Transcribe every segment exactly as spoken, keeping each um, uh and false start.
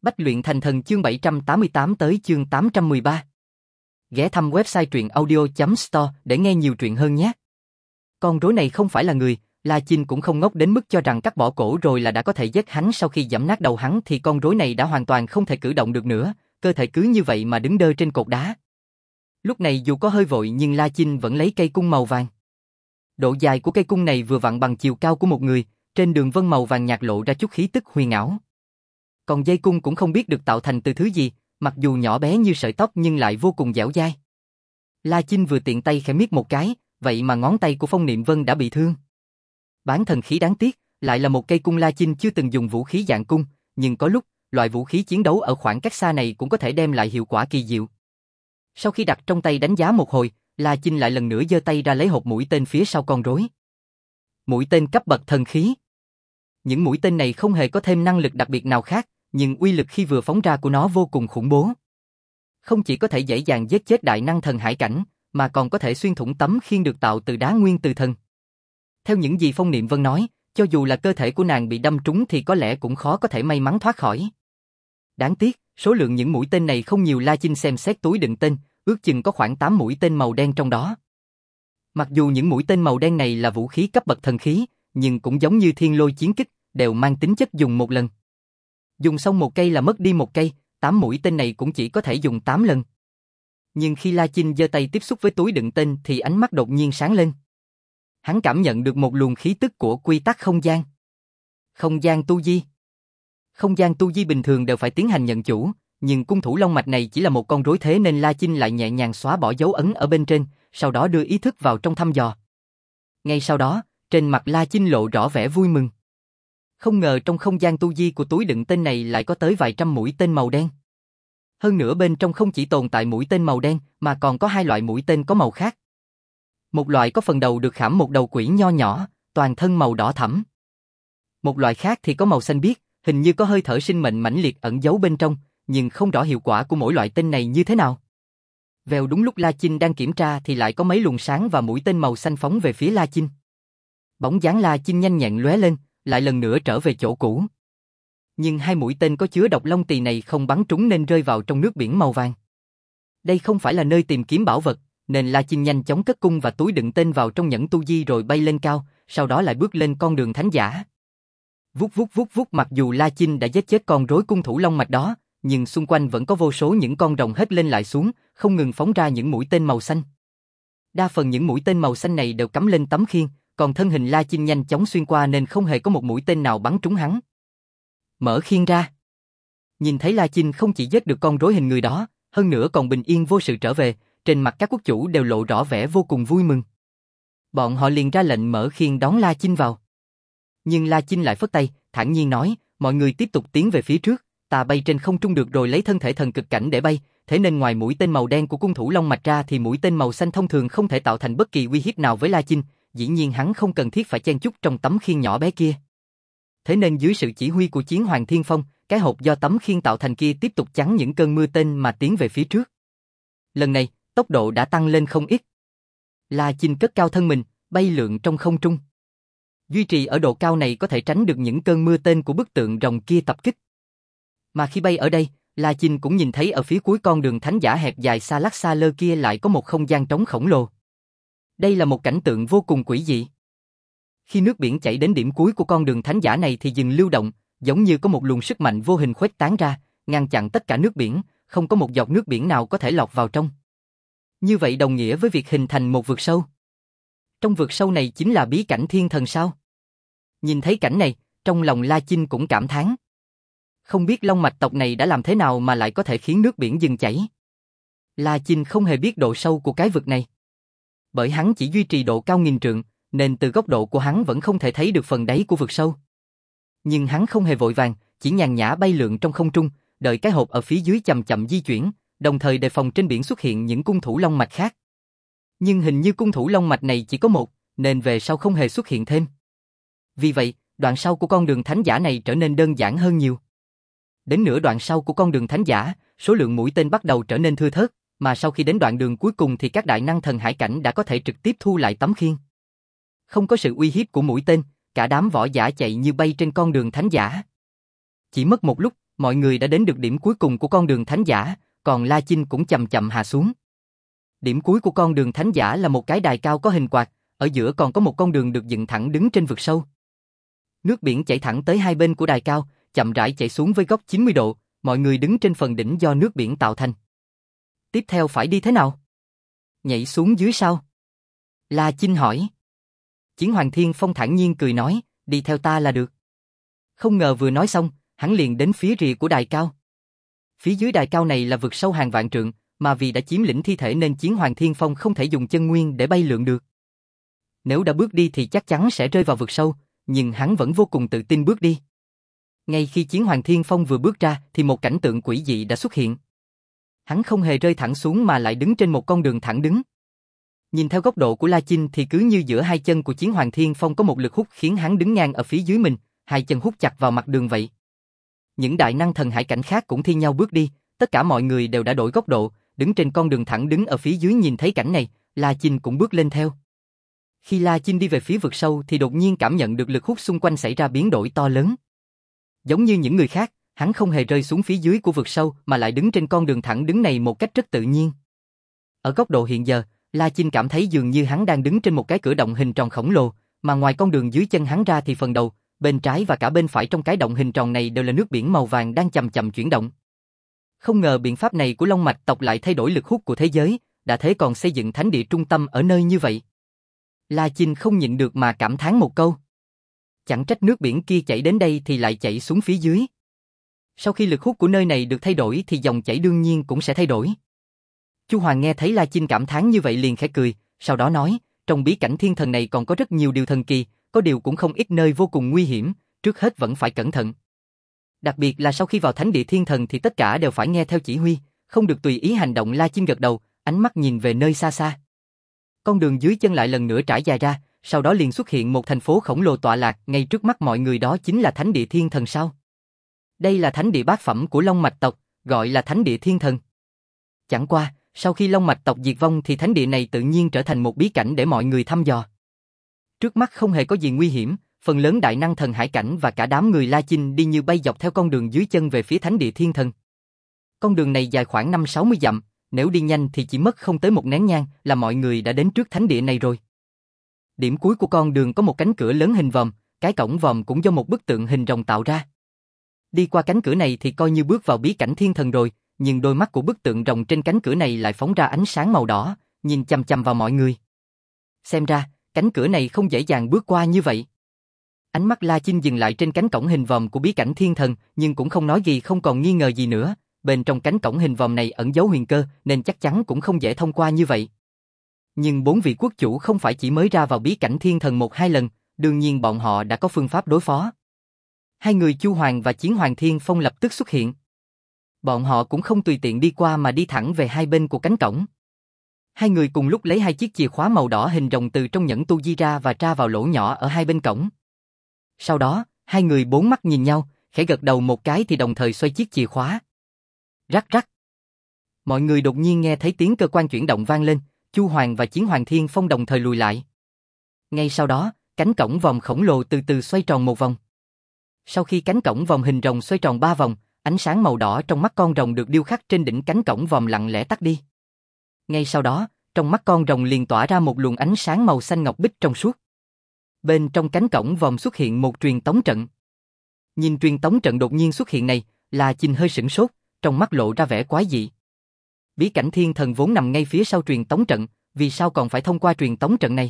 Bách luyện thành thần chương bảy trăm tám mươi tám tới chương tám trăm mười ba. Ghé thăm website truyện audio chấm store để nghe nhiều truyện hơn nhé. Con rối này không phải là người, La Chinh cũng không ngốc đến mức cho rằng cắt bỏ cổ rồi là đã có thể giết hắn. Sau khi giẫm nát đầu hắn thì con rối này đã hoàn toàn không thể cử động được nữa, cơ thể cứ như vậy mà đứng đơ trên cột đá. Lúc này dù có hơi vội nhưng La Chinh vẫn lấy cây cung màu vàng. Độ dài của cây cung này vừa vặn bằng chiều cao của một người, trên đường vân màu vàng nhạt lộ ra chút khí tức huyền ảo. Còn dây cung cũng không biết được tạo thành từ thứ gì, mặc dù nhỏ bé như sợi tóc nhưng lại vô cùng dẻo dai. La Chinh vừa tiện tay khẽ miết một cái, vậy mà ngón tay của Phong Niệm Vân đã bị thương. Bán thần khí đáng tiếc, lại là một cây cung. La Chinh chưa từng dùng vũ khí dạng cung, nhưng có lúc, loại vũ khí chiến đấu ở khoảng cách xa này cũng có thể đem lại hiệu quả kỳ diệu. Sau khi đặt trong tay đánh giá một hồi, La Chinh lại lần nữa giơ tay ra lấy hộp mũi tên phía sau con rối. Mũi tên cấp bậc thần khí. Những mũi tên này không hề có thêm năng lực đặc biệt nào khác, nhưng uy lực khi vừa phóng ra của nó vô cùng khủng bố. Không chỉ có thể dễ dàng giết chết đại năng thần hải cảnh, mà còn có thể xuyên thủng tấm khiên được tạo từ đá nguyên từ thần. Theo những gì Phong Niệm Vân nói, cho dù là cơ thể của nàng bị đâm trúng thì có lẽ cũng khó có thể may mắn thoát khỏi. Đáng tiếc, số lượng những mũi tên này không nhiều. La Chinh xem xét túi đựng tên, ước chừng có khoảng tám mũi tên màu đen trong đó. Mặc dù những mũi tên màu đen này là vũ khí cấp bậc thần khí, nhưng cũng giống như thiên lôi chiến kích, đều mang tính chất dùng một lần. Dùng xong một cây là mất đi một cây, tám mũi tên này cũng chỉ có thể dùng tám lần. Nhưng khi La Chinh giơ tay tiếp xúc với túi đựng tên thì ánh mắt đột nhiên sáng lên. Hắn cảm nhận được một luồng khí tức của quy tắc không gian. Không gian tu di. Không gian tu di bình thường đều phải tiến hành nhận chủ, nhưng cung thủ long mạch này chỉ là một con rối, thế nên La Chinh lại nhẹ nhàng xóa bỏ dấu ấn ở bên trên, sau đó đưa ý thức vào trong thăm dò. Ngay sau đó, trên mặt La Chinh lộ rõ vẻ vui mừng. Không ngờ trong không gian tu di của túi đựng tên này lại có tới vài trăm mũi tên màu đen. Hơn nữa bên trong không chỉ tồn tại mũi tên màu đen mà còn có hai loại mũi tên có màu khác. Một loại có phần đầu được khảm một đầu quỷ nho nhỏ, toàn thân màu đỏ thẫm. Một loại khác thì có màu xanh biếc, hình như có hơi thở sinh mệnh mãnh liệt ẩn giấu bên trong, nhưng không rõ hiệu quả của mỗi loại tên này như thế nào. Vèo, đúng lúc La Chinh đang kiểm tra thì lại có mấy luồng sáng và mũi tên màu xanh phóng về phía La Chinh. Bóng dáng La Chinh nhanh nhẹn lóe lên, lại lần nữa trở về chỗ cũ. Nhưng hai mũi tên có chứa độc long tỳ này không bắn trúng nên rơi vào trong nước biển màu vàng. Đây không phải là nơi tìm kiếm bảo vật, nên La Chinh nhanh chóng cất cung và túi đựng tên vào trong nhẫn tu di rồi bay lên cao, sau đó lại bước lên con đường thánh giả. Vút vút vút vút, mặc dù La Chinh đã giết chết con rối cung thủ long mạch đó, nhưng xung quanh vẫn có vô số những con rồng hết lên lại xuống, không ngừng phóng ra những mũi tên màu xanh. Đa phần những mũi tên màu xanh này đều cắm lên tấm khiên, còn thân hình La Chinh nhanh chóng xuyên qua nên không hề có một mũi tên nào bắn trúng hắn. Mở khiên ra. Nhìn thấy La Chinh không chỉ giết được con rối hình người đó, hơn nữa còn bình yên vô sự trở về, trên mặt các quốc chủ đều lộ rõ vẻ vô cùng vui mừng. Bọn họ liền ra lệnh mở khiên đón La Chinh vào. Nhưng La Chinh lại phất tay, thản nhiên nói, mọi người tiếp tục tiến về phía trước, ta bay trên không trung được rồi, lấy thân thể thần cực cảnh để bay, thế nên ngoài mũi tên màu đen của cung thủ long mạch ra thì mũi tên màu xanh thông thường không thể tạo thành bất kỳ uy hiếp nào với La Chinh, dĩ nhiên hắn không cần thiết phải chen chúc trong tấm khiên nhỏ bé kia. Thế nên dưới sự chỉ huy của Chiến Hoàng Thiên Phong, cái hộp do tấm khiên tạo thành kia tiếp tục chắn những cơn mưa tên mà tiến về phía trước. Lần này, tốc độ đã tăng lên không ít. La Chinh cất cao thân mình, bay lượn trong không trung. Duy trì ở độ cao này có thể tránh được những cơn mưa tên của bức tượng rồng kia tập kích. Mà khi bay ở đây, La Chinh cũng nhìn thấy ở phía cuối con đường thánh giả hẹp dài xa lắc xa lơ kia lại có một không gian trống khổng lồ. Đây là một cảnh tượng vô cùng quỷ dị. Khi nước biển chảy đến điểm cuối của con đường thánh giả này thì dừng lưu động, giống như có một luồng sức mạnh vô hình khuếch tán ra, ngăn chặn tất cả nước biển, không có một giọt nước biển nào có thể lọt vào trong. Như vậy đồng nghĩa với việc hình thành một vực sâu. Trong vực sâu này chính là bí cảnh thiên thần sao? Nhìn thấy cảnh này, trong lòng La Chinh cũng cảm thán. Không biết long mạch tộc này đã làm thế nào mà lại có thể khiến nước biển dừng chảy. La Chinh không hề biết độ sâu của cái vực này. Bởi hắn chỉ duy trì độ cao nghìn trượng, nên từ góc độ của hắn vẫn không thể thấy được phần đáy của vực sâu. Nhưng hắn không hề vội vàng, chỉ nhàn nhã bay lượn trong không trung, đợi cái hộp ở phía dưới chậm chậm di chuyển, đồng thời đề phòng trên biển xuất hiện những cung thủ long mạch khác. Nhưng hình như cung thủ long mạch này chỉ có một, nên về sau không hề xuất hiện thêm. Vì vậy, đoạn sau của con đường thánh giả này trở nên đơn giản hơn nhiều. Đến nửa đoạn sau của con đường thánh giả, số lượng mũi tên bắt đầu trở nên thưa thớt, mà sau khi đến đoạn đường cuối cùng thì các đại năng thần hải cảnh đã có thể trực tiếp thu lại tấm khiên. Không có sự uy hiếp của mũi tên, cả đám võ giả chạy như bay trên con đường thánh giả. Chỉ mất một lúc, Mọi người đã đến được điểm cuối cùng của con đường thánh giả, còn La Chinh cũng chậm chậm hạ xuống. Điểm cuối của con đường thánh giả là một cái đài cao có hình quạt, ở giữa còn có một con đường được dựng thẳng đứng trên vực sâu. Nước biển chảy thẳng tới hai bên của đài cao, chậm rãi chảy xuống với góc chín mươi độ, mọi người đứng trên phần đỉnh do nước biển tạo thành. Tiếp theo phải đi thế nào? Nhảy xuống dưới sao? La Chinh hỏi. Chiến Hoàng Thiên Phong thản nhiên cười nói, đi theo ta là được. Không ngờ vừa nói xong, hắn liền đến phía rìa của đài cao. Phía dưới đài cao này là vực sâu hàng vạn trượng, mà vì đã chiếm lĩnh thi thể nên Chiến Hoàng Thiên Phong không thể dùng chân nguyên để bay lượn được. Nếu đã bước đi thì chắc chắn sẽ rơi vào vực sâu, nhưng hắn vẫn vô cùng tự tin bước đi. Ngay khi Chiến Hoàng Thiên Phong vừa bước ra thì một cảnh tượng quỷ dị đã xuất hiện. Hắn không hề rơi thẳng xuống mà lại đứng trên một con đường thẳng đứng. Nhìn theo góc độ của La Chinh thì cứ như giữa hai chân của Chiến Hoàng Thiên Phong có một lực hút khiến hắn đứng ngang ở phía dưới mình, hai chân hút chặt vào mặt đường vậy. Những đại năng thần hải cảnh khác cũng thi nhau bước đi, tất cả mọi người đều đã đổi góc độ, đứng trên con đường thẳng đứng ở phía dưới nhìn thấy cảnh này, La Chinh cũng bước lên theo. Khi La Chinh đi về phía vực sâu thì đột nhiên cảm nhận được lực hút xung quanh xảy ra biến đổi to lớn. Giống như những người khác, hắn không hề rơi xuống phía dưới của vực sâu mà lại đứng trên con đường thẳng đứng này một cách rất tự nhiên. Ở góc độ hiện giờ, La Chinh cảm thấy dường như hắn đang đứng trên một cái cửa động hình tròn khổng lồ, mà ngoài con đường dưới chân hắn ra thì phần đầu, bên trái và cả bên phải trong cái động hình tròn này đều là nước biển màu vàng đang chậm chậm chuyển động. Không ngờ biện pháp này của Long Mạch tộc lại thay đổi lực hút của thế giới, đã thế còn xây dựng thánh địa trung tâm ở nơi như vậy. La Chinh không nhịn được mà cảm thán một câu. Chẳng trách nước biển kia chảy đến đây thì lại chảy xuống phía dưới. Sau khi lực hút của nơi này được thay đổi thì dòng chảy đương nhiên cũng sẽ thay đổi. Chu Hoàng nghe thấy La Chinh cảm thán như vậy liền khẽ cười, sau đó nói, trong bí cảnh thiên thần này còn có rất nhiều điều thần kỳ, có điều cũng không ít nơi vô cùng nguy hiểm, trước hết vẫn phải cẩn thận. Đặc biệt là sau khi vào thánh địa thiên thần thì tất cả đều phải nghe theo chỉ huy, không được tùy ý hành động. La Chinh gật đầu, ánh mắt nhìn về nơi xa xa. Con đường dưới chân lại lần nữa trải dài ra, sau đó liền xuất hiện một thành phố khổng lồ tọa lạc ngay trước mắt mọi người, đó chính là thánh địa thiên thần sao? Đây là thánh địa bát phẩm của Long Mạch tộc, gọi là thánh địa thiên thần. Chẳng qua, sau khi Long Mạch tộc diệt vong thì thánh địa này tự nhiên trở thành một bí cảnh để mọi người thăm dò. Trước mắt không hề có gì nguy hiểm, phần lớn đại năng thần hải cảnh và cả đám người La Chinh đi như bay dọc theo con đường dưới chân về phía thánh địa thiên thần. Con đường này dài khoảng năm sáu mươi dặm, nếu đi nhanh thì chỉ mất không tới một nén nhang là mọi người đã đến trước thánh địa này rồi. Điểm cuối của con đường có một cánh cửa lớn hình vòm, cái cổng vòm cũng do một bức tượng hình rồng tạo ra. Đi qua cánh cửa này thì coi như bước vào bí cảnh thiên thần rồi, nhưng đôi mắt của bức tượng rồng trên cánh cửa này lại phóng ra ánh sáng màu đỏ, nhìn chằm chằm vào mọi người. Xem ra, cánh cửa này không dễ dàng bước qua như vậy. Ánh mắt La Chinh dừng lại trên cánh cổng hình vòm của bí cảnh thiên thần, nhưng cũng không nói gì, không còn nghi ngờ gì nữa. Bên trong cánh cổng hình vòm này ẩn dấu huyền cơ, nên chắc chắn cũng không dễ thông qua như vậy. Nhưng bốn vị quốc chủ không phải chỉ mới ra vào bí cảnh thiên thần một hai lần, đương nhiên bọn họ đã có phương pháp đối phó. Hai người Chu Hoàng và Chiến Hoàng Thiên Phong lập tức xuất hiện. Bọn họ cũng không tùy tiện đi qua mà đi thẳng về hai bên của cánh cổng. Hai người cùng lúc lấy hai chiếc chìa khóa màu đỏ hình rồng từ trong nhẫn tu di ra và tra vào lỗ nhỏ ở hai bên cổng. Sau đó, hai người bốn mắt nhìn nhau, khẽ gật đầu một cái thì đồng thời xoay chiếc chìa khóa. Rắc rắc. Mọi người đột nhiên nghe thấy tiếng cơ quan chuyển động vang lên, Chu Hoàng và Chiến Hoàng Thiên Phong đồng thời lùi lại. Ngay sau đó, cánh cổng vòm khổng lồ từ từ xoay tròn một vòng. Sau khi cánh cổng vòm hình rồng xoay tròn ba vòng, ánh sáng màu đỏ trong mắt con rồng được điêu khắc trên đỉnh cánh cổng vòm lặng lẽ tắt đi. Ngay sau đó, trong mắt con rồng liền tỏa ra một luồng ánh sáng màu xanh ngọc bích trong suốt. Bên trong cánh cổng vòm xuất hiện một truyền tống trận. Nhìn truyền tống trận đột nhiên xuất hiện này, La Chinh hơi sửng sốt, trong mắt lộ ra vẻ quái dị. Bí cảnh thiên thần vốn nằm ngay phía sau truyền tống trận, vì sao còn phải thông qua truyền tống trận này?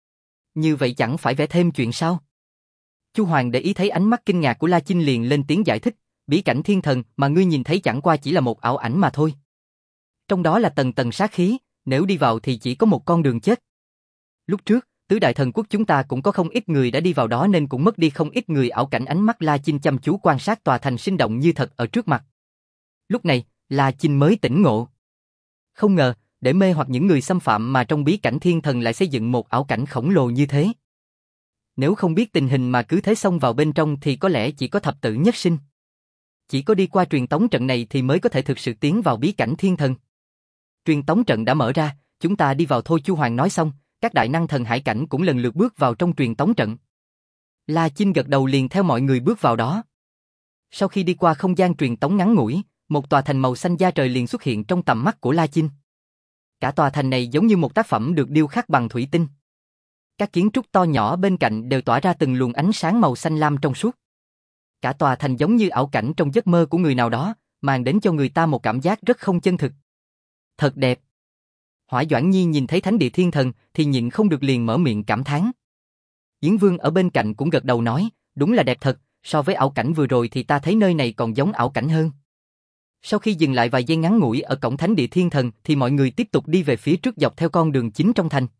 Như vậy chẳng phải vẽ thêm chuyện sao? Chu Hoàng để ý thấy ánh mắt kinh ngạc của La Chinh liền lên tiếng giải thích, bí cảnh thiên thần mà ngươi nhìn thấy chẳng qua chỉ là một ảo ảnh mà thôi. Trong đó là tầng tầng sát khí, nếu đi vào thì chỉ có một con đường chết. Lúc trước, tứ đại thần quốc chúng ta cũng có không ít người đã đi vào đó nên cũng mất đi không ít người ảo cảnh. Ánh mắt La Chinh chăm chú quan sát tòa thành sinh động như thật ở trước mặt. Lúc này, La Chinh mới tỉnh ngộ. Không ngờ, để mê hoặc những người xâm phạm mà trong bí cảnh thiên thần lại xây dựng một ảo cảnh khổng lồ như thế. Nếu không biết tình hình mà cứ thế xông vào bên trong thì có lẽ chỉ có thập tử nhất sinh. Chỉ có đi qua truyền tống trận này thì mới có thể thực sự tiến vào bí cảnh thiên thần. Truyền tống trận đã mở ra, chúng ta đi vào thôi. Chu Hoàng nói xong, các đại năng thần hải cảnh cũng lần lượt bước vào trong truyền tống trận. La Chinh gật đầu liền theo mọi người bước vào đó. Sau khi đi qua không gian truyền tống ngắn ngủi, một tòa thành màu xanh da trời liền xuất hiện trong tầm mắt của La Chinh. Cả tòa thành này giống như một tác phẩm được điêu khắc bằng thủy tinh. Các kiến trúc to nhỏ bên cạnh đều tỏa ra từng luồng ánh sáng màu xanh lam trong suốt. Cả tòa thành giống như ảo cảnh trong giấc mơ của người nào đó, mang đến cho người ta một cảm giác rất không chân thực. Thật đẹp. Hỏa Doãn Nhi nhìn thấy thánh địa thiên thần thì nhịn không được liền mở miệng cảm thán. Yến Vương ở bên cạnh cũng gật đầu nói, đúng là đẹp thật, so với ảo cảnh vừa rồi thì ta thấy nơi này còn giống ảo cảnh hơn. Sau khi dừng lại vài giây ngắn ngủi ở cổng thánh địa thiên thần thì mọi người tiếp tục đi về phía trước dọc theo con đường chính trong thành.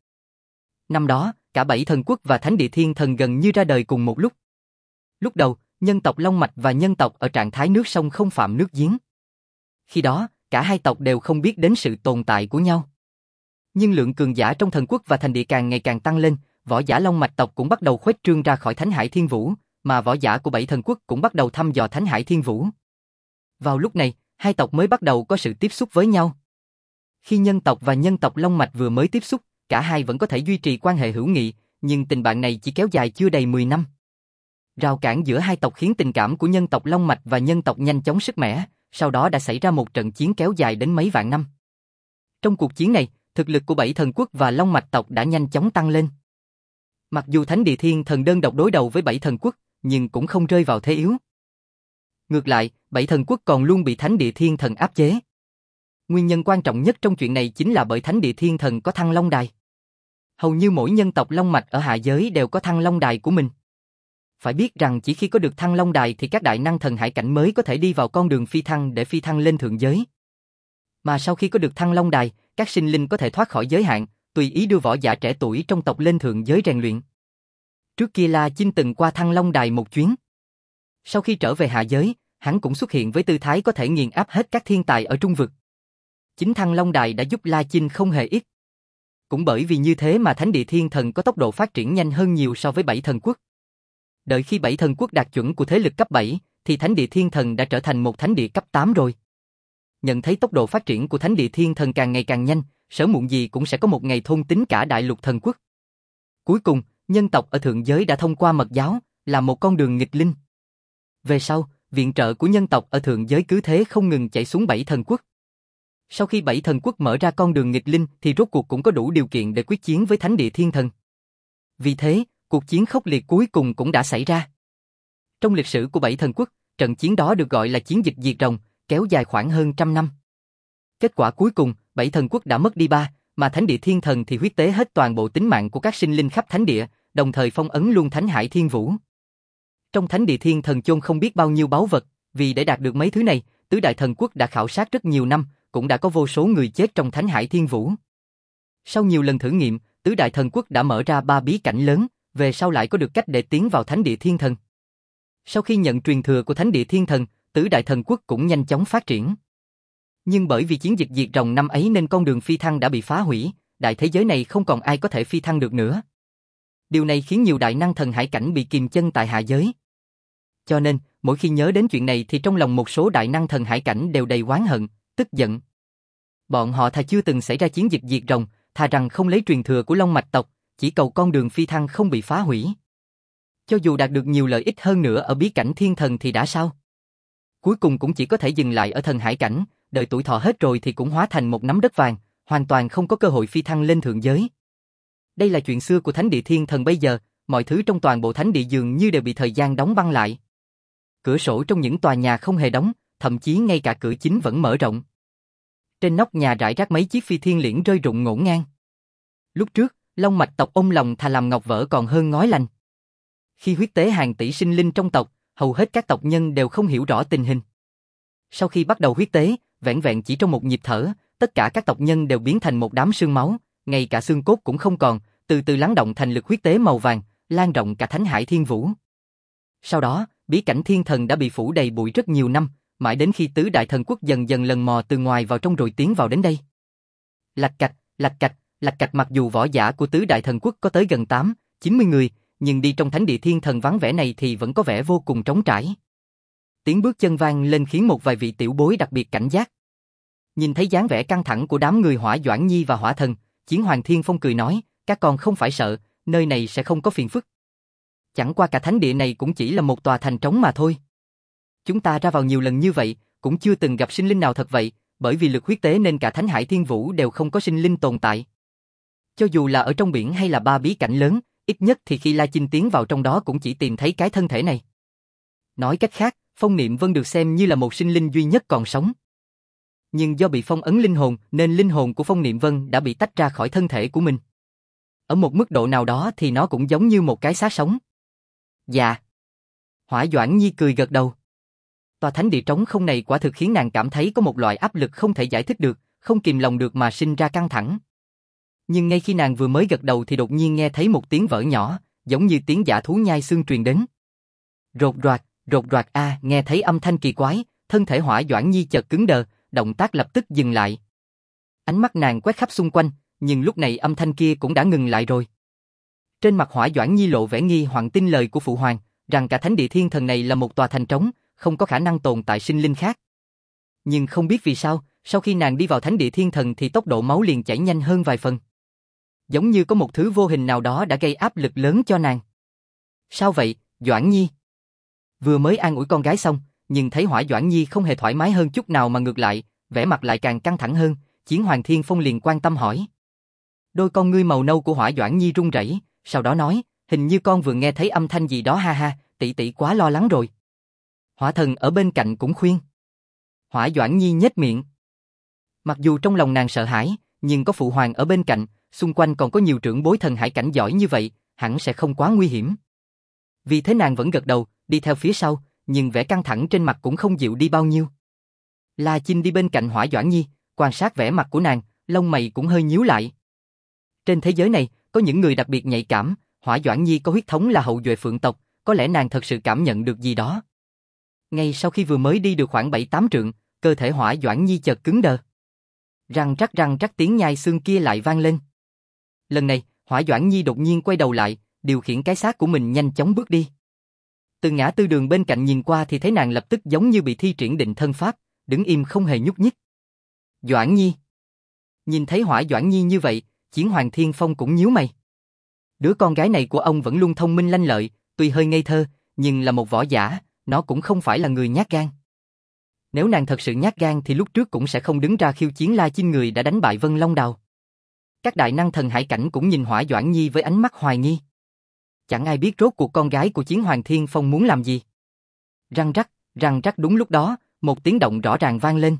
Năm đó, cả bảy thần quốc và thánh địa thiên thần gần như ra đời cùng một lúc. Lúc đầu, nhân tộc Long Mạch và nhân tộc ở trạng thái nước sông không phạm nước giếng. Khi đó, cả hai tộc đều không biết đến sự tồn tại của nhau. Nhưng lượng cường giả trong thần quốc và thành địa càng ngày càng tăng lên, võ giả Long Mạch tộc cũng bắt đầu khuếch trương ra khỏi Thánh Hải Thiên Vũ, mà võ giả của bảy thần quốc cũng bắt đầu thăm dò Thánh Hải Thiên Vũ. Vào lúc này, hai tộc mới bắt đầu có sự tiếp xúc với nhau. Khi nhân tộc và nhân tộc Long Mạch vừa mới tiếp xúc, cả hai vẫn có thể duy trì quan hệ hữu nghị, nhưng tình bạn này chỉ kéo dài chưa đầy mười năm. Rào cản giữa hai tộc khiến tình cảm của nhân tộc Long Mạch và nhân tộc nhanh chóng sứt mẻ, sau đó đã xảy ra một trận chiến kéo dài đến mấy vạn năm. Trong cuộc chiến này, thực lực của bảy thần quốc và Long Mạch tộc đã nhanh chóng tăng lên. Mặc dù Thánh Địa Thiên Thần đơn độc đối đầu với bảy thần quốc, nhưng cũng không rơi vào thế yếu. Ngược lại, bảy thần quốc còn luôn bị Thánh Địa Thiên Thần áp chế. Nguyên nhân quan trọng nhất trong chuyện này chính là bởi Thánh Địa Thiên Thần có Thăng Long Đài. Hầu như mỗi nhân tộc Long Mạch ở hạ giới đều có Thăng Long Đài của mình. Phải biết rằng chỉ khi có được Thăng Long Đài thì các đại năng thần hải cảnh mới có thể đi vào con đường phi thăng để phi thăng lên thượng giới. Mà sau khi có được Thăng Long Đài, các sinh linh có thể thoát khỏi giới hạn, tùy ý đưa võ giả trẻ tuổi trong tộc lên thượng giới rèn luyện. Trước kia La Chinh từng qua Thăng Long Đài một chuyến. Sau khi trở về hạ giới, hắn cũng xuất hiện với tư thái có thể nghiền áp hết các thiên tài ở trung vực. Chính Thăng Long Đài đã giúp La Chinh không hề ít. Cũng bởi vì như thế mà Thánh Địa Thiên Thần có tốc độ phát triển nhanh hơn nhiều so với bảy thần quốc. Đợi khi bảy thần quốc đạt chuẩn của thế lực cấp bảy, thì Thánh Địa Thiên Thần đã trở thành một thánh địa cấp tám rồi. Nhận thấy tốc độ phát triển của Thánh Địa Thiên Thần càng ngày càng nhanh, sớm muộn gì cũng sẽ có một ngày thôn tính cả đại lục thần quốc. Cuối cùng, nhân tộc ở thượng giới đã thông qua mật giáo, là một con đường nghịch linh. Về sau, viện trợ của nhân tộc ở thượng giới cứ thế không ngừng chảy xuống bảy thần quốc. Sau khi bảy thần quốc mở ra con đường nghịch linh thì rốt cuộc cũng có đủ điều kiện để quyết chiến với Thánh Địa Thiên Thần. Vì thế, cuộc chiến khốc liệt cuối cùng cũng đã xảy ra. Trong lịch sử của bảy thần quốc, trận chiến đó được gọi là chiến dịch diệt rồng, kéo dài khoảng hơn trăm năm. Kết quả cuối cùng, bảy thần quốc đã mất đi ba, mà Thánh Địa Thiên Thần thì huyết tế hết toàn bộ tính mạng của các sinh linh khắp thánh địa, đồng thời phong ấn luôn Thánh Hải Thiên Vũ. Trong Thánh Địa Thiên Thần chôn không biết bao nhiêu báu vật, vì để đạt được mấy thứ này, tứ đại thần quốc đã khảo sát rất nhiều năm, cũng đã có vô số người chết trong Thánh Hải Thiên Vũ. Sau nhiều lần thử nghiệm, tứ đại thần quốc đã mở ra ba bí cảnh lớn, về sau lại có được cách để tiến vào Thánh Địa Thiên Thần. Sau khi nhận truyền thừa của Thánh Địa Thiên Thần, tứ đại thần quốc cũng nhanh chóng phát triển. Nhưng bởi vì chiến dịch diệt rồng năm ấy nên con đường phi thăng đã bị phá hủy, đại thế giới này không còn ai có thể phi thăng được nữa. Điều này khiến nhiều đại năng thần hải cảnh bị kìm chân tại hạ giới. Cho nên, mỗi khi nhớ đến chuyện này thì trong lòng một số đại năng thần hải cảnh đều đầy oán hận, tức giận. Bọn họ thà chưa từng xảy ra chiến dịch diệt rồng, thà rằng không lấy truyền thừa của Long Mạch tộc, chỉ cầu con đường phi thăng không bị phá hủy. Cho dù đạt được nhiều lợi ích hơn nữa ở bí cảnh thiên thần thì đã sao? Cuối cùng cũng chỉ có thể dừng lại ở thần hải cảnh, đợi tuổi thọ hết rồi thì cũng hóa thành một nắm đất vàng, hoàn toàn không có cơ hội phi thăng lên thượng giới. Đây là chuyện xưa của Thánh Địa Thiên Thần bây giờ, mọi thứ trong toàn bộ thánh địa dường như đều bị thời gian đóng băng lại. Cửa sổ trong những tòa nhà không hề đóng, thậm chí ngay cả cửa chính vẫn mở rộng. Trên nóc nhà rải rác mấy chiếc phi thiên liễn rơi rụng ngổn ngang. Lúc trước, Long Mạch tộc ôm lòng thà làm ngọc vỡ còn hơn ngói lành. Khi huyết tế hàng tỷ sinh linh trong tộc, hầu hết các tộc nhân đều không hiểu rõ tình hình. Sau khi bắt đầu huyết tế, vẻn vẹn chỉ trong một nhịp thở, tất cả các tộc nhân đều biến thành một đám xương máu, ngay cả xương cốt cũng không còn, từ từ lắng động thành lực huyết tế màu vàng, lan rộng cả Thánh Hải Thiên Vũ. Sau đó, bí cảnh thiên thần đã bị phủ đầy bụi rất nhiều năm, mãi đến khi tứ đại thần quốc dần dần lần mò từ ngoài vào trong rồi tiến vào đến đây. Lạch cạch, lạch cạch, lạch cạch mặc dù võ giả của tứ đại thần quốc có tới gần tám, chín mươi người, nhưng đi trong Thánh Địa Thiên Thần vắng vẻ này thì vẫn có vẻ vô cùng trống trải. Tiếng bước chân vang lên khiến một vài vị tiểu bối đặc biệt cảnh giác. Nhìn thấy dáng vẻ căng thẳng của đám người Hỏa Doãn Nhi và Hỏa Thần, Chiến Hoàng Thiên Phong cười nói, các con không phải sợ, nơi này sẽ không có phiền phức. Chẳng qua cả thánh địa này cũng chỉ là một tòa thành trống mà thôi. Chúng ta ra vào nhiều lần như vậy, cũng chưa từng gặp sinh linh nào thật vậy, bởi vì lực huyết tế nên cả Thánh Hải Thiên Vũ đều không có sinh linh tồn tại. Cho dù là ở trong biển hay là ba bí cảnh lớn, ít nhất thì khi La Chinh tiến vào trong đó cũng chỉ tìm thấy cái thân thể này. Nói cách khác, Phong Niệm Vân được xem như là một sinh linh duy nhất còn sống. Nhưng do bị phong ấn linh hồn nên linh hồn của Phong Niệm Vân đã bị tách ra khỏi thân thể của mình. Ở một mức độ nào đó thì nó cũng giống như một cái xác sống. Dạ. Hỏa Doãn Nhi cười gật đầu. Tòa thánh địa trống không này quả thực khiến nàng cảm thấy có một loại áp lực không thể giải thích được, không kìm lòng được mà sinh ra căng thẳng. Nhưng ngay khi nàng vừa mới gật đầu thì đột nhiên nghe thấy một tiếng vỡ nhỏ, giống như tiếng dã thú nhai xương truyền đến. Rột roạt, rột roạt a, à, nghe thấy âm thanh kỳ quái, thân thể Hỏa Doãn Nhi chợt cứng đờ, động tác lập tức dừng lại. Ánh mắt nàng quét khắp xung quanh, nhưng lúc này âm thanh kia cũng đã ngừng lại rồi. Trên mặt Hỏa Doãn Nhi lộ vẻ nghi hoặc tin lời của phụ hoàng, rằng cả thánh địa thiên thần này là một tòa thành trống, không có khả năng tồn tại sinh linh khác. Nhưng không biết vì sao, sau khi nàng đi vào thánh địa thiên thần thì tốc độ máu liền chảy nhanh hơn vài phần. Giống như có một thứ vô hình nào đó đã gây áp lực lớn cho nàng. Sao vậy, Doãn Nhi? Vừa mới an ủi con gái xong, nhưng thấy Hỏa Doãn Nhi không hề thoải mái hơn chút nào mà ngược lại, vẻ mặt lại càng căng thẳng hơn, Chiến Hoàng Thiên Phong liền quan tâm hỏi. Đôi con ngươi màu nâu của Hỏa Doãn Nhi run rẩy, sau đó nói, hình như con vừa nghe thấy âm thanh gì đó ha ha, tỷ tỷ quá lo lắng rồi. Hỏa Thần ở bên cạnh cũng khuyên. Hỏa Doãn Nhi nhếch miệng. Mặc dù trong lòng nàng sợ hãi, nhưng có phụ hoàng ở bên cạnh, xung quanh còn có nhiều trưởng bối thần hải cảnh giỏi như vậy, hẳn sẽ không quá nguy hiểm. Vì thế nàng vẫn gật đầu, đi theo phía sau, nhưng vẻ căng thẳng trên mặt cũng không dịu đi bao nhiêu. La Chinh đi bên cạnh Hỏa Doãn Nhi, quan sát vẻ mặt của nàng, lông mày cũng hơi nhíu lại. Trên thế giới này, có những người đặc biệt nhạy cảm, Hỏa Doãn Nhi có huyết thống là hậu duệ Phượng tộc, có lẽ nàng thật sự cảm nhận được gì đó. Ngay sau khi vừa mới đi được khoảng bảy tám trượng, cơ thể Hỏa Doãn Nhi chợt cứng đờ. Răng rắc răng rắc tiếng nhai xương kia lại vang lên. Lần này, Hỏa Doãn Nhi đột nhiên quay đầu lại, điều khiển cái xác của mình nhanh chóng bước đi. Từ ngã tư đường bên cạnh nhìn qua thì thấy nàng lập tức giống như bị thi triển định thân pháp, đứng im không hề nhúc nhích. Doãn Nhi. Nhìn thấy Hỏa Doãn Nhi như vậy, Chiến Hoàng Thiên Phong cũng nhíu mày. Đứa con gái này của ông vẫn luôn thông minh lanh lợi, tuy hơi ngây thơ, nhưng là một võ giả, nó cũng không phải là người nhát gan. Nếu nàng thật sự nhát gan thì lúc trước cũng sẽ không đứng ra khiêu chiến La Chinh người đã đánh bại Vân Long Đào. Các đại năng thần hải cảnh cũng nhìn Hỏa Doãn Nhi với ánh mắt hoài nghi. Chẳng ai biết rốt cuộc con gái của Chiến Hoàng Thiên Phong muốn làm gì. Răng rắc, răng rắc đúng lúc đó, một tiếng động rõ ràng vang lên.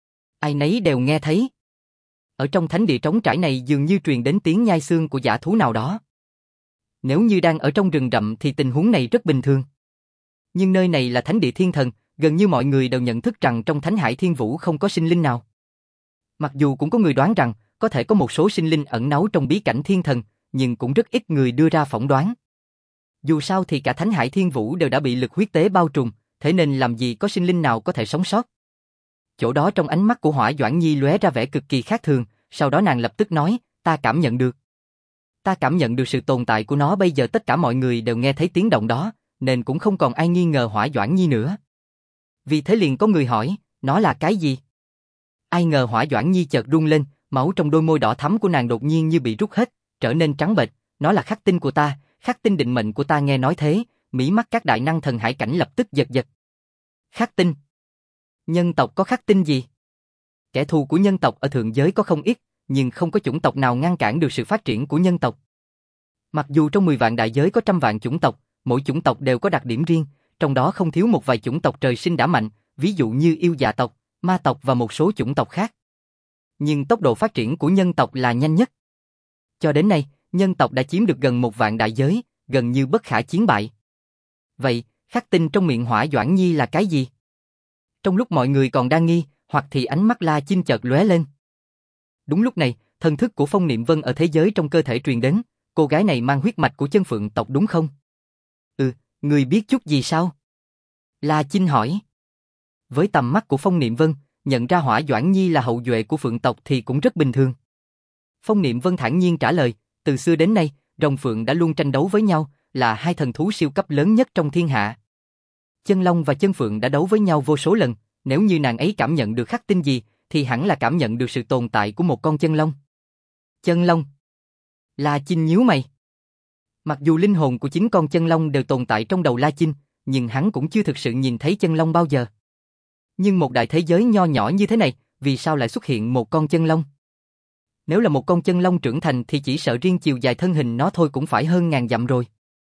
Ai nấy đều nghe thấy. Ở trong thánh địa trống trải này dường như truyền đến tiếng nhai xương của dã thú nào đó. Nếu như đang ở trong rừng rậm thì tình huống này rất bình thường. Nhưng nơi này là thánh địa thiên thần, gần như mọi người đều nhận thức rằng trong Thánh Hải Thiên Vũ không có sinh linh nào. Mặc dù cũng có người đoán rằng có thể có một số sinh linh ẩn náu trong bí cảnh thiên thần, nhưng cũng rất ít người đưa ra phỏng đoán. Dù sao thì cả Thánh Hải Thiên Vũ đều đã bị lực huyết tế bao trùm, thế nên làm gì có sinh linh nào có thể sống sót. Chỗ đó trong ánh mắt của Hỏa Doãn Nhi lóe ra vẻ cực kỳ khác thường, sau đó nàng lập tức nói, ta cảm nhận được. Ta cảm nhận được sự tồn tại của nó, bây giờ tất cả mọi người đều nghe thấy tiếng động đó, nên cũng không còn ai nghi ngờ Hỏa Doãn Nhi nữa. Vì thế liền có người hỏi, nó là cái gì? Ai ngờ Hỏa Doãn Nhi chợt run lên, máu trong đôi môi đỏ thắm của nàng đột nhiên như bị rút hết, trở nên trắng bệch, nó là khắc tinh của ta, khắc tinh định mệnh của ta. Nghe nói thế, mí mắt các đại năng thần hải cảnh lập tức giật giật. Khắc tinh? Nhân tộc có khắc tinh gì? Kẻ thù của nhân tộc ở thượng giới có không ít, nhưng không có chủng tộc nào ngăn cản được sự phát triển của nhân tộc. Mặc dù trong mười vạn đại giới có trăm vạn chủng tộc, mỗi chủng tộc đều có đặc điểm riêng, trong đó không thiếu một vài chủng tộc trời sinh đã mạnh, ví dụ như yêu dạ tộc, ma tộc và một số chủng tộc khác. Nhưng tốc độ phát triển của nhân tộc là nhanh nhất. Cho đến nay, nhân tộc đã chiếm được gần một vạn đại giới, gần như bất khả chiến bại. Vậy, khắc tinh trong miệng Hỏa Doãn Nhi là cái gì? Trong lúc mọi người còn đang nghi, hoặc thì ánh mắt La Chinh chợt lóe lên. Đúng lúc này, thần thức của Phong Niệm Vân ở thế giới trong cơ thể truyền đến, cô gái này mang huyết mạch của chân phượng tộc đúng không? Ừ, người biết chút gì sao? La Chinh hỏi. Với tầm mắt của Phong Niệm Vân, nhận ra Hỏa Doãn Nhi là hậu duệ của phượng tộc thì cũng rất bình thường. Phong Niệm Vân thản nhiên trả lời, từ xưa đến nay, rồng phượng đã luôn tranh đấu với nhau, là hai thần thú siêu cấp lớn nhất trong thiên hạ. Chân long và chân phượng đã đấu với nhau vô số lần, nếu như nàng ấy cảm nhận được khắc tinh gì, thì hẳn là cảm nhận được sự tồn tại của một con chân long. Chân long? La Chinh nhíu mày. Mặc dù linh hồn của chính con chân long đều tồn tại trong đầu La Chinh, nhưng hắn cũng chưa thực sự nhìn thấy chân long bao giờ. Nhưng một đại thế giới nho nhỏ như thế này, vì sao lại xuất hiện một con chân long? Nếu là một con chân long trưởng thành thì chỉ sợ riêng chiều dài thân hình nó thôi cũng phải hơn ngàn dặm rồi.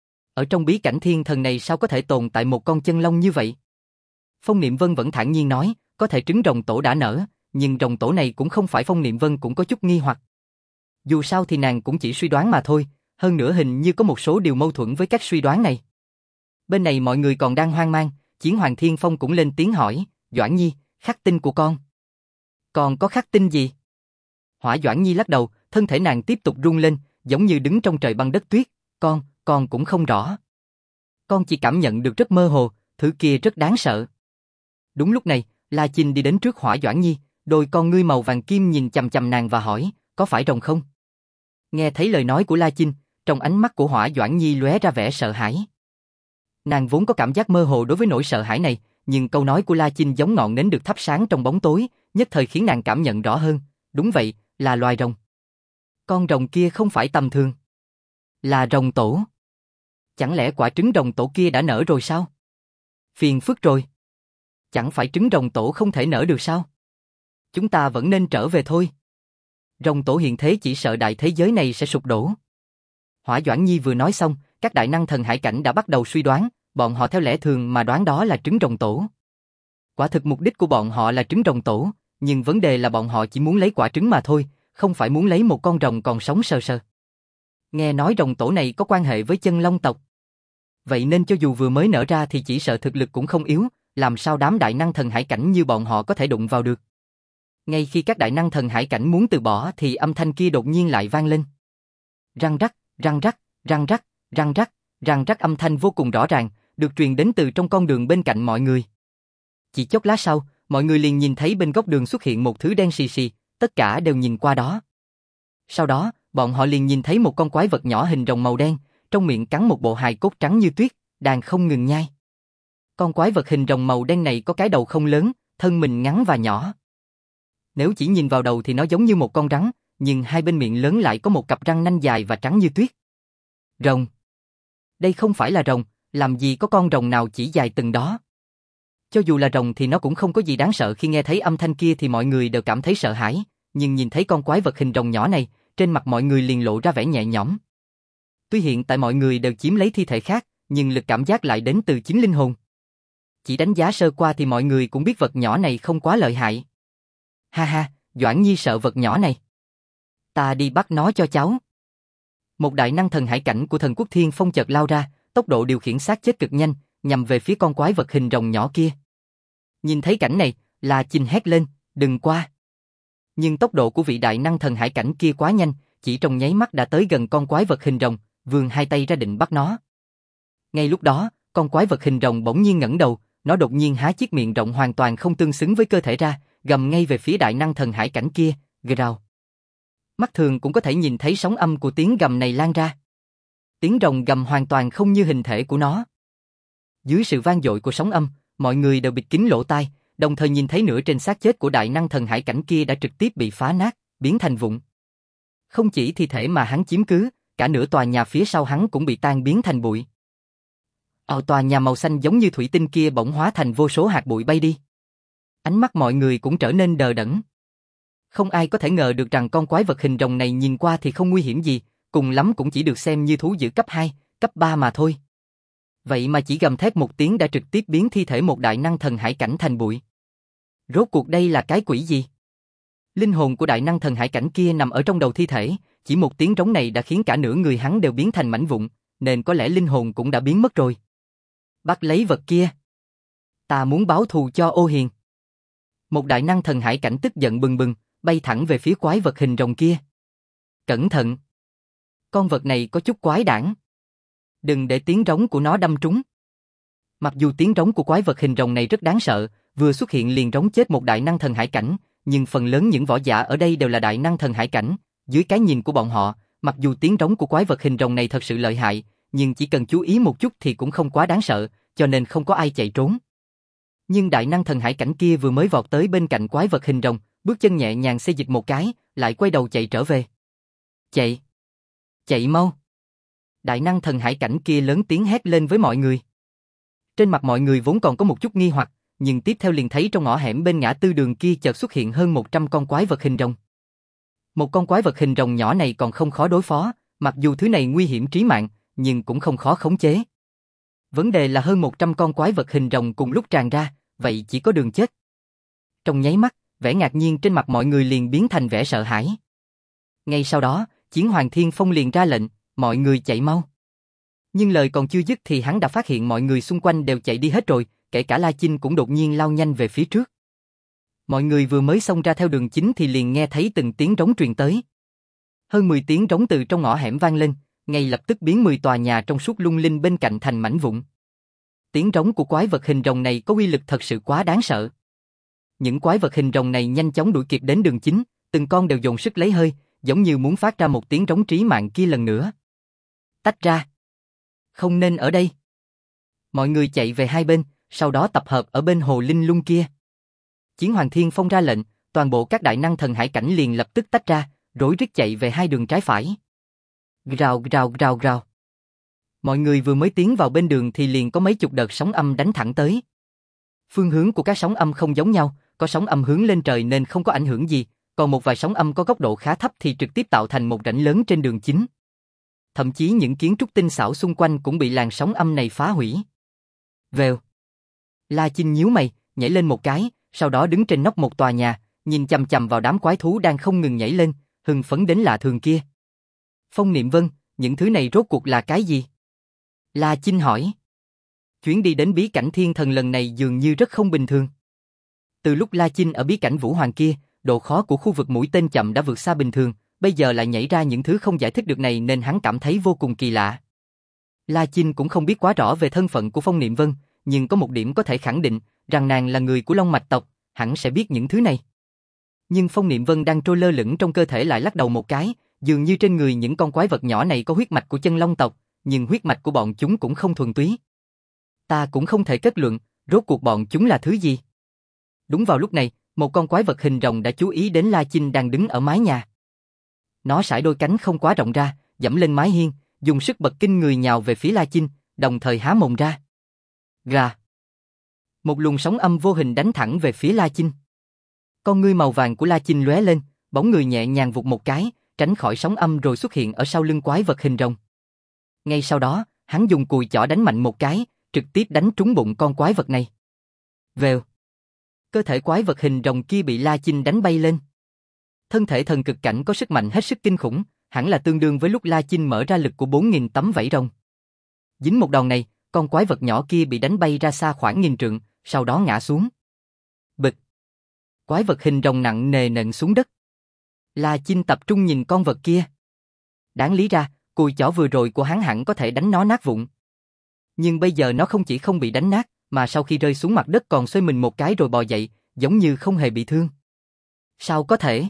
Ở trong bí cảnh thiên thần này sao có thể tồn tại một con chân long như vậy? Phong Niệm Vân vẫn thản nhiên nói, có thể trứng rồng tổ đã nở, nhưng rồng tổ này cũng không phải. Phong Niệm Vân cũng có chút nghi hoặc. Dù sao thì nàng cũng chỉ suy đoán mà thôi, hơn nữa hình như có một số điều mâu thuẫn với các suy đoán này. Bên này mọi người còn đang hoang mang, Chiến Hoàng Thiên Phong cũng lên tiếng hỏi, Doãn Nhi, khắc tinh của con. Còn có khắc tinh gì? Hỏa Doãn Nhi lắc đầu, thân thể nàng tiếp tục rung lên, giống như đứng trong trời băng đất tuyết, con, con cũng không rõ. Con chỉ cảm nhận được rất mơ hồ, thứ kia rất đáng sợ. Đúng lúc này, La Chinh đi đến trước Hỏa Doãn Nhi, đôi con ngươi màu vàng kim nhìn chằm chằm nàng và hỏi, có phải rồng không? Nghe thấy lời nói của La Chinh, trong ánh mắt của Hỏa Doãn Nhi lóe ra vẻ sợ hãi. Nàng vốn có cảm giác mơ hồ đối với nỗi sợ hãi này, nhưng câu nói của La Chinh giống ngọn nến được thắp sáng trong bóng tối, nhất thời khiến nàng cảm nhận rõ hơn, đúng vậy, là loài rồng. Con rồng kia không phải tầm thường. Là rồng tổ. Chẳng lẽ quả trứng rồng tổ kia đã nở rồi sao? Phiền phức rồi. Chẳng phải trứng rồng tổ không thể nở được sao? Chúng ta vẫn nên trở về thôi. Rồng tổ hiện thế chỉ sợ đại thế giới này sẽ sụp đổ. Hỏa Doãn Nhi vừa nói xong, các đại năng thần hải cảnh đã bắt đầu suy đoán, bọn họ theo lẽ thường mà đoán đó là trứng rồng tổ. Quả thực mục đích của bọn họ là trứng rồng tổ, nhưng vấn đề là bọn họ chỉ muốn lấy quả trứng mà thôi, không phải muốn lấy một con rồng còn sống sờ sờ. Nghe nói rồng tổ này có quan hệ với chân long tộc. Vậy nên cho dù vừa mới nở ra thì chỉ sợ thực lực cũng không yếu, làm sao đám đại năng thần hải cảnh như bọn họ có thể đụng vào được. Ngay khi các đại năng thần hải cảnh muốn từ bỏ thì âm thanh kia đột nhiên lại vang lên. Răng rắc, răng rắc, răng rắc, răng rắc, răng rắc, âm thanh vô cùng rõ ràng, được truyền đến từ trong con đường bên cạnh mọi người. Chỉ chốc lát sau, mọi người liền nhìn thấy bên góc đường xuất hiện một thứ đen xì xì, tất cả đều nhìn qua đó. Sau đó, bọn họ liền nhìn thấy một con quái vật nhỏ hình rồng màu đen, trong miệng cắn một bộ hài cốt trắng như tuyết, đang không ngừng nhai. Con quái vật hình rồng màu đen này có cái đầu không lớn, thân mình ngắn và nhỏ. Nếu chỉ nhìn vào đầu thì nó giống như một con rắn, nhưng hai bên miệng lớn lại có một cặp răng nanh dài và trắng như tuyết. Rồng. Đây không phải là rồng, làm gì có con rồng nào chỉ dài từng đó. Cho dù là rồng thì nó cũng không có gì đáng sợ. Khi nghe thấy âm thanh kia thì mọi người đều cảm thấy sợ hãi, nhưng nhìn thấy con quái vật hình rồng nhỏ này, trên mặt mọi người liền lộ ra vẻ nhẹ nhõm. Tuy hiện tại mọi người đều chiếm lấy thi thể khác, nhưng lực cảm giác lại đến từ chính linh hồn. Chỉ đánh giá sơ qua thì mọi người cũng biết vật nhỏ này không quá lợi hại. Ha ha, Doãn Nhi sợ vật nhỏ này. Ta đi bắt nó cho cháu. Một đại năng thần hải cảnh của thần quốc Thiên Phong chợt lao ra, tốc độ điều khiển xác chết cực nhanh, nhằm về phía con quái vật hình rồng nhỏ kia. Nhìn thấy cảnh này, La Chinh hét lên, đừng qua. Nhưng tốc độ của vị đại năng thần hải cảnh kia quá nhanh, chỉ trong nháy mắt đã tới gần con quái vật hình rồng, vươn hai tay ra định bắt nó. Ngay lúc đó, con quái vật hình rồng bỗng nhiên ngẩng đầu, nó đột nhiên há chiếc miệng rộng hoàn toàn không tương xứng với cơ thể ra, gầm ngay về phía đại năng thần hải cảnh kia, gào. Mắt thường cũng có thể nhìn thấy sóng âm của tiếng gầm này lan ra. Tiếng rồng gầm hoàn toàn không như hình thể của nó. Dưới sự vang dội của sóng âm, mọi người đều bịt kín lỗ tai, đồng thời nhìn thấy nửa trên xác chết của đại năng thần hải cảnh kia đã trực tiếp bị phá nát, biến thành vụn. Không chỉ thi thể mà hắn chiếm cứ, cả nửa tòa nhà phía sau hắn cũng bị tan biến thành bụi. Ở tòa nhà màu xanh giống như thủy tinh kia bỗng hóa thành vô số hạt bụi bay đi. Ánh mắt mọi người cũng trở nên đờ đẫn. Không ai có thể ngờ được rằng con quái vật hình rồng này nhìn qua thì không nguy hiểm gì, cùng lắm cũng chỉ được xem như thú dữ cấp hai, cấp ba mà thôi. Vậy mà chỉ gầm thét một tiếng đã trực tiếp biến thi thể một đại năng thần hải cảnh thành bụi. Rốt cuộc đây là cái quỷ gì? Linh hồn của đại năng thần hải cảnh kia nằm ở trong đầu thi thể, chỉ một tiếng trống này đã khiến cả nửa người hắn đều biến thành mảnh vụn, nên có lẽ linh hồn cũng đã biến mất rồi. Bắt lấy vật kia. Ta muốn báo thù cho Ô Hiền. Một đại năng thần hải cảnh tức giận bừng bừng, bay thẳng về phía quái vật hình rồng kia. Cẩn thận. Con vật này có chút quái đản. Đừng để tiếng rống của nó đâm trúng. Mặc dù tiếng rống của quái vật hình rồng này rất đáng sợ, vừa xuất hiện liền rống chết một đại năng thần hải cảnh, nhưng phần lớn những võ giả ở đây đều là đại năng thần hải cảnh. Dưới cái nhìn của bọn họ, mặc dù tiếng rống của quái vật hình rồng này thật sự lợi hại, nhưng chỉ cần chú ý một chút thì cũng không quá đáng sợ, cho nên không có ai chạy trốn. Nhưng đại năng thần hải cảnh kia vừa mới vọt tới bên cạnh quái vật hình rồng, bước chân nhẹ nhàng xê dịch một cái, lại quay đầu chạy trở về. Chạy! Chạy mau! Đại năng thần hải cảnh kia lớn tiếng hét lên với mọi người. Trên mặt mọi người vốn còn có một chút nghi hoặc, nhưng tiếp theo liền thấy trong ngõ hẻm bên ngã tư đường kia chợt xuất hiện hơn một trăm con quái vật hình rồng. Một con quái vật hình rồng nhỏ này còn không khó đối phó, mặc dù thứ này nguy hiểm trí mạng, nhưng cũng không khó khống chế. Vấn đề là hơn một trăm con quái vật hình rồng cùng lúc tràn ra, vậy chỉ có đường chết. Trong nháy mắt, vẻ ngạc nhiên trên mặt mọi người liền biến thành vẻ sợ hãi. Ngay sau đó, Chiến Hoàng Thiên Phong liền ra lệnh, mọi người chạy mau. Nhưng lời còn chưa dứt thì hắn đã phát hiện mọi người xung quanh đều chạy đi hết rồi, kể cả La Chinh cũng đột nhiên lao nhanh về phía trước. Mọi người vừa mới xông ra theo đường chính thì liền nghe thấy từng tiếng trống truyền tới. Hơn mười tiếng trống từ trong ngõ hẻm vang lên, ngay lập tức biến mười tòa nhà trong suốt lung linh bên cạnh thành mảnh vụn. Tiếng trống của quái vật hình rồng này có uy lực thật sự quá đáng sợ. Những quái vật hình rồng này nhanh chóng đuổi kịp đến đường chính, từng con đều dồn sức lấy hơi, giống như muốn phát ra một tiếng trống trí mạng kia lần nữa. Tách ra. Không nên ở đây. Mọi người chạy về hai bên, sau đó tập hợp ở bên hồ linh lung kia. Chiến Hoàng Thiên Phong ra lệnh, toàn bộ các đại năng thần hải cảnh liền lập tức tách ra, rối rít chạy về hai đường trái phải. Rào rào rào rào. Mọi người vừa mới tiến vào bên đường thì liền có mấy chục đợt sóng âm đánh thẳng tới. Phương hướng của các sóng âm không giống nhau, có sóng âm hướng lên trời nên không có ảnh hưởng gì, còn một vài sóng âm có góc độ khá thấp thì trực tiếp tạo thành một rãnh lớn trên đường chính. Thậm chí những kiến trúc tinh xảo xung quanh cũng bị làn sóng âm này phá hủy. Vèo. La Chinh nhíu mày, nhảy lên một cái, sau đó đứng trên nóc một tòa nhà, nhìn chằm chằm vào đám quái thú đang không ngừng nhảy lên, hưng phấn đến lạ thường kia. Phong Niệm Vân, những thứ này rốt cuộc là cái gì? La Chinh hỏi. Chuyến đi đến bí cảnh thiên thần lần này dường như rất không bình thường. Từ lúc La Chinh ở bí cảnh Vũ Hoàng kia, độ khó của khu vực mũi tên chậm đã vượt xa bình thường, bây giờ lại nhảy ra những thứ không giải thích được này nên hắn cảm thấy vô cùng kỳ lạ. La Chinh cũng không biết quá rõ về thân phận của Phong Niệm Vân, nhưng có một điểm có thể khẳng định, rằng nàng là người của Long Mạch tộc, hẳn sẽ biết những thứ này. Nhưng Phong Niệm Vân đang trôi lơ lửng trong cơ thể lại lắc đầu một cái, dường như trên người những con quái vật nhỏ này có huyết mạch của chân Long tộc, nhưng huyết mạch của bọn chúng cũng không thuần túy. Ta cũng không thể kết luận, rốt cuộc bọn chúng là thứ gì. Đúng vào lúc này, một con quái vật hình rồng đã chú ý đến La Chinh đang đứng ở mái nhà. Nó sải đôi cánh không quá rộng ra, giẫm lên mái hiên, dùng sức bật kinh người nhào về phía La Chinh, đồng thời há mồm ra. Gà. Một luồng sóng âm vô hình đánh thẳng về phía La Chinh. Con ngươi màu vàng của La Chinh lóe lên, bóng người nhẹ nhàng vụt một cái, tránh khỏi sóng âm rồi xuất hiện ở sau lưng quái vật hình rồng. Ngay sau đó, hắn dùng cùi chỏ đánh mạnh một cái, trực tiếp đánh trúng bụng con quái vật này. Vèo. Cơ thể quái vật hình rồng kia bị La Chinh đánh bay lên. Thân thể thần cực cảnh có sức mạnh hết sức kinh khủng, hẳn là tương đương với lúc La Chinh mở ra lực của bốn nghìn tấm vảy rồng. Dính một đòn này, con quái vật nhỏ kia bị đánh bay ra xa khoảng nghìn trượng, sau đó ngã xuống. Bịch. Quái vật hình rồng nặng nề nện xuống đất. La Chinh tập trung nhìn con vật kia. Đáng lý ra, cùi chỏ vừa rồi của hắn hẳn có thể đánh nó nát vụn. Nhưng bây giờ nó không chỉ không bị đánh nát, mà sau khi rơi xuống mặt đất còn xoay mình một cái rồi bò dậy, giống như không hề bị thương. Sao có thể?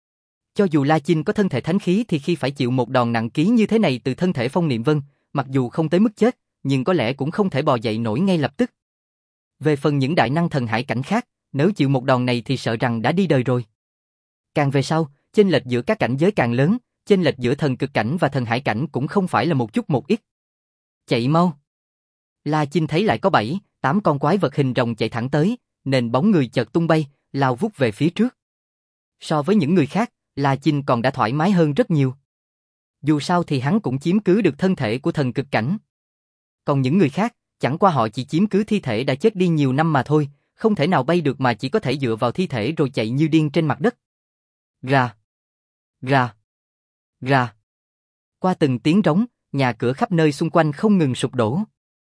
Cho dù La Chinh có thân thể thánh khí thì khi phải chịu một đòn nặng ký như thế này từ thân thể Phong Niệm Vân, mặc dù không tới mức chết, nhưng có lẽ cũng không thể bò dậy nổi ngay lập tức. Về phần những đại năng thần hải cảnh khác, nếu chịu một đòn này thì sợ rằng đã đi đời rồi. Càng về sau, chênh lệch giữa các cảnh giới càng lớn, chênh lệch giữa thần cực cảnh và thần hải cảnh cũng không phải là một chút một ít. Chạy mau. La Chinh thấy lại có bảy, tám con quái vật hình rồng chạy thẳng tới, nên bóng người chợt tung bay, lao vút về phía trước. So với những người khác, La Chinh còn đã thoải mái hơn rất nhiều. Dù sao thì hắn cũng chiếm cứ được thân thể của thần cực cảnh. Còn những người khác, chẳng qua họ chỉ chiếm cứ thi thể đã chết đi nhiều năm mà thôi, không thể nào bay được mà chỉ có thể dựa vào thi thể rồi chạy như điên trên mặt đất. Gà. Gà. Gà. Qua từng tiếng rống, nhà cửa khắp nơi xung quanh không ngừng sụp đổ.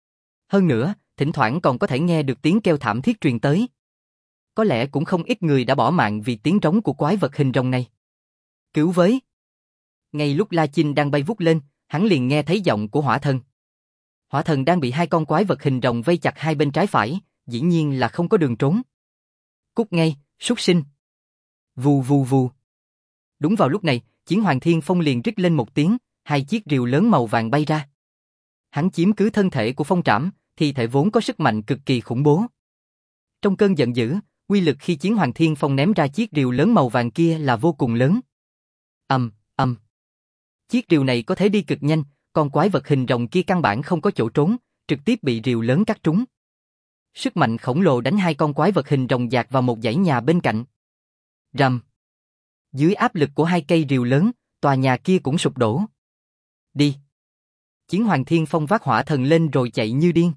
Hơn nữa, thỉnh thoảng còn có thể nghe được tiếng kêu thảm thiết truyền tới. Có lẽ cũng không ít người đã bỏ mạng vì tiếng rống của quái vật hình rồng này. Cứu với! Ngay lúc La Chinh đang bay vút lên, hắn liền nghe thấy giọng của Hỏa Thần. Hỏa Thần đang bị hai con quái vật hình rồng vây chặt hai bên trái phải, dĩ nhiên là không có đường trốn. Cút ngay, súc sinh! Vù vù vù! Đúng vào lúc này, Chiến Hoàng Thiên Phong liền rít lên một tiếng, hai chiếc rìu lớn màu vàng bay ra. Hắn chiếm cứ thân thể của Phong Trảm, thi thể vốn có sức mạnh cực kỳ khủng bố. Trong cơn giận dữ, uy lực khi Chiến Hoàng Thiên Phong ném ra chiếc rìu lớn màu vàng kia là vô cùng lớn. Ầm, ầm. Chiếc rìu này có thể đi cực nhanh, còn quái vật hình rồng kia căn bản không có chỗ trốn, trực tiếp bị rìu lớn cắt trúng. Sức mạnh khổng lồ đánh hai con quái vật hình rồng dạt vào một dãy nhà bên cạnh. Rầm. Dưới áp lực của hai cây rìu lớn, tòa nhà kia cũng sụp đổ. Đi. Chiến Hoàng Thiên Phong vác hỏa thần lên rồi chạy như điên.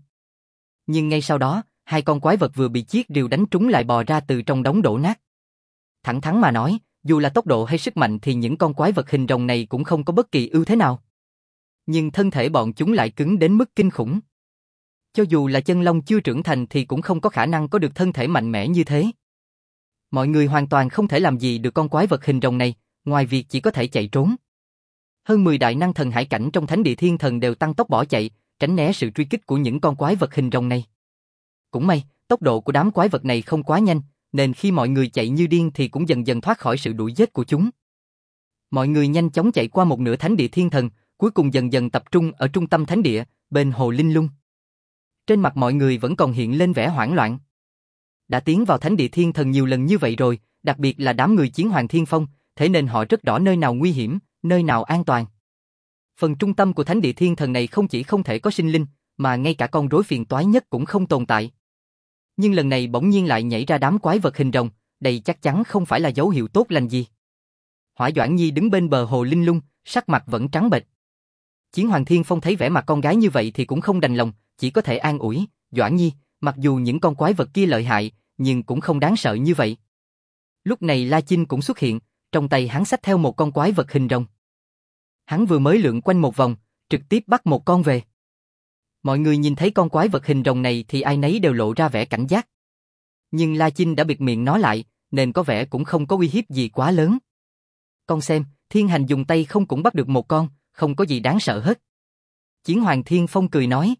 Nhưng ngay sau đó, hai con quái vật vừa bị chiếc rìu đánh trúng lại bò ra từ trong đống đổ nát. Thẳng thắn mà nói, dù là tốc độ hay sức mạnh thì những con quái vật hình rồng này cũng không có bất kỳ ưu thế nào. Nhưng thân thể bọn chúng lại cứng đến mức kinh khủng. Cho dù là chân long chưa trưởng thành thì cũng không có khả năng có được thân thể mạnh mẽ như thế. Mọi người hoàn toàn không thể làm gì được con quái vật hình rồng này, ngoài việc chỉ có thể chạy trốn. Hơn mười đại năng thần hải cảnh trong thánh địa thiên thần đều tăng tốc bỏ chạy, tránh né sự truy kích của những con quái vật hình rồng này. Cũng may, tốc độ của đám quái vật này không quá nhanh, nên khi mọi người chạy như điên thì cũng dần dần thoát khỏi sự đuổi giết của chúng. Mọi người nhanh chóng chạy qua một nửa thánh địa thiên thần, cuối cùng dần dần tập trung ở trung tâm thánh địa, bên hồ Linh Lung. Trên mặt mọi người vẫn còn hiện lên vẻ hoảng loạn. Đã tiến vào thánh địa thiên thần nhiều lần như vậy rồi, đặc biệt là đám người Chiến Hoàng Thiên Phong, thế nên họ rất rõ nơi nào nguy hiểm, nơi nào an toàn. Phần trung tâm của thánh địa thiên thần này không chỉ không thể có sinh linh, mà ngay cả con rối phiền toái nhất cũng không tồn tại. Nhưng lần này bỗng nhiên lại nhảy ra đám quái vật hình rồng, đây chắc chắn không phải là dấu hiệu tốt lành gì. Hỏa Doãn Nhi đứng bên bờ hồ Linh Lung, sắc mặt vẫn trắng bệch. Chiến Hoàng Thiên Phong thấy vẻ mặt con gái như vậy thì cũng không đành lòng, chỉ có thể an ủi, Doãn Nhi, mặc dù những con quái vật kia lợi hại, nhưng cũng không đáng sợ như vậy. Lúc này La Chinh cũng xuất hiện, trong tay hắn xách theo một con quái vật hình rồng. Hắn vừa mới lượn quanh một vòng, trực tiếp bắt một con về. Mọi người nhìn thấy con quái vật hình rồng này thì ai nấy đều lộ ra vẻ cảnh giác. Nhưng La Chinh đã bịt miệng nó lại, nên có vẻ cũng không có uy hiếp gì quá lớn. Con xem, Thiên Hành dùng tay không cũng bắt được một con, không có gì đáng sợ hết. Chiến Hoàng Thiên Phong cười nói.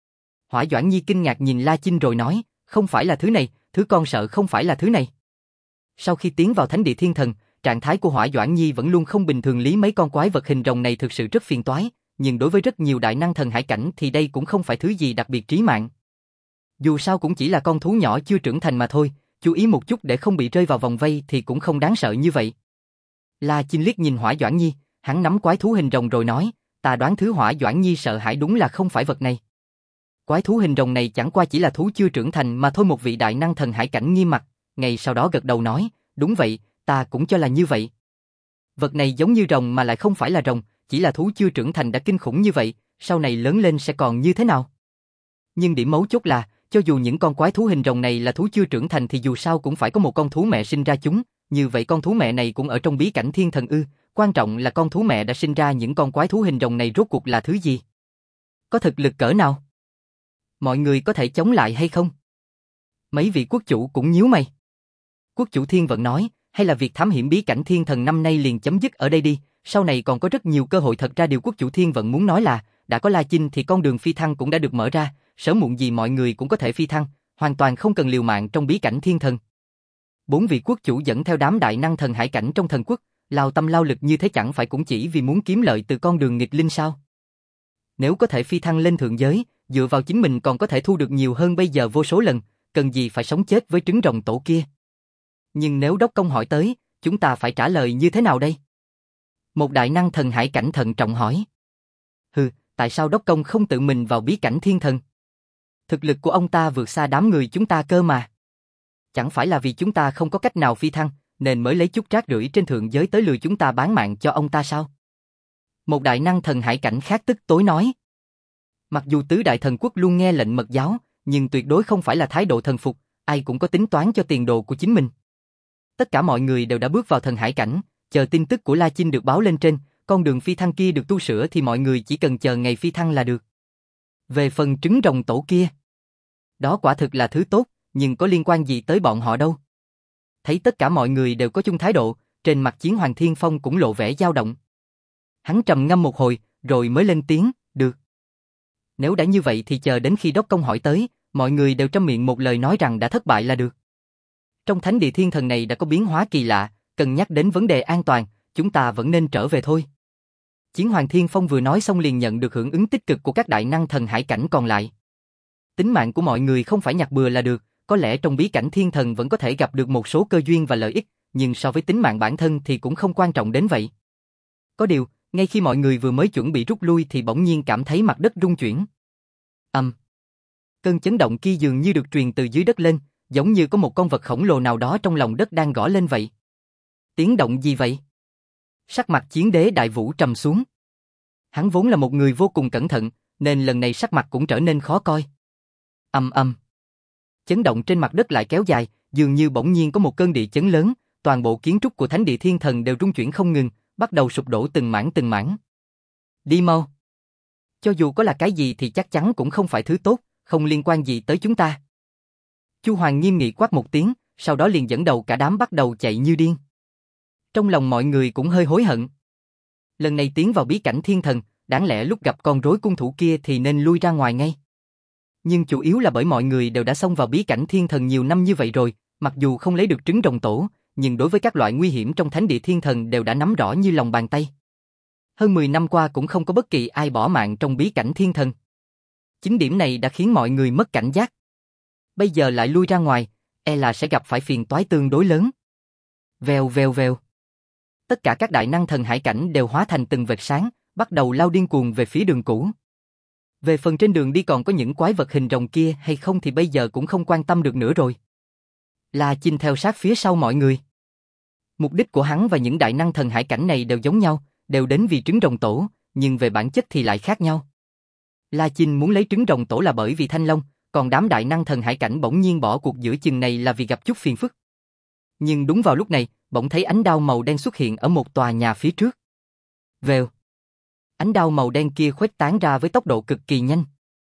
Hỏa Doãn Nhi kinh ngạc nhìn La Chinh rồi nói, không phải là thứ này, thứ con sợ không phải là thứ này. Sau khi tiến vào thánh địa thiên thần, trạng thái của Hỏa Doãn Nhi vẫn luôn không bình thường, lý mấy con quái vật hình rồng này thực sự rất phiền toái, nhưng đối với rất nhiều đại năng thần hải cảnh thì đây cũng không phải thứ gì đặc biệt trí mạng. Dù sao cũng chỉ là con thú nhỏ chưa trưởng thành mà thôi, chú ý một chút để không bị rơi vào vòng vây thì cũng không đáng sợ như vậy. La Chinh liếc nhìn Hỏa Doãn Nhi, hắn nắm quái thú hình rồng rồi nói, ta đoán thứ Hỏa Doãn Nhi sợ hãi đúng là không phải vật này. Quái thú hình rồng này chẳng qua chỉ là thú chưa trưởng thành mà thôi. Một vị đại năng thần hải cảnh nghiêm mặt, ngay sau đó gật đầu nói, đúng vậy, ta cũng cho là như vậy. Vật này giống như rồng mà lại không phải là rồng, chỉ là thú chưa trưởng thành đã kinh khủng như vậy, sau này lớn lên sẽ còn như thế nào? Nhưng điểm mấu chốt là, cho dù những con quái thú hình rồng này là thú chưa trưởng thành thì dù sao cũng phải có một con thú mẹ sinh ra chúng, như vậy con thú mẹ này cũng ở trong bí cảnh thiên thần ư? Quan trọng là con thú mẹ đã sinh ra những con quái thú hình rồng này rốt cuộc là thứ gì? Có thực lực cỡ nào? Mọi người có thể chống lại hay không? Mấy vị quốc chủ cũng nhíu mày. Quốc chủ Thiên Vận nói, hay là việc thám hiểm bí cảnh thiên thần năm nay liền chấm dứt ở đây đi, sau này còn có rất nhiều cơ hội. Thật ra điều quốc chủ Thiên Vận muốn nói là, đã có La Chinh thì con đường phi thăng cũng đã được mở ra, sớm muộn gì mọi người cũng có thể phi thăng, hoàn toàn không cần liều mạng trong bí cảnh thiên thần. Bốn vị quốc chủ dẫn theo đám đại năng thần hải cảnh trong thần quốc, lao tâm lao lực như thế chẳng phải cũng chỉ vì muốn kiếm lợi từ con đường nghịch linh sao? Nếu có thể phi thăng lên thượng giới, dựa vào chính mình còn có thể thu được nhiều hơn bây giờ vô số lần, cần gì phải sống chết với trứng rồng tổ kia. Nhưng nếu đốc công hỏi tới, chúng ta phải trả lời như thế nào đây? Một đại năng thần hải cảnh thận trọng hỏi. Hừ, tại sao đốc công không tự mình vào bí cảnh thiên thần? Thực lực của ông ta vượt xa đám người chúng ta cơ mà. Chẳng phải là vì chúng ta không có cách nào phi thăng, nên mới lấy chút rác rưởi trên thượng giới tới lừa chúng ta bán mạng cho ông ta sao? Một đại năng thần hải cảnh khác tức tối nói. Mặc dù tứ đại thần quốc luôn nghe lệnh mật giáo, nhưng tuyệt đối không phải là thái độ thần phục, ai cũng có tính toán cho tiền đồ của chính mình. Tất cả mọi người đều đã bước vào thần hải cảnh, chờ tin tức của La Chinh được báo lên trên, con đường phi thăng kia được tu sửa thì mọi người chỉ cần chờ ngày phi thăng là được. Về phần trứng rồng tổ kia, đó quả thực là thứ tốt, nhưng có liên quan gì tới bọn họ đâu. Thấy tất cả mọi người đều có chung thái độ, trên mặt Chiến Hoàng Thiên Phong cũng lộ vẻ dao động. Hắn trầm ngâm một hồi, rồi mới lên tiếng, được. Nếu đã như vậy thì chờ đến khi đốc công hỏi tới, mọi người đều trăm miệng một lời nói rằng đã thất bại là được. Trong thánh địa thiên thần này đã có biến hóa kỳ lạ, cần nhắc đến vấn đề an toàn, chúng ta vẫn nên trở về thôi. Chiến Hoàng Thiên Phong vừa nói xong liền nhận được hưởng ứng tích cực của các đại năng thần hải cảnh còn lại. Tính mạng của mọi người không phải nhặt bừa là được, có lẽ trong bí cảnh thiên thần vẫn có thể gặp được một số cơ duyên và lợi ích, nhưng so với tính mạng bản thân thì cũng không quan trọng đến vậy. Có điều, ngay khi mọi người vừa mới chuẩn bị rút lui thì bỗng nhiên cảm thấy mặt đất rung chuyển. Ầm. Um. Cơn chấn động kia dường như được truyền từ dưới đất lên, giống như có một con vật khổng lồ nào đó trong lòng đất đang gõ lên vậy. Tiếng động gì vậy? Sắc mặt Chiến đế Đại Vũ trầm xuống. Hắn vốn là một người vô cùng cẩn thận, nên lần này sắc mặt cũng trở nên khó coi. Ầm ầm. Chấn động trên mặt đất lại kéo dài, dường như bỗng nhiên có một cơn địa chấn lớn, toàn bộ kiến trúc của Thánh địa Thiên Thần đều rung chuyển không ngừng, bắt đầu sụp đổ từng mảng từng mảng. Đi mau. Cho dù có là cái gì thì chắc chắn cũng không phải thứ tốt, không liên quan gì tới chúng ta. Chu Hoàng nghiêm nghị quát một tiếng, sau đó liền dẫn đầu cả đám bắt đầu chạy như điên. Trong lòng mọi người cũng hơi hối hận. Lần này tiến vào bí cảnh Thiên Thần, đáng lẽ lúc gặp con rối cung thủ kia thì nên lui ra ngoài ngay. Nhưng chủ yếu là bởi mọi người đều đã xông vào bí cảnh Thiên Thần nhiều năm như vậy rồi, mặc dù không lấy được trứng rồng tổ, nhưng đối với các loại nguy hiểm trong Thánh địa Thiên Thần đều đã nắm rõ như lòng bàn tay. Hơn mười năm qua cũng không có bất kỳ ai bỏ mạng trong bí cảnh Thiên Thần. Chính điểm này đã khiến mọi người mất cảnh giác. Bây giờ lại lui ra ngoài, e là sẽ gặp phải phiền toái tương đối lớn. Vèo vèo vèo. Tất cả các đại năng thần hải cảnh đều hóa thành từng vệt sáng, bắt đầu lao điên cuồng về phía đường cũ. Về phần trên đường đi còn có những quái vật hình rồng kia hay không thì bây giờ cũng không quan tâm được nữa rồi. La Chinh theo sát phía sau mọi người. Mục đích của hắn và những đại năng thần hải cảnh này đều giống nhau, đều đến vì trứng rồng tổ, nhưng về bản chất thì lại khác nhau. La Chinh muốn lấy trứng rồng tổ là bởi vì Thanh Long, còn đám đại năng thần hải cảnh bỗng nhiên bỏ cuộc giữa chừng này là vì gặp chút phiền phức. Nhưng đúng vào lúc này, bỗng thấy ánh đao màu đen xuất hiện ở một tòa nhà phía trước. Vèo. Ánh đao màu đen kia khuếch tán ra với tốc độ cực kỳ nhanh.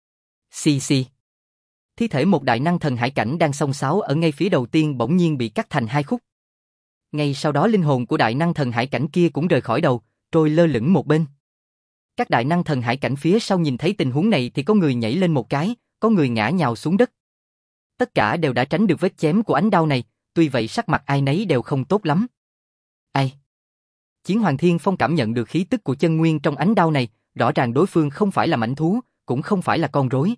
Xì xì. Thi thể một đại năng thần hải cảnh đang xông xáo ở ngay phía đầu tiên bỗng nhiên bị cắt thành hai khúc. Ngay sau đó linh hồn của đại năng thần hải cảnh kia cũng rời khỏi đầu, trôi lơ lửng một bên. Các đại năng thần hải cảnh phía sau nhìn thấy tình huống này thì có người nhảy lên một cái, có người ngã nhào xuống đất. Tất cả đều đã tránh được vết chém của ánh đao này, tuy vậy sắc mặt ai nấy đều không tốt lắm. Ai? Chiến Hoàng Thiên Phong cảm nhận được khí tức của chân nguyên trong ánh đao này, rõ ràng đối phương không phải là mãnh thú, cũng không phải là con rối.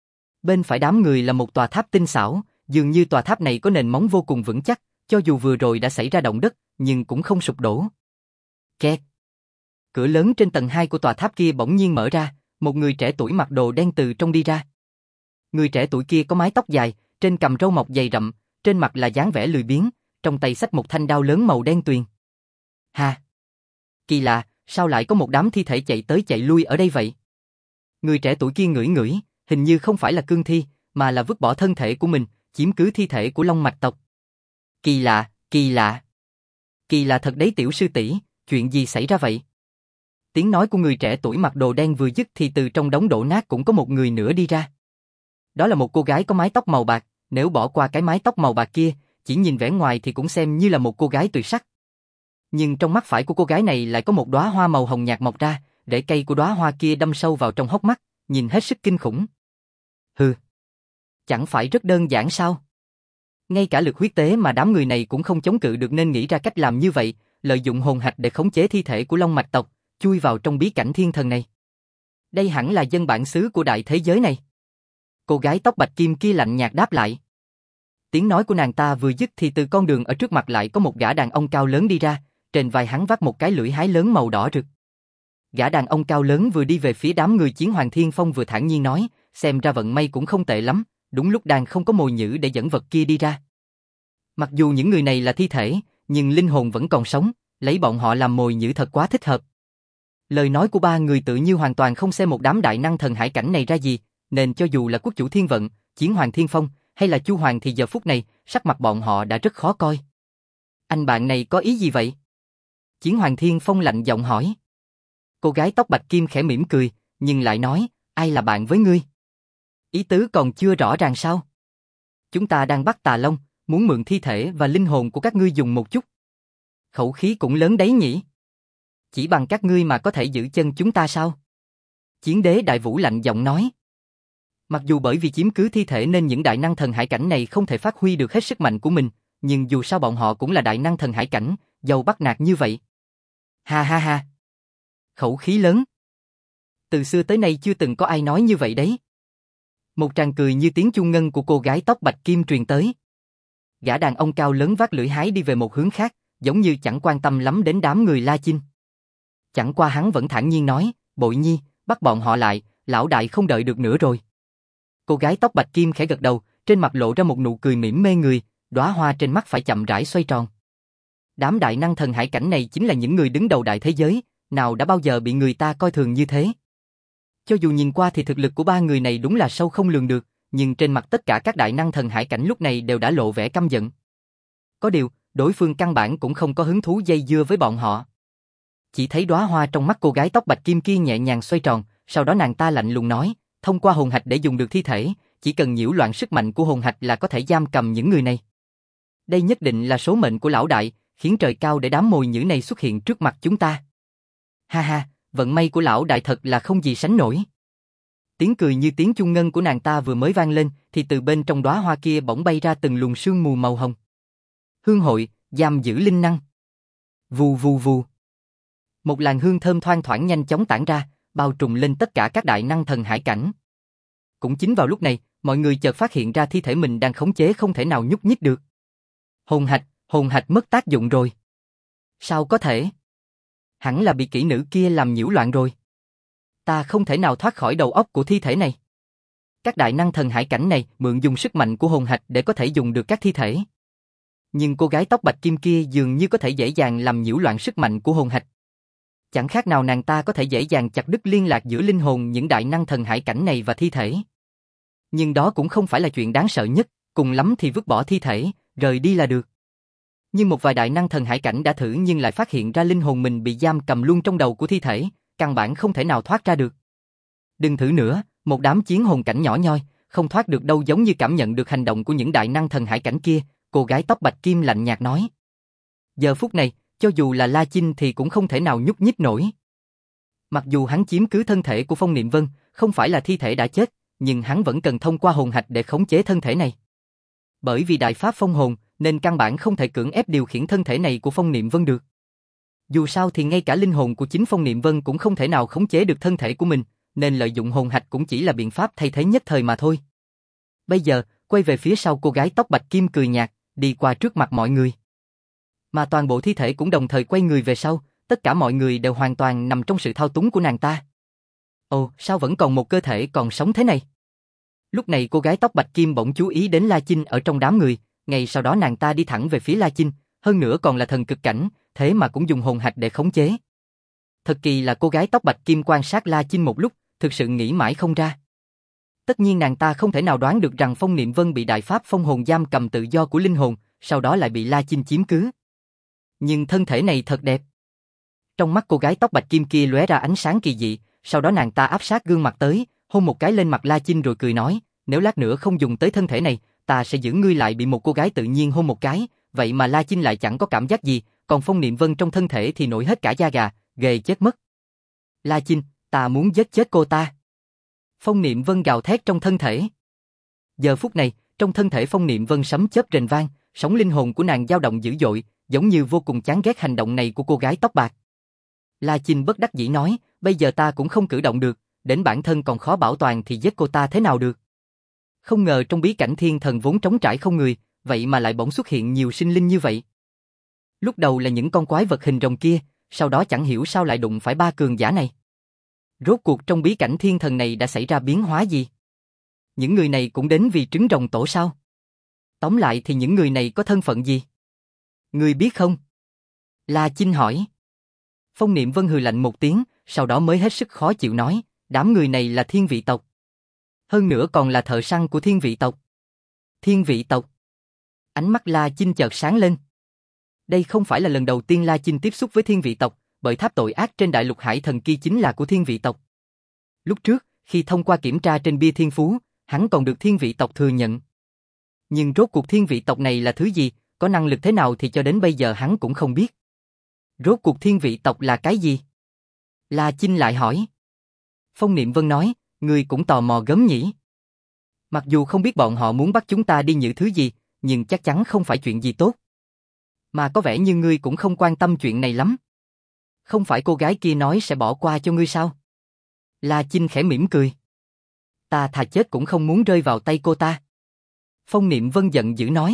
Bên phải đám người là một tòa tháp tinh xảo, dường như tòa tháp này có nền móng vô cùng vững chắc, cho dù vừa rồi đã xảy ra động đất, nhưng cũng không sụp đổ. Kẹt. Cửa lớn trên tầng hai của tòa tháp kia bỗng nhiên mở ra, một người trẻ tuổi mặc đồ đen từ trong đi ra. Người trẻ tuổi kia có mái tóc dài, trên cằm râu mọc dày rậm, trên mặt là dáng vẻ lười biếng, trong tay xách một thanh đao lớn màu đen tuyền. Ha! Kỳ lạ, sao lại có một đám thi thể chạy tới chạy lui ở đây vậy? Người trẻ tuổi kia ngửi ngửi, hình như không phải là cương thi, mà là vứt bỏ thân thể của mình, chiếm cứ thi thể của Long Mạch tộc. Kỳ lạ, kỳ lạ. Kỳ lạ thật đấy tiểu sư tỷ, chuyện gì xảy ra vậy? Tiếng nói của người trẻ tuổi mặc đồ đen vừa dứt thì từ trong đống đổ nát cũng có một người nữa đi ra. Đó là một cô gái có mái tóc màu bạc, nếu bỏ qua cái mái tóc màu bạc kia, chỉ nhìn vẻ ngoài thì cũng xem như là một cô gái tuyệt sắc. Nhưng trong mắt phải của cô gái này lại có một đóa hoa màu hồng nhạt mọc ra, rễ cây của đóa hoa kia đâm sâu vào trong hốc mắt, nhìn hết sức kinh khủng. Hừ, chẳng phải rất đơn giản sao? Ngay cả lực huyết tế mà đám người này cũng không chống cự được nên nghĩ ra cách làm như vậy, lợi dụng hồn hạch để khống chế thi thể của Long Mạch tộc, chui vào trong bí cảnh Thiên Thần này. Đây hẳn là dân bản xứ của đại thế giới này. Cô gái tóc bạch kim kia lạnh nhạt đáp lại. Tiếng nói của nàng ta vừa dứt thì từ con đường ở trước mặt lại có một gã đàn ông cao lớn đi ra, trên vai hắn vác một cái lưỡi hái lớn màu đỏ rực. Gã đàn ông cao lớn vừa đi về phía đám người Chiến Hoàng Thiên Phong vừa thản nhiên nói, xem ra vận may cũng không tệ lắm, đúng lúc đang không có mồi nhử để dẫn vật kia đi ra. Mặc dù những người này là thi thể, nhưng linh hồn vẫn còn sống, lấy bọn họ làm mồi nhử thật quá thích hợp. Lời nói của ba người tự như hoàn toàn không xem một đám đại năng thần hải cảnh này ra gì, nên cho dù là quốc chủ Thiên Vận, Chiến Hoàng Thiên Phong, hay là Chu Hoàng thì giờ phút này, sắc mặt bọn họ đã rất khó coi. Anh bạn này có ý gì vậy? Chiến Hoàng Thiên Phong lạnh giọng hỏi. Cô gái tóc bạch kim khẽ mỉm cười, nhưng lại nói, ai là bạn với ngươi? Ý tứ còn chưa rõ ràng sao? Chúng ta đang bắt Tà Long, muốn mượn thi thể và linh hồn của các ngươi dùng một chút. Khẩu khí cũng lớn đấy nhỉ? Chỉ bằng các ngươi mà có thể giữ chân chúng ta sao? Chiến đế Đại Vũ lạnh giọng nói. Mặc dù bởi vì chiếm cứ thi thể nên những đại năng thần hải cảnh này không thể phát huy được hết sức mạnh của mình, nhưng dù sao bọn họ cũng là đại năng thần hải cảnh, dầu bắt nạt như vậy. Ha ha ha. Khẩu khí lớn. Từ xưa tới nay chưa từng có ai nói như vậy đấy. Một tràng cười như tiếng chuông ngân của cô gái tóc bạch kim truyền tới. Gã đàn ông cao lớn vác lưỡi hái đi về một hướng khác, giống như chẳng quan tâm lắm đến đám người La Chinh. Chẳng qua hắn vẫn thản nhiên nói, Bội Nhi, bắt bọn họ lại, lão đại không đợi được nữa rồi. Cô gái tóc bạch kim khẽ gật đầu, trên mặt lộ ra một nụ cười mỉm mê người, đóa hoa trên mắt phải chậm rãi xoay tròn. Đám đại năng thần hải cảnh này chính là những người đứng đầu đại thế giới, nào đã bao giờ bị người ta coi thường như thế. Cho dù nhìn qua thì thực lực của ba người này đúng là sâu không lường được, nhưng trên mặt tất cả các đại năng thần hải cảnh lúc này đều đã lộ vẻ căm giận. Có điều, đối phương căn bản cũng không có hứng thú dây dưa với bọn họ. Chỉ thấy đóa hoa trong mắt cô gái tóc bạch kim kia nhẹ nhàng xoay tròn, sau đó nàng ta lạnh lùng nói, thông qua hồn hạch để dùng được thi thể, chỉ cần nhiễu loạn sức mạnh của hồn hạch là có thể giam cầm những người này. Đây nhất định là số mệnh của lão đại, khiến trời cao để đám mồi nhữ này xuất hiện trước mặt chúng ta. Ha ha, vận may của lão đại thật là không gì sánh nổi. Tiếng cười như tiếng chuông ngân của nàng ta vừa mới vang lên, thì từ bên trong đóa hoa kia bỗng bay ra từng luồng sương mù màu hồng. Hương hội, giam giữ linh năng. Vù vù vù. Một làn hương thơm thoang thoảng nhanh chóng tản ra, bao trùm lên tất cả các đại năng thần hải cảnh. Cũng chính vào lúc này, mọi người chợt phát hiện ra thi thể mình đang khống chế không thể nào nhúc nhích được. Hồn hạch, hồn hạch mất tác dụng rồi. Sao có thể? Hẳn là bị kỹ nữ kia làm nhiễu loạn rồi. Ta không thể nào thoát khỏi đầu óc của thi thể này. Các đại năng thần hải cảnh này mượn dùng sức mạnh của hồn hạch để có thể dùng được các thi thể. Nhưng cô gái tóc bạch kim kia dường như có thể dễ dàng làm nhiễu loạn sức mạnh của hồn hạch. Chẳng khác nào nàng ta có thể dễ dàng chặt đứt liên lạc giữa linh hồn những đại năng thần hải cảnh này và thi thể. Nhưng đó cũng không phải là chuyện đáng sợ nhất, cùng lắm thì vứt bỏ thi thể, rời đi là được. Nhưng một vài đại năng thần hải cảnh đã thử nhưng lại phát hiện ra linh hồn mình bị giam cầm luôn trong đầu của thi thể, căn bản không thể nào thoát ra được. Đừng thử nữa, một đám chiến hồn cảnh nhỏ nhoi, không thoát được đâu. Giống như cảm nhận được hành động của những đại năng thần hải cảnh kia, cô gái tóc bạch kim lạnh nhạt nói. Giờ phút này, cho dù là La Chinh thì cũng không thể nào nhúc nhích nổi. Mặc dù hắn chiếm cứ thân thể của Phong Niệm Vân, không phải là thi thể đã chết, nhưng hắn vẫn cần thông qua hồn hạch để khống chế thân thể này. Bởi vì đại pháp phong hồn, nên căn bản không thể cưỡng ép điều khiển thân thể này của Phong Niệm Vân được. Dù sao thì ngay cả linh hồn của chính Phong Niệm Vân cũng không thể nào khống chế được thân thể của mình, nên lợi dụng hồn hạch cũng chỉ là biện pháp thay thế nhất thời mà thôi. Bây giờ, quay về phía sau cô gái tóc bạch kim cười nhạt, đi qua trước mặt mọi người. Mà toàn bộ thi thể cũng đồng thời quay người về sau, tất cả mọi người đều hoàn toàn nằm trong sự thao túng của nàng ta. Ồ, sao vẫn còn một cơ thể còn sống thế này? Lúc này cô gái tóc bạch kim bỗng chú ý đến La Chinh ở trong đám người, ngay sau đó nàng ta đi thẳng về phía La Chinh, hơn nữa còn là thần cực cảnh, thế mà cũng dùng hồn hạch để khống chế. Thật kỳ là cô gái tóc bạch kim quan sát La Chinh một lúc, thực sự nghĩ mãi không ra. Tất nhiên nàng ta không thể nào đoán được rằng Phong Niệm Vân bị đại pháp phong hồn giam cầm tự do của linh hồn, sau đó lại bị La Chinh chiếm cứ. Nhưng thân thể này thật đẹp. Trong mắt cô gái tóc bạch kim kia lóe ra ánh sáng kỳ dị, sau đó nàng ta áp sát gương mặt tới, hôn một cái lên mặt La Chinh rồi cười nói, nếu lát nữa không dùng tới thân thể này, ta sẽ giữ ngươi lại bị một cô gái tự nhiên hôn một cái, vậy mà La Chinh lại chẳng có cảm giác gì, còn Phong Niệm Vân trong thân thể thì nổi hết cả da gà, ghê chết mất. La Chinh, ta muốn giết chết cô ta. Phong Niệm Vân gào thét trong thân thể. Giờ phút này, trong thân thể Phong Niệm Vân sấm chớp rền vang, sóng linh hồn của nàng dao động dữ dội, giống như vô cùng chán ghét hành động này của cô gái tóc bạc. La Chinh bất đắc dĩ nói, bây giờ ta cũng không cử động được, đến bản thân còn khó bảo toàn thì giết cô ta thế nào được. Không ngờ trong bí cảnh thiên thần vốn trống trải không người, vậy mà lại bỗng xuất hiện nhiều sinh linh như vậy. Lúc đầu là những con quái vật hình rồng kia, sau đó chẳng hiểu sao lại đụng phải ba cường giả này. Rốt cuộc trong bí cảnh thiên thần này đã xảy ra biến hóa gì? Những người này cũng đến vì trứng rồng tổ sao? Tóm lại thì những người này có thân phận gì? Ngươi biết không? La Chinh hỏi. Phong Niệm Vân hừ lạnh một tiếng, sau đó mới hết sức khó chịu nói, đám người này là thiên vị tộc. Hơn nữa còn là thợ săn của thiên vị tộc. Thiên vị tộc. Ánh mắt La Chinh chợt sáng lên. Đây không phải là lần đầu tiên La Chinh tiếp xúc với thiên vị tộc, bởi tháp tội ác trên đại lục hải thần kia chính là của thiên vị tộc. Lúc trước, khi thông qua kiểm tra trên bia thiên phú, hắn còn được thiên vị tộc thừa nhận. Nhưng rốt cuộc thiên vị tộc này là thứ gì, có năng lực thế nào thì cho đến bây giờ hắn cũng không biết. Rốt cuộc thiên vị tộc là cái gì? La Chinh lại hỏi. Phong Niệm Vân nói, ngươi cũng tò mò gớm nhỉ. Mặc dù không biết bọn họ muốn bắt chúng ta đi những thứ gì, nhưng chắc chắn không phải chuyện gì tốt. Mà có vẻ như ngươi cũng không quan tâm chuyện này lắm. Không phải cô gái kia nói sẽ bỏ qua cho ngươi sao? La Chinh khẽ mỉm cười. Ta thà chết cũng không muốn rơi vào tay cô ta. Phong Niệm Vân giận dữ nói.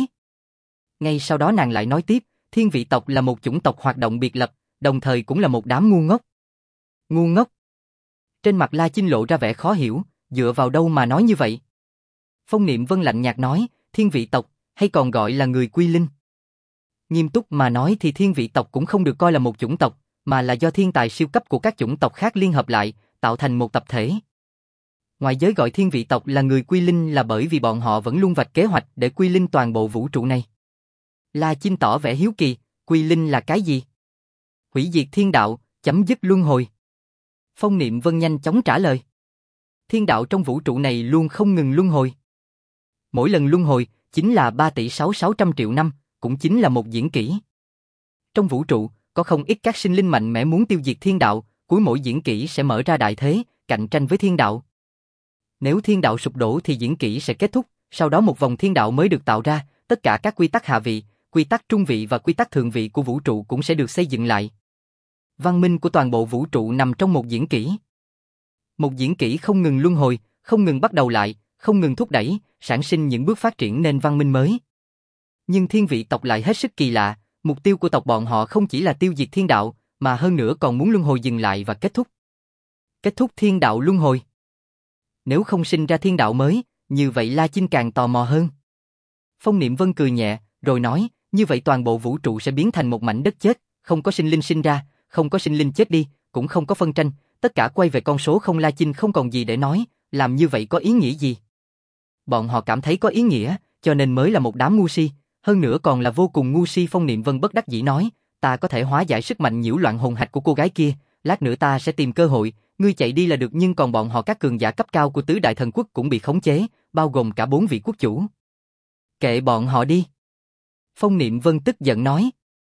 Ngay sau đó nàng lại nói tiếp, thiên vị tộc là một chủng tộc hoạt động biệt lập, đồng thời cũng là một đám ngu ngốc. Ngu ngốc? Trên mặt La Chinh lộ ra vẻ khó hiểu, dựa vào đâu mà nói như vậy? Phong Niệm Vân lạnh nhạt nói, thiên vị tộc, hay còn gọi là người Quy Linh. Nghiêm túc mà nói thì thiên vị tộc cũng không được coi là một chủng tộc, mà là do thiên tài siêu cấp của các chủng tộc khác liên hợp lại, tạo thành một tập thể. Ngoại giới gọi thiên vị tộc là người Quy Linh là bởi vì bọn họ vẫn luôn vạch kế hoạch để Quy Linh toàn bộ vũ trụ này. La Chinh tỏ vẻ hiếu kỳ, Quy Linh là cái gì? Hủy diệt thiên đạo, chấm dứt luân hồi. Phong Niệm Vân nhanh chóng trả lời. Thiên đạo trong vũ trụ này luôn không ngừng luân hồi. Mỗi lần luân hồi chính là ba tỷ sáu sáu trăm triệu năm, cũng chính là một diễn kỷ. Trong vũ trụ, có không ít các sinh linh mạnh mẽ muốn tiêu diệt thiên đạo, cuối mỗi diễn kỷ sẽ mở ra đại thế, cạnh tranh với thiên đạo. Nếu thiên đạo sụp đổ thì diễn kỷ sẽ kết thúc, sau đó một vòng thiên đạo mới được tạo ra, tất cả các quy tắc hạ vị, quy tắc trung vị và quy tắc thượng vị của vũ trụ cũng sẽ được xây dựng lại. Văn minh của toàn bộ vũ trụ nằm trong một diễn kỷ. Một diễn kỷ không ngừng luân hồi, không ngừng bắt đầu lại, không ngừng thúc đẩy, sản sinh những bước phát triển nên văn minh mới. Nhưng thiên vị tộc lại hết sức kỳ lạ, mục tiêu của tộc bọn họ không chỉ là tiêu diệt thiên đạo, mà hơn nữa còn muốn luân hồi dừng lại và kết thúc. Kết thúc thiên đạo luân hồi. Nếu không sinh ra thiên đạo mới, như vậy La Chinh càng tò mò hơn. Phong Niệm Vân cười nhẹ, rồi nói, như vậy toàn bộ vũ trụ sẽ biến thành một mảnh đất chết, không có sinh linh sinh ra, không có sinh linh chết đi, cũng không có phân tranh, tất cả quay về con số không. La Chinh không còn gì để nói, làm như vậy có ý nghĩa gì? Bọn họ cảm thấy có ý nghĩa, cho nên mới là một đám ngu si, hơn nữa còn là vô cùng ngu si. Phong Niệm Vân bất đắc dĩ nói, ta có thể hóa giải sức mạnh nhiễu loạn hồn hạch của cô gái kia, lát nữa ta sẽ tìm cơ hội, ngươi chạy đi là được. Nhưng còn bọn họ các cường giả cấp cao của tứ đại thần quốc cũng bị khống chế, bao gồm cả bốn vị quốc chủ. Kệ bọn họ đi. Phong Niệm Vân tức giận nói.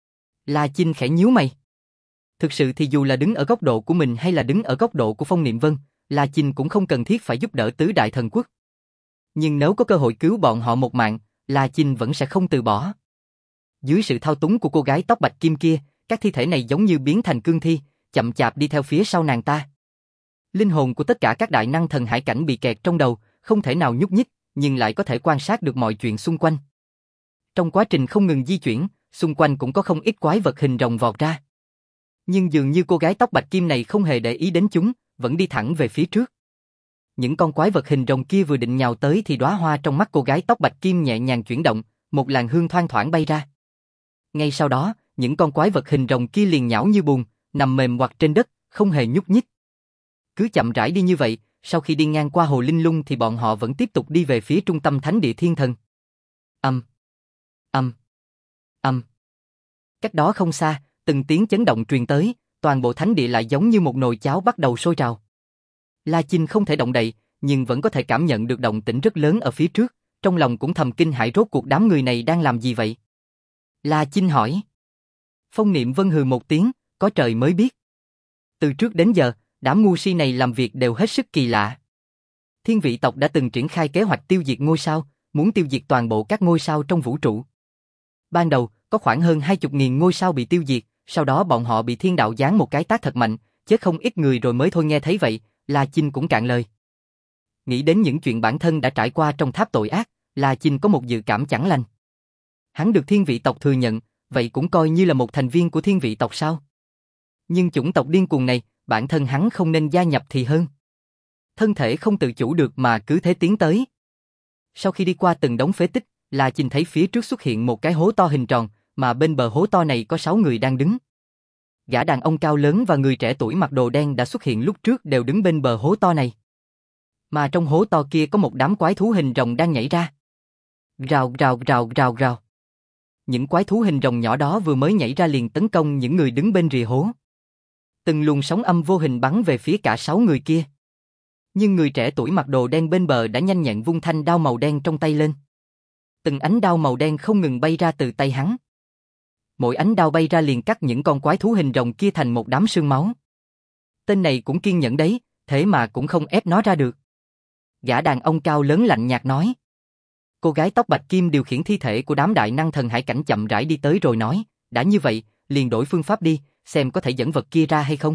La Chinh khẽ nhíu mày. Thực sự thì dù là đứng ở góc độ của mình hay là đứng ở góc độ của Phong Niệm Vân, La Chinh cũng không cần thiết phải giúp đỡ tứ đại thần quốc. Nhưng nếu có cơ hội cứu bọn họ một mạng, La Chinh vẫn sẽ không từ bỏ. Dưới sự thao túng của cô gái tóc bạch kim kia, các thi thể này giống như biến thành cương thi, chậm chạp đi theo phía sau nàng ta. Linh hồn của tất cả các đại năng thần hải cảnh bị kẹt trong đầu, không thể nào nhúc nhích, nhưng lại có thể quan sát được mọi chuyện xung quanh. Trong quá trình không ngừng di chuyển, xung quanh cũng có không ít quái vật hình rồng vọt ra. Nhưng dường như cô gái tóc bạch kim này không hề để ý đến chúng, vẫn đi thẳng về phía trước. Những con quái vật hình rồng kia vừa định nhào tới thì đóa hoa trong mắt cô gái tóc bạch kim nhẹ nhàng chuyển động, một làn hương thoang thoảng bay ra. Ngay sau đó, những con quái vật hình rồng kia liền nhão như bùn, nằm mềm ngoặt trên đất, không hề nhúc nhích. Cứ chậm rãi đi như vậy, sau khi đi ngang qua hồ linh lung thì bọn họ vẫn tiếp tục đi về phía trung tâm thánh địa thiên thần. Âm, âm, âm. Cách đó không xa, từng tiếng chấn động truyền tới, toàn bộ thánh địa lại giống như một nồi cháo bắt đầu sôi trào. La Chinh không thể động đậy, nhưng vẫn có thể cảm nhận được động tĩnh rất lớn ở phía trước, trong lòng cũng thầm kinh hãi, rốt cuộc đám người này đang làm gì vậy? La Chinh hỏi. Phong Niệm Vân hừ một tiếng, có trời mới biết. Từ trước đến giờ, đám ngu si này làm việc đều hết sức kỳ lạ. Thiên vị tộc đã từng triển khai kế hoạch tiêu diệt ngôi sao, muốn tiêu diệt toàn bộ các ngôi sao trong vũ trụ. Ban đầu, có khoảng hơn hai mươi nghìn ngôi sao bị tiêu diệt, sau đó bọn họ bị thiên đạo giáng một cái tát thật mạnh, chết không ít người rồi mới thôi. Nghe thấy vậy, La Chinh cũng cạn lời. Nghĩ đến những chuyện bản thân đã trải qua trong tháp tội ác, La Chinh có một dự cảm chẳng lành. Hắn được thiên vị tộc thừa nhận, vậy cũng coi như là một thành viên của thiên vị tộc sao? Nhưng chủng tộc điên cuồng này, bản thân hắn không nên gia nhập thì hơn. Thân thể không tự chủ được mà cứ thế tiến tới. Sau khi đi qua từng đống phế tích, La Chinh thấy phía trước xuất hiện một cái hố to hình tròn, mà bên bờ hố to này có sáu người đang đứng. Gã đàn ông cao lớn và người trẻ tuổi mặc đồ đen đã xuất hiện lúc trước đều đứng bên bờ hố to này. Mà trong hố to kia có một đám quái thú hình rồng đang nhảy ra. Rào rào rào rào rào. Những quái thú hình rồng nhỏ đó vừa mới nhảy ra liền tấn công những người đứng bên rìa hố. Từng luồng sóng âm vô hình bắn về phía cả sáu người kia. Nhưng người trẻ tuổi mặc đồ đen bên bờ đã nhanh nhẹn vung thanh đao màu đen trong tay lên. Từng ánh đao màu đen không ngừng bay ra từ tay hắn. Mỗi ánh đao bay ra liền cắt những con quái thú hình rồng kia thành một đám sương máu. Tên này cũng kiên nhẫn đấy, thế mà cũng không ép nó ra được. Gã đàn ông cao lớn lạnh nhạt nói. Cô gái tóc bạch kim điều khiển thi thể của đám đại năng thần hải cảnh chậm rãi đi tới rồi nói, đã như vậy, liền đổi phương pháp đi, xem có thể dẫn vật kia ra hay không.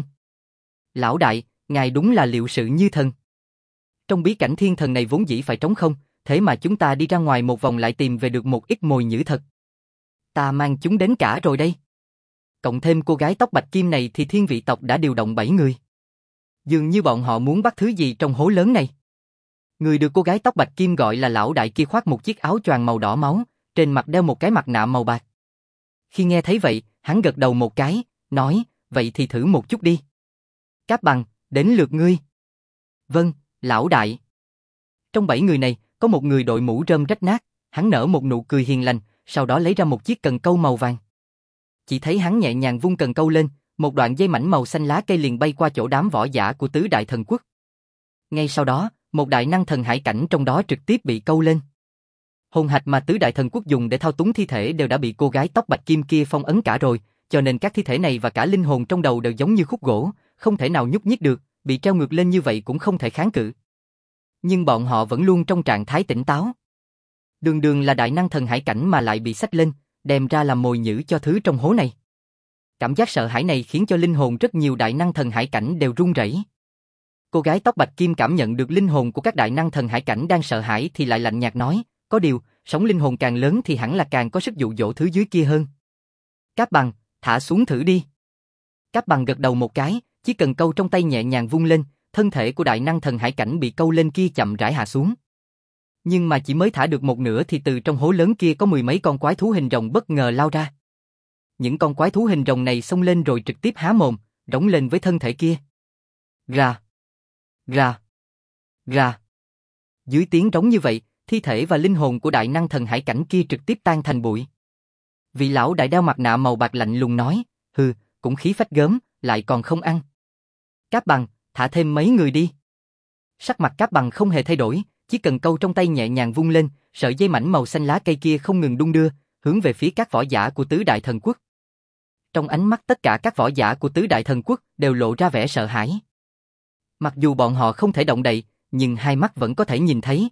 Lão đại, ngài đúng là liệu sự như thần. Trong bí cảnh thiên thần này vốn dĩ phải trống không, thế mà chúng ta đi ra ngoài một vòng lại tìm về được một ít mồi nhử thật. Ta mang chúng đến cả rồi đây. Cộng thêm cô gái tóc bạch kim này thì thiên vị tộc đã điều động bảy người. Dường như bọn họ muốn bắt thứ gì trong hố lớn này. Người được cô gái tóc bạch kim gọi là lão đại kia khoác một chiếc áo choàng màu đỏ máu, trên mặt đeo một cái mặt nạ màu bạc. Khi nghe thấy vậy, hắn gật đầu một cái, nói, vậy thì thử một chút đi. Cáp Bằng, đến lượt ngươi. Vâng, lão đại. Trong bảy người này, có một người đội mũ rơm rách nát, hắn nở một nụ cười hiền lành, sau đó lấy ra một chiếc cần câu màu vàng. Chỉ thấy hắn nhẹ nhàng vung cần câu lên, một đoạn dây mảnh màu xanh lá cây liền bay qua chỗ đám võ giả của tứ đại thần quốc. Ngay sau đó, một đại năng thần hải cảnh trong đó trực tiếp bị câu lên. Hồn hạch mà tứ đại thần quốc dùng để thao túng thi thể đều đã bị cô gái tóc bạch kim kia phong ấn cả rồi, cho nên các thi thể này và cả linh hồn trong đầu đều giống như khúc gỗ, không thể nào nhúc nhích được, bị treo ngược lên như vậy cũng không thể kháng cự. Nhưng bọn họ vẫn luôn trong trạng thái tỉnh táo. Đường đường là đại năng thần hải cảnh mà lại bị xách lên, đem ra làm mồi nhử cho thứ trong hố này. Cảm giác sợ hãi này khiến cho linh hồn rất nhiều đại năng thần hải cảnh đều run rẩy. Cô gái tóc bạch kim cảm nhận được linh hồn của các đại năng thần hải cảnh đang sợ hãi thì lại lạnh nhạt nói, có điều, sóng linh hồn càng lớn thì hẳn là càng có sức dụ dỗ thứ dưới kia hơn. Cáp Bằng, thả xuống thử đi. Cáp Bằng gật đầu một cái, chỉ cần câu trong tay nhẹ nhàng vung lên, thân thể của đại năng thần hải cảnh bị câu lên kia chậm rãi hạ xuống. Nhưng mà chỉ mới thả được một nửa thì từ trong hố lớn kia có mười mấy con quái thú hình rồng bất ngờ lao ra. Những con quái thú hình rồng này xông lên rồi trực tiếp há mồm, rống lên với thân thể kia. Ra, ra, ra. Dưới tiếng rống như vậy, thi thể và linh hồn của đại năng thần hải cảnh kia trực tiếp tan thành bụi. Vị lão đại đeo mặt nạ màu bạc lạnh lùng nói, hừ, cũng khí phách gớm, lại còn không ăn. Cáp Bằng, thả thêm mấy người đi. Sắc mặt Cáp Bằng không hề thay đổi, chỉ cần câu trong tay nhẹ nhàng vung lên, sợi dây mảnh màu xanh lá cây kia không ngừng đung đưa, hướng về phía các võ giả của tứ đại thần quốc. Trong ánh mắt tất cả các võ giả của tứ đại thần quốc đều lộ ra vẻ sợ hãi. Mặc dù bọn họ không thể động đậy, nhưng hai mắt vẫn có thể nhìn thấy.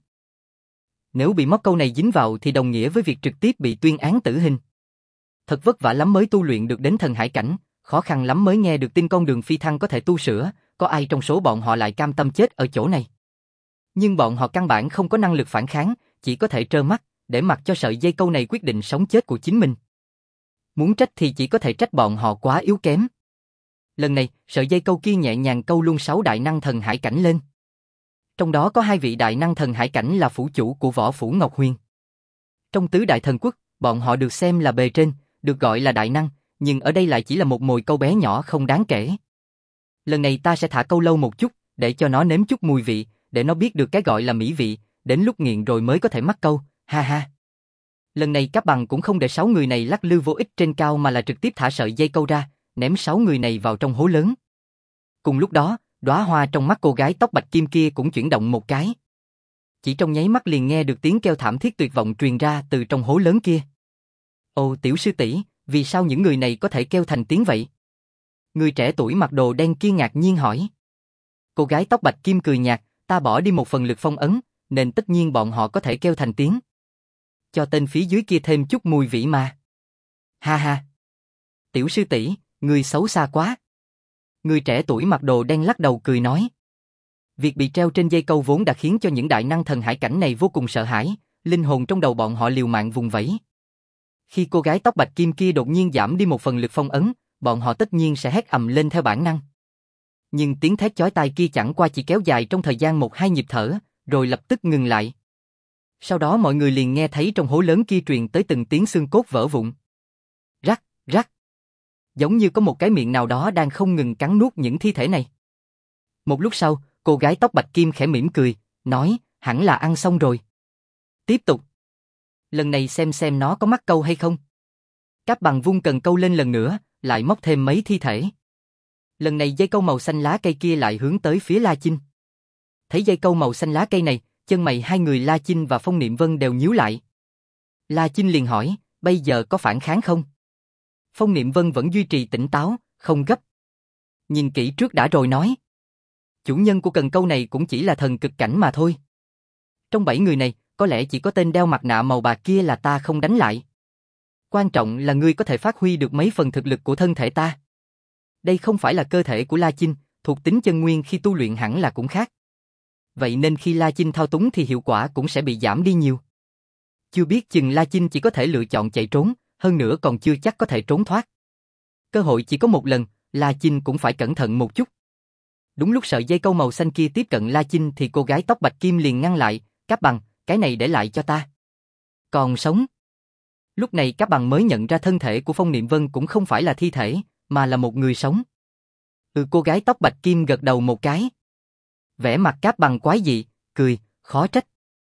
Nếu bị móc câu này dính vào thì đồng nghĩa với việc trực tiếp bị tuyên án tử hình. Thật vất vả lắm mới tu luyện được đến thần hải cảnh, khó khăn lắm mới nghe được tin con đường phi thăng có thể tu sửa, có ai trong số bọn họ lại cam tâm chết ở chỗ này. Nhưng bọn họ căn bản không có năng lực phản kháng, chỉ có thể trơ mắt, để mặc cho sợi dây câu này quyết định sống chết của chính mình. Muốn trách thì chỉ có thể trách bọn họ quá yếu kém. Lần này, sợi dây câu kia nhẹ nhàng câu luôn sáu đại năng thần hải cảnh lên. Trong đó có hai vị đại năng thần hải cảnh là phủ chủ của võ phủ Ngọc Huyền. Trong tứ đại thần quốc, bọn họ được xem là bề trên, được gọi là đại năng, nhưng ở đây lại chỉ là một mồi câu bé nhỏ không đáng kể. Lần này ta sẽ thả câu lâu một chút, để cho nó nếm chút mùi vị, để nó biết được cái gọi là mỹ vị, đến lúc nghiện rồi mới có thể mắc câu, ha ha. Lần này Cáp Bằng cũng không để sáu người này lắc lư vô ích trên cao mà là trực tiếp thả sợi dây câu ra, ném sáu người này vào trong hố lớn. Cùng lúc đó, đóa hoa trong mắt cô gái tóc bạch kim kia cũng chuyển động một cái. Chỉ trong nháy mắt liền nghe được tiếng kêu thảm thiết tuyệt vọng truyền ra từ trong hố lớn kia. Ồ tiểu sư tỷ, vì sao những người này có thể kêu thành tiếng vậy? Người trẻ tuổi mặc đồ đen kia ngạc nhiên hỏi. Cô gái tóc bạch kim cười nhạt, ta bỏ đi một phần lực phong ấn, nên tất nhiên bọn họ có thể kêu thành tiếng. Cho tên phía dưới kia thêm chút mùi vị mà. Ha ha. Tiểu sư tỷ, người xấu xa quá. Người trẻ tuổi mặc đồ đen lắc đầu cười nói. Việc bị treo trên dây câu vốn đã khiến cho những đại năng thần hải cảnh này vô cùng sợ hãi, linh hồn trong đầu bọn họ liều mạng vùng vẫy. Khi cô gái tóc bạch kim kia đột nhiên giảm đi một phần lực phong ấn, bọn họ tất nhiên sẽ hét ầm lên theo bản năng. Nhưng tiếng thét chói tai kia chẳng qua chỉ kéo dài trong thời gian một hai nhịp thở, rồi lập tức ngừng lại. Sau đó mọi người liền nghe thấy trong hố lớn kia truyền tới từng tiếng xương cốt vỡ vụn. Rắc, rắc. Giống như có một cái miệng nào đó đang không ngừng cắn nuốt những thi thể này. Một lúc sau, cô gái tóc bạch kim khẽ mỉm cười, nói, hẳn là ăn xong rồi. Tiếp tục. Lần này xem xem nó có mắc câu hay không. Cáp Bằng vung cần câu lên lần nữa, lại móc thêm mấy thi thể. Lần này dây câu màu xanh lá cây kia lại hướng tới phía La Chinh. Thấy dây câu màu xanh lá cây này, chân mày hai người La Chinh và Phong Niệm Vân đều nhíu lại. La Chinh liền hỏi, bây giờ có phản kháng không? Phong Niệm Vân vẫn duy trì tỉnh táo, không gấp. Nhìn kỹ trước đã rồi nói. Chủ nhân của cần câu này cũng chỉ là thần cực cảnh mà thôi. Trong bảy người này, có lẽ chỉ có tên đeo mặt nạ màu bạc kia là ta không đánh lại. Quan trọng là ngươi có thể phát huy được mấy phần thực lực của thân thể ta. Đây không phải là cơ thể của La Chinh, thuộc tính chân nguyên khi tu luyện hẳn là cũng khác. Vậy nên khi La Chinh thao túng thì hiệu quả cũng sẽ bị giảm đi nhiều. Chưa biết chừng La Chinh chỉ có thể lựa chọn chạy trốn, hơn nữa còn chưa chắc có thể trốn thoát. Cơ hội chỉ có một lần, La Chinh cũng phải cẩn thận một chút. Đúng lúc sợi dây câu màu xanh kia tiếp cận La Chinh thì cô gái tóc bạch kim liền ngăn lại, Cáp Bằng, cái này để lại cho ta. Còn sống. Lúc này Cáp Bằng mới nhận ra thân thể của Phong Niệm Vân cũng không phải là thi thể, mà là một người sống. Ừ, cô gái tóc bạch kim gật đầu một cái. Vẻ mặt Cáp Bằng quái dị, cười, khó trách.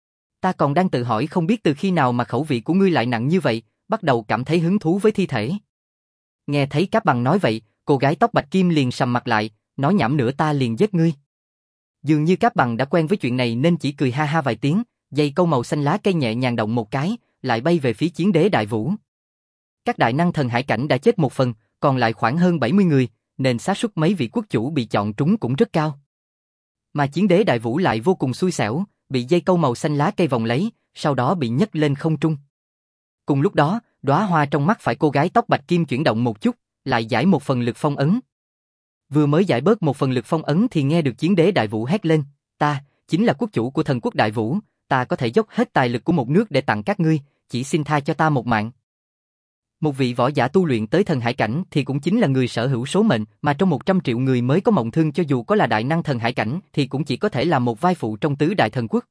Ta còn đang tự hỏi không biết từ khi nào mà khẩu vị của ngươi lại nặng như vậy, bắt đầu cảm thấy hứng thú với thi thể. Nghe thấy Cáp Bằng nói vậy, cô gái tóc bạch kim liền sầm mặt lại, nói nhảm nữa ta liền giết ngươi. Dường như Cáp Bằng đã quen với chuyện này nên chỉ cười ha ha vài tiếng, dây câu màu xanh lá cây nhẹ nhàng động một cái, lại bay về phía chiến đế Đại Vũ. Các đại năng thần hải cảnh đã chết một phần, còn lại khoảng hơn bảy mươi người, nên xác suất mấy vị quốc chủ bị chọn trúng cũng rất cao. Mà chiến đế Đại Vũ lại vô cùng xui xẻo, bị dây câu màu xanh lá cây vòng lấy, sau đó bị nhấc lên không trung. Cùng lúc đó, đóa hoa trong mắt phải cô gái tóc bạch kim chuyển động một chút, lại giải một phần lực phong ấn. Vừa mới giải bớt một phần lực phong ấn thì nghe được chiến đế Đại Vũ hét lên, ta, chính là quốc chủ của thần quốc Đại Vũ, ta có thể dốc hết tài lực của một nước để tặng các ngươi, chỉ xin tha cho ta một mạng. Một vị võ giả tu luyện tới thần hải cảnh thì cũng chính là người sở hữu số mệnh, mà trong một trăm triệu người mới có mộng thương, cho dù có là đại năng thần hải cảnh thì cũng chỉ có thể là một vai phụ trong tứ đại thần quốc.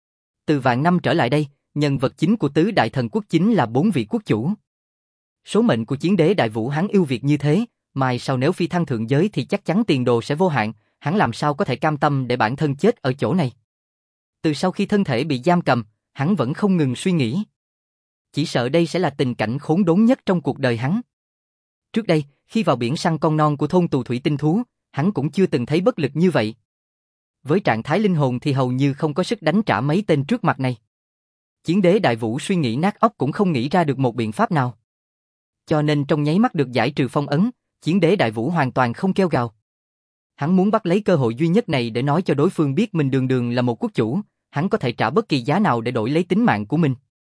Từ vạn năm trở lại đây, nhân vật chính của tứ đại thần quốc chính là bốn vị quốc chủ. Số mệnh của chiến đế Đại Vũ hắn yêu Việt như thế, mai sau nếu phi thăng thượng giới thì chắc chắn tiền đồ sẽ vô hạn, hắn làm sao có thể cam tâm để bản thân chết ở chỗ này. Từ sau khi thân thể bị giam cầm, hắn vẫn không ngừng suy nghĩ. Chỉ sợ đây sẽ là tình cảnh khốn đốn nhất trong cuộc đời hắn. Trước đây, khi vào biển săn con non của thôn tù thủy tinh thú, hắn cũng chưa từng thấy bất lực như vậy. Với trạng thái linh hồn thì hầu như không có sức đánh trả mấy tên trước mặt này. Chiến đế Đại Vũ suy nghĩ nát óc cũng không nghĩ ra được một biện pháp nào. Cho nên trong nháy mắt được giải trừ phong ấn, chiến đế Đại Vũ hoàn toàn không kêu gào. Hắn muốn bắt lấy cơ hội duy nhất này để nói cho đối phương biết mình đường đường là một quốc chủ, hắn có thể trả bất kỳ giá nào để đổi lấy tính mạng của mình.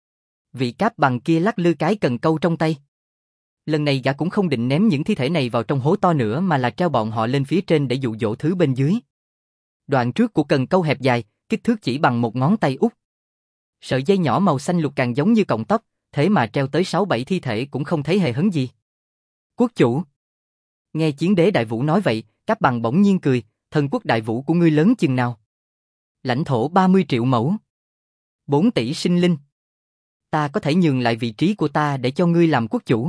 Vị Cáp Bằng kia lắc lư cái cần câu trong tay. Lần này gã cũng không định ném những thi thể này vào trong hố to nữa mà là treo bọn họ lên phía trên để dụ dỗ thứ bên dưới. Đoạn trước của cần câu hẹp dài, kích thước chỉ bằng một ngón tay út. Sợi dây nhỏ màu xanh lục càng giống như cọng tóc, thế mà treo tới sáu bảy thi thể cũng không thấy hề hấn gì. Quốc chủ. Nghe chiến đế Đại Vũ nói vậy, Cáp Bằng bỗng nhiên cười, thần quốc Đại Vũ của ngươi lớn chừng nào? Lãnh thổ ba mươi triệu mẫu. bốn tỷ sinh linh. Ta có thể nhường lại vị trí của ta để cho ngươi làm quốc chủ.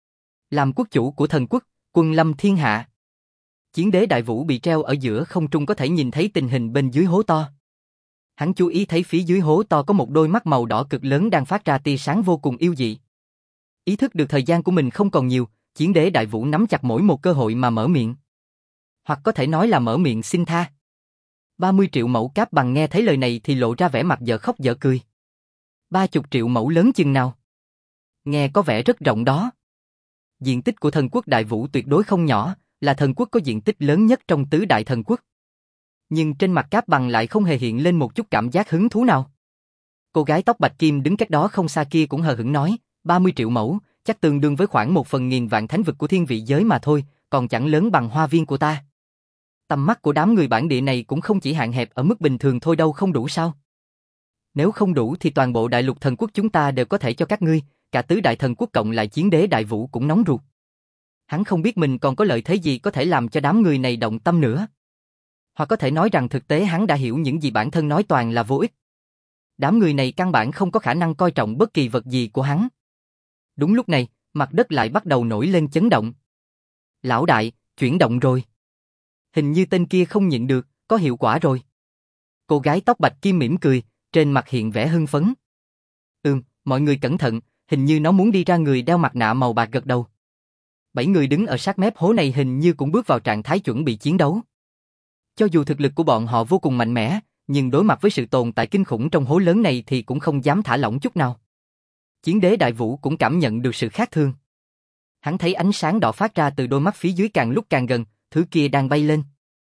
Làm quốc chủ của thần quốc, quân lâm thiên hạ. Chiến đế Đại Vũ bị treo ở giữa không trung có thể nhìn thấy tình hình bên dưới hố to. Hắn chú ý thấy phía dưới hố to có một đôi mắt màu đỏ cực lớn đang phát ra tia sáng vô cùng yêu dị. Ý thức được thời gian của mình không còn nhiều, chiến đế Đại Vũ nắm chặt mỗi một cơ hội mà mở miệng. Hoặc có thể nói là mở miệng xin tha. ba mươi triệu mẫu. Cáp Bằng nghe thấy lời này thì lộ ra vẻ mặt dở khóc dở cười. ba mươi triệu mẫu lớn chừng nào? Nghe có vẻ rất rộng đó. Diện tích của thần quốc Đại Vũ tuyệt đối không nhỏ, là thần quốc có diện tích lớn nhất trong tứ đại thần quốc. Nhưng trên mặt Cáp Bằng lại không hề hiện lên một chút cảm giác hứng thú nào. Cô gái tóc bạch kim đứng cách đó không xa kia cũng hờ hững nói, ba mươi triệu mẫu, chắc tương đương với khoảng một phần nghìn vạn thánh vực của thiên vị giới mà thôi, còn chẳng lớn bằng hoa viên của ta. Tầm mắt của đám người bản địa này cũng không chỉ hạn hẹp ở mức bình thường thôi đâu, không đủ sao? Nếu không đủ thì toàn bộ đại lục thần quốc chúng ta đều có thể cho các ngươi, cả tứ đại thần quốc cộng lại chiến đế Đại Vũ cũng nóng ruột. Hắn không biết mình còn có lợi thế gì có thể làm cho đám người này động tâm nữa. Hoặc có thể nói rằng thực tế hắn đã hiểu những gì bản thân nói toàn là vô ích. Đám người này căn bản không có khả năng coi trọng bất kỳ vật gì của hắn. Đúng lúc này, mặt đất lại bắt đầu nổi lên chấn động. Lão đại, chuyển động rồi. Hình như tên kia không nhịn được, có hiệu quả rồi. Cô gái tóc bạch kim mỉm cười, trên mặt hiện vẻ hưng phấn. Ừm, mọi người cẩn thận, hình như nó muốn đi ra. Người đeo mặt nạ màu bạc gật đầu. Bảy người đứng ở sát mép hố này hình như cũng bước vào trạng thái chuẩn bị chiến đấu. Cho dù thực lực của bọn họ vô cùng mạnh mẽ, nhưng đối mặt với sự tồn tại kinh khủng trong hố lớn này thì cũng không dám thả lỏng chút nào. Chiến đế Đại Vũ cũng cảm nhận được sự khác thường. Hắn thấy ánh sáng đỏ phát ra từ đôi mắt phía dưới càng lúc càng gần, thứ kia đang bay lên.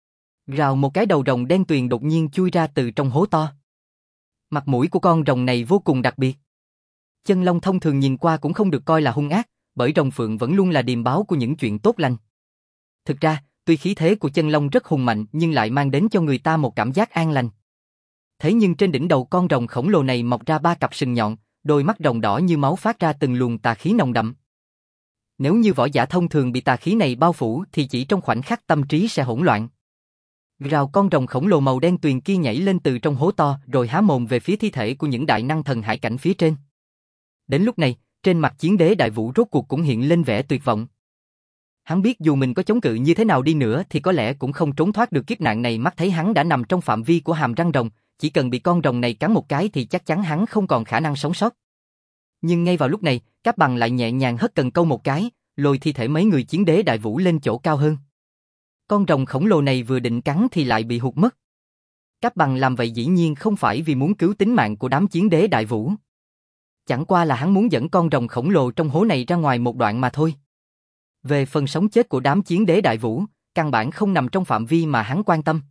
Rào một cái đầu rồng đen tuyền đột nhiên chui ra từ trong hố to. Mặt mũi của con rồng này vô cùng đặc biệt. Chân long thông thường nhìn qua cũng không được coi là hung ác, bởi rồng phượng vẫn luôn là điềm báo của những chuyện tốt lành. Thực ra, tuy khí thế của chân long rất hùng mạnh nhưng lại mang đến cho người ta một cảm giác an lành. Thế nhưng trên đỉnh đầu con rồng khổng lồ này mọc ra ba cặp sừng nhọn, đôi mắt rồng đỏ như máu phát ra từng luồng tà khí nồng đậm. Nếu như võ giả thông thường bị tà khí này bao phủ thì chỉ trong khoảnh khắc tâm trí sẽ hỗn loạn. Rào con rồng khổng lồ màu đen tuyền kia nhảy lên từ trong hố to rồi há mồm về phía thi thể của những đại năng thần hải cảnh phía trên. Đến lúc này, trên mặt chiến đế đại vũ rốt cuộc cũng hiện lên vẻ tuyệt vọng. Hắn biết dù mình có chống cự như thế nào đi nữa thì có lẽ cũng không trốn thoát được kiếp nạn này, mắt thấy hắn đã nằm trong phạm vi của hàm răng rồng, chỉ cần bị con rồng này cắn một cái thì chắc chắn hắn không còn khả năng sống sót. Nhưng ngay vào lúc này, Cáp Bằng lại nhẹ nhàng hất cần câu một cái, lôi thi thể mấy người chiến đế đại vũ lên chỗ cao hơn. Con rồng khổng lồ này vừa định cắn thì lại bị hụt mất. Cáp Bằng làm vậy dĩ nhiên không phải vì muốn cứu tính mạng của đám chiến đế đại vũ. Chẳng qua là hắn muốn dẫn con rồng khổng lồ trong hố này ra ngoài một đoạn mà thôi. Về phần sống chết của đám chiến đế đại vũ, căn bản không nằm trong phạm vi mà hắn quan tâm.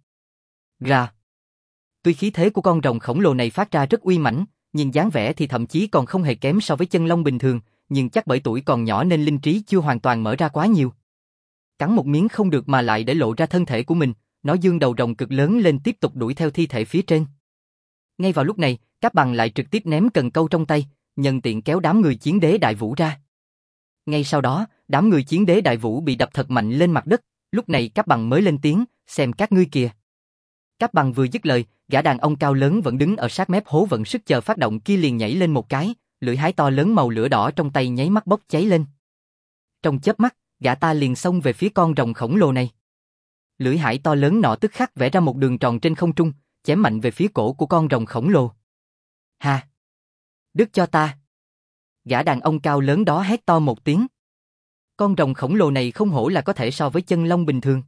Rà. Tuy khí thế của con rồng khổng lồ này phát ra rất uy mãnh, nhìn dáng vẻ thì thậm chí còn không hề kém so với chân long bình thường, nhưng chắc bởi tuổi còn nhỏ nên linh trí chưa hoàn toàn mở ra quá nhiều. Cắn một miếng không được mà lại để lộ ra thân thể của mình, nó dương đầu rồng cực lớn lên tiếp tục đuổi theo thi thể phía trên. Ngay vào lúc này, Cáp Bằng lại trực tiếp ném cần câu trong tay, nhân tiện kéo đám người chiến đế đại vũ ra. Ngay sau đó, đám người chiến đế đại vũ bị đập thật mạnh lên mặt đất, lúc này Cáp Bằng mới lên tiếng, xem các ngươi kìa. Cáp Bằng vừa dứt lời, gã đàn ông cao lớn vẫn đứng ở sát mép hố vận sức chờ phát động kia liền nhảy lên một cái, lưỡi hái to lớn màu lửa đỏ trong tay nháy mắt bốc cháy lên. Trong chớp mắt, gã ta liền xông về phía con rồng khổng lồ này. Lưỡi hái to lớn nọ tức khắc vẽ ra một đường tròn trên không trung, chém mạnh về phía cổ của con rồng khổng lồ. Ha! Đứt cho ta! Gã đàn ông cao lớn đó hét to một tiếng. Con rồng khổng lồ này không hổ là có thể so với chân long bình thường.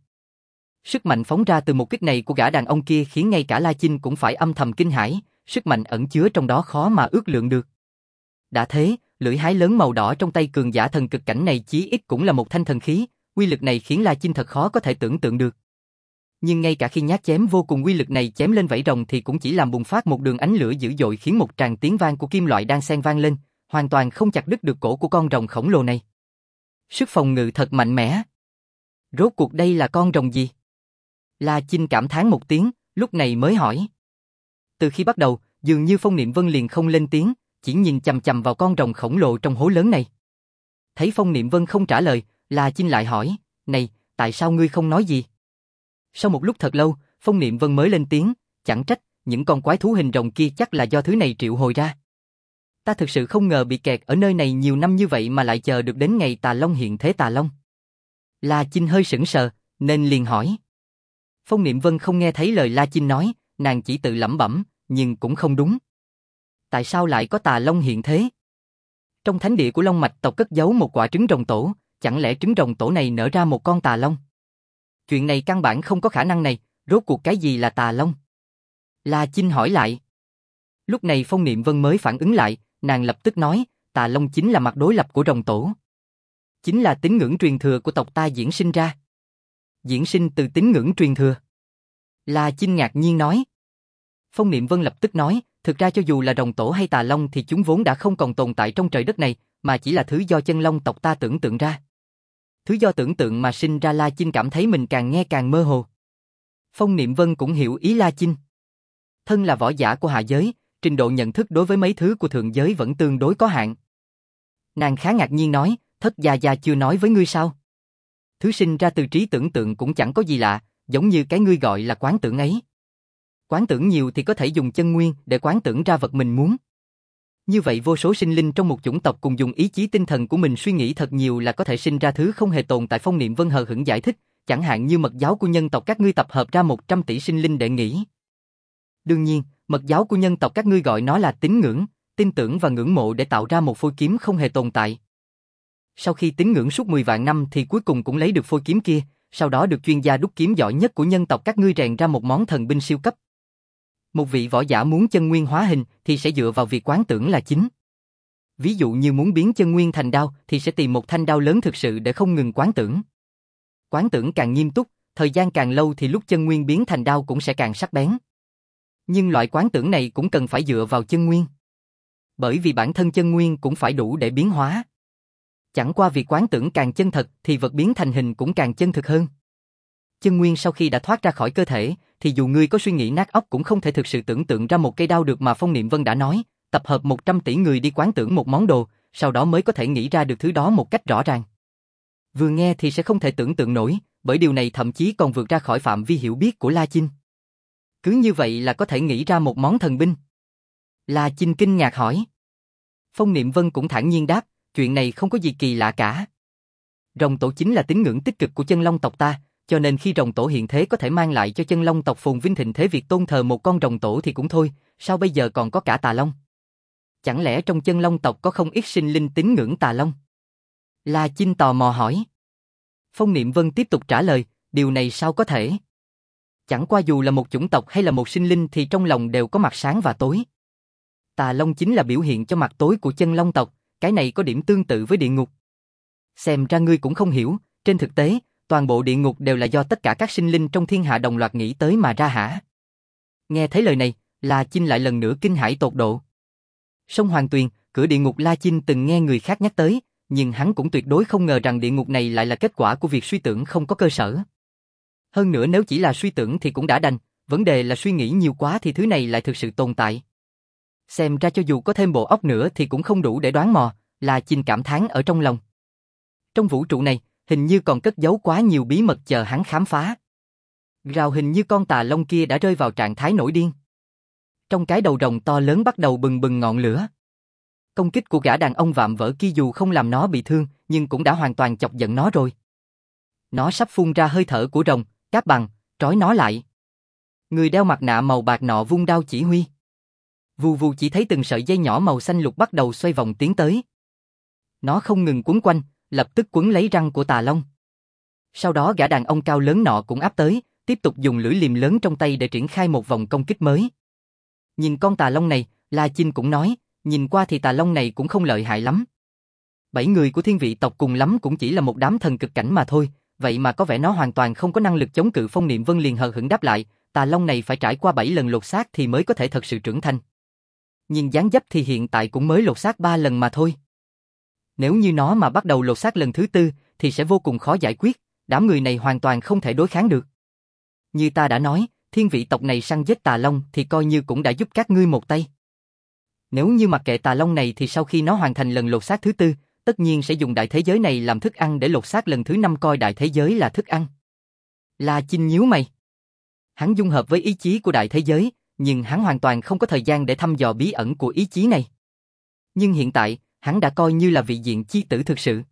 Sức mạnh phóng ra từ một kích này của gã đàn ông kia khiến ngay cả La Chinh cũng phải âm thầm kinh hãi, sức mạnh ẩn chứa trong đó khó mà ước lượng được. Đã thế, lưỡi hái lớn màu đỏ trong tay cường giả thần cực cảnh này chí ít cũng là một thanh thần khí, uy lực này khiến La Chinh thật khó có thể tưởng tượng được. Nhưng ngay cả khi nhát chém vô cùng uy lực này chém lên vảy rồng thì cũng chỉ làm bùng phát một đường ánh lửa dữ dội khiến một tràng tiếng vang của kim loại đang xen vang lên, hoàn toàn không chặt đứt được cổ của con rồng khổng lồ này. Sức phòng ngự thật mạnh mẽ. Rốt cuộc đây là con rồng gì? La Chinh cảm thán một tiếng, lúc này mới hỏi. Từ khi bắt đầu, dường như Phong Niệm Vân liền không lên tiếng, chỉ nhìn chằm chằm vào con rồng khổng lồ trong hố lớn này. Thấy Phong Niệm Vân không trả lời, La Chinh lại hỏi, này, tại sao ngươi không nói gì? Sau một lúc thật lâu, Phong Niệm Vân mới lên tiếng, chẳng trách, những con quái thú hình rồng kia chắc là do thứ này triệu hồi ra. Ta thực sự không ngờ bị kẹt ở nơi này nhiều năm như vậy mà lại chờ được đến ngày Tà Long hiện thế Tà Long. La Chinh hơi sững sờ, nên liền hỏi. Phong Niệm Vân không nghe thấy lời La Chinh nói, nàng chỉ tự lẩm bẩm, nhưng cũng không đúng. Tại sao lại có Tà Long hiện thế? Trong thánh địa của Long Mạch tộc cất giấu một quả trứng rồng tổ, chẳng lẽ trứng rồng tổ này nở ra một con Tà Long? Chuyện này căn bản không có khả năng này, rốt cuộc cái gì là Tà Long? La Chinh hỏi lại. Lúc này Phong Niệm Vân mới phản ứng lại, nàng lập tức nói, Tà Long chính là mặt đối lập của rồng tổ. Chính là tín ngưỡng truyền thừa của tộc ta diễn sinh ra. Diễn sinh từ tín ngưỡng truyền thừa. La Chinh ngạc nhiên nói. Phong Niệm Vân lập tức nói, thực ra cho dù là rồng tổ hay Tà Long thì chúng vốn đã không còn tồn tại trong trời đất này, mà chỉ là thứ do chân long tộc ta tưởng tượng ra. Thứ do tưởng tượng mà sinh ra. La Chinh cảm thấy mình càng nghe càng mơ hồ. Phong Niệm Vân cũng hiểu ý La Chinh. Thân là võ giả của hạ giới, trình độ nhận thức đối với mấy thứ của thượng giới vẫn tương đối có hạn. Nàng khá ngạc nhiên nói, Thất gia gia chưa nói với ngươi sao? Thứ sinh ra từ trí tưởng tượng cũng chẳng có gì lạ, giống như cái ngươi gọi là quán tưởng ấy. Quán tưởng nhiều thì có thể dùng chân nguyên để quán tưởng ra vật mình muốn. Như vậy vô số sinh linh trong một chủng tộc cùng dùng ý chí tinh thần của mình suy nghĩ thật nhiều là có thể sinh ra thứ không hề tồn tại. Phong Niệm Vân hờ hững giải thích, chẳng hạn như mật giáo của nhân tộc các ngươi tập hợp ra một trăm tỷ sinh linh để nghĩ. Đương nhiên, mật giáo của nhân tộc các ngươi gọi nó là tín ngưỡng, tin tưởng và ngưỡng mộ để tạo ra một phôi kiếm không hề tồn tại. Sau khi tín ngưỡng suốt mười vạn năm thì cuối cùng cũng lấy được phôi kiếm kia, sau đó được chuyên gia đúc kiếm giỏi nhất của nhân tộc các ngươi rèn ra một món thần binh siêu cấp. Một vị võ giả muốn chân nguyên hóa hình thì sẽ dựa vào việc quán tưởng là chính. Ví dụ như muốn biến chân nguyên thành đao thì sẽ tìm một thanh đao lớn thực sự để không ngừng quán tưởng. Quán tưởng càng nghiêm túc, thời gian càng lâu thì lúc chân nguyên biến thành đao cũng sẽ càng sắc bén. Nhưng loại quán tưởng này cũng cần phải dựa vào chân nguyên. Bởi vì bản thân chân nguyên cũng phải đủ để biến hóa. Chẳng qua việc quán tưởng càng chân thật thì vật biến thành hình cũng càng chân thực hơn. Chân nguyên sau khi đã thoát ra khỏi cơ thể thì dù ngươi có suy nghĩ nát óc cũng không thể thực sự tưởng tượng ra một cây đao được, mà Phong Niệm Vân đã nói, tập hợp một trăm tỷ người đi quán tưởng một món đồ, sau đó mới có thể nghĩ ra được thứ đó một cách rõ ràng. Vừa nghe thì sẽ không thể tưởng tượng nổi, bởi điều này thậm chí còn vượt ra khỏi phạm vi hiểu biết của La Chinh. Cứ như vậy là có thể nghĩ ra một món thần binh. La Chinh kinh ngạc hỏi. Phong Niệm Vân cũng thản nhiên đáp, chuyện này không có gì kỳ lạ cả. Rồng tổ chính là tín ngưỡng tích cực của chân long tộc ta, cho nên khi rồng tổ hiện thế có thể mang lại cho chân long tộc phồn vinh thịnh thế, việc tôn thờ một con rồng tổ thì cũng thôi, sao bây giờ còn có cả tà long? Chẳng lẽ trong chân long tộc có không ít sinh linh tín ngưỡng tà long? La Chinh tò mò hỏi. Phong Niệm Vân tiếp tục trả lời, điều này sao có thể? Chẳng qua dù là một chủng tộc hay là một sinh linh thì trong lòng đều có mặt sáng và tối. Tà long chính là biểu hiện cho mặt tối của chân long tộc, cái này có điểm tương tự với địa ngục. Xem ra ngươi cũng không hiểu, trên thực tế, toàn bộ địa ngục đều là do tất cả các sinh linh trong thiên hạ đồng loạt nghĩ tới mà ra hả? Nghe thấy lời này, La Chinh lại lần nữa kinh hãi tột độ. Sông Hoàng Tuyền, cửa địa ngục La Chinh từng nghe người khác nhắc tới, nhưng hắn cũng tuyệt đối không ngờ rằng địa ngục này lại là kết quả của việc suy tưởng không có cơ sở. Hơn nữa nếu chỉ là suy tưởng thì cũng đã đành, vấn đề là suy nghĩ nhiều quá thì thứ này lại thực sự tồn tại. Xem ra cho dù có thêm bộ óc nữa thì cũng không đủ để đoán mò, La Chinh cảm thán ở trong lòng. Trong vũ trụ này, hình như còn cất giấu quá nhiều bí mật chờ hắn khám phá. Rào hình như con tà long kia đã rơi vào trạng thái nổi điên. Trong cái đầu rồng to lớn bắt đầu bừng bừng ngọn lửa. Công kích của gã đàn ông vạm vỡ kia dù không làm nó bị thương, nhưng cũng đã hoàn toàn chọc giận nó rồi. Nó sắp phun ra hơi thở của rồng, Cáp Bằng, trói nó lại. Người đeo mặt nạ màu bạc nọ vung đao chỉ huy. Vù vù chỉ thấy từng sợi dây nhỏ màu xanh lục bắt đầu xoay vòng tiến tới. Nó không ngừng quấn quanh, lập tức quấn lấy răng của tà long. Sau đó gã đàn ông cao lớn nọ cũng áp tới, tiếp tục dùng lưỡi liềm lớn trong tay để triển khai một vòng công kích mới. Nhìn con tà long này, La Chinh cũng nói, nhìn qua thì tà long này cũng không lợi hại lắm. Bảy người của thiên vị tộc cùng lắm cũng chỉ là một đám thần cực cảnh mà thôi, vậy mà có vẻ nó hoàn toàn không có năng lực chống cự. Phong Niệm Vân liền hờ hững đáp lại, tà long này phải trải qua bảy lần lột xác thì mới có thể thật sự trưởng thành. Nhìn dáng dấp thì hiện tại cũng mới lột xác ba lần mà thôi. Nếu như nó mà bắt đầu lột xác lần thứ tư thì sẽ vô cùng khó giải quyết, đám người này hoàn toàn không thể đối kháng được. Như ta đã nói, thiên vị tộc này săn giết tà long thì coi như cũng đã giúp các ngươi một tay. Nếu như mặc kệ tà long này thì sau khi nó hoàn thành lần lột xác thứ tư, tất nhiên sẽ dùng đại thế giới này làm thức ăn để lột xác lần thứ năm, coi đại thế giới là thức ăn. La Chinh nhíu mày. Hắn dung hợp với ý chí của đại thế giới, nhưng hắn hoàn toàn không có thời gian để thăm dò bí ẩn của ý chí này. Nhưng hiện tại, hắn đã coi như là vị diện chi tử thực sự.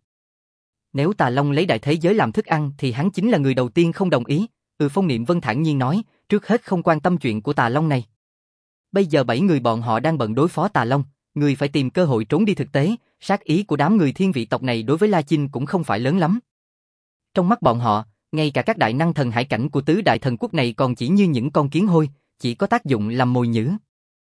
Nếu tà long lấy đại thế giới làm thức ăn thì hắn chính là người đầu tiên không đồng ý. Ừ, Phong Niệm Vân thản nhiên nói, trước hết không quan tâm chuyện của tà long này. Bây giờ bảy người bọn họ đang bận đối phó tà long, người phải tìm cơ hội trốn đi. Thực tế, sát ý của đám người thiên vị tộc này đối với La Chinh cũng không phải lớn lắm. Trong mắt bọn họ, ngay cả các đại năng thần hải cảnh của tứ đại thần quốc này còn chỉ như những con kiến hôi, chỉ có tác dụng làm mồi nhử.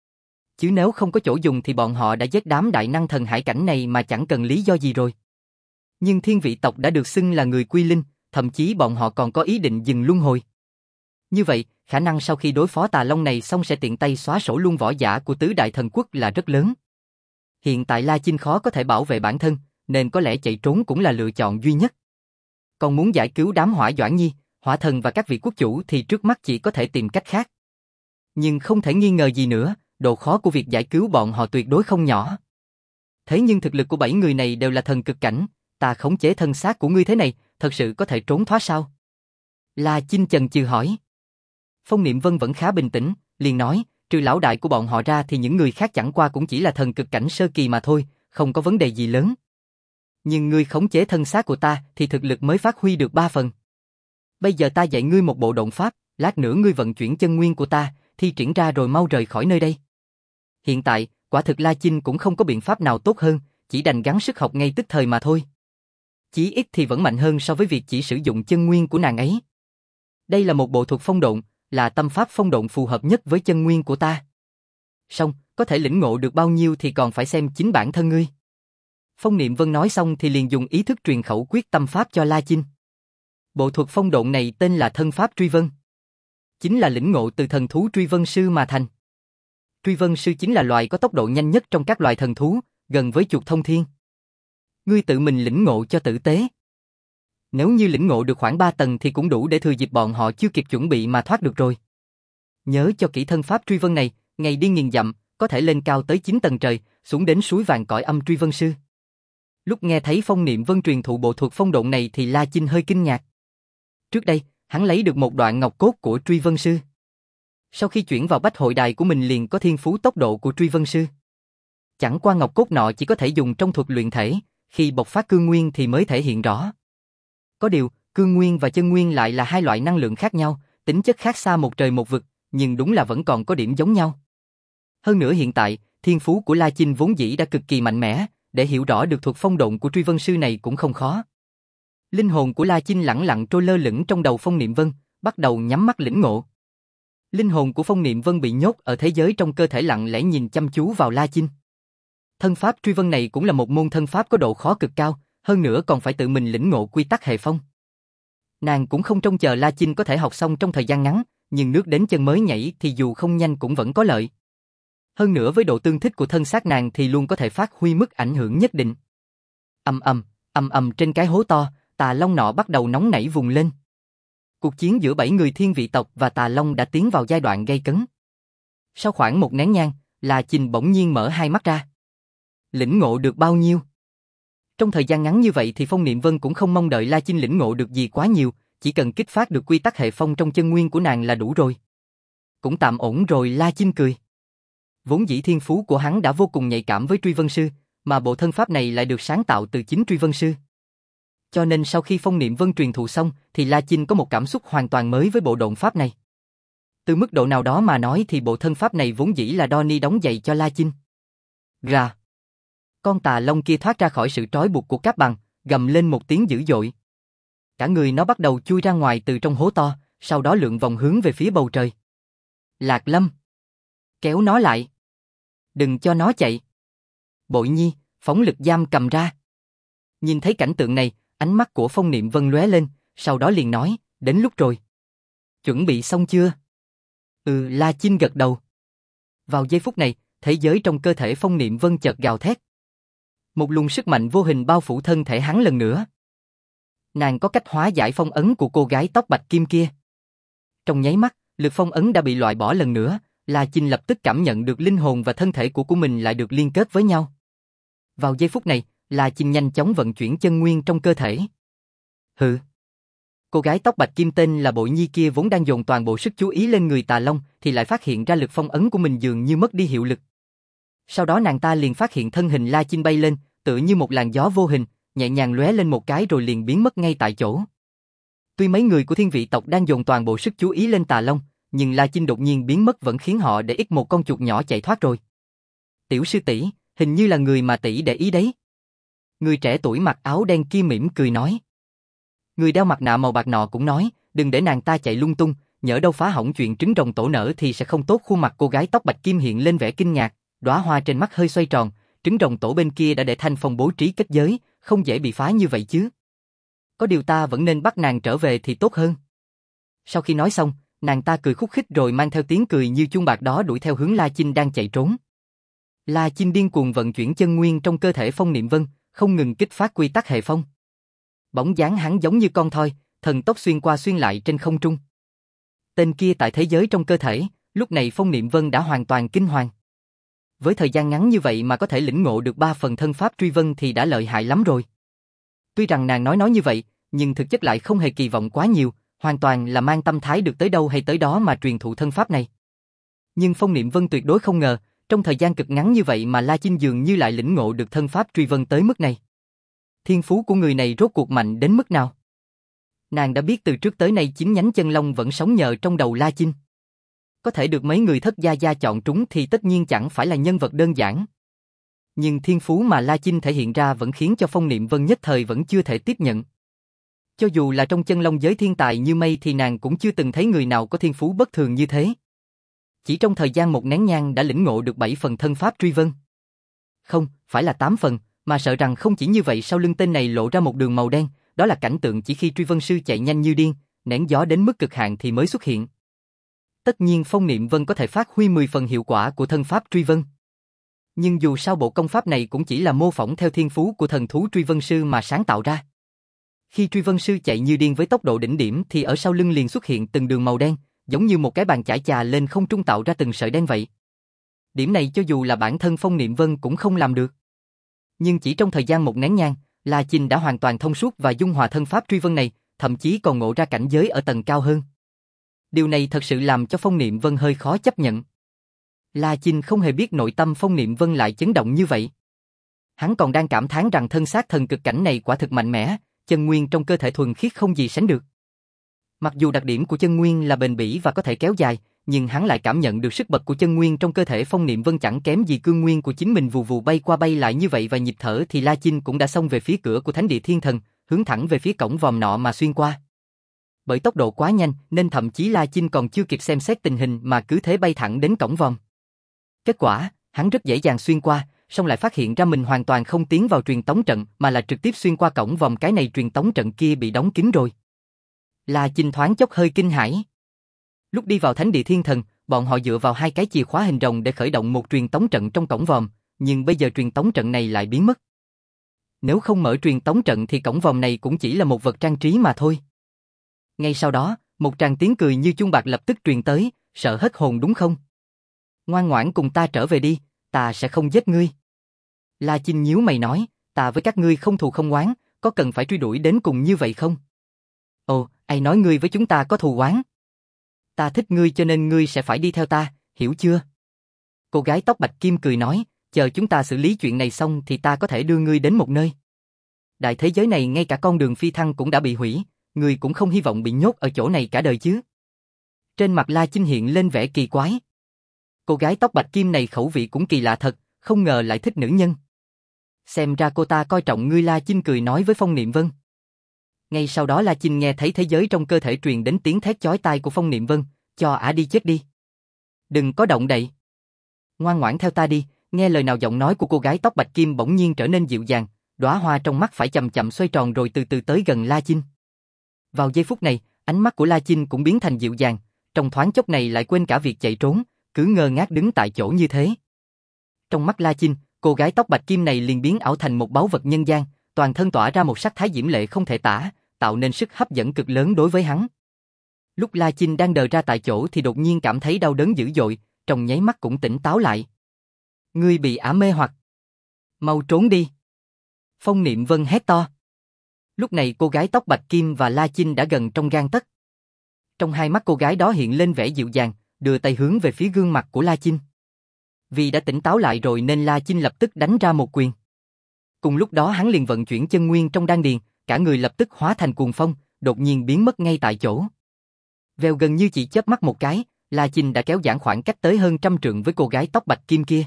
Chứ nếu không có chỗ dùng thì bọn họ đã giết đám đại năng thần hải cảnh này mà chẳng cần lý do gì rồi. Nhưng thiên vị tộc đã được xưng là người quy linh, thậm chí bọn họ còn có ý định dừng luân hồi. Như vậy, khả năng sau khi đối phó tà long này xong sẽ tiện tay xóa sổ luôn võ giả của tứ đại thần quốc là rất lớn. Hiện tại La Chinh khó có thể bảo vệ bản thân, nên có lẽ chạy trốn cũng là lựa chọn duy nhất. Còn muốn giải cứu đám Hỏa Doãn Nhi, Hỏa Thần và các vị quốc chủ thì trước mắt chỉ có thể tìm cách khác. Nhưng không thể nghi ngờ gì nữa, độ khó của việc giải cứu bọn họ tuyệt đối không nhỏ. Thế nhưng thực lực của bảy người này đều là thần cực cảnh, ta khống chế thân xác của ngươi thế này, thật sự có thể trốn thoát sao? La Chinh chần chừ hỏi. Phong Niệm Vân vẫn khá bình tĩnh, liền nói, trừ lão đại của bọn họ ra thì những người khác chẳng qua cũng chỉ là thần cực cảnh sơ kỳ mà thôi, không có vấn đề gì lớn. Nhưng ngươi khống chế thân xác của ta thì thực lực mới phát huy được ba phần. Bây giờ ta dạy ngươi một bộ độn pháp, lát nữa ngươi vận chuyển chân nguyên của ta, thi triển ra rồi mau rời khỏi nơi đây. Hiện tại, quả thực La Chinh cũng không có biện pháp nào tốt hơn, chỉ đành gắng sức học ngay tức thời mà thôi. Chí ít thì vẫn mạnh hơn so với việc chỉ sử dụng chân nguyên của nàng ấy. Đây là một bộ thuật phong độn, là tâm pháp phong độn phù hợp nhất với chân nguyên của ta. Song, có thể lĩnh ngộ được bao nhiêu thì còn phải xem chính bản thân ngươi. Phong Niệm Vân nói xong thì liền dùng ý thức truyền khẩu quyết tâm pháp cho La Chinh. Bộ thuật phong độn này tên là thân pháp truy vân. Chính là lĩnh ngộ từ thần thú truy vân sư mà thành. Truy vân sư chính là loài có tốc độ nhanh nhất trong các loài thần thú, gần với chuột thông thiên. Ngươi tự mình lĩnh ngộ cho tử tế. Nếu như lĩnh ngộ được khoảng ba tầng thì cũng đủ để thừa dịp bọn họ chưa kịp chuẩn bị mà thoát được rồi. Nhớ cho kỹ thân pháp truy vân này, ngày đi nghìn dặm, có thể lên cao tới chín tầng trời, xuống đến suối vàng cõi âm truy vân sư. Lúc nghe thấy Phong Niệm Vân truyền thụ bộ thuật phong độn này thì La Chinh hơi kinh ngạc. Trước đây, hắn lấy được một đoạn ngọc cốt của Truy Vân Sư. Sau khi chuyển vào bách hội đài của mình liền có thiên phú tốc độ của Truy Vân Sư. Chẳng qua ngọc cốt nọ chỉ có thể dùng trong thuật luyện thể, khi bộc phát cương nguyên thì mới thể hiện rõ. Có điều, cương nguyên và chân nguyên lại là hai loại năng lượng khác nhau, tính chất khác xa một trời một vực, nhưng đúng là vẫn còn có điểm giống nhau. Hơn nữa hiện tại, thiên phú của La Chinh vốn dĩ đã cực kỳ mạnh mẽ, để hiểu rõ được thuật phong độn của Truy Vân Sư này cũng không khó. Linh hồn của La Chinh lẳng lặng trôi lơ lửng trong đầu Phong Niệm Vân, bắt đầu nhắm mắt lĩnh ngộ. Linh hồn của Phong Niệm Vân bị nhốt ở thế giới trong cơ thể lặng lẽ nhìn chăm chú vào La Chinh. Thân pháp Truy Vân này cũng là một môn thân pháp có độ khó cực cao, hơn nữa còn phải tự mình lĩnh ngộ quy tắc hệ phong. Nàng cũng không trông chờ La Chinh có thể học xong trong thời gian ngắn, nhưng nước đến chân mới nhảy thì dù không nhanh cũng vẫn có lợi. Hơn nữa với độ tương thích của thân xác nàng thì luôn có thể phát huy mức ảnh hưởng nhất định. Ầm ầm, ầm ầm trên cái hố to, Tà Long nọ bắt đầu nóng nảy vùng lên. Cuộc chiến giữa bảy người thiên vị tộc và Tà Long đã tiến vào giai đoạn gay cấn. Sau khoảng một nén nhang, La Chinh bỗng nhiên mở hai mắt ra. Lĩnh ngộ được bao nhiêu? Trong thời gian ngắn như vậy thì Phong Niệm Vân cũng không mong đợi La Chinh lĩnh ngộ được gì quá nhiều, chỉ cần kích phát được quy tắc hệ phong trong chân nguyên của nàng là đủ rồi. Cũng tạm ổn rồi. La Chinh cười. Vốn dĩ thiên phú của hắn đã vô cùng nhạy cảm với Truy Vân Sư, mà bộ thân pháp này lại được sáng tạo từ chính Truy Vân Sư. Cho nên sau khi Phong Niệm Vân truyền thụ xong thì La Chinh có một cảm xúc hoàn toàn mới với bộ độn pháp này. Từ mức độ nào đó mà nói thì bộ thân pháp này vốn dĩ là Donnie đóng giày cho La Chinh. Gà. Con Tà Long kia thoát ra khỏi sự trói buộc của Cáp Bằng, gầm lên một tiếng dữ dội. Cả người nó bắt đầu chui ra ngoài từ trong hố to, sau đó lượn vòng hướng về phía bầu trời. Lạc Lâm. Kéo nó lại. Đừng cho nó chạy. Bội Nhi, phóng lực giam cầm ra. Nhìn thấy cảnh tượng này, ánh mắt của Phong Niệm Vân lóe lên, sau đó liền nói, đến lúc rồi. Chuẩn bị xong chưa? Ừ, La Chinh gật đầu. Vào giây phút này, thế giới trong cơ thể Phong Niệm Vân chợt gào thét. Một luồng sức mạnh vô hình bao phủ thân thể hắn lần nữa. Nàng có cách hóa giải phong ấn của cô gái tóc bạch kim kia. Trong nháy mắt, lực phong ấn đã bị loại bỏ lần nữa, La Chinh lập tức cảm nhận được linh hồn và thân thể của của mình lại được liên kết với nhau. Vào giây phút này, La Chinh nhanh chóng vận chuyển chân nguyên trong cơ thể. Hừ. Cô gái tóc bạch kim tên là Bội Nhi kia vốn đang dồn toàn bộ sức chú ý lên người Tà Long thì lại phát hiện ra lực phong ấn của mình dường như mất đi hiệu lực. Sau đó nàng ta liền phát hiện thân hình La Chinh bay lên, tựa như một làn gió vô hình, nhẹ nhàng lóe lên một cái rồi liền biến mất ngay tại chỗ. Tuy mấy người của thiên vị tộc đang dồn toàn bộ sức chú ý lên Tà Long, nhưng La Chinh đột nhiên biến mất vẫn khiến họ để ít một con chuột nhỏ chạy thoát rồi. Tiểu sư tỷ, hình như là người mà tỷ để ý đấy. Người trẻ tuổi mặc áo đen kia mỉm cười nói. Người đeo mặt nạ màu bạc nọ cũng nói, đừng để nàng ta chạy lung tung, nhỡ đâu phá hỏng chuyện trứng rồng tổ nở thì sẽ không tốt. Khuôn mặt cô gái tóc bạch kim hiện lên vẻ kinh ngạc, đóa hoa trên mắt hơi xoay tròn, trứng rồng tổ bên kia đã để Thanh Phong bố trí kết giới, không dễ bị phá như vậy chứ. Có điều ta vẫn nên bắt nàng trở về thì tốt hơn. Sau khi nói xong, nàng ta cười khúc khích rồi mang theo tiếng cười như chuông bạc đó đuổi theo hướng La Chinh đang chạy trốn. La Chinh điên cuồng vận chuyển chân nguyên trong cơ thể Phong Niệm Vân, không ngừng kích phát quy tắc hệ phong. Bóng dáng hắn giống như con thoi, thần tốc xuyên qua xuyên lại trên không trung. Tên kia tại thế giới trong cơ thể, lúc này Phong Niệm Vân đã hoàn toàn kinh hoàng. Với thời gian ngắn như vậy mà có thể lĩnh ngộ được ba phần thân pháp Truy Vân thì đã lợi hại lắm rồi. Tuy rằng nàng nói nói như vậy, nhưng thực chất lại không hề kỳ vọng quá nhiều, hoàn toàn là mang tâm thái được tới đâu hay tới đó mà truyền thụ thân pháp này. Nhưng Phong Niệm Vân tuyệt đối không ngờ, trong thời gian cực ngắn như vậy mà La Chinh dường như lại lĩnh ngộ được thân pháp Truy Vân tới mức này. Thiên phú của người này rốt cuộc mạnh đến mức nào? Nàng đã biết từ trước tới nay chín nhánh chân long vẫn sống nhờ trong đầu La Chinh. Có thể được mấy người thất gia gia chọn trúng thì tất nhiên chẳng phải là nhân vật đơn giản. Nhưng thiên phú mà La Chinh thể hiện ra vẫn khiến cho Phong Niệm Vân nhất thời vẫn chưa thể tiếp nhận. Cho dù là trong chân long giới thiên tài như mây thì nàng cũng chưa từng thấy người nào có thiên phú bất thường như thế. Chỉ trong thời gian một nén nhang đã lĩnh ngộ được bảy phần thân pháp Truy Vân. Không, phải là tám phần, mà sợ rằng không chỉ như vậy sau lưng tên này lộ ra một đường màu đen, đó là cảnh tượng chỉ khi Truy Vân Sư chạy nhanh như điên, nén gió đến mức cực hạn thì mới xuất hiện. Tất nhiên Phong Niệm Vân có thể phát huy mười phần hiệu quả của thân pháp Truy Vân. Nhưng dù sao bộ công pháp này cũng chỉ là mô phỏng theo thiên phú của thần thú Truy Vân Sư mà sáng tạo ra. Khi Truy Vân Sư chạy như điên với tốc độ đỉnh điểm thì ở sau lưng liền xuất hiện từng đường màu đen, giống như một cái bàn chải chà lên không trung tạo ra từng sợi đen vậy. Điểm này cho dù là bản thân Phong Niệm Vân cũng không làm được. Nhưng chỉ trong thời gian một nén nhang, La Chinh đã hoàn toàn thông suốt và dung hòa thân pháp Truy Vân này, thậm chí còn ngộ ra cảnh giới ở tầng cao hơn. Điều này thật sự làm cho Phong Niệm Vân hơi khó chấp nhận. La Chinh không hề biết nội tâm Phong Niệm Vân lại chấn động như vậy. Hắn còn đang cảm thán rằng thân xác thần cực cảnh này quả thực mạnh mẽ, chân nguyên trong cơ thể thuần khiết không gì sánh được. Mặc dù đặc điểm của chân nguyên là bền bỉ và có thể kéo dài, nhưng hắn lại cảm nhận được sức bật của chân nguyên trong cơ thể Phong Niệm Vân chẳng kém gì cương nguyên của chính mình, vù vù bay qua bay lại như vậy, và nhịp thở thì La Chinh cũng đã xông về phía cửa của Thánh Địa Thiên Thần, hướng thẳng về phía cổng vòm nọ mà xuyên qua. Bởi tốc độ quá nhanh nên thậm chí La Chinh còn chưa kịp xem xét tình hình mà cứ thế bay thẳng đến cổng vòm. Kết quả, hắn rất dễ dàng xuyên qua, xong lại phát hiện ra mình hoàn toàn không tiến vào truyền tống trận mà là trực tiếp xuyên qua cổng vòm, cái này truyền tống trận kia bị đóng kín rồi. La Chinh thoáng chốc hơi kinh hãi. Lúc đi vào Thánh Địa Thiên Thần, bọn họ dựa vào hai cái chìa khóa hình rồng để khởi động một truyền tống trận trong cổng vòm, nhưng bây giờ truyền tống trận này lại biến mất. Nếu không mở truyền tống trận thì cổng vòm này cũng chỉ là một vật trang trí mà thôi. Ngay sau đó, một tràng tiếng cười như chuông bạc lập tức truyền tới, sợ hết hồn đúng không? Ngoan ngoãn cùng ta trở về đi, ta sẽ không giết ngươi. La Chinh nhíu mày nói, ta với các ngươi không thù không oán, có cần phải truy đuổi đến cùng như vậy không? Ồ, ai nói ngươi với chúng ta có thù oán? Ta thích ngươi cho nên ngươi sẽ phải đi theo ta, hiểu chưa? Cô gái tóc bạch kim cười nói, chờ chúng ta xử lý chuyện này xong thì ta có thể đưa ngươi đến một nơi. Đại thế giới này ngay cả con đường phi thăng cũng đã bị hủy, ngươi cũng không hy vọng bị nhốt ở chỗ này cả đời chứ? Trên mặt La Chinh hiện lên vẻ kỳ quái. Cô gái tóc bạch kim này khẩu vị cũng kỳ lạ thật, không ngờ lại thích nữ nhân. Xem ra cô ta coi trọng ngươi, La Chinh cười nói với Phong Niệm Vân. Ngay sau đó La Chinh nghe thấy thế giới trong cơ thể truyền đến tiếng thét chói tai của Phong Niệm Vân, cho ả đi chết đi. Đừng có động đậy. Ngoan ngoãn theo ta đi, nghe lời nào. Giọng nói của cô gái tóc bạch kim bỗng nhiên trở nên dịu dàng, đóa hoa trong mắt phải chậm chậm xoay tròn rồi từ từ tới gần La Chinh. Vào giây phút này, ánh mắt của La Chinh cũng biến thành dịu dàng, trong thoáng chốc này lại quên cả việc chạy trốn, cứ ngơ ngác đứng tại chỗ như thế. Trong mắt La Chinh, cô gái tóc bạch kim này liền biến ảo thành một báu vật nhân gian, toàn thân tỏa ra một sắc thái diễm lệ không thể tả, tạo nên sức hấp dẫn cực lớn đối với hắn. Lúc La Chinh đang đờ ra tại chỗ thì đột nhiên cảm thấy đau đớn dữ dội, trong nháy mắt cũng tỉnh táo lại. Ngươi bị ả mê hoặc. Mau trốn đi. Phong Niệm Vân hét to. Lúc này cô gái tóc bạch kim và La Chinh đã gần trong gang tấc. Trong hai mắt cô gái đó hiện lên vẻ dịu dàng, đưa tay hướng về phía gương mặt của La Chinh. Vì đã tỉnh táo lại rồi nên La Chinh lập tức đánh ra một quyền. Cùng lúc đó hắn liền vận chuyển chân nguyên trong đan điền, cả người lập tức hóa thành cuồng phong, đột nhiên biến mất ngay tại chỗ. Vèo, gần như chỉ chớp mắt một cái, La Chinh đã kéo giãn khoảng cách tới hơn trăm trượng với cô gái tóc bạch kim kia.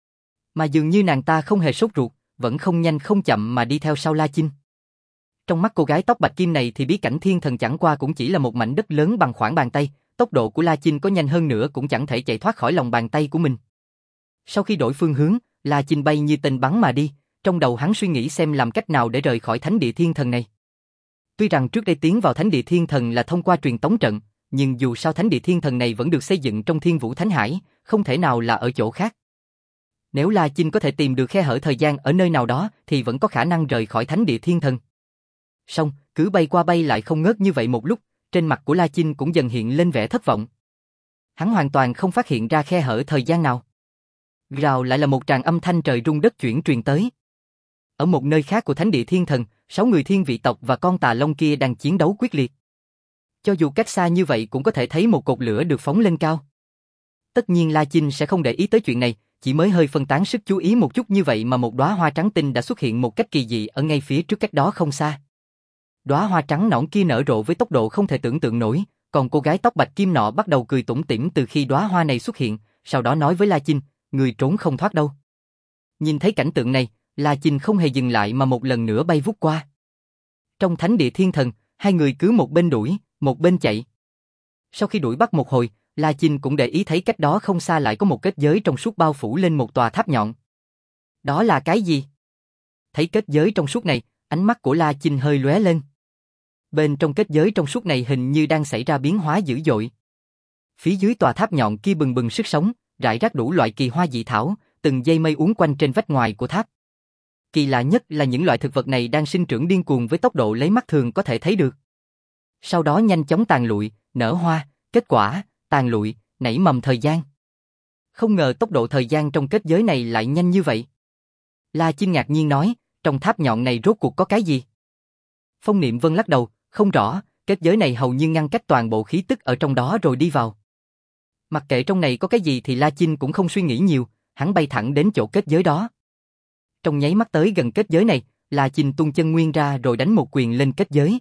Mà dường như nàng ta không hề sốt ruột, vẫn không nhanh không chậm mà đi theo sau La Chinh. Trong mắt cô gái tóc bạch kim này thì bí cảnh thiên thần chẳng qua cũng chỉ là một mảnh đất lớn bằng khoảng bàn tay, tốc độ của La Chinh có nhanh hơn nữa cũng chẳng thể chạy thoát khỏi lòng bàn tay của mình. Sau khi đổi phương hướng, La Chinh bay như tên bắn mà đi, trong đầu hắn suy nghĩ xem làm cách nào để rời khỏi Thánh Địa Thiên Thần này. Tuy rằng trước đây tiến vào Thánh Địa Thiên Thần là thông qua truyền tống trận, nhưng dù sao Thánh Địa Thiên Thần này vẫn được xây dựng trong Thiên Vũ Thánh Hải, không thể nào là ở chỗ khác. Nếu La Chinh có thể tìm được khe hở thời gian ở nơi nào đó thì vẫn có khả năng rời khỏi Thánh Địa Thiên Thần. Song, cứ bay qua bay lại không ngớt như vậy một lúc, trên mặt của La Chinh cũng dần hiện lên vẻ thất vọng. Hắn hoàn toàn không phát hiện ra khe hở thời gian nào. Rào lại là một tràng âm thanh trời rung đất chuyển truyền tới. Ở một nơi khác của Thánh Địa Thiên Thần, sáu người thiên vị tộc và con tà long kia đang chiến đấu quyết liệt. Cho dù cách xa như vậy cũng có thể thấy một cột lửa được phóng lên cao. Tất nhiên La Chinh sẽ không để ý tới chuyện này, chỉ mới hơi phân tán sức chú ý một chút như vậy mà một đóa hoa trắng tinh đã xuất hiện một cách kỳ dị ở ngay phía trước cách đó không xa. Đóa hoa trắng nõn kia nở rộ với tốc độ không thể tưởng tượng nổi, còn cô gái tóc bạch kim nọ bắt đầu cười tủm tỉm từ khi đóa hoa này xuất hiện, sau đó nói với La Chinh, người trốn không thoát đâu. Nhìn thấy cảnh tượng này, La Chinh không hề dừng lại mà một lần nữa bay vút qua. Trong Thánh Địa Thiên Thần, hai người cứ một bên đuổi, một bên chạy. Sau khi đuổi bắt một hồi, La Chinh cũng để ý thấy cách đó không xa lại có một kết giới trong suốt bao phủ lên một tòa tháp nhọn. Đó là cái gì? Thấy kết giới trong suốt này, ánh mắt của La Chinh hơi lóe lên. Bên trong kết giới trong suốt này hình như đang xảy ra biến hóa dữ dội. Phía dưới tòa tháp nhọn kia bừng bừng sức sống, rải rác đủ loại kỳ hoa dị thảo, từng dây mây uốn quanh trên vách ngoài của tháp. Kỳ lạ nhất là những loại thực vật này đang sinh trưởng điên cuồng với tốc độ lấy mắt thường có thể thấy được. Sau đó nhanh chóng tàn lụi, nở hoa, kết quả, tàn lụi, nảy mầm thời gian. Không ngờ tốc độ thời gian trong kết giới này lại nhanh như vậy. La Chinh ngạc nhiên nói, trong tháp nhọn này rốt cuộc có cái gì? Phong Niệm Vân lắc đầu, Không rõ, kết giới này hầu như ngăn cách toàn bộ khí tức ở trong đó rồi đi vào. Mặc kệ trong này có cái gì thì La Chinh cũng không suy nghĩ nhiều, hắn bay thẳng đến chỗ kết giới đó. Trong nháy mắt tới gần kết giới này, La Chinh tung chân nguyên ra rồi đánh một quyền lên kết giới.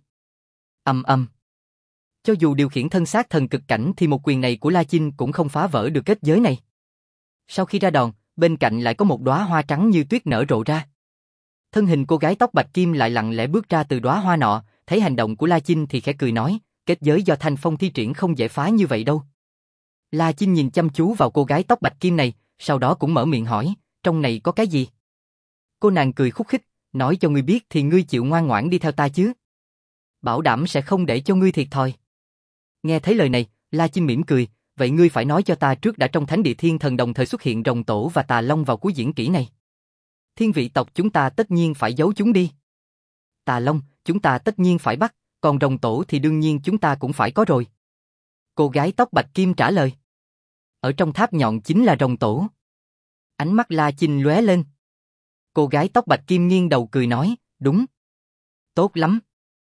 Ầm ầm. Cho dù điều khiển thân xác thần cực cảnh thì một quyền này của La Chinh cũng không phá vỡ được kết giới này. Sau khi ra đòn, bên cạnh lại có một đóa hoa trắng như tuyết nở rộ ra. Thân hình cô gái tóc bạch kim lại lặng lẽ bước ra từ đóa hoa nọ, thấy hành động của La Chinh thì khẽ cười nói, kết giới do Thanh Phong thi triển không dễ phá như vậy đâu. La Chinh nhìn chăm chú vào cô gái tóc bạch kim này, sau đó cũng mở miệng hỏi, trong này có cái gì? Cô nàng cười khúc khích, nói cho ngươi biết thì ngươi chịu ngoan ngoãn đi theo ta chứ. Bảo đảm sẽ không để cho ngươi thiệt thòi. Nghe thấy lời này, La Chinh mỉm cười, vậy ngươi phải nói cho ta trước đã trong thánh địa thiên thần đồng thời xuất hiện rồng tổ và tà long vào cuối diễn kỹ này. Thiên vị tộc chúng ta tất nhiên phải giấu chúng đi. Tà long, chúng ta tất nhiên phải bắt, còn rồng tổ thì đương nhiên chúng ta cũng phải có rồi. Cô gái tóc bạch kim trả lời. Ở trong tháp nhọn chính là rồng tổ. Ánh mắt La Chinh lóe lên. Cô gái tóc bạch kim nghiêng đầu cười nói, đúng. Tốt lắm.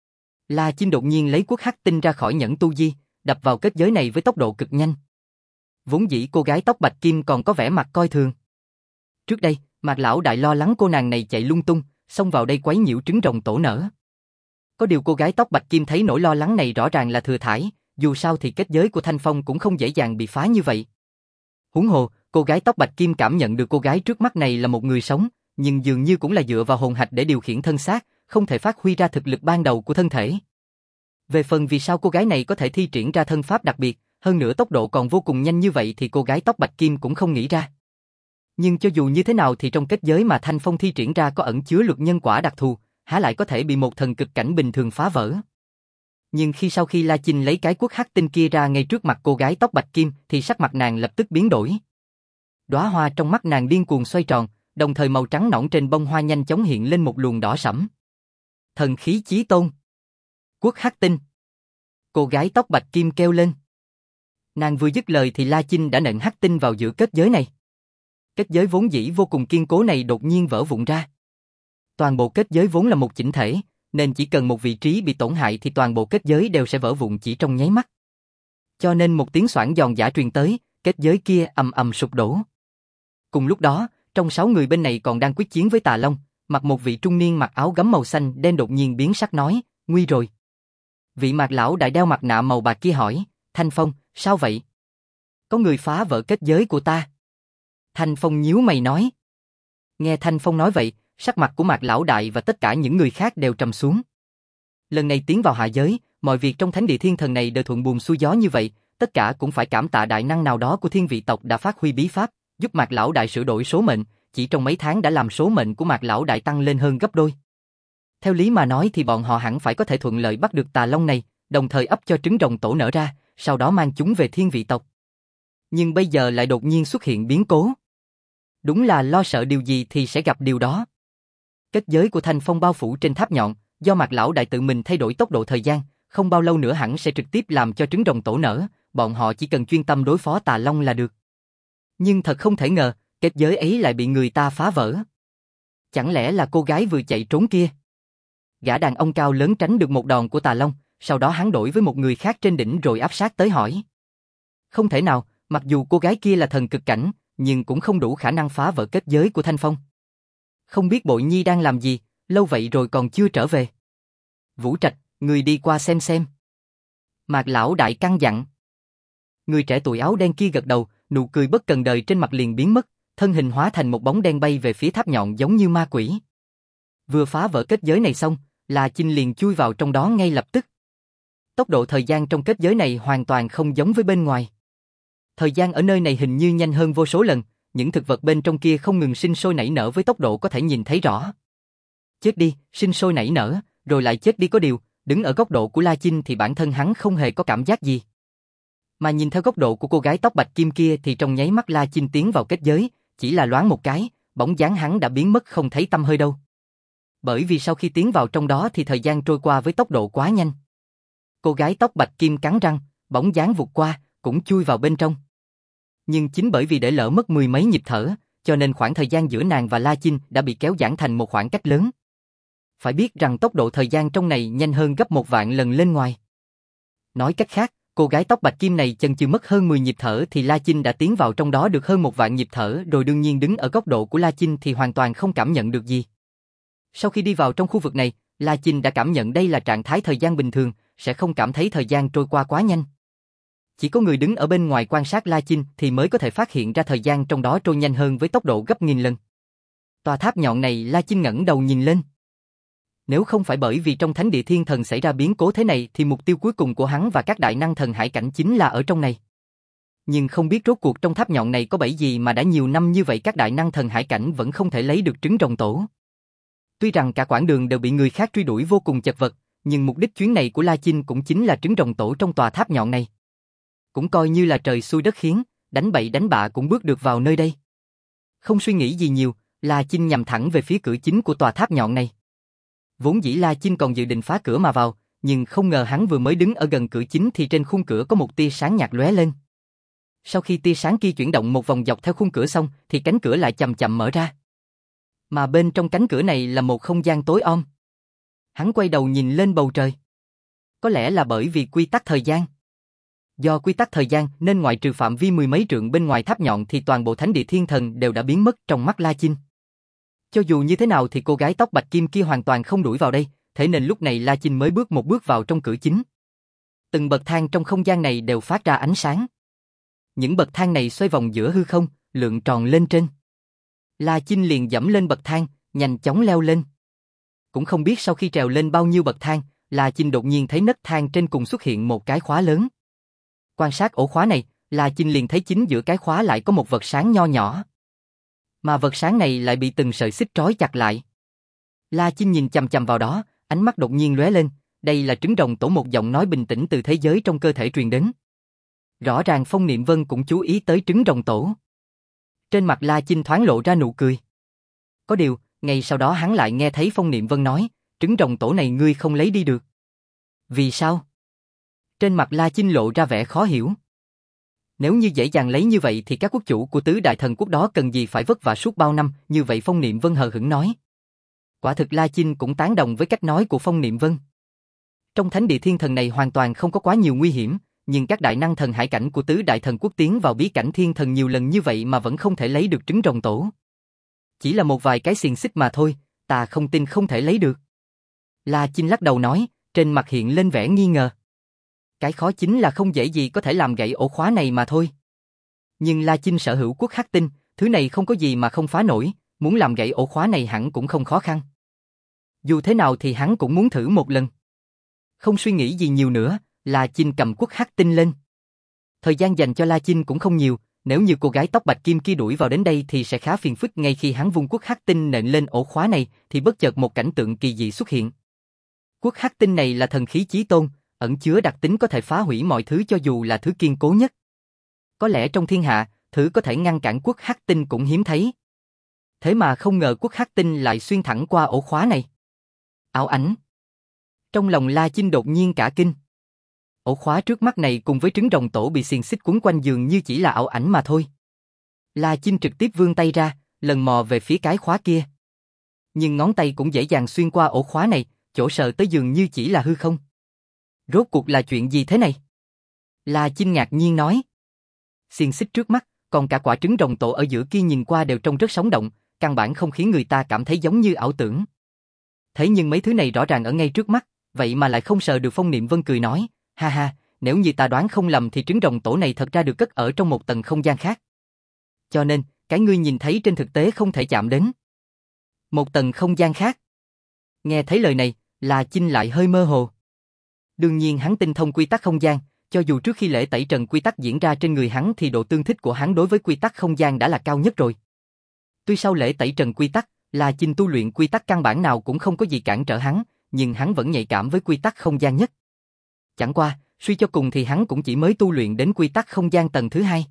La Chinh đột nhiên lấy quốc hắc tinh ra khỏi nhẫn tu di, đập vào kết giới này với tốc độ cực nhanh. Vốn dĩ cô gái tóc bạch kim còn có vẻ mặt coi thường. Trước đây, Mạc lão đại lo lắng cô nàng này chạy lung tung, xông vào đây quấy nhiễu trứng rồng tổ nở. Có điều cô gái tóc bạch kim thấy nỗi lo lắng này rõ ràng là thừa thãi, dù sao thì kết giới của Thanh Phong cũng không dễ dàng bị phá như vậy. Huống hồ, cô gái tóc bạch kim cảm nhận được cô gái trước mắt này là một người sống, nhưng dường như cũng là dựa vào hồn hạch để điều khiển thân xác, không thể phát huy ra thực lực ban đầu của thân thể. Về phần vì sao cô gái này có thể thi triển ra thân pháp đặc biệt, hơn nữa tốc độ còn vô cùng nhanh như vậy thì cô gái tóc bạch kim cũng không nghĩ ra. Nhưng cho dù như thế nào thì trong kết giới mà Thanh Phong thi triển ra có ẩn chứa luật nhân quả đặc thù, há lại có thể bị một thần cực cảnh bình thường phá vỡ. Nhưng khi sau khi La Chinh lấy cái quốc hắc tinh kia ra ngay trước mặt cô gái tóc bạch kim thì sắc mặt nàng lập tức biến đổi. Đóa hoa trong mắt nàng điên cuồng xoay tròn, đồng thời màu trắng nõn trên bông hoa nhanh chóng hiện lên một luồng đỏ sẫm. Thần khí chí tôn. Quốc hắc tinh. Cô gái tóc bạch kim kêu lên. Nàng vừa dứt lời thì La Chinh đã nện hắc tinh vào giữa kết giới này. Kết giới vốn dĩ vô cùng kiên cố này đột nhiên vỡ vụn ra. Toàn bộ kết giới vốn là một chỉnh thể, nên chỉ cần một vị trí bị tổn hại thì toàn bộ kết giới đều sẽ vỡ vụn chỉ trong nháy mắt. Cho nên một tiếng xoảng giòn giã truyền tới, kết giới kia ầm ầm sụp đổ. Cùng lúc đó, trong sáu người bên này còn đang quyết chiến với Tà Long, mặc một vị trung niên mặc áo gấm màu xanh đen đột nhiên biến sắc nói, nguy rồi. Vị Mạc lão đại đeo mặt nạ màu bạc kia hỏi, Thanh Phong, sao vậy? Có người phá vỡ kết giới của ta. Thanh Phong nhíu mày nói. Nghe Thanh Phong nói vậy, sắc mặt của Mạc lão đại và tất cả những người khác đều trầm xuống. Lần này tiến vào hạ giới, mọi việc trong thánh địa thiên thần này đều thuận buồm xuôi gió như vậy, tất cả cũng phải cảm tạ đại năng nào đó của thiên vị tộc đã phát huy bí pháp, giúp Mạc lão đại sửa đổi số mệnh, chỉ trong mấy tháng đã làm số mệnh của Mạc lão đại tăng lên hơn gấp đôi. Theo lý mà nói thì bọn họ hẳn phải có thể thuận lợi bắt được Tà Long này, đồng thời ấp cho trứng rồng tổ nở ra, sau đó mang chúng về thiên vị tộc. Nhưng bây giờ lại đột nhiên xuất hiện biến cố. Đúng là lo sợ điều gì thì sẽ gặp điều đó. Kết giới của Thanh Phong bao phủ trên tháp nhọn, do Mạc lão đại tự mình thay đổi tốc độ thời gian, không bao lâu nữa hẳn sẽ trực tiếp làm cho trứng rồng tổ nở, bọn họ chỉ cần chuyên tâm đối phó Tà Long là được. Nhưng thật không thể ngờ, kết giới ấy lại bị người ta phá vỡ. Chẳng lẽ là cô gái vừa chạy trốn kia? Gã đàn ông cao lớn tránh được một đòn của Tà Long, sau đó hắn đổi với một người khác trên đỉnh rồi áp sát tới hỏi. Không thể nào, mặc dù cô gái kia là thần cực cảnh, nhưng cũng không đủ khả năng phá vỡ kết giới của Thanh Phong. Không biết Bội Nhi đang làm gì, lâu vậy rồi còn chưa trở về. Vũ Trạch, người đi qua xem xem. Mạc lão đại căn dặn. Người trẻ tuổi áo đen kia gật đầu, nụ cười bất cần đời trên mặt liền biến mất, thân hình hóa thành một bóng đen bay về phía tháp nhọn giống như ma quỷ. Vừa phá vỡ kết giới này xong, La Chinh liền chui vào trong đó ngay lập tức. Tốc độ thời gian trong kết giới này hoàn toàn không giống với bên ngoài. Thời gian ở nơi này hình như nhanh hơn vô số lần, những thực vật bên trong kia không ngừng sinh sôi nảy nở với tốc độ có thể nhìn thấy rõ. Chết đi, sinh sôi nảy nở, rồi lại chết đi có điều, đứng ở góc độ của La Chinh thì bản thân hắn không hề có cảm giác gì. Mà nhìn theo góc độ của cô gái tóc bạch kim kia thì trong nháy mắt La Chinh tiến vào kết giới, chỉ là loáng một cái, bóng dáng hắn đã biến mất không thấy tăm hơi đâu. Bởi vì sau khi tiến vào trong đó thì thời gian trôi qua với tốc độ quá nhanh. Cô gái tóc bạch kim cắn răng, bóng dáng vụt qua, cũng chui vào bên trong. Nhưng chính bởi vì để lỡ mất mười mấy nhịp thở, cho nên khoảng thời gian giữa nàng và La Chinh đã bị kéo giãn thành một khoảng cách lớn. Phải biết rằng tốc độ thời gian trong này nhanh hơn gấp một vạn lần lên ngoài. Nói cách khác, cô gái tóc bạch kim này chần chừ mất hơn mười nhịp thở thì La Chinh đã tiến vào trong đó được hơn một vạn nhịp thở, rồi đương nhiên đứng ở góc độ của La Chinh thì hoàn toàn không cảm nhận được gì. Sau khi đi vào trong khu vực này, La Chinh đã cảm nhận đây là trạng thái thời gian bình thường, sẽ không cảm thấy thời gian trôi qua quá nhanh. Chỉ có người đứng ở bên ngoài quan sát La Chinh thì mới có thể phát hiện ra thời gian trong đó trôi nhanh hơn với tốc độ gấp nghìn lần. Tòa tháp nhọn này, La Chinh ngẩng đầu nhìn lên. Nếu không phải bởi vì trong Thánh Địa Thiên Thần xảy ra biến cố thế này thì mục tiêu cuối cùng của hắn và các đại năng thần hải cảnh chính là ở trong này. Nhưng không biết rốt cuộc trong tháp nhọn này có bẫy gì mà đã nhiều năm như vậy các đại năng thần hải cảnh vẫn không thể lấy được trứng rồng tổ. Tuy rằng cả quãng đường đều bị người khác truy đuổi vô cùng chật vật, nhưng mục đích chuyến này của La Chinh cũng chính là trứng rồng tổ trong tòa tháp nhọn này. Cũng coi như là trời xui đất khiến, đánh bậy đánh bạ cũng bước được vào nơi đây. Không suy nghĩ gì nhiều, La Chinh nhằm thẳng về phía cửa chính của tòa tháp nhọn này. Vốn dĩ La Chinh còn dự định phá cửa mà vào, nhưng không ngờ hắn vừa mới đứng ở gần cửa chính thì trên khung cửa có một tia sáng nhạt lóe lên. Sau khi tia sáng kia chuyển động một vòng dọc theo khung cửa xong, thì cánh cửa lại chậm chậm mở ra. Mà bên trong cánh cửa này là một không gian tối om. Hắn quay đầu nhìn lên bầu trời. Có lẽ là bởi vì quy tắc thời gian. Do quy tắc thời gian nên ngoại trừ phạm vi mười mấy trượng bên ngoài tháp nhọn thì toàn bộ Thánh Địa Thiên Thần đều đã biến mất trong mắt La Chinh. Cho dù như thế nào thì cô gái tóc bạch kim kia hoàn toàn không đuổi vào đây, thế nên lúc này La Chinh mới bước một bước vào trong cửa chính. Từng bậc thang trong không gian này đều phát ra ánh sáng. Những bậc thang này xoay vòng giữa hư không, lượn tròn lên trên. La Chinh liền dẫm lên bậc thang, nhanh chóng leo lên. Cũng không biết sau khi trèo lên bao nhiêu bậc thang, La Chinh đột nhiên thấy nấc thang trên cùng xuất hiện một cái khóa lớn. Quan sát ổ khóa này, La Chinh liền thấy chính giữa cái khóa lại có một vật sáng nho nhỏ. Mà vật sáng này lại bị từng sợi xích trói chặt lại. La Chinh nhìn chằm chằm vào đó, ánh mắt đột nhiên lóe lên, đây là trứng rồng tổ, một giọng nói bình tĩnh từ thế giới trong cơ thể truyền đến. Rõ ràng Phong Niệm Vân cũng chú ý tới trứng rồng tổ. Trên mặt La Chinh thoáng lộ ra nụ cười. Có điều, ngay sau đó hắn lại nghe thấy Phong Niệm Vân nói, trứng rồng tổ này ngươi không lấy đi được. Vì sao? Trên mặt La Chinh lộ ra vẻ khó hiểu. Nếu như dễ dàng lấy như vậy thì các quốc chủ của tứ đại thần quốc đó cần gì phải vất vả suốt bao năm, như vậy Phong Niệm Vân hờ hững nói. Quả thực La Chinh cũng tán đồng với cách nói của Phong Niệm Vân. Trong Thánh Địa Thiên Thần này hoàn toàn không có quá nhiều nguy hiểm, nhưng các đại năng thần hải cảnh của tứ đại thần quốc tiến vào bí cảnh thiên thần nhiều lần như vậy mà vẫn không thể lấy được trứng rồng tổ. Chỉ là một vài cái xiềng xích mà thôi, ta không tin không thể lấy được. La Chinh lắc đầu nói, trên mặt hiện lên vẻ nghi ngờ. Cái khó chính là không dễ gì có thể làm gãy ổ khóa này mà thôi. Nhưng La Chinh sở hữu quốc hắc tinh, thứ này không có gì mà không phá nổi, muốn làm gãy ổ khóa này hẳn cũng không khó khăn. Dù thế nào thì hắn cũng muốn thử một lần. Không suy nghĩ gì nhiều nữa, La Chinh cầm quốc hắc tinh lên. Thời gian dành cho La Chinh cũng không nhiều, nếu như cô gái tóc bạch kim kia đuổi vào đến đây thì sẽ khá phiền phức. Ngay khi hắn vung quốc hắc tinh nện lên ổ khóa này thì bất chợt một cảnh tượng kỳ dị xuất hiện. Quốc hắc tinh này là thần khí chí tôn, ẩn chứa đặc tính có thể phá hủy mọi thứ cho dù là thứ kiên cố nhất. Có lẽ trong thiên hạ, thứ có thể ngăn cản quốc hắc tinh cũng hiếm thấy. Thế mà không ngờ quốc hắc tinh lại xuyên thẳng qua ổ khóa này. Ảo ảnh. Trong lòng La Chinh đột nhiên cả kinh. Ổ khóa trước mắt này cùng với trứng rồng tổ bị xiềng xích quấn quanh dường như chỉ là ảo ảnh mà thôi. La Chinh trực tiếp vươn tay ra, lần mò về phía cái khóa kia. Nhưng ngón tay cũng dễ dàng xuyên qua ổ khóa này, chỗ sờ tới dường như chỉ là hư không. Rốt cuộc là chuyện gì thế này? La Chinh ngạc nhiên nói. Xiềng xích trước mắt, còn cả quả trứng rồng tổ ở giữa kia nhìn qua đều trông rất sống động, căn bản không khiến người ta cảm thấy giống như ảo tưởng. Thế nhưng mấy thứ này rõ ràng ở ngay trước mắt, vậy mà lại không sờ được. Phong Niệm Vân cười nói, ha ha, nếu như ta đoán không lầm thì trứng rồng tổ này thật ra được cất ở trong một tầng không gian khác. Cho nên, cái ngươi nhìn thấy trên thực tế không thể chạm đến. Một tầng không gian khác. Nghe thấy lời này, La Chinh lại hơi mơ hồ. Đương nhiên hắn tinh thông quy tắc không gian, cho dù trước khi lễ tẩy trần quy tắc diễn ra trên người hắn thì độ tương thích của hắn đối với quy tắc không gian đã là cao nhất rồi. Tuy sau lễ tẩy trần quy tắc, La Chinh tu luyện quy tắc căn bản nào cũng không có gì cản trở hắn, nhưng hắn vẫn nhạy cảm với quy tắc không gian nhất. Chẳng qua, suy cho cùng thì hắn cũng chỉ mới tu luyện đến quy tắc không gian tầng thứ hai.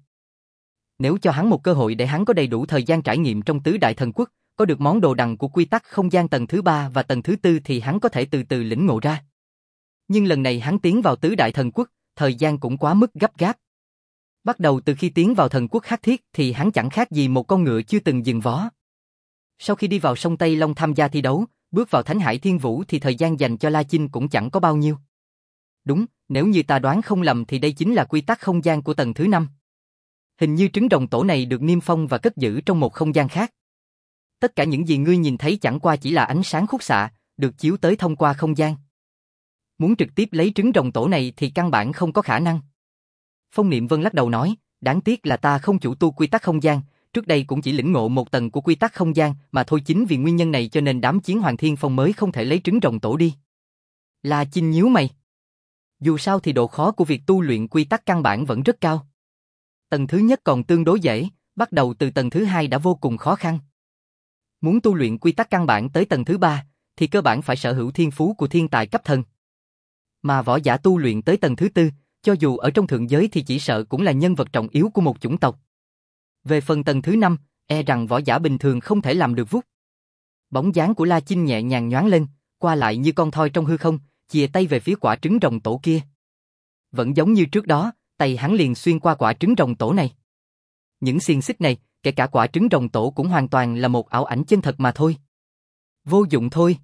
Nếu cho hắn một cơ hội để hắn có đầy đủ thời gian trải nghiệm trong tứ đại thần quốc, có được món đồ đằng của quy tắc không gian tầng thứ ba và tầng thứ tư thì hắn có thể từ từ lĩnh ngộ ra. Nhưng lần này hắn tiến vào tứ đại thần quốc, thời gian cũng quá mức gấp gáp. Bắt đầu từ khi tiến vào thần quốc Hắc Thiết thì hắn chẳng khác gì một con ngựa chưa từng dừng vó. Sau khi đi vào sông Tây Long tham gia thi đấu, bước vào Thánh Hải Thiên Vũ thì thời gian dành cho La Chinh cũng chẳng có bao nhiêu. Đúng, nếu như ta đoán không lầm thì đây chính là quy tắc không gian của tầng thứ năm. Hình như trứng rồng tổ này được niêm phong và cất giữ trong một không gian khác. Tất cả những gì ngươi nhìn thấy chẳng qua chỉ là ánh sáng khúc xạ, được chiếu tới thông qua không gian. Muốn trực tiếp lấy trứng rồng tổ này thì căn bản không có khả năng. Phong Niệm Vân lắc đầu nói, đáng tiếc là ta không chủ tu quy tắc không gian, trước đây cũng chỉ lĩnh ngộ một tầng của quy tắc không gian mà thôi, chính vì nguyên nhân này cho nên đám Chiến Hoàng Thiên Phong mới không thể lấy trứng rồng tổ đi. La Chinh nhíu mày. Dù sao thì độ khó của việc tu luyện quy tắc căn bản vẫn rất cao. Tầng thứ nhất còn tương đối dễ, bắt đầu từ tầng thứ hai đã vô cùng khó khăn. Muốn tu luyện quy tắc căn bản tới tầng thứ ba, thì cơ bản phải sở hữu thiên phú của thiên tài cấp thần. Mà võ giả tu luyện tới tầng thứ tư, cho dù ở trong thượng giới thì chỉ sợ cũng là nhân vật trọng yếu của một chủng tộc. Về phần tầng thứ năm, e rằng võ giả bình thường không thể làm được vút. Bóng dáng của La Chinh nhẹ nhàng nhoáng lên, qua lại như con thoi trong hư không, chìa tay về phía quả trứng rồng tổ kia. Vẫn giống như trước đó, tay hắn liền xuyên qua quả trứng rồng tổ này. Những xiềng xích này, kể cả quả trứng rồng tổ cũng hoàn toàn là một ảo ảnh chân thật mà thôi. Vô dụng thôi.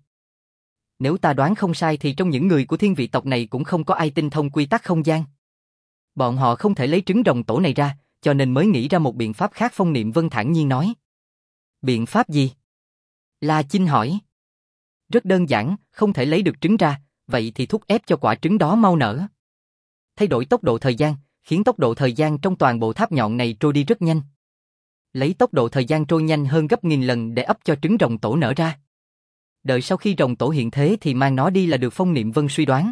Nếu ta đoán không sai thì trong những người của thiên vị tộc này cũng không có ai tinh thông quy tắc không gian. Bọn họ không thể lấy trứng rồng tổ này ra, cho nên mới nghĩ ra một biện pháp khác. Phong Niệm Vân thản nhiên nói. Biện pháp gì? La Chinh hỏi. Rất đơn giản, không thể lấy được trứng ra, vậy thì thúc ép cho quả trứng đó mau nở. Thay đổi tốc độ thời gian, khiến tốc độ thời gian trong toàn bộ tháp nhọn này trôi đi rất nhanh. Lấy tốc độ thời gian trôi nhanh hơn gấp nghìn lần để ấp cho trứng rồng tổ nở ra. Đợi sau khi rồng tổ hiện thế thì mang nó đi là được. Phong Niệm Vân suy đoán.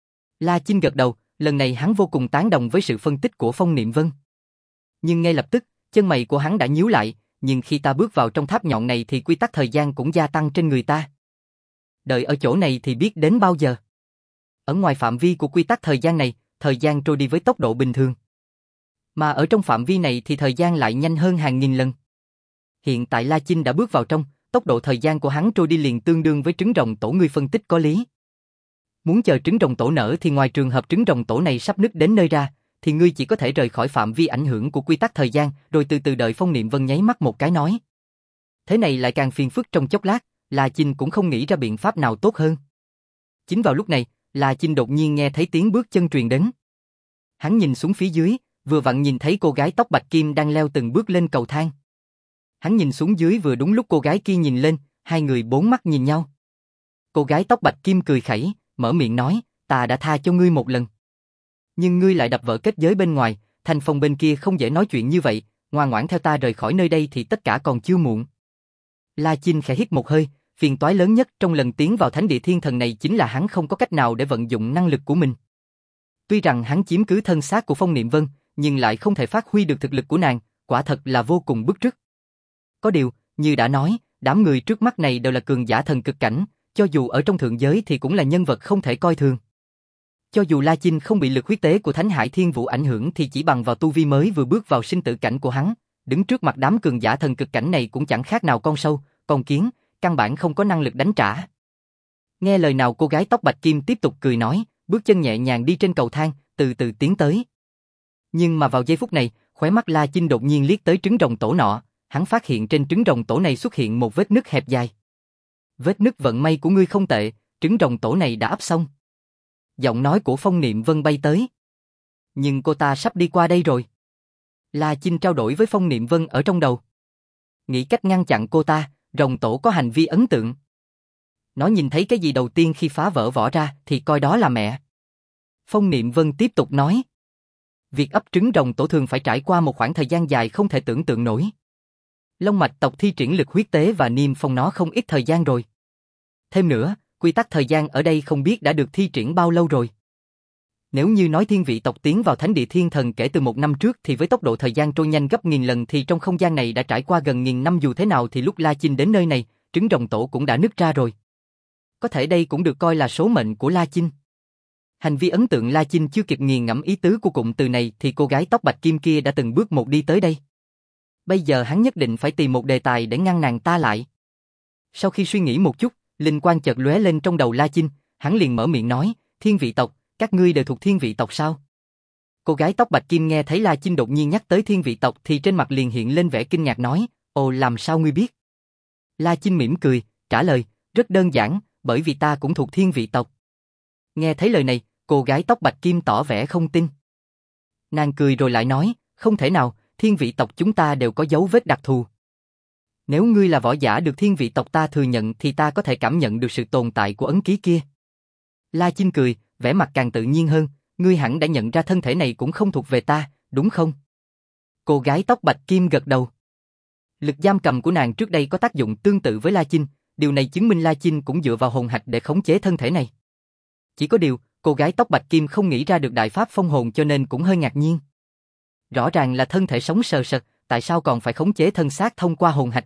La Chinh gật đầu, lần này hắn vô cùng tán đồng với sự phân tích của Phong Niệm Vân. Nhưng ngay lập tức, chân mày của hắn đã nhíu lại, nhưng khi ta bước vào trong tháp nhọn này thì quy tắc thời gian cũng gia tăng trên người ta. Đợi ở chỗ này thì biết đến bao giờ. Ở ngoài phạm vi của quy tắc thời gian này, thời gian trôi đi với tốc độ bình thường. Mà ở trong phạm vi này thì thời gian lại nhanh hơn hàng nghìn lần. Hiện tại La Chinh đã bước vào trong, tốc độ thời gian của hắn trôi đi liền tương đương với trứng rồng tổ. Ngươi phân tích có lý. Muốn chờ trứng rồng tổ nở thì ngoài trường hợp trứng rồng tổ này sắp nứt đến nơi ra, thì ngươi chỉ có thể rời khỏi phạm vi ảnh hưởng của quy tắc thời gian, rồi từ từ đợi. Phong Niệm Vân nháy mắt một cái nói. Thế này lại càng phiền phức. Trong chốc lát, La Chinh cũng không nghĩ ra biện pháp nào tốt hơn. Chính vào lúc này, La Chinh đột nhiên nghe thấy tiếng bước chân truyền đến. Hắn nhìn xuống phía dưới, vừa vặn nhìn thấy cô gái tóc bạch kim đang leo từng bước lên cầu thang. Hắn nhìn xuống dưới vừa đúng lúc cô gái kia nhìn lên, hai người bốn mắt nhìn nhau. Cô gái tóc bạch kim cười khẩy, mở miệng nói, ta đã tha cho ngươi một lần. Nhưng ngươi lại đập vỡ kết giới bên ngoài, Thanh Phong bên kia không dễ nói chuyện như vậy, ngoan ngoãn theo ta rời khỏi nơi đây thì tất cả còn chưa muộn. La Chinh khẽ hít một hơi, phiền toái lớn nhất trong lần tiến vào Thánh Địa Thiên Thần này chính là hắn không có cách nào để vận dụng năng lực của mình. Tuy rằng hắn chiếm cứ thân xác của Phong Niệm Vân, nhưng lại không thể phát huy được thực lực của nàng, quả thật là vô cùng bức rứt. Có điều, như đã nói, đám người trước mắt này đều là cường giả thần cực cảnh, cho dù ở trong thượng giới thì cũng là nhân vật không thể coi thường. Cho dù La Chinh không bị lực huyết tế của Thánh Hải Thiên Vũ ảnh hưởng thì chỉ bằng vào tu vi mới vừa bước vào sinh tử cảnh của hắn, đứng trước mặt đám cường giả thần cực cảnh này cũng chẳng khác nào con sâu, con kiến, căn bản không có năng lực đánh trả. Nghe lời nào cô gái tóc bạch kim tiếp tục cười nói, bước chân nhẹ nhàng đi trên cầu thang, từ từ tiến tới. Nhưng mà vào giây phút này, khóe mắt La Chinh đột nhiên liếc tới trứng rồng tổ nọ, hắn phát hiện trên trứng rồng tổ này xuất hiện một vết nứt hẹp dài. Vết nứt vận may của ngươi không tệ, trứng rồng tổ này đã ấp xong. Giọng nói của Phong Niệm Vân bay tới. Nhưng cô ta sắp đi qua đây rồi. La Chinh trao đổi với Phong Niệm Vân ở trong đầu. Nghĩ cách ngăn chặn cô ta, rồng tổ có hành vi ấn tượng. Nó nhìn thấy cái gì đầu tiên khi phá vỡ vỏ ra thì coi đó là mẹ. Phong Niệm Vân tiếp tục nói. Việc ấp trứng rồng tổ thường phải trải qua một khoảng thời gian dài không thể tưởng tượng nổi. Long mạch tộc thi triển lực huyết tế và niêm phong nó không ít thời gian rồi. Thêm nữa, quy tắc thời gian ở đây không biết đã được thi triển bao lâu rồi. Nếu như nói thiên vị tộc tiến vào Thánh Địa Thiên Thần kể từ một năm trước thì với tốc độ thời gian trôi nhanh gấp nghìn lần thì trong không gian này đã trải qua gần nghìn năm. Dù thế nào thì lúc La Chinh đến nơi này, trứng rồng tổ cũng đã nứt ra rồi. Có thể đây cũng được coi là số mệnh của La Chinh. Hành vi ấn tượng. La Chinh chưa kịp nghiền ngẫm ý tứ của cụm từ này thì cô gái tóc bạch kim kia đã từng bước một đi tới đây. Bây giờ hắn nhất định phải tìm một đề tài để ngăn nàng ta lại. Sau khi suy nghĩ một chút, linh quang chợt lóe lên trong đầu La Chinh, hắn liền mở miệng nói, thiên vị tộc, các ngươi đều thuộc thiên vị tộc sao? Cô gái tóc bạch kim nghe thấy La Chinh đột nhiên nhắc tới thiên vị tộc thì trên mặt liền hiện lên vẻ kinh ngạc nói, ồ làm sao ngươi biết? La Chinh mỉm cười, trả lời, Rất đơn giản, bởi vì ta cũng thuộc thiên vị tộc. Nghe thấy lời này, cô gái tóc bạch kim tỏ vẻ không tin. Nàng cười rồi lại nói, không thể nào, thiên vị tộc chúng ta đều có dấu vết đặc thù. Nếu ngươi là võ giả được thiên vị tộc ta thừa nhận thì ta có thể cảm nhận được sự tồn tại của ấn ký kia. La Chinh cười, vẻ mặt càng tự nhiên hơn, ngươi hẳn đã nhận ra thân thể này cũng không thuộc về ta, đúng không? Cô gái tóc bạch kim gật đầu. Lực giam cầm của nàng trước đây có tác dụng tương tự với La Chinh, điều này chứng minh La Chinh cũng dựa vào hồn hạch để khống chế thân thể này. Chỉ có điều, cô gái tóc bạch kim không nghĩ ra được đại pháp phong hồn cho nên cũng hơi ngạc nhiên. Rõ ràng là thân thể sống sờ sật, tại sao còn phải khống chế thân xác thông qua hồn hạch?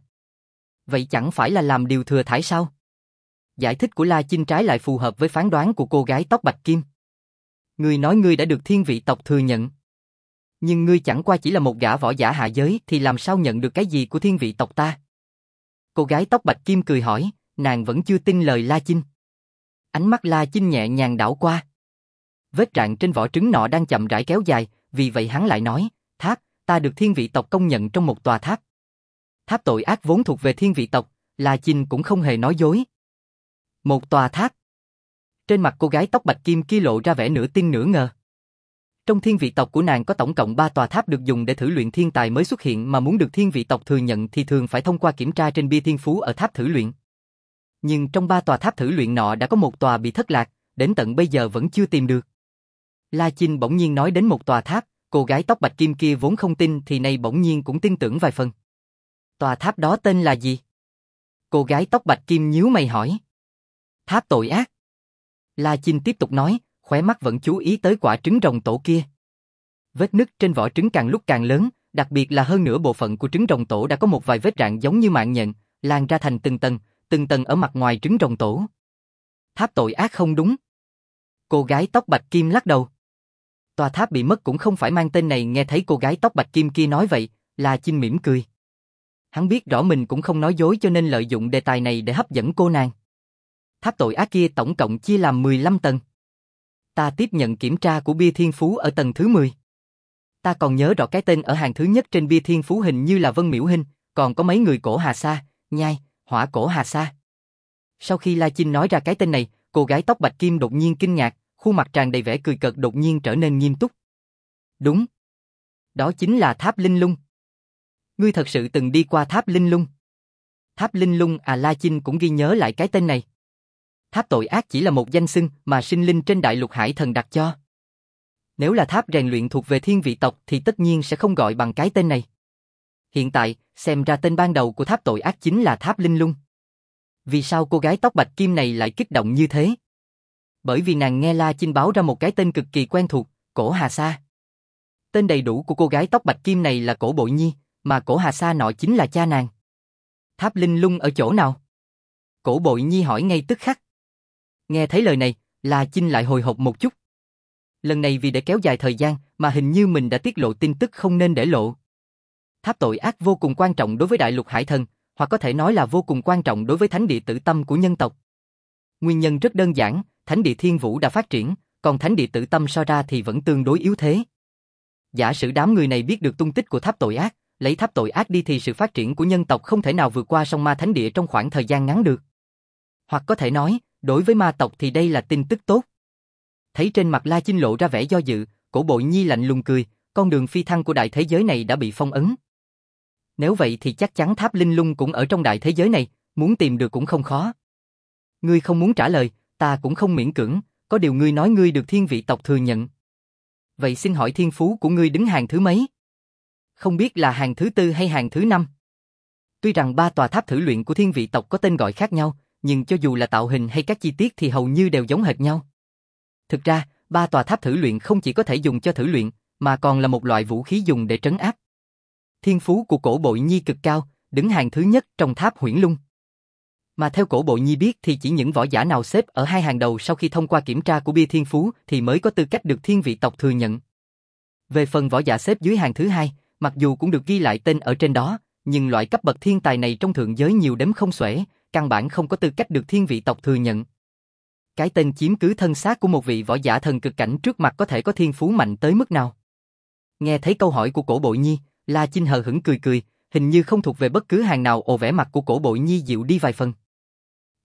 Vậy chẳng phải là làm điều thừa thãi sao? Giải thích của La Chinh trái lại phù hợp với phán đoán của cô gái tóc bạch kim. Ngươi nói ngươi đã được thiên vị tộc thừa nhận. Nhưng ngươi chẳng qua chỉ là một gã võ giả hạ giới thì làm sao nhận được cái gì của thiên vị tộc ta? Cô gái tóc bạch kim cười hỏi, nàng vẫn chưa tin lời La Chinh. Ánh mắt La Chinh nhẹ nhàng đảo qua. Vết rạn trên vỏ trứng nọ đang chậm rãi kéo dài, vì vậy hắn lại nói, tháp, ta được thiên vị tộc công nhận trong một tòa tháp. Tháp tội ác vốn thuộc về thiên vị tộc, La Chinh cũng không hề nói dối. Một tòa tháp. Trên mặt cô gái tóc bạch kim kia lộ ra vẻ nửa tin nửa ngờ. Trong thiên vị tộc của nàng có tổng cộng ba tòa tháp được dùng để thử luyện thiên tài mới xuất hiện, mà muốn được thiên vị tộc thừa nhận thì thường phải thông qua kiểm tra trên bia thiên phú ở tháp thử luyện. Nhưng trong ba tòa tháp thử luyện nọ đã có một tòa bị thất lạc, đến tận bây giờ vẫn chưa tìm được. La Chinh bỗng nhiên nói đến một tòa tháp, cô gái tóc bạch kim kia vốn không tin thì nay bỗng nhiên cũng tin tưởng vài phần. Tòa tháp đó tên là gì? Cô gái tóc bạch kim nhíu mày hỏi. Tháp tội ác. La Chinh tiếp tục nói, khóe mắt vẫn chú ý tới quả trứng rồng tổ kia. Vết nứt trên vỏ trứng càng lúc càng lớn, đặc biệt là hơn nửa bộ phận của trứng rồng tổ đã có một vài vết rạn giống như mạng nhện, lan ra thành từng tầng, từng tầng ở mặt ngoài trứng rồng tổ. Tháp tội ác không đúng. Cô gái tóc bạch kim lắc đầu. Tòa tháp bị mất cũng không phải mang tên này. Nghe thấy cô gái tóc bạch kim kia nói vậy, La Chinh mỉm cười. Hắn biết rõ mình cũng không nói dối cho nên lợi dụng đề tài này để hấp dẫn cô nàng. Tháp tội ác kia tổng cộng chia làm mười lăm tầng. Ta tiếp nhận kiểm tra của bia thiên phú ở tầng thứ mười. Ta còn nhớ rõ cái tên ở hàng thứ nhất trên bia thiên phú hình như là Vân Miễu Hinh, còn có mấy người cổ Hà Sa, Nhai, Hỏa cổ Hà Sa. Sau khi La Chinh nói ra cái tên này, cô gái tóc bạch kim đột nhiên kinh ngạc, khuôn mặt tràn đầy vẻ cười cợt đột nhiên trở nên nghiêm túc. Đúng. Đó chính là tháp Linh Lung. Ngươi thật sự từng đi qua tháp Linh Lung. Tháp Linh Lung à, La Chinh cũng ghi nhớ lại cái tên này. Tháp tội ác chỉ là một danh xưng mà sinh linh trên đại lục hải thần đặt cho. Nếu là tháp rèn luyện thuộc về thiên vị tộc thì tất nhiên sẽ không gọi bằng cái tên này. Hiện tại, xem ra tên ban đầu của tháp tội ác chính là tháp Linh Lung. Vì sao cô gái tóc bạch kim này lại kích động như thế? Bởi vì nàng nghe La Chinh báo ra một cái tên cực kỳ quen thuộc, Cổ Hà Sa. Tên đầy đủ của cô gái tóc bạch kim này là Cổ Bội Nhi, mà Cổ Hà Sa nọ chính là cha nàng. Tháp Linh Lung ở chỗ nào? Cổ Bội Nhi hỏi ngay tức khắc. Nghe thấy lời này, La Chinh lại hồi hộp một chút. Lần này vì để kéo dài thời gian mà hình như mình đã tiết lộ tin tức không nên để lộ. Tháp tội ác vô cùng quan trọng đối với đại lục hải thần, hoặc có thể nói là vô cùng quan trọng đối với thánh địa tử tâm của nhân tộc. Nguyên nhân rất đơn giản, thánh địa thiên vũ đã phát triển, còn thánh địa tử tâm so ra thì vẫn tương đối yếu thế. Giả sử đám người này biết được tung tích của tháp tội ác, lấy tháp tội ác đi thì sự phát triển của nhân tộc không thể nào vượt qua sông ma thánh địa trong khoảng thời gian ngắn được. Hoặc có thể nói, đối với ma tộc thì đây là tin tức tốt. Thấy trên mặt La Chinh lộ ra vẻ do dự, Cổ Bội Nhi lạnh lùng cười, con đường phi thăng của đại thế giới này đã bị phong ấn. Nếu vậy thì chắc chắn tháp Linh Lung cũng ở trong đại thế giới này, muốn tìm được cũng không khó. Ngươi không muốn trả lời, ta cũng không miễn cưỡng, có điều ngươi nói ngươi được thiên vị tộc thừa nhận. Vậy xin hỏi thiên phú của ngươi đứng hàng thứ mấy? Không biết là hàng thứ tư hay hàng thứ năm? Tuy rằng ba tòa tháp thử luyện của thiên vị tộc có tên gọi khác nhau, nhưng cho dù là tạo hình hay các chi tiết thì hầu như đều giống hệt nhau. Thực ra, ba tòa tháp thử luyện không chỉ có thể dùng cho thử luyện, mà còn là một loại vũ khí dùng để trấn áp. Thiên phú của Cổ Bội Nhi cực cao, đứng hàng thứ nhất trong tháp Huyễn Lung. Mà theo Cổ Bội Nhi biết thì chỉ những võ giả nào xếp ở hai hàng đầu sau khi thông qua kiểm tra của bia thiên phú thì mới có tư cách được thiên vị tộc thừa nhận. Về phần võ giả xếp dưới hàng thứ hai, mặc dù cũng được ghi lại tên ở trên đó, nhưng loại cấp bậc thiên tài này trong thượng giới nhiều đếm không xuể, căn bản không có tư cách được thiên vị tộc thừa nhận. Cái tên chiếm cứ thân xác của một vị võ giả thần cực cảnh trước mặt có thể có thiên phú mạnh tới mức nào? Nghe thấy câu hỏi của Cổ Bội Nhi, La Chinh hờ hững cười cười, hình như không thuộc về bất cứ hàng nào. Ồ, vẻ mặt của Cổ Bội Nhi dịu đi vài phần.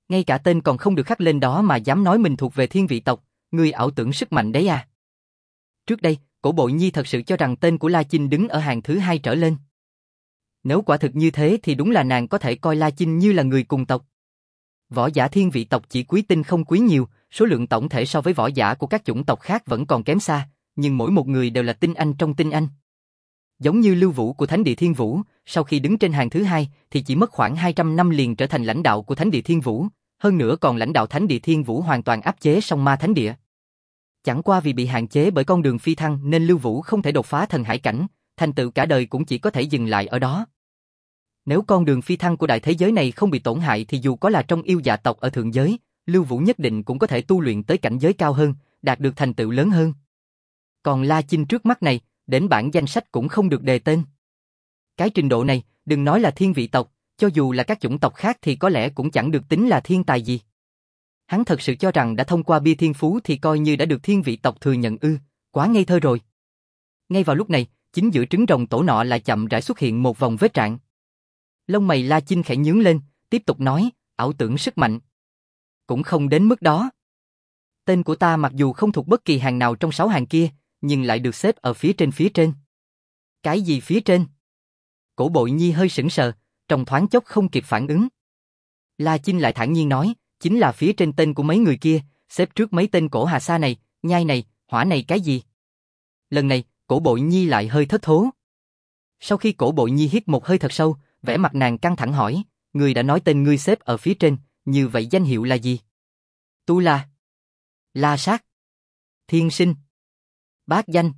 Ngay cả tên còn không được khắc lên đó mà dám nói mình thuộc về thiên vị tộc, ngươi ảo tưởng sức mạnh đấy à? Trước đây, Cổ Bội Nhi thật sự cho rằng tên của La Chinh đứng ở hàng thứ hai trở lên. Nếu quả thực như thế thì đúng là nàng có thể coi La Chinh như là người cùng tộc. Võ giả thiên vị tộc chỉ quý tinh không quý nhiều, số lượng tổng thể so với võ giả của các chủng tộc khác vẫn còn kém xa, nhưng mỗi một người đều là tinh anh trong tinh anh. Giống như Lưu Vũ của Thánh địa Thiên Vũ, sau khi đứng trên hàng thứ hai thì chỉ mất khoảng hai trăm năm liền trở thành lãnh đạo của Thánh địa Thiên Vũ, hơn nữa còn lãnh đạo Thánh địa Thiên Vũ hoàn toàn áp chế Song Ma Thánh địa. Chẳng qua vì bị hạn chế bởi con đường phi thăng nên Lưu Vũ không thể đột phá thần hải cảnh, thành tựu cả đời cũng chỉ có thể dừng lại ở đó. Nếu con đường phi thăng của đại thế giới này không bị tổn hại thì dù có là trong yêu dạ tộc ở thượng giới, Lưu Vũ nhất định cũng có thể tu luyện tới cảnh giới cao hơn, đạt được thành tựu lớn hơn. Còn La Chinh trước mắt này, đến bảng danh sách cũng không được đề tên. Cái trình độ này, đừng nói là thiên vị tộc, cho dù là các chủng tộc khác thì có lẽ cũng chẳng được tính là thiên tài gì. Hắn thật sự cho rằng đã thông qua bia thiên phú thì coi như đã được thiên vị tộc thừa nhận ư, quá ngây thơ rồi. Ngay vào lúc này, chính giữa trứng rồng tổ nọ lại chậm rãi xuất hiện một vòng vết rạn. Lông mày La Chinh khẽ nhướng lên, tiếp tục nói, ảo tưởng sức mạnh. Cũng không đến mức đó. Tên của ta mặc dù không thuộc bất kỳ hàng nào trong sáu hàng kia, nhưng lại được xếp ở phía trên phía trên. Cái gì phía trên? Cổ Bội Nhi hơi sững sờ, trong thoáng chốc không kịp phản ứng. La Chinh lại thản nhiên nói, chính là phía trên tên của mấy người kia, xếp trước mấy tên cổ Hà Sa này, nhai này, hỏa này cái gì? Lần này, Cổ Bội Nhi lại hơi thất thố. Sau khi Cổ Bội Nhi hít một hơi thật sâu, vẻ mặt nàng căng thẳng hỏi, ngươi đã nói tên ngươi xếp ở phía trên, như vậy danh hiệu là gì? Tu La, La Sát, Thiên Sinh, Bát Danh.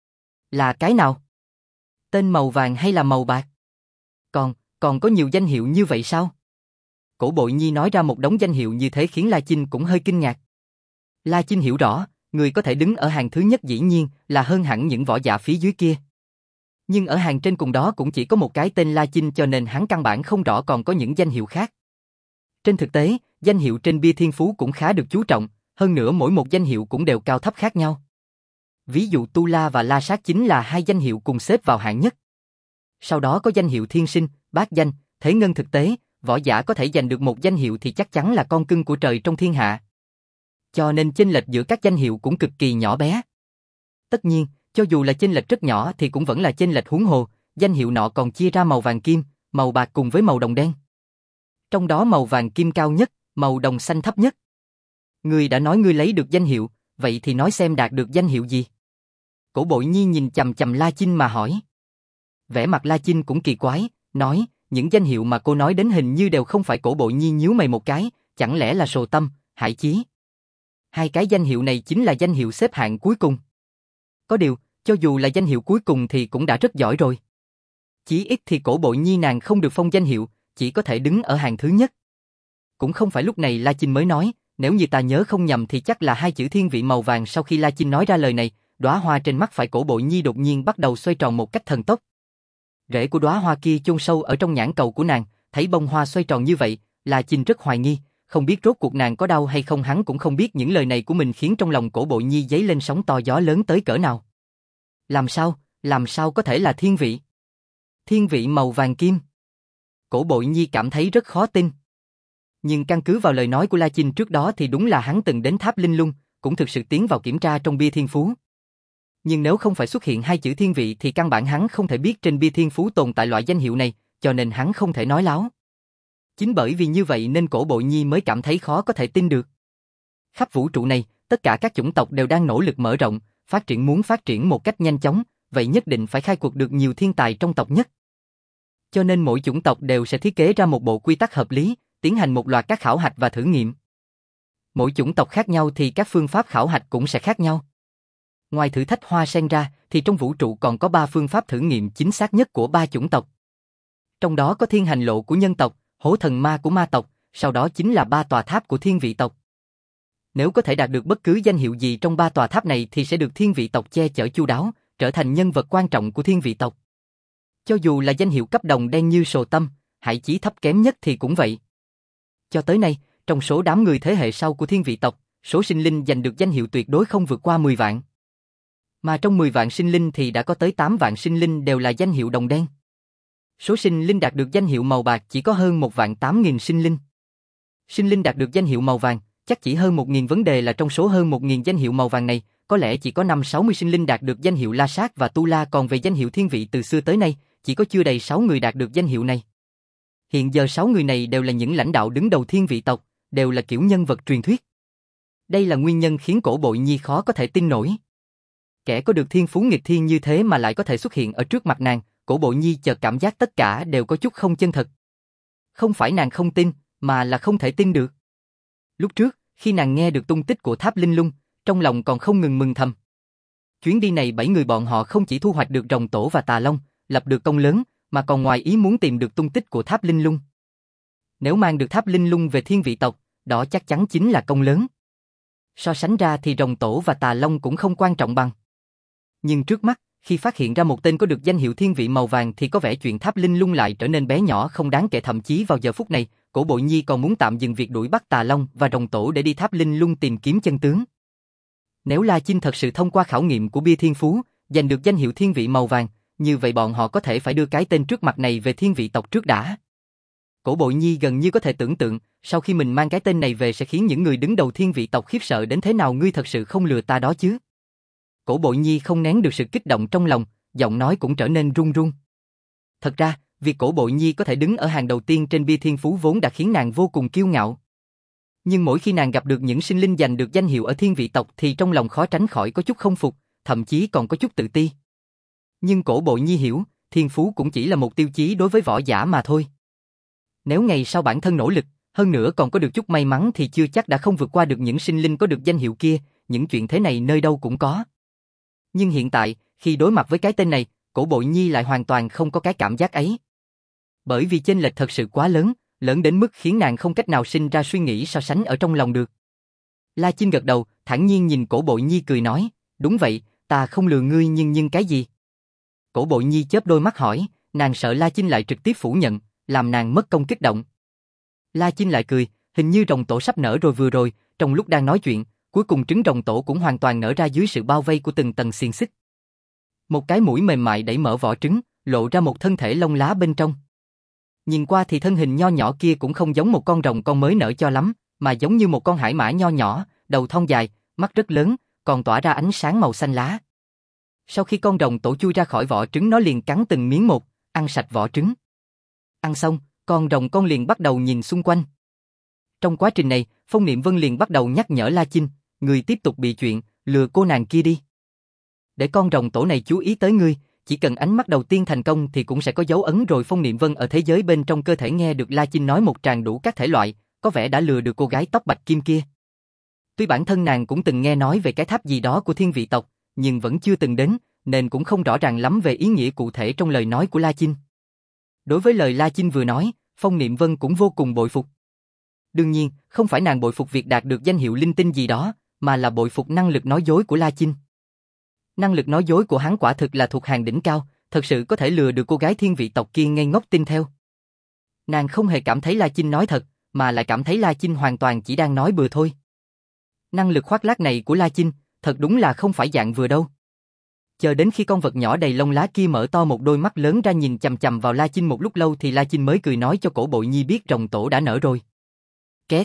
Là cái nào? Tên màu vàng hay là màu bạc? Còn, còn có nhiều danh hiệu như vậy sao? Cổ Bội Nhi nói ra một đống danh hiệu như thế khiến La Chinh cũng hơi kinh ngạc. La Chinh hiểu rõ, người có thể đứng ở hàng thứ nhất dĩ nhiên là hơn hẳn những võ giả phía dưới kia. Nhưng ở hàng trên cùng đó cũng chỉ có một cái tên La Chinh cho nên hắn căn bản không rõ còn có những danh hiệu khác. Trên thực tế, danh hiệu trên bia thiên phú cũng khá được chú trọng, hơn nữa mỗi một danh hiệu cũng đều cao thấp khác nhau. Ví dụ Tu La và La Sát chính là hai danh hiệu cùng xếp vào hạng nhất. Sau đó có danh hiệu Thiên Sinh, Bát Danh, Thế Ngân. Thực tế, võ giả có thể giành được một danh hiệu thì chắc chắn là con cưng của trời trong thiên hạ. Cho nên chênh lệch giữa các danh hiệu cũng cực kỳ nhỏ bé. Tất nhiên, cho dù là chênh lệch rất nhỏ thì cũng vẫn là chênh lệch, huống hồ, danh hiệu nọ còn chia ra màu vàng kim, màu bạc cùng với màu đồng đen. Trong đó màu vàng kim cao nhất, màu đồng xanh thấp nhất. Ngươi đã nói ngươi lấy được danh hiệu, vậy thì nói xem đạt được danh hiệu gì? Cổ Bội Nhi nhìn chằm chằm La Chinh mà hỏi. Vẻ mặt La Chinh cũng kỳ quái, nói, những danh hiệu mà cô nói đến hình như đều không phải. Cổ Bội Nhi nhíu mày một cái, chẳng lẽ là Sồ Tâm, Hải Chí? Hai cái danh hiệu này chính là danh hiệu xếp hạng cuối cùng. Có điều, cho dù là danh hiệu cuối cùng thì cũng đã rất giỏi rồi. Chí ít thì Cổ Bội Nhi nàng không được phong danh hiệu, chỉ có thể đứng ở hàng thứ nhất. Cũng không phải lúc này La Chinh mới nói, nếu như ta nhớ không nhầm thì chắc là hai chữ thiên vị màu vàng. Sau khi La Chinh nói ra lời này, đóa hoa trên mắt phải Cổ Bội Nhi đột nhiên bắt đầu xoay tròn một cách thần tốc. Rễ của đóa hoa kia chôn sâu ở trong nhãn cầu của nàng, thấy bông hoa xoay tròn như vậy, La Chinh rất hoài nghi, không biết rốt cuộc nàng có đau hay không. Hắn cũng không biết những lời này của mình khiến trong lòng Cổ Bội Nhi dấy lên sóng to gió lớn tới cỡ nào. Làm sao, làm sao có thể là thiên vị? Thiên vị màu vàng kim? Cổ Bội Nhi cảm thấy rất khó tin. Nhưng căn cứ vào lời nói của La Chinh trước đó thì đúng là hắn từng đến tháp Linh Lung, cũng thực sự tiến vào kiểm tra trong bia thiên phú. Nhưng nếu không phải xuất hiện hai chữ thiên vị thì căn bản hắn không thể biết trên bia thiên phú tồn tại loại danh hiệu này, cho nên hắn không thể nói láo. Chính bởi vì như vậy nên Cổ Bội Nhi mới cảm thấy khó có thể tin được. Khắp vũ trụ này, tất cả các chủng tộc đều đang nỗ lực mở rộng, phát triển muốn phát triển một cách nhanh chóng, vậy nhất định phải khai quật được nhiều thiên tài trong tộc nhất. Cho nên mỗi chủng tộc đều sẽ thiết kế ra một bộ quy tắc hợp lý, tiến hành một loạt các khảo hạch và thử nghiệm. Mỗi chủng tộc khác nhau thì các phương pháp khảo hạch cũng sẽ khác nhau. Ngoài thử thách hoa sen ra, thì trong vũ trụ còn có ba phương pháp thử nghiệm chính xác nhất của ba chủng tộc. Trong đó có thiên hành lộ của nhân tộc, hổ thần ma của ma tộc, sau đó chính là ba tòa tháp của thiên vị tộc. Nếu có thể đạt được bất cứ danh hiệu gì trong ba tòa tháp này thì sẽ được thiên vị tộc che chở chu đáo, trở thành nhân vật quan trọng của thiên vị tộc. Cho dù là danh hiệu cấp đồng đen như Sồ Tâm, Hải Chí thấp kém nhất thì cũng vậy. Cho tới nay, trong số đám người thế hệ sau của thiên vị tộc, số sinh linh giành được danh hiệu tuyệt đối không vượt qua mười vạn. Mà trong mười vạn sinh linh thì đã có tới tám vạn sinh linh đều là danh hiệu đồng đen. Số sinh linh đạt được danh hiệu màu bạc chỉ có hơn một vạn tám nghìn sinh linh. Sinh linh đạt được danh hiệu màu vàng, chắc chỉ hơn một nghìn. Vấn đề là trong số hơn một nghìn danh hiệu màu vàng này, có lẽ chỉ có năm sáu mươi sinh linh đạt được danh hiệu La Sát và Tu La, còn về danh hiệu thiên vị từ xưa tới nay, chỉ có chưa đầy sáu người đạt được danh hiệu này. Hiện giờ sáu người này đều là những lãnh đạo đứng đầu thiên vị tộc, đều là kiểu nhân vật truyền thuyết. Đây là nguyên nhân khiến Cổ Bội Nhi khó có thể tin nổi. Kẻ có được thiên phú nghịch thiên như thế mà lại có thể xuất hiện ở trước mặt nàng, Cổ Bội Nhi chợt cảm giác tất cả đều có chút không chân thật. Không phải nàng không tin, mà là không thể tin được. Lúc trước, khi nàng nghe được tung tích của Tháp Linh Lung, trong lòng còn không ngừng mừng thầm. Chuyến đi này bảy người bọn họ không chỉ thu hoạch được rồng tổ và tà long, lập được công lớn, mà còn ngoài ý muốn tìm được tung tích của Tháp Linh Lung. Nếu mang được Tháp Linh Lung về thiên vị tộc, đó chắc chắn chính là công lớn. So sánh ra thì rồng tổ và tà long cũng không quan trọng bằng. Nhưng trước mắt, khi phát hiện ra một tên có được danh hiệu thiên vị màu vàng thì có vẻ chuyện Tháp Linh Lung lại trở nên bé nhỏ không đáng kể. Thậm chí vào giờ phút này, Cổ Bội Nhi còn muốn tạm dừng việc đuổi bắt tà long và rồng tổ để đi Tháp Linh Lung tìm kiếm chân tướng. Nếu La Chinh thật sự thông qua khảo nghiệm của bia thiên phú, giành được danh hiệu thiên vị màu vàng, như vậy bọn họ có thể phải đưa cái tên trước mặt này về thiên vị tộc trước đã. Cổ Bội Nhi gần như có thể tưởng tượng, sau khi mình mang cái tên này về sẽ khiến những người đứng đầu thiên vị tộc khiếp sợ đến thế nào. Ngươi thật sự không lừa ta đó chứ? Cổ Bội Nhi không nén được sự kích động trong lòng, giọng nói cũng trở nên run run. Thật ra, việc Cổ Bội Nhi có thể đứng ở hàng đầu tiên trên bia thiên phú vốn đã khiến nàng vô cùng kiêu ngạo. Nhưng mỗi khi nàng gặp được những sinh linh giành được danh hiệu ở thiên vị tộc thì trong lòng khó tránh khỏi có chút không phục, thậm chí còn có chút tự ti. Nhưng Cổ Bội Nhi hiểu, thiên phú cũng chỉ là một tiêu chí đối với võ giả mà thôi. Nếu ngày sau bản thân nỗ lực, hơn nữa còn có được chút may mắn thì chưa chắc đã không vượt qua được những sinh linh có được danh hiệu kia, những chuyện thế này nơi đâu cũng có. Nhưng hiện tại, khi đối mặt với cái tên này, Cổ Bội Nhi lại hoàn toàn không có cái cảm giác ấy. Bởi vì chênh lệch thật sự quá lớn, lớn đến mức khiến nàng không cách nào sinh ra suy nghĩ so sánh ở trong lòng được. La Chinh gật đầu, thản nhiên nhìn Cổ Bội Nhi cười nói, đúng vậy, ta không lừa ngươi nhưng nhưng cái gì? Cổ Bội Nhi chớp đôi mắt hỏi, nàng sợ La Chinh lại trực tiếp phủ nhận, làm nàng mất công kích động. La Chinh lại cười, hình như rồng tổ sắp nở rồi. Vừa rồi, trong lúc đang nói chuyện, cuối cùng trứng rồng tổ cũng hoàn toàn nở ra dưới sự bao vây của từng tầng xiềng xích. Một cái mũi mềm mại đẩy mở vỏ trứng, lộ ra một thân thể lông lá bên trong. Nhìn qua thì thân hình nho nhỏ kia cũng không giống một con rồng con mới nở cho lắm, mà giống như một con hải mã nho nhỏ, đầu thon dài, mắt rất lớn, còn tỏa ra ánh sáng màu xanh lá. Sau khi con rồng tổ chui ra khỏi vỏ trứng, nó liền cắn từng miếng một, ăn sạch vỏ trứng. Ăn xong, con rồng con liền bắt đầu nhìn xung quanh. Trong quá trình này, Phong Niệm Vân liền bắt đầu nhắc nhở La Chinh, người tiếp tục bị chuyện, lừa cô nàng kia đi. Để con rồng tổ này chú ý tới ngươi, chỉ cần ánh mắt đầu tiên thành công thì cũng sẽ có dấu ấn rồi. Phong Niệm Vân ở thế giới bên trong cơ thể nghe được La Chinh nói một tràng đủ các thể loại, có vẻ đã lừa được cô gái tóc bạch kim kia. Tuy bản thân nàng cũng từng nghe nói về cái tháp gì đó của thiên vị tộc, nhưng vẫn chưa từng đến, nên cũng không rõ ràng lắm về ý nghĩa cụ thể trong lời nói của La Chinh. Đối với lời La Chinh vừa nói, Phong Niệm Vân cũng vô cùng bội phục. Đương nhiên, không phải nàng bội phục việc đạt được danh hiệu linh tinh gì đó, mà là bội phục năng lực nói dối của La Chinh. Năng lực nói dối của hắn quả thực là thuộc hàng đỉnh cao, thật sự có thể lừa được cô gái thiên vị tộc kia ngây ngốc tin theo. Nàng không hề cảm thấy La Chinh nói thật, mà lại cảm thấy La Chinh hoàn toàn chỉ đang nói bừa thôi. Năng lực khoác lác này của La Chinh, thật đúng là không phải dạng vừa đâu. Chờ đến khi con vật nhỏ đầy lông lá kia mở to một đôi mắt lớn ra nhìn chằm chằm vào La Chinh một lúc lâu thì La Chinh mới cười nói cho Cổ Bội Nhi biết rồng tổ đã nở rồi. Két.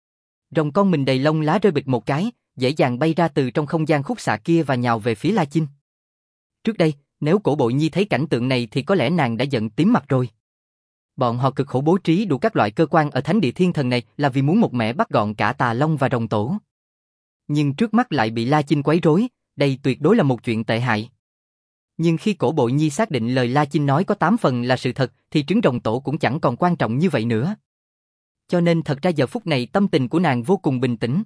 Rồng con mình đầy lông lá rơi bịch một cái, dễ dàng bay ra từ trong không gian khúc xạ kia và nhào về phía La Chinh. Trước đây, nếu Cổ Bội Nhi thấy cảnh tượng này thì có lẽ nàng đã giận tím mặt rồi. Bọn họ cực khổ bố trí đủ các loại cơ quan ở thánh địa thiên thần này là vì muốn một mẻ bắt gọn cả tà long và rồng tổ. Nhưng trước mắt lại bị La Chinh quấy rối, đây tuyệt đối là một chuyện tệ hại. Nhưng khi Cổ Bội Nhi xác định lời La Chinh nói có tám phần là sự thật thì trứng rồng tổ cũng chẳng còn quan trọng như vậy nữa. Cho nên thật ra giờ phút này tâm tình của nàng vô cùng bình tĩnh.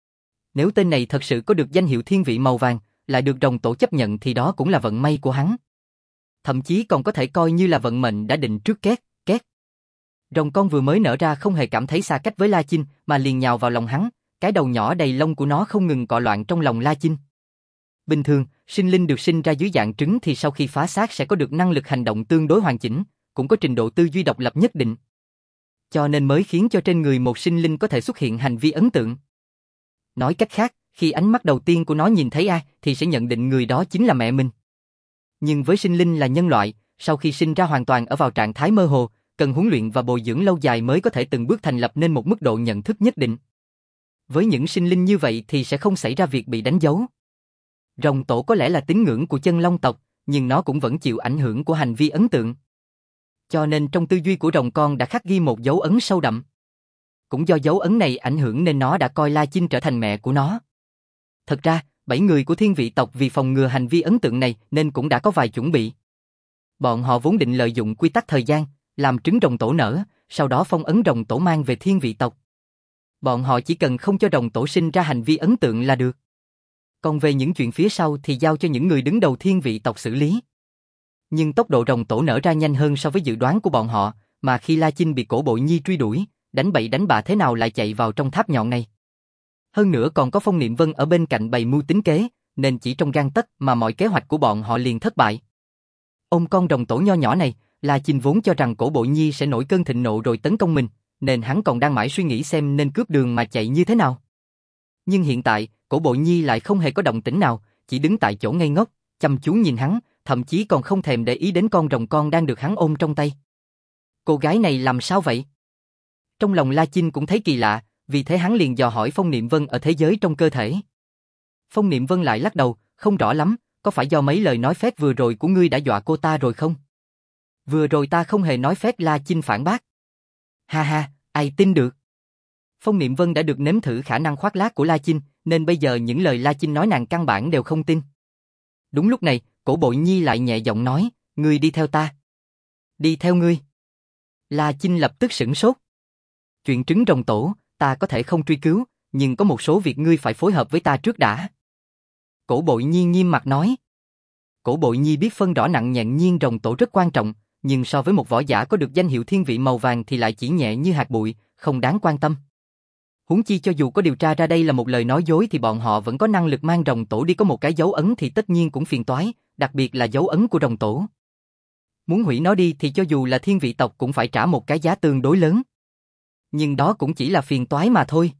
Nếu tên này thật sự có được danh hiệu thiên vị màu vàng, lại được rồng tổ chấp nhận thì đó cũng là vận may của hắn. Thậm chí còn có thể coi như là vận mệnh đã định trước. Két, két. Rồng con vừa mới nở ra không hề cảm thấy xa cách với La Chinh mà liền nhào vào lòng hắn, cái đầu nhỏ đầy lông của nó không ngừng cọ loạn trong lòng La Chinh. Bình thường, sinh linh được sinh ra dưới dạng trứng thì sau khi phá xác sẽ có được năng lực hành động tương đối hoàn chỉnh, cũng có trình độ tư duy độc lập nhất định. Cho nên mới khiến cho trên người một sinh linh có thể xuất hiện hành vi ấn tượng. Nói cách khác, khi ánh mắt đầu tiên của nó nhìn thấy ai thì sẽ nhận định người đó chính là mẹ mình. Nhưng với sinh linh là nhân loại, sau khi sinh ra hoàn toàn ở vào trạng thái mơ hồ, cần huấn luyện và bồi dưỡng lâu dài mới có thể từng bước thành lập nên một mức độ nhận thức nhất định. Với những sinh linh như vậy thì sẽ không xảy ra việc bị đánh dấu. Rồng tổ có lẽ là tín ngưỡng của chân long tộc, nhưng nó cũng vẫn chịu ảnh hưởng của hành vi ấn tượng. Cho nên trong tư duy của rồng con đã khắc ghi một dấu ấn sâu đậm. Cũng do dấu ấn này ảnh hưởng nên nó đã coi La Chinh trở thành mẹ của nó. Thật ra, bảy người của thiên vị tộc vì phòng ngừa hành vi ấn tượng này nên cũng đã có vài chuẩn bị. Bọn họ vốn định lợi dụng quy tắc thời gian, làm trứng rồng tổ nở, sau đó phong ấn rồng tổ mang về thiên vị tộc. Bọn họ chỉ cần không cho rồng tổ sinh ra hành vi ấn tượng là được. Còn về những chuyện phía sau thì giao cho những người đứng đầu thiên vị tộc xử lý. Nhưng tốc độ rồng tổ nở ra nhanh hơn so với dự đoán của bọn họ, mà khi La Chinh bị Cổ Bội Nhi truy đuổi, đánh bậy đánh bạ thế nào lại chạy vào trong tháp nhọn này. Hơn nữa còn có Phong Niệm Vân ở bên cạnh bày mưu tính kế, nên chỉ trong gang tấc mà mọi kế hoạch của bọn họ liền thất bại. Ôm con rồng tổ nho nhỏ này, La Chinh vốn cho rằng Cổ Bội Nhi sẽ nổi cơn thịnh nộ rồi tấn công mình, nên hắn còn đang mãi suy nghĩ xem nên cướp đường mà chạy như thế nào. Nhưng hiện tại, Cổ Bội Nhi lại không hề có động tĩnh nào, chỉ đứng tại chỗ ngây ngốc, chăm chú nhìn hắn, thậm chí còn không thèm để ý đến con rồng con đang được hắn ôm trong tay. Cô gái này làm sao vậy? Trong lòng La Chinh cũng thấy kỳ lạ, vì thế hắn liền dò hỏi Phong Niệm Vân ở thế giới trong cơ thể. Phong Niệm Vân lại lắc đầu, không rõ lắm, có phải do mấy lời nói phét vừa rồi của ngươi đã dọa cô ta rồi không? Vừa rồi ta không hề nói phét, La Chinh phản bác. Ha ha, ai tin được? Phong Niệm Vân đã được nếm thử khả năng khoác lác của La Chinh, nên bây giờ những lời La Chinh nói nàng căn bản đều không tin. Đúng lúc này, Cổ Bội Nhi lại nhẹ giọng nói, ngươi đi theo ta. Đi theo ngươi? La Chinh lập tức sửng sốt. Chuyện trứng rồng tổ, ta có thể không truy cứu, nhưng có một số việc ngươi phải phối hợp với ta trước đã. Cổ Bội Nhi nghiêm mặt nói. Cổ Bội Nhi biết phân rõ nặng nhẹ nhiên rồng tổ rất quan trọng, nhưng so với một võ giả có được danh hiệu thiên vị màu vàng thì lại chỉ nhẹ như hạt bụi, không đáng quan tâm. Huống chi cho dù có điều tra ra đây là một lời nói dối thì bọn họ vẫn có năng lực mang rồng tổ đi, có một cái dấu ấn thì tất nhiên cũng phiền toái, đặc biệt là dấu ấn của rồng tổ. Muốn hủy nó đi thì cho dù là thiên vị tộc cũng phải trả một cái giá tương đối lớn. Nhưng đó cũng chỉ là phiền toái mà thôi.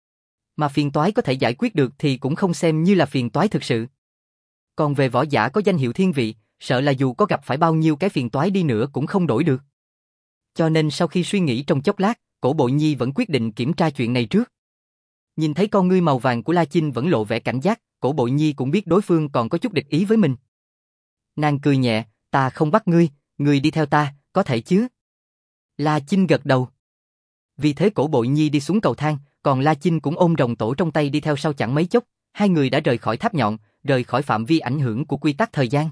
Mà phiền toái có thể giải quyết được thì cũng không xem như là phiền toái thực sự. Còn về võ giả có danh hiệu thiên vị, sợ là dù có gặp phải bao nhiêu cái phiền toái đi nữa cũng không đổi được. Cho nên sau khi suy nghĩ trong chốc lát, Cổ Bội Nhi vẫn quyết định kiểm tra chuyện này trước. Nhìn thấy con ngươi màu vàng của La Chinh vẫn lộ vẻ cảnh giác, Cổ Bội Nhi cũng biết đối phương còn có chút địch ý với mình. Nàng cười nhẹ, ta không bắt ngươi, ngươi đi theo ta, có thể chứ? La Chinh gật đầu. Vì thế Cổ Bội Nhi đi xuống cầu thang, còn La Chinh cũng ôm rồng tổ trong tay đi theo sau. Chẳng mấy chốc, hai người đã rời khỏi tháp nhọn, rời khỏi phạm vi ảnh hưởng của quy tắc thời gian.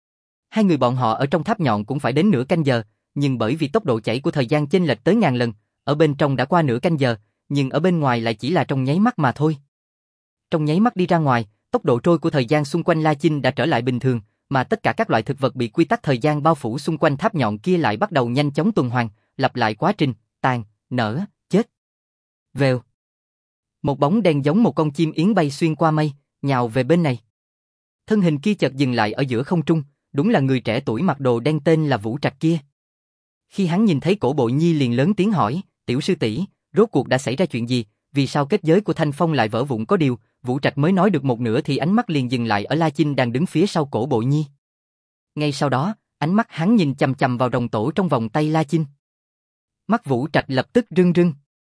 Hai người bọn họ ở trong tháp nhọn cũng phải đến nửa canh giờ, nhưng bởi vì tốc độ chảy của thời gian chênh lệch tới ngàn lần, ở bên trong đã qua nửa canh giờ, nhưng ở bên ngoài lại chỉ là trong nháy mắt mà thôi. Trong nháy mắt đi ra ngoài, tốc độ trôi của thời gian xung quanh La Chinh đã trở lại bình thường, mà tất cả các loại thực vật bị quy tắc thời gian bao phủ xung quanh tháp nhọn kia lại bắt đầu nhanh chóng tuần hoàn, lặp lại quá trình tàn, nở, chết. Vèo. Một bóng đen giống một con chim yến bay xuyên qua mây, nhào về bên này. Thân hình kia chợt dừng lại ở giữa không trung, đúng là người trẻ tuổi mặc đồ đen tên là Vũ Trạch kia. Khi hắn nhìn thấy Cổ Bội Nhi liền lớn tiếng hỏi, tiểu sư tỷ, rốt cuộc đã xảy ra chuyện gì, vì sao kết giới của Thanh Phong lại vỡ vụn? Có điều, Vũ Trạch mới nói được một nửa thì ánh mắt liền dừng lại ở La Chinh đang đứng phía sau Cổ Bội Nhi. Ngay sau đó, ánh mắt hắn nhìn chằm chằm vào rồng tổ trong vòng tay La Chinh. Mắt Vũ Trạch lập tức rưng rưng.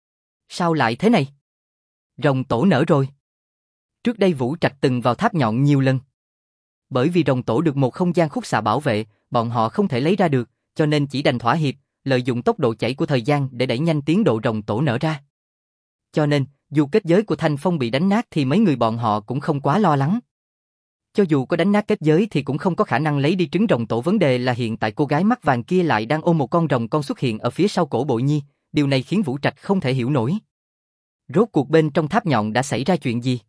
Sao lại thế này? Rồng tổ nở rồi. Trước đây Vũ Trạch từng vào tháp nhọn nhiều lần. Bởi vì rồng tổ được một không gian khúc xạ bảo vệ, bọn họ không thể lấy ra được, cho nên chỉ đành thỏa hiệp, lợi dụng tốc độ chảy của thời gian để đẩy nhanh tiến độ rồng tổ nở ra. Cho nên, dù kết giới của Thanh Phong bị đánh nát thì mấy người bọn họ cũng không quá lo lắng. Cho dù có đánh nát kết giới thì cũng không có khả năng lấy đi trứng rồng tổ. Vấn đề là hiện tại cô gái mắt vàng kia lại đang ôm một con rồng con xuất hiện ở phía sau Cổ Bội Nhi, điều này khiến Vũ Trạch không thể hiểu nổi. Rốt cuộc bên trong tháp nhọn đã xảy ra chuyện gì?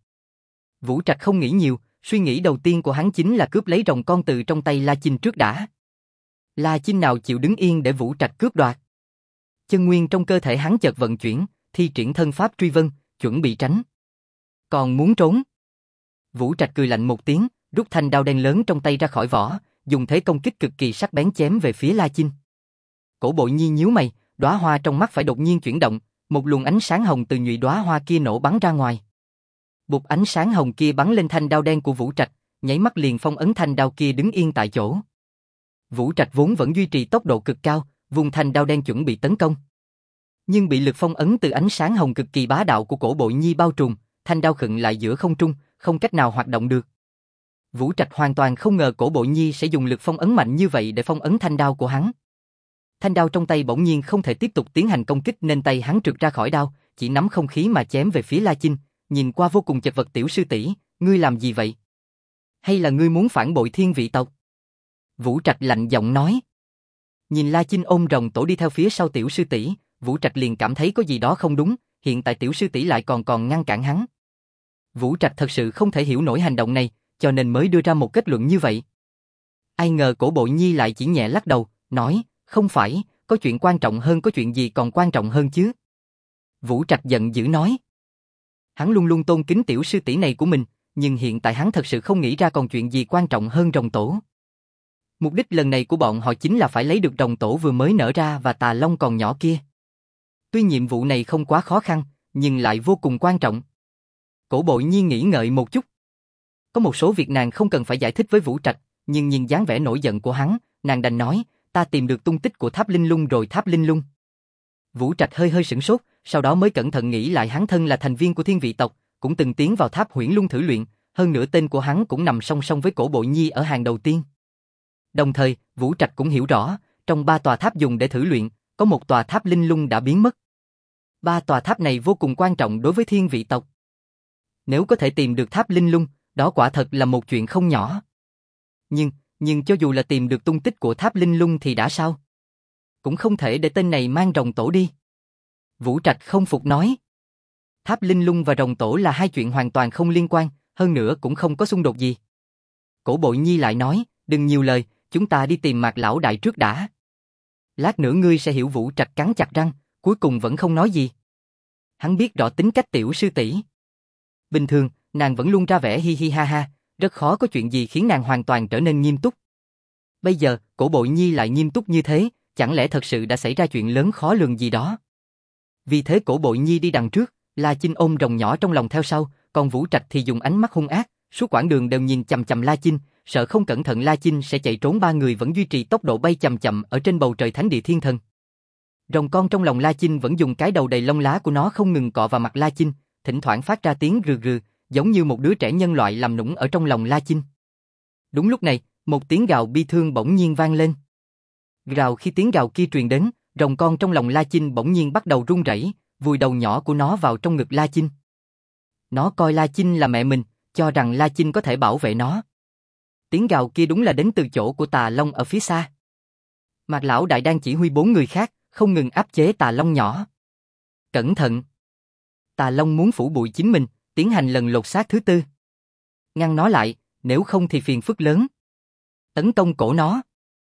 Vũ Trạch không nghĩ nhiều, suy nghĩ đầu tiên của hắn chính là cướp lấy rồng con từ trong tay La Chinh trước đã. La Chinh nào chịu đứng yên để Vũ Trạch cướp đoạt. Chân nguyên trong cơ thể hắn chợt vận chuyển, thi triển thân pháp truy vân, chuẩn bị tránh. Còn muốn trốn? Vũ Trạch cười lạnh một tiếng, rút thanh đao đen lớn trong tay ra khỏi vỏ, dùng thế công kích cực kỳ sắc bén chém về phía La Chinh. Cổ Bội Nhi nhíu mày, đóa hoa trong mắt phải đột nhiên chuyển động, một luồng ánh sáng hồng từ nhụy đóa hoa kia nổ bắn ra ngoài. Bụp, ánh sáng hồng kia bắn lên thanh đao đen của Vũ Trạch, nháy mắt liền phong ấn thanh đao kia đứng yên tại chỗ. Vũ Trạch vốn vẫn duy trì tốc độ cực cao, vùng thanh đao đen chuẩn bị tấn công. Nhưng bị lực phong ấn từ ánh sáng hồng cực kỳ bá đạo của Cổ Bội Nhi bao trùm, thanh đao khựng lại giữa không trung, không cách nào hoạt động được. Vũ Trạch hoàn toàn không ngờ Cổ Bội Nhi sẽ dùng lực phong ấn mạnh như vậy để phong ấn thanh đao của hắn. Thanh đao trong tay bỗng nhiên không thể tiếp tục tiến hành công kích nên tay hắn trượt ra khỏi đao, chỉ nắm không khí mà chém về phía La Chinh, nhìn qua vô cùng chật vật. Tiểu sư tỷ, ngươi làm gì vậy? Hay là ngươi muốn phản bội Thiên Vị tộc? Vũ Trạch lạnh giọng nói. Nhìn La Chinh ôm rồng tổ đi theo phía sau tiểu sư tỷ, Vũ Trạch liền cảm thấy có gì đó không đúng, hiện tại tiểu sư tỷ lại còn còn ngăn cản hắn. Vũ Trạch thật sự không thể hiểu nổi hành động này, cho nên mới đưa ra một kết luận như vậy. Ai ngờ Cổ Bội Nhi lại chỉ nhẹ lắc đầu, nói, không phải, có chuyện quan trọng hơn. Có chuyện gì còn quan trọng hơn chứ? Vũ Trạch giận dữ nói. Hắn luôn luôn tôn kính tiểu sư tỷ này của mình, nhưng hiện tại hắn thật sự không nghĩ ra còn chuyện gì quan trọng hơn rồng tổ. Mục đích lần này của bọn họ chính là phải lấy được rồng tổ vừa mới nở ra và tà long còn nhỏ kia. Tuy nhiệm vụ này không quá khó khăn, nhưng lại vô cùng quan trọng. Cổ Bội Nhi nghĩ ngợi một chút. Có một số việc nàng không cần phải giải thích với Vũ Trạch, nhưng nhìn dáng vẻ nổi giận của hắn, nàng đành nói, ta tìm được tung tích của Tháp Linh Lung rồi. Tháp Linh Lung? Vũ Trạch hơi hơi sửng sốt, sau đó mới cẩn thận nghĩ lại, hắn thân là thành viên của Thiên Vị tộc, cũng từng tiến vào Tháp Huyễn Lung thử luyện, hơn nữa tên của hắn cũng nằm song song với Cổ Bội Nhi ở hàng đầu tiên. Đồng thời, Vũ Trạch cũng hiểu rõ, trong ba tòa tháp dùng để thử luyện, có một tòa Tháp Linh Lung đã biến mất. Ba tòa tháp này vô cùng quan trọng đối với Thiên Vị tộc. Nếu có thể tìm được Tháp Linh Lung, đó quả thật là một chuyện không nhỏ. Nhưng, nhưng cho dù là tìm được tung tích của Tháp Linh Lung thì đã sao? Cũng không thể để tên này mang rồng tổ đi. Vũ Trạch không phục nói. Tháp Linh Lung và rồng tổ là hai chuyện hoàn toàn không liên quan, hơn nữa cũng không có xung đột gì. Cổ Bội Nhi lại nói, đừng nhiều lời, chúng ta đi tìm Mạc lão đại trước đã. Lát nữa ngươi sẽ hiểu. Vũ Trạch cắn chặt răng, cuối cùng vẫn không nói gì. Hắn biết rõ tính cách tiểu sư tỷ. Bình thường, nàng vẫn luôn ra vẻ hi hi ha ha, rất khó có chuyện gì khiến nàng hoàn toàn trở nên nghiêm túc. Bây giờ, Cổ Bội Nhi lại nghiêm túc như thế, chẳng lẽ thật sự đã xảy ra chuyện lớn khó lường gì đó? Vì thế Cổ Bội Nhi đi đằng trước, La Chinh ôm rồng nhỏ trong lòng theo sau, còn Vũ Trạch thì dùng ánh mắt hung ác, suốt quãng đường đều nhìn chằm chằm La Chinh, sợ không cẩn thận La Chinh sẽ chạy trốn. Ba người vẫn duy trì tốc độ bay chậm chậm ở trên bầu trời thánh địa thiên thần. Rồng con trong lòng La Chinh vẫn dùng cái đầu đầy lông lá của nó không ngừng cọ vào mặt La Chinh, thỉnh thoảng phát ra tiếng rừ rừ, giống như một đứa trẻ nhân loại làm nũng ở trong lòng La Chinh. Đúng lúc này, một tiếng gào bi thương bỗng nhiên vang lên. Gào khi tiếng gào kia truyền đến, rồng con trong lòng La Chinh bỗng nhiên bắt đầu run rẩy, vùi đầu nhỏ của nó vào trong ngực La Chinh. Nó coi La Chinh là mẹ mình, cho rằng La Chinh có thể bảo vệ nó. Tiếng gào kia đúng là đến từ chỗ của Tà Long ở phía xa. Mạc lão đại đang chỉ huy bốn người khác, không ngừng áp chế Tà Long nhỏ. Cẩn thận! Tà Long muốn phủ bụi chính mình, tiến hành lần lột xác thứ tư. Ngăn nó lại, nếu không thì phiền phức lớn. Tấn công cổ nó.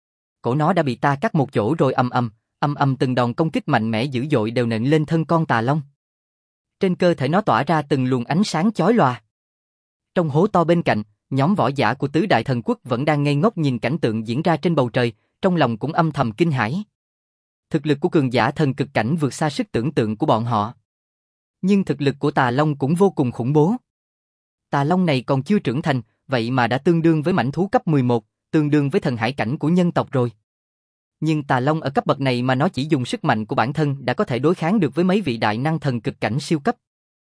Cổ nó đã bị ta cắt một chỗ rồi. Ầm ầm, ầm ầm, từng đòn công kích mạnh mẽ dữ dội đều nện lên thân con Tà Long. Trên cơ thể nó tỏa ra từng luồng ánh sáng chói lòa. Trong hố to bên cạnh, nhóm võ giả của tứ đại thần quốc vẫn đang ngây ngốc nhìn cảnh tượng diễn ra trên bầu trời, trong lòng cũng âm thầm kinh hãi. Thực lực của cường giả thần cực cảnh vượt xa sức tưởng tượng của bọn họ. Nhưng thực lực của Tà Long cũng vô cùng khủng bố. Tà Long này còn chưa trưởng thành, vậy mà đã tương đương với mãnh thú cấp mười một, tương đương với thần hải cảnh của nhân tộc rồi. Nhưng Tà Long ở cấp bậc này mà nó chỉ dùng sức mạnh của bản thân đã có thể đối kháng được với mấy vị đại năng thần cực cảnh siêu cấp.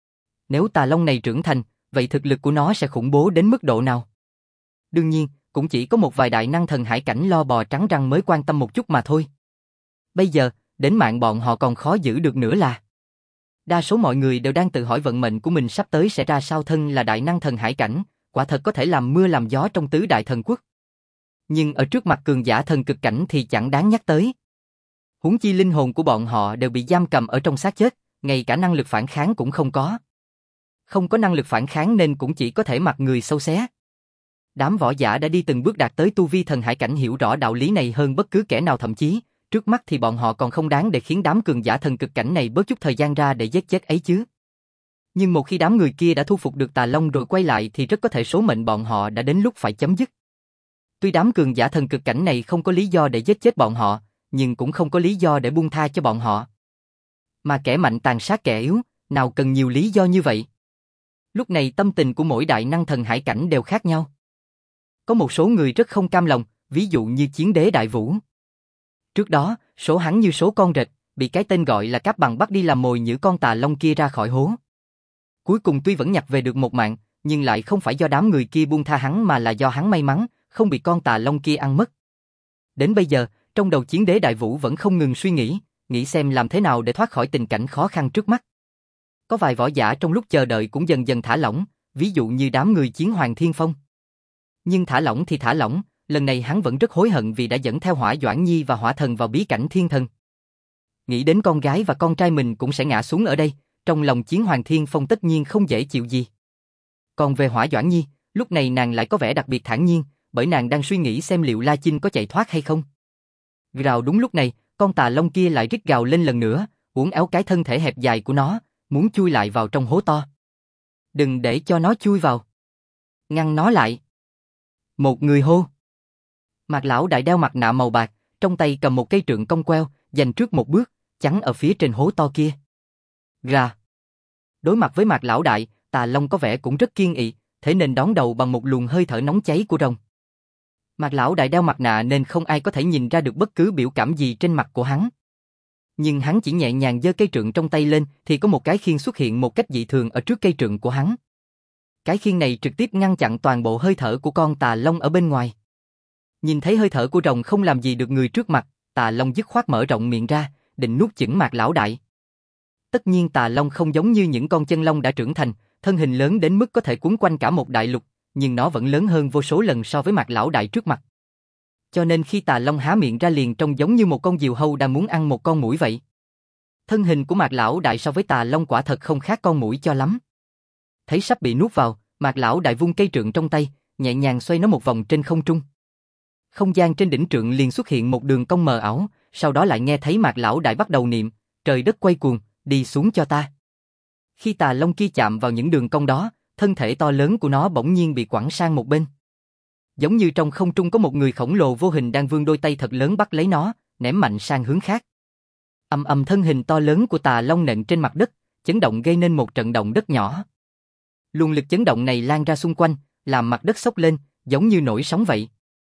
Nếu Tà Long này trưởng thành, vậy thực lực của nó sẽ khủng bố đến mức độ nào? Đương nhiên, cũng chỉ có một vài đại năng thần hải cảnh lo bò trắng răng mới quan tâm một chút mà thôi. Bây giờ, đến mạng bọn họ còn khó giữ được nữa là. Đa số mọi người đều đang tự hỏi vận mệnh của mình sắp tới sẽ ra sao. Thân là đại năng thần hải cảnh, quả thật có thể làm mưa làm gió trong tứ đại thần quốc. Nhưng ở trước mặt cường giả thần cực cảnh thì chẳng đáng nhắc tới. Huống chi linh hồn của bọn họ đều bị giam cầm ở trong xác chết, ngay cả năng lực phản kháng cũng không có. Không có năng lực phản kháng nên cũng chỉ có thể mặc người sâu xé. Đám võ giả đã đi từng bước đạt tới tu vi thần hải cảnh hiểu rõ đạo lý này hơn bất cứ kẻ nào, thậm chí, trước mắt thì bọn họ còn không đáng để khiến đám cường giả thần cực cảnh này bớt chút thời gian ra để giết chết ấy chứ. Nhưng một khi đám người kia đã thu phục được Tà Long rồi quay lại thì rất có thể số mệnh bọn họ đã đến lúc phải chấm dứt. Tuy đám cường giả thần cực cảnh này không có lý do để giết chết bọn họ, nhưng cũng không có lý do để buông tha cho bọn họ. Mà kẻ mạnh tàn sát kẻ yếu, nào cần nhiều lý do như vậy. Lúc này tâm tình của mỗi đại năng thần hải cảnh đều khác nhau. Có một số người rất không cam lòng, ví dụ như Chiến Đế Đại Vũ. Trước đó, số hắn như số con rệp, bị cái tên gọi là Cáp Bằng bắt đi làm mồi nhử con tà long kia ra khỏi hố. Cuối cùng tuy vẫn nhặt về được một mạng, nhưng lại không phải do đám người kia buông tha hắn mà là do hắn may mắn, không bị con tà long kia ăn mất. Đến bây giờ, trong đầu Chiến Đế Đại Vũ vẫn không ngừng suy nghĩ, nghĩ xem làm thế nào để thoát khỏi tình cảnh khó khăn trước mắt. Có vài võ giả trong lúc chờ đợi cũng dần dần thả lỏng, ví dụ như đám người Chiến Hoàng Thiên Phong. Nhưng thả lỏng thì thả lỏng, lần này hắn vẫn rất hối hận vì đã dẫn theo Hỏa Doãn Nhi và Hỏa Thần vào bí cảnh Thiên Thần. Nghĩ đến con gái và con trai mình cũng sẽ ngã xuống ở đây, trong lòng Chiến Hoàng Thiên Phong tất nhiên không dễ chịu gì. Còn về Hỏa Doãn Nhi, lúc này nàng lại có vẻ đặc biệt thản nhiên, bởi nàng đang suy nghĩ xem liệu La Chinh có chạy thoát hay không. Rào đúng lúc này, con tà long kia lại rít gào lên lần nữa, uốn éo cái thân thể hẹp dài của nó, muốn chui lại vào trong hố to. Đừng để cho nó chui vào. Ngăn nó lại. Một người hô. Mạc lão đại đeo mặt nạ màu bạc, trong tay cầm một cây trượng cong queo, dành trước một bước, chắn ở phía trên hố to kia. Ra. Đối mặt với Mạc lão đại, tà long có vẻ cũng rất kiên ỵ, thế nên đón đầu bằng một luồng hơi thở nóng cháy của rồng. Mạc lão đại đeo mặt nạ nên không ai có thể nhìn ra được bất cứ biểu cảm gì trên mặt của hắn. Nhưng hắn chỉ nhẹ nhàng giơ cây trượng trong tay lên thì có một cái khiên xuất hiện một cách dị thường ở trước cây trượng của hắn. Cái khiên này trực tiếp ngăn chặn toàn bộ hơi thở của con tà long ở bên ngoài. Nhìn thấy hơi thở của rồng không làm gì được người trước mặt, tà long dứt khoát mở rộng miệng ra, định nuốt chửng Mạc lão đại. Tất nhiên tà long không giống như những con chân long đã trưởng thành, thân hình lớn đến mức có thể cuốn quanh cả một đại lục, nhưng nó vẫn lớn hơn vô số lần so với Mạc lão đại trước mặt. Cho nên khi tà long há miệng ra liền trông giống như một con diều hâu đang muốn ăn một con muỗi vậy. Thân hình của Mạc lão đại so với tà long quả thật không khác con muỗi cho lắm. Thấy sắp bị nuốt vào, Mạc lão đại vung cây trượng trong tay, nhẹ nhàng xoay nó một vòng trên không trung. Không gian trên đỉnh trượng liền xuất hiện một đường cong mờ ảo, sau đó lại nghe thấy Mạc lão đại bắt đầu niệm, trời đất quay cuồng, đi xuống cho ta. Khi tà long kia chạm vào những đường cong đó, thân thể to lớn của nó bỗng nhiên bị quẳng sang một bên. Giống như trong không trung có một người khổng lồ vô hình đang vươn đôi tay thật lớn bắt lấy nó, ném mạnh sang hướng khác. Ầm ầm, thân hình to lớn của tà long nện trên mặt đất, chấn động gây nên một trận động đất nhỏ. Luồng lực chấn động này lan ra xung quanh, làm mặt đất xốc lên, giống như nổi sóng vậy.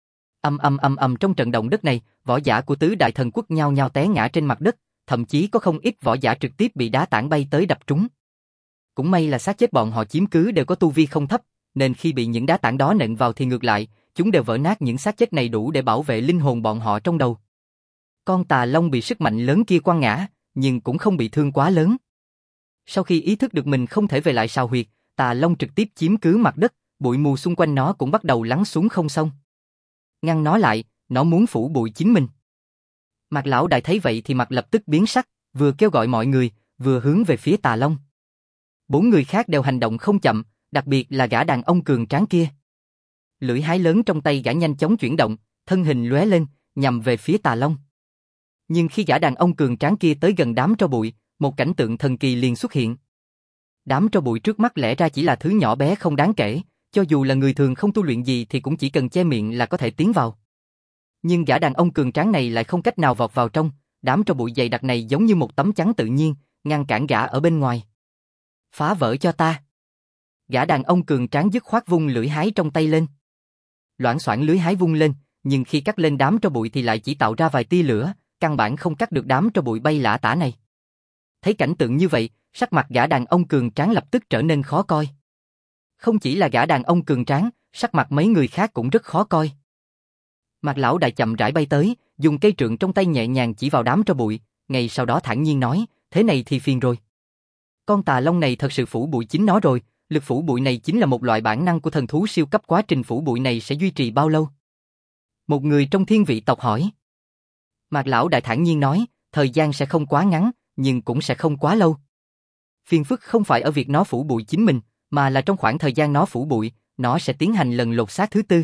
Ầm ầm ầm ầm, trong trận động đất này, võ giả của tứ đại thần quốc nhao nhao té ngã trên mặt đất, thậm chí có không ít võ giả trực tiếp bị đá tảng bay tới đập trúng. Cũng may là xác chết bọn họ chiếm cứ đều có tu vi không thấp, nên khi bị những đá tảng đó nện vào thì ngược lại, chúng đều vỡ nát, những xác chết này đủ để bảo vệ linh hồn bọn họ trong đầu. Con tà long bị sức mạnh lớn kia quăng ngã, nhưng cũng không bị thương quá lớn. Sau khi ý thức được mình không thể về lại sao huyệt, tà long trực tiếp chiếm cứ mặt đất, bụi mù xung quanh nó cũng bắt đầu lắng xuống không xong. Ngăn nó lại, nó muốn phủ bụi chính mình. Mạc lão đại thấy vậy thì mặt lập tức biến sắc, vừa kêu gọi mọi người, vừa hướng về phía tà long. Bốn người khác đều hành động không chậm, đặc biệt là gã đàn ông cường tráng kia. Lưỡi hái lớn trong tay gã nhanh chóng chuyển động, thân hình lóe lên, nhằm về phía tà long. Nhưng khi gã đàn ông cường tráng kia tới gần đám tro bụi, một cảnh tượng thần kỳ liền xuất hiện. Đám tro bụi trước mắt lẽ ra chỉ là thứ nhỏ bé không đáng kể, cho dù là người thường không tu luyện gì thì cũng chỉ cần che miệng là có thể tiến vào. Nhưng gã đàn ông cường tráng này lại không cách nào vọt vào trong, đám tro bụi dày đặc này giống như một tấm chắn tự nhiên, ngăn cản gã ở bên ngoài. Phá vỡ cho ta. Gã đàn ông cường tráng dứt khoát vung lưỡi hái trong tay lên. Loảng xoảng lưỡi hái vung lên, nhưng khi cắt lên đám tro bụi thì lại chỉ tạo ra vài tia lửa, căn bản không cắt được đám tro bụi bay lả tả này. Thấy cảnh tượng như vậy, sắc mặt gã đàn ông cường tráng lập tức trở nên khó coi. Không chỉ là gã đàn ông cường tráng, sắc mặt mấy người khác cũng rất khó coi. Mạc lão đại chậm rãi bay tới, dùng cây trượng trong tay nhẹ nhàng chỉ vào đám tro bụi, ngay sau đó thản nhiên nói, thế này thì phiền rồi. Con tà long này thật sự phủ bụi chính nó rồi, lực phủ bụi này chính là một loại bản năng của thần thú siêu cấp, quá trình phủ bụi này sẽ duy trì bao lâu? Một người trong thiên vị tộc hỏi. Mạc lão đại thản nhiên nói, thời gian sẽ không quá ngắn, nhưng cũng sẽ không quá lâu. Phiền phức không phải ở việc nó phủ bụi chính mình, mà là trong khoảng thời gian nó phủ bụi, nó sẽ tiến hành lần lột xác thứ tư.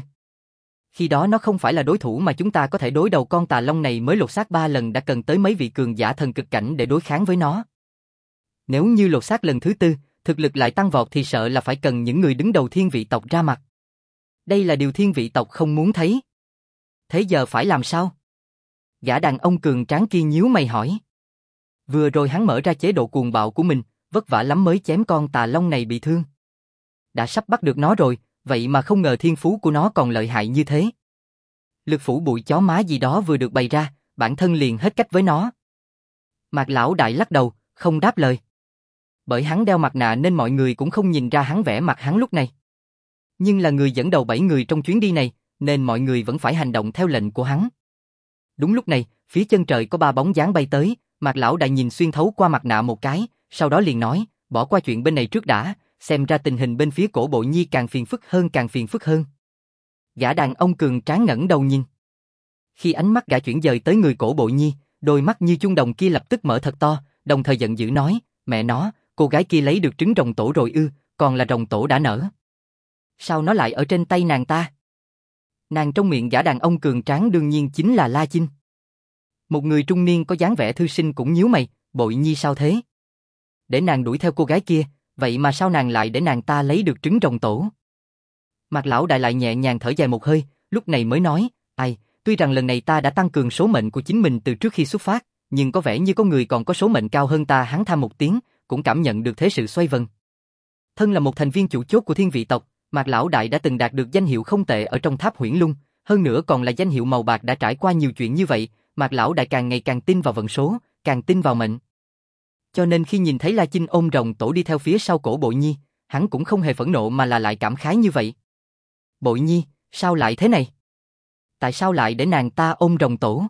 Khi đó nó không phải là đối thủ mà chúng ta có thể đối đầu, con tà long này mới lột xác ba lần đã cần tới mấy vị cường giả thần cực cảnh để đối kháng với nó. Nếu như lột xác lần thứ tư, thực lực lại tăng vọt thì sợ là phải cần những người đứng đầu thiên vị tộc ra mặt. Đây là điều thiên vị tộc không muốn thấy. Thế giờ phải làm sao? Gã đàn ông cường tráng kia nhíu mày hỏi. Vừa rồi hắn mở ra chế độ cuồng bạo của mình, vất vả lắm mới chém con tà long này bị thương. Đã sắp bắt được nó rồi, vậy mà không ngờ thiên phú của nó còn lợi hại như thế. Lực phủ bụi chó má gì đó vừa được bày ra, bản thân liền hết cách với nó. Mạc lão đại lắc đầu, không đáp lời. Bởi hắn đeo mặt nạ nên mọi người cũng không nhìn ra hắn vẻ mặt hắn lúc này. Nhưng là người dẫn đầu bảy người trong chuyến đi này, nên mọi người vẫn phải hành động theo lệnh của hắn. Đúng lúc này, phía chân trời có ba bóng dáng bay tới, Mạc lão đại nhìn xuyên thấu qua mặt nạ một cái, sau đó liền nói, bỏ qua chuyện bên này trước đã, xem ra tình hình bên phía Cổ Bộ Nhi càng phiền phức hơn càng phiền phức hơn. Gã đàn ông cường tráng ngẩng đầu nhìn. Khi ánh mắt gã chuyển dời tới người Cổ Bộ Nhi, đôi mắt như chuông đồng kia lập tức mở thật to, đồng thời giận dữ nói, mẹ nó, cô gái kia lấy được trứng rồng tổ rồi ư, còn là rồng tổ đã nở. Sao nó lại ở trên tay nàng ta? Nàng trong miệng gã đàn ông cường tráng đương nhiên chính là La Chinh. Một người trung niên có dáng vẻ thư sinh cũng nhíu mày, Bội Nhi sao thế? Để nàng đuổi theo cô gái kia, vậy mà sao nàng lại để nàng ta lấy được trứng rồng tổ? Mạc lão đại lại nhẹ nhàng thở dài một hơi, lúc này mới nói, ai, tuy rằng lần này ta đã tăng cường số mệnh của chính mình từ trước khi xuất phát, nhưng có vẻ như có người còn có số mệnh cao hơn ta. Hắn than một tiếng, cũng cảm nhận được thế sự xoay vần. Thân là một thành viên chủ chốt của Thiên Vị tộc, Mạc lão đại đã từng đạt được danh hiệu không tệ ở trong Tháp Huyễn Lung, hơn nữa còn là danh hiệu màu bạc. Đã trải qua nhiều chuyện như vậy, Mạc lão đại càng ngày càng tin vào vận số, càng tin vào mệnh. Cho nên khi nhìn thấy La Chinh ôm rồng tổ đi theo phía sau Cổ Bội Nhi, hắn cũng không hề phẫn nộ mà là lại cảm khái như vậy. Bội Nhi, sao lại thế này? Tại sao lại để nàng ta ôm rồng tổ?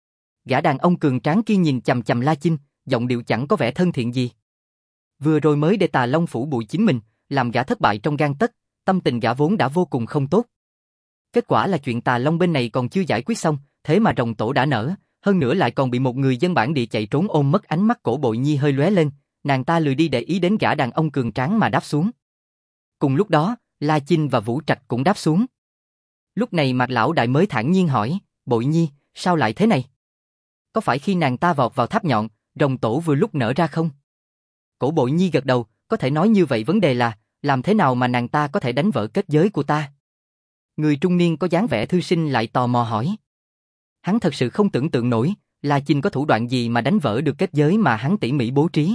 Gã đàn ông cường tráng kia nhìn chằm chằm La Chinh, giọng điệu chẳng có vẻ thân thiện gì. Vừa rồi mới để Tà Long phủ bụi chính mình, làm gã thất bại trong gang tấc, tâm tình gã vốn đã vô cùng không tốt. Kết quả là chuyện Tà Long bên này còn chưa giải quyết xong, thế mà rồng tổ đã nở, hơn nữa lại còn bị một người dân bản địa chạy trốn ôm mất. Ánh mắt Cổ Bội Nhi hơi lóe lên, nàng ta lười đi để ý đến gã đàn ông cường tráng mà đáp xuống. Cùng lúc đó, La Chinh và Vũ Trạch cũng đáp xuống. Lúc này Mạc lão đại mới thản nhiên hỏi, Bội Nhi, sao lại thế này? Có phải khi nàng ta vọt vào tháp nhọn, rồng tổ vừa lúc nở ra không? Cổ Bội Nhi gật đầu, có thể nói như vậy. Vấn đề là, làm thế nào mà nàng ta có thể đánh vỡ kết giới của ta? Người trung niên có dáng vẻ thư sinh lại tò mò hỏi. Hắn thật sự không tưởng tượng nổi, La Chinh có thủ đoạn gì mà đánh vỡ được kết giới mà hắn tỉ mỉ bố trí.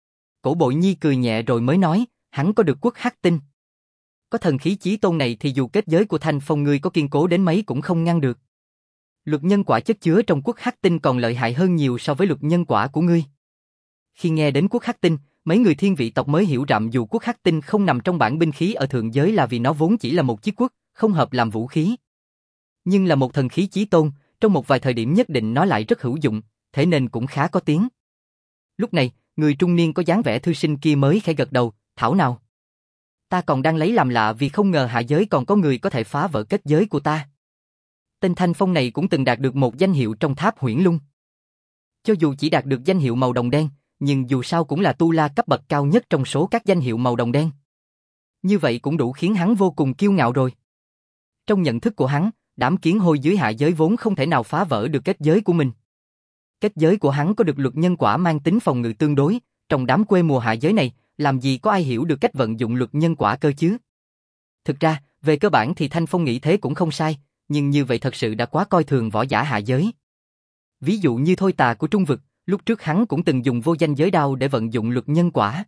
Cổ Bội Nhi cười nhẹ rồi mới nói, hắn có được Quốc Hắc Tinh. Có thần khí chí tôn này thì dù kết giới của Thanh Phong ngươi có kiên cố đến mấy cũng không ngăn được. Luật nhân quả chất chứa trong Quốc Hắc Tinh còn lợi hại hơn nhiều so với luật nhân quả của ngươi. Khi nghe đến Quốc Hắc Tinh, mấy người Thiên Vị tộc mới hiểu rằng dù Quốc Hắc Tinh không nằm trong bảng binh khí ở thượng giới là vì nó vốn chỉ là một chiếc quốc, không hợp làm vũ khí. Nhưng là một thần khí chí tôn, trong một vài thời điểm nhất định nó lại rất hữu dụng, thế nên cũng khá có tiếng. Lúc này, người trung niên có dáng vẻ thư sinh kia mới khẽ gật đầu, thảo nào. Ta còn đang lấy làm lạ vì không ngờ hạ giới còn có người có thể phá vỡ kết giới của ta. Tên Thanh Phong này cũng từng đạt được một danh hiệu trong Tháp Huyễn Lung. Cho dù chỉ đạt được danh hiệu màu đồng đen, nhưng dù sao cũng là tu la cấp bậc cao nhất trong số các danh hiệu màu đồng đen. Như vậy cũng đủ khiến hắn vô cùng kiêu ngạo rồi. Trong nhận thức của hắn, đám kiến hôi dưới hạ giới vốn không thể nào phá vỡ được kết giới của mình. Kết giới của hắn có được luật nhân quả mang tính phòng ngự tương đối, trong đám quê mùa hạ giới này, làm gì có ai hiểu được cách vận dụng luật nhân quả cơ chứ? Thực ra, về cơ bản thì Thanh Phong nghĩ thế cũng không sai, nhưng như vậy thật sự đã quá coi thường võ giả hạ giới. Ví dụ như Thôi Tà của Trung Vực, lúc trước hắn cũng từng dùng vô danh giới đao để vận dụng luật nhân quả.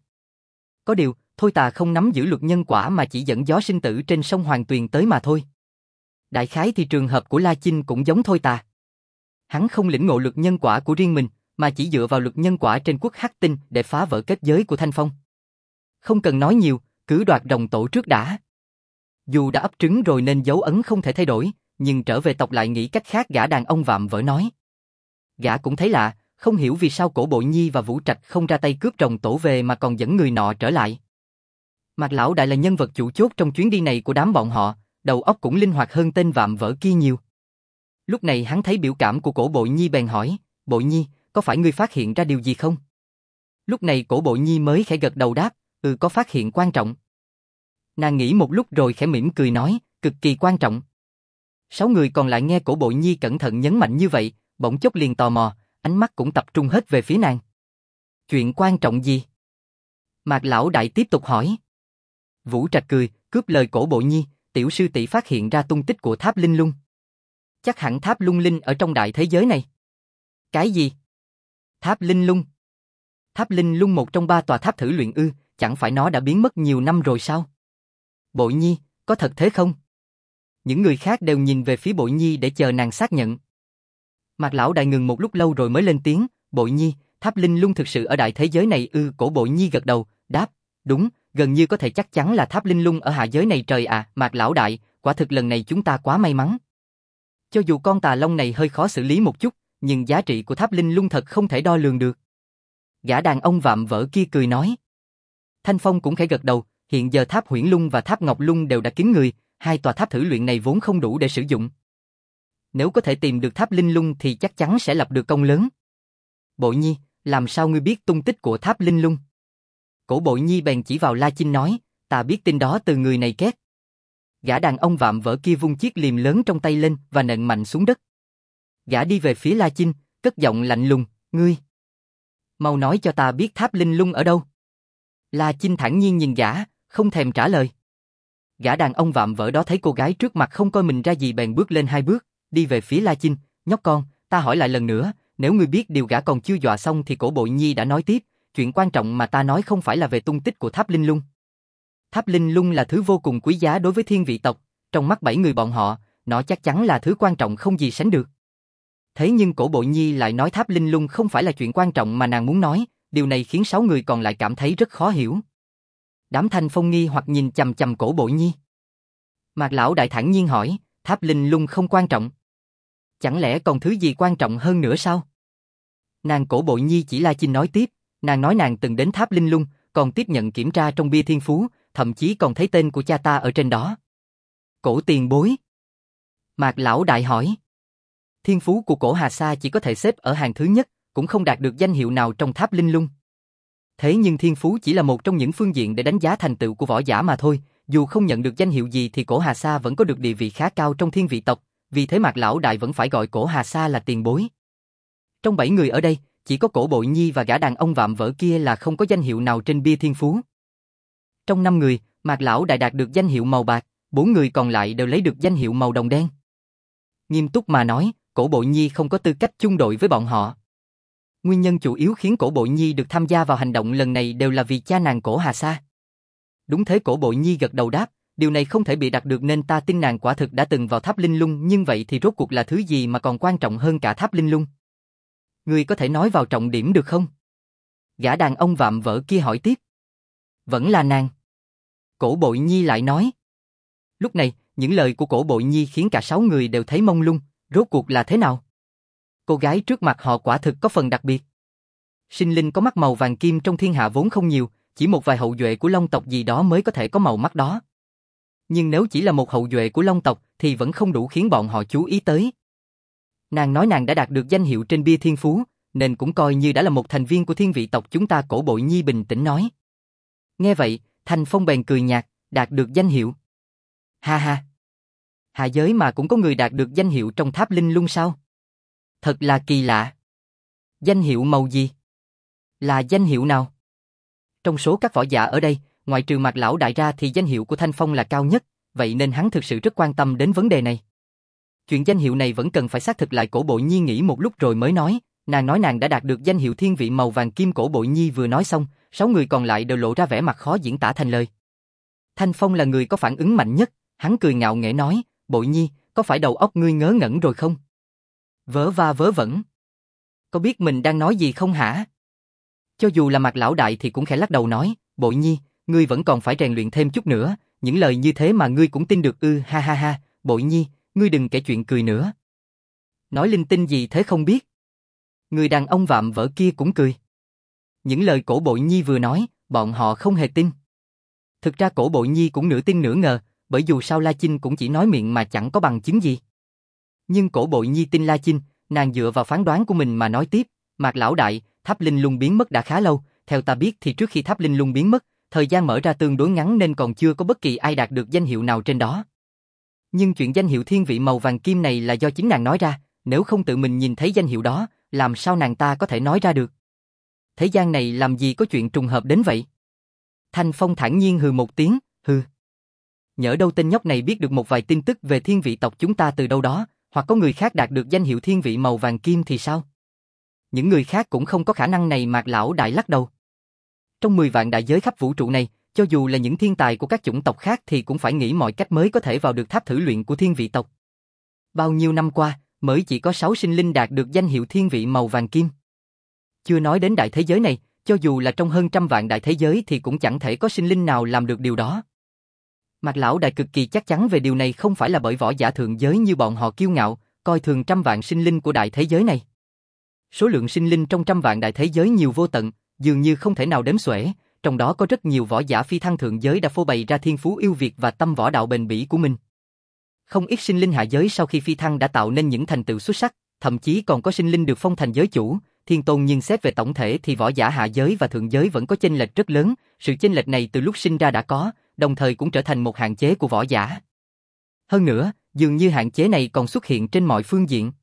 Có điều, Thôi Tà không nắm giữ luật nhân quả mà chỉ dẫn gió sinh tử trên sông Hoàng Tuyền tới mà thôi. Đại khái thì trường hợp của La Chinh cũng giống Thôi Tà. Hắn không lĩnh ngộ luật nhân quả của riêng mình, mà chỉ dựa vào luật nhân quả trên Quốc Hắc Tinh để phá vỡ kết giới của Thanh Phong. Không cần nói nhiều, cứ đoạt rồng tổ trước đã. Dù đã ấp trứng rồi nên dấu ấn không thể thay đổi, nhưng trở về tộc lại nghĩ cách khác. Gã đàn ông vạm vỡ nói. Gã cũng thấy lạ, không hiểu vì sao Cổ Bội Nhi và Vũ Trạch không ra tay cướp rồng tổ về mà còn dẫn người nọ trở lại. Mạc lão đại là nhân vật chủ chốt trong chuyến đi này của đám bọn họ, đầu óc cũng linh hoạt hơn tên vạm vỡ kia nhiều. Lúc này hắn thấy biểu cảm của Cổ Bội Nhi bèn hỏi, Bội Nhi, có phải ngươi phát hiện ra điều gì không? Lúc này Cổ Bội Nhi mới khẽ gật đầu đáp, ừ có phát hiện quan trọng. Nàng nghĩ một lúc rồi khẽ mỉm cười nói, cực kỳ quan trọng. Sáu người còn lại nghe Cổ Bội Nhi cẩn thận nhấn mạnh như vậy, bỗng chốc liền tò mò, ánh mắt cũng tập trung hết về phía nàng. Chuyện quan trọng gì? Mạc lão đại tiếp tục hỏi. Vũ Trạch cười, cướp lời Cổ Bội Nhi, tiểu sư tỷ phát hiện ra tung tích của tháp linh lung. Chắc hẳn tháp lung linh ở trong đại thế giới này. Cái gì? Tháp linh lung? Tháp linh lung một trong ba tòa tháp thử luyện ư, chẳng phải nó đã biến mất nhiều năm rồi sao? Bội Nhi, có thật thế không? Những người khác đều nhìn về phía Bội Nhi để chờ nàng xác nhận. Mạc lão đại ngừng một lúc lâu rồi mới lên tiếng, Bội Nhi, tháp linh lung thực sự ở đại thế giới này ư? Cổ Bội Nhi gật đầu, đáp, đúng, gần như có thể chắc chắn là tháp linh lung ở hạ giới này. Trời à, Mạc lão đại, quả thực lần này chúng ta quá may mắn. Cho dù con tà long này hơi khó xử lý một chút, nhưng giá trị của tháp linh lung thật không thể đo lường được. Gã đàn ông vạm vỡ kia cười nói. Thanh Phong cũng khẽ gật đầu, hiện giờ tháp huyễn lung và tháp ngọc lung đều đã kín người, hai tòa tháp thử luyện này vốn không đủ để sử dụng. Nếu có thể tìm được tháp linh lung thì chắc chắn sẽ lập được công lớn. Bội Nhi, làm sao ngươi biết tung tích của tháp linh lung? Cổ Bội Nhi bèn chỉ vào La Chinh nói, ta biết tin đó từ người này két. Gã đàn ông vạm vỡ kia vung chiếc liềm lớn trong tay lên và nện mạnh xuống đất. Gã đi về phía La Chinh, cất giọng lạnh lùng, ngươi. Mau nói cho ta biết tháp linh lung ở đâu. La Chinh thản nhiên nhìn gã, không thèm trả lời. Gã đàn ông vạm vỡ đó thấy cô gái trước mặt không coi mình ra gì bèn bước lên hai bước, đi về phía La Chinh, nhóc con, ta hỏi lại lần nữa, nếu ngươi biết điều gã còn chưa dọa xong thì Cổ Bội Nhi đã nói tiếp, chuyện quan trọng mà ta nói không phải là về tung tích của tháp linh lung. Tháp linh lung là thứ vô cùng quý giá đối với thiên vị tộc, trong mắt bảy người bọn họ, nó chắc chắn là thứ quan trọng không gì sánh được. Thế nhưng Cổ Bội Nhi lại nói tháp linh lung không phải là chuyện quan trọng mà nàng muốn nói, điều này khiến sáu người còn lại cảm thấy rất khó hiểu. Đám Thanh Phong nghi hoặc nhìn chằm chằm Cổ Bội Nhi. Mạc lão đại thản nhiên hỏi, tháp linh lung không quan trọng? Chẳng lẽ còn thứ gì quan trọng hơn nữa sao? Nàng Cổ Bội Nhi chỉ La Chinh nói tiếp, nàng nói nàng từng đến tháp linh lung, còn tiếp nhận kiểm tra trong bia thiên phú, thậm chí còn thấy tên của cha ta ở trên đó. Cổ tiền bối. Mạc lão đại hỏi. Thiên phú của Cổ Hà Sa chỉ có thể xếp ở hàng thứ nhất, cũng không đạt được danh hiệu nào trong tháp linh lung. Thế nhưng thiên phú chỉ là một trong những phương diện để đánh giá thành tựu của võ giả mà thôi, dù không nhận được danh hiệu gì thì Cổ Hà Sa vẫn có được địa vị khá cao trong thiên vị tộc, vì thế Mạc lão đại vẫn phải gọi Cổ Hà Sa là tiền bối. Trong bảy người ở đây, chỉ có Cổ Bội Nhi và gã đàn ông vạm vỡ kia là không có danh hiệu nào trên bia thiên phú. Trong năm người, Mạc lão đại đạt được danh hiệu màu bạc, bốn người còn lại đều lấy được danh hiệu màu đồng đen. Nghiêm túc mà nói, Cổ Bội Nhi không có tư cách chung đội với bọn họ. Nguyên nhân chủ yếu khiến Cổ Bội Nhi được tham gia vào hành động lần này đều là vì cha nàng Cổ Hà Sa. Đúng thế, Cổ Bội Nhi gật đầu đáp, điều này không thể bị đặt được nên ta tin nàng quả thực đã từng vào tháp linh lung, nhưng vậy thì rốt cuộc là thứ gì mà còn quan trọng hơn cả tháp linh lung? Ngươi có thể nói vào trọng điểm được không? Gã đàn ông vạm vỡ kia hỏi tiếp. Vẫn là nàng. Cổ Bội Nhi lại nói. Lúc này, những lời của Cổ Bội Nhi khiến cả sáu người đều thấy mông lung, rốt cuộc là thế nào? Cô gái trước mặt họ quả thực có phần đặc biệt. Sinh linh có mắt màu vàng kim trong thiên hạ vốn không nhiều, chỉ một vài hậu duệ của Long tộc gì đó mới có thể có màu mắt đó. Nhưng nếu chỉ là một hậu duệ của Long tộc thì vẫn không đủ khiến bọn họ chú ý tới. Nàng nói nàng đã đạt được danh hiệu trên bia thiên phú, nên cũng coi như đã là một thành viên của thiên vị tộc chúng ta. Cổ Bội Nhi bình tĩnh nói. Nghe vậy, Thanh Phong bèn cười nhạt, đạt được danh hiệu. Ha ha. Hạ giới mà cũng có người đạt được danh hiệu trong tháp linh lung sao? Thật là kỳ lạ. Danh hiệu màu gì? Là danh hiệu nào? Trong số các võ giả ở đây, ngoại trừ Mạc lão đại ra thì danh hiệu của Thanh Phong là cao nhất, vậy nên hắn thực sự rất quan tâm đến vấn đề này. Chuyện danh hiệu này vẫn cần phải xác thực lại. Cổ Bội Nhi nghĩ một lúc rồi mới nói, nàng nói nàng đã đạt được danh hiệu thiên vị màu vàng kim. Cổ Bội Nhi vừa nói xong, sáu người còn lại đều lộ ra vẻ mặt khó diễn tả thành lời. Thanh Phong là người có phản ứng mạnh nhất, hắn cười ngạo nghễ nói, Bội Nhi, có phải đầu óc ngươi ngớ ngẩn rồi không? Vớ va vớ vẩn. Có biết mình đang nói gì không hả? Cho dù là Mạc lão đại thì cũng khẽ lắc đầu nói, Bội Nhi, ngươi vẫn còn phải rèn luyện thêm chút nữa, những lời như thế mà ngươi cũng tin được ư? Ha ha ha, Bội Nhi, ngươi đừng kể chuyện cười nữa. Nói linh tinh gì thế không biết? Người đàn ông vạm vỡ kia cũng cười. Những lời Cổ Bội Nhi vừa nói, bọn họ không hề tin. Thực ra Cổ Bội Nhi cũng nửa tin nửa ngờ, bởi dù sao La Chinh cũng chỉ nói miệng mà chẳng có bằng chứng gì. Nhưng Cổ Bội Nhi tin La Chinh, nàng dựa vào phán đoán của mình mà nói tiếp, Mạc lão đại, tháp linh lung biến mất đã khá lâu, theo ta biết thì trước khi tháp linh lung biến mất, thời gian mở ra tương đối ngắn nên còn chưa có bất kỳ ai đạt được danh hiệu nào trên đó. Nhưng chuyện danh hiệu thiên vị màu vàng kim này là do chính nàng nói ra, nếu không tự mình nhìn thấy danh hiệu đó, làm sao nàng ta có thể nói ra được? Thế gian này làm gì có chuyện trùng hợp đến vậy? Thanh Phong thản nhiên hừ một tiếng, hừ. Nhỡ đâu tên nhóc này biết được một vài tin tức về thiên vị tộc chúng ta từ đâu đó, hoặc có người khác đạt được danh hiệu thiên vị màu vàng kim thì sao? Những người khác cũng không có khả năng này. Mạc lão đại lắc đầu. Trong mười vạn đại giới khắp vũ trụ này, cho dù là những thiên tài của các chủng tộc khác thì cũng phải nghĩ mọi cách mới có thể vào được tháp thử luyện của thiên vị tộc. Bao nhiêu năm qua, mới chỉ có sáu sinh linh đạt được danh hiệu thiên vị màu vàng kim. Chưa nói đến đại thế giới này, cho dù là trong hơn trăm vạn đại thế giới thì cũng chẳng thể có sinh linh nào làm được điều đó. Mạc Lão Đại cực kỳ chắc chắn về điều này, không phải là bởi võ giả thượng giới như bọn họ kiêu ngạo, coi thường trăm vạn sinh linh của đại thế giới này. Số lượng sinh linh trong trăm vạn đại thế giới nhiều vô tận, dường như không thể nào đếm xuể, trong đó có rất nhiều võ giả phi thăng thượng giới đã phô bày ra thiên phú yêu việt và tâm võ đạo bền bỉ của mình. Không ít sinh linh hạ giới sau khi phi thăng đã tạo nên những thành tựu xuất sắc, thậm chí còn có sinh linh được phong thành giới chủ, thiên tôn, nhưng xét về tổng thể thì võ giả hạ giới và thượng giới vẫn có chênh lệch rất lớn, sự chênh lệch này từ lúc sinh ra đã có, đồng thời cũng trở thành một hạn chế của võ giả. Hơn nữa, dường như hạn chế này còn xuất hiện trên mọi phương diện.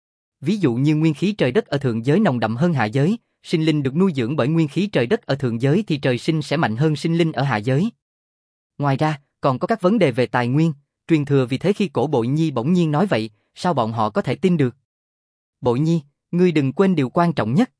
Ví dụ như nguyên khí trời đất ở thượng giới nồng đậm hơn hạ giới, sinh linh được nuôi dưỡng bởi nguyên khí trời đất ở thượng giới thì trời sinh sẽ mạnh hơn sinh linh ở hạ giới. Ngoài ra, còn có các vấn đề về tài nguyên, truyền thừa, vì thế khi Cổ Bội Nhi bỗng nhiên nói vậy, sao bọn họ có thể tin được? Bội Nhi, ngươi đừng quên điều quan trọng nhất.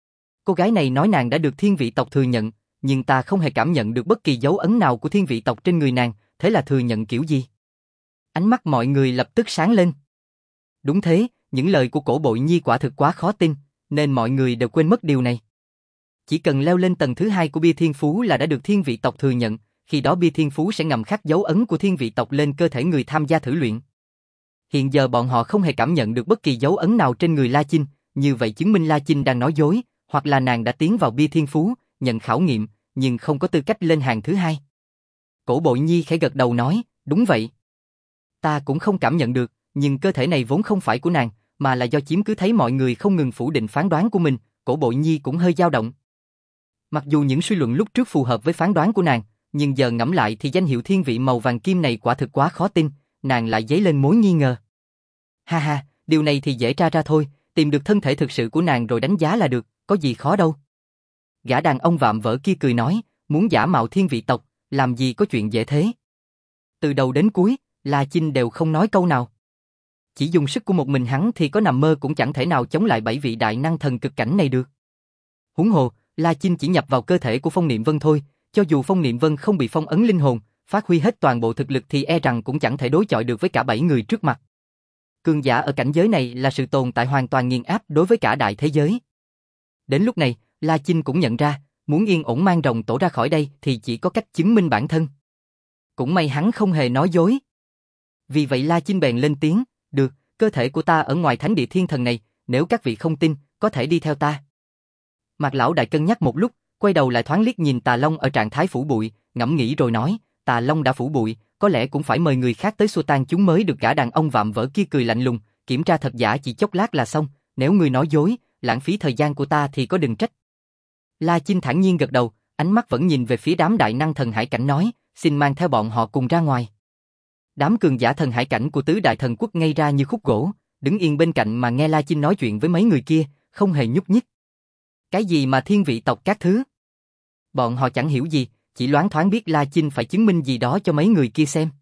Cô gái này nói nàng đã được thiên vị tộc thừa nhận, nhưng ta không hề cảm nhận được bất kỳ dấu ấn nào của thiên vị tộc trên người nàng, thế là thừa nhận kiểu gì? Ánh mắt mọi người lập tức sáng lên. Đúng thế, những lời của Cổ Bội Nhi quả thực quá khó tin, nên mọi người đều quên mất điều này. Chỉ cần leo lên tầng thứ hai của bia thiên phú là đã được thiên vị tộc thừa nhận, khi đó bia thiên phú sẽ ngầm khắc dấu ấn của thiên vị tộc lên cơ thể người tham gia thử luyện. Hiện giờ bọn họ không hề cảm nhận được bất kỳ dấu ấn nào trên người La Chinh, như vậy chứng minh La Chinh đang nói dối, hoặc là nàng đã tiến vào bia thiên phú, nhận khảo nghiệm, nhưng không có tư cách lên hàng thứ hai. Cổ Bội Nhi khẽ gật đầu nói, đúng vậy. Ta cũng không cảm nhận được, nhưng cơ thể này vốn không phải của nàng, mà là do chiếm cứ. Thấy mọi người không ngừng phủ định phán đoán của mình, Cổ Bội Nhi cũng hơi dao động. Mặc dù những suy luận lúc trước phù hợp với phán đoán của nàng, nhưng giờ ngẫm lại thì danh hiệu thiên vị màu vàng kim này quả thực quá khó tin, nàng lại dấy lên mối nghi ngờ. Ha ha, điều này thì dễ tra ra thôi, tìm được thân thể thực sự của nàng rồi đánh giá là được, có gì khó đâu. Gã đàn ông vạm vỡ kia cười nói, muốn giả mạo thiên vị tộc, làm gì có chuyện dễ thế. Từ đầu đến cuối, La Chinh đều không nói câu nào. Chỉ dùng sức của một mình hắn thì có nằm mơ cũng chẳng thể nào chống lại bảy vị đại năng thần cực cảnh này được. Huống hồ, La Chinh chỉ nhập vào cơ thể của Phong Niệm Vân thôi, cho dù Phong Niệm Vân không bị phong ấn linh hồn, phát huy hết toàn bộ thực lực thì e rằng cũng chẳng thể đối chọi được với cả bảy người trước mặt. Cường giả ở cảnh giới này là sự tồn tại hoàn toàn nghiền áp đối với cả đại thế giới. Đến lúc này, La Chinh cũng nhận ra, muốn yên ổn mang rồng tổ ra khỏi đây thì chỉ có cách chứng minh bản thân. Cũng may hắn không hề nói dối. Vì vậy La Chinh bèn lên tiếng, được, cơ thể của ta ở ngoài thánh địa thiên thần này, nếu các vị không tin, có thể đi theo ta. Mạc Lão Đại cân nhắc một lúc, quay đầu lại thoáng liếc nhìn Tà Long ở trạng thái phủ bụi, ngẫm nghĩ rồi nói, Tà Long đã phủ bụi, có lẽ cũng phải mời người khác tới xua tan chúng mới được. Gã đàn ông vạm vỡ kia cười lạnh lùng, kiểm tra thật giả chỉ chốc lát là xong, nếu ngươi nói dối, lãng phí thời gian của ta thì có đừng trách. La Chinh thản nhiên gật đầu, ánh mắt vẫn nhìn về phía đám đại năng thần hải cảnh nói, xin mang theo bọn họ cùng ra ngoài. Đám cường giả thần hải cảnh của tứ đại thần quốc ngây ra như khúc gỗ, đứng yên bên cạnh mà nghe La Chinh nói chuyện với mấy người kia, không hề nhúc nhích. Cái gì mà thiên vị tộc các thứ? Bọn họ chẳng hiểu gì, chỉ loáng thoáng biết La Chinh phải chứng minh gì đó cho mấy người kia xem.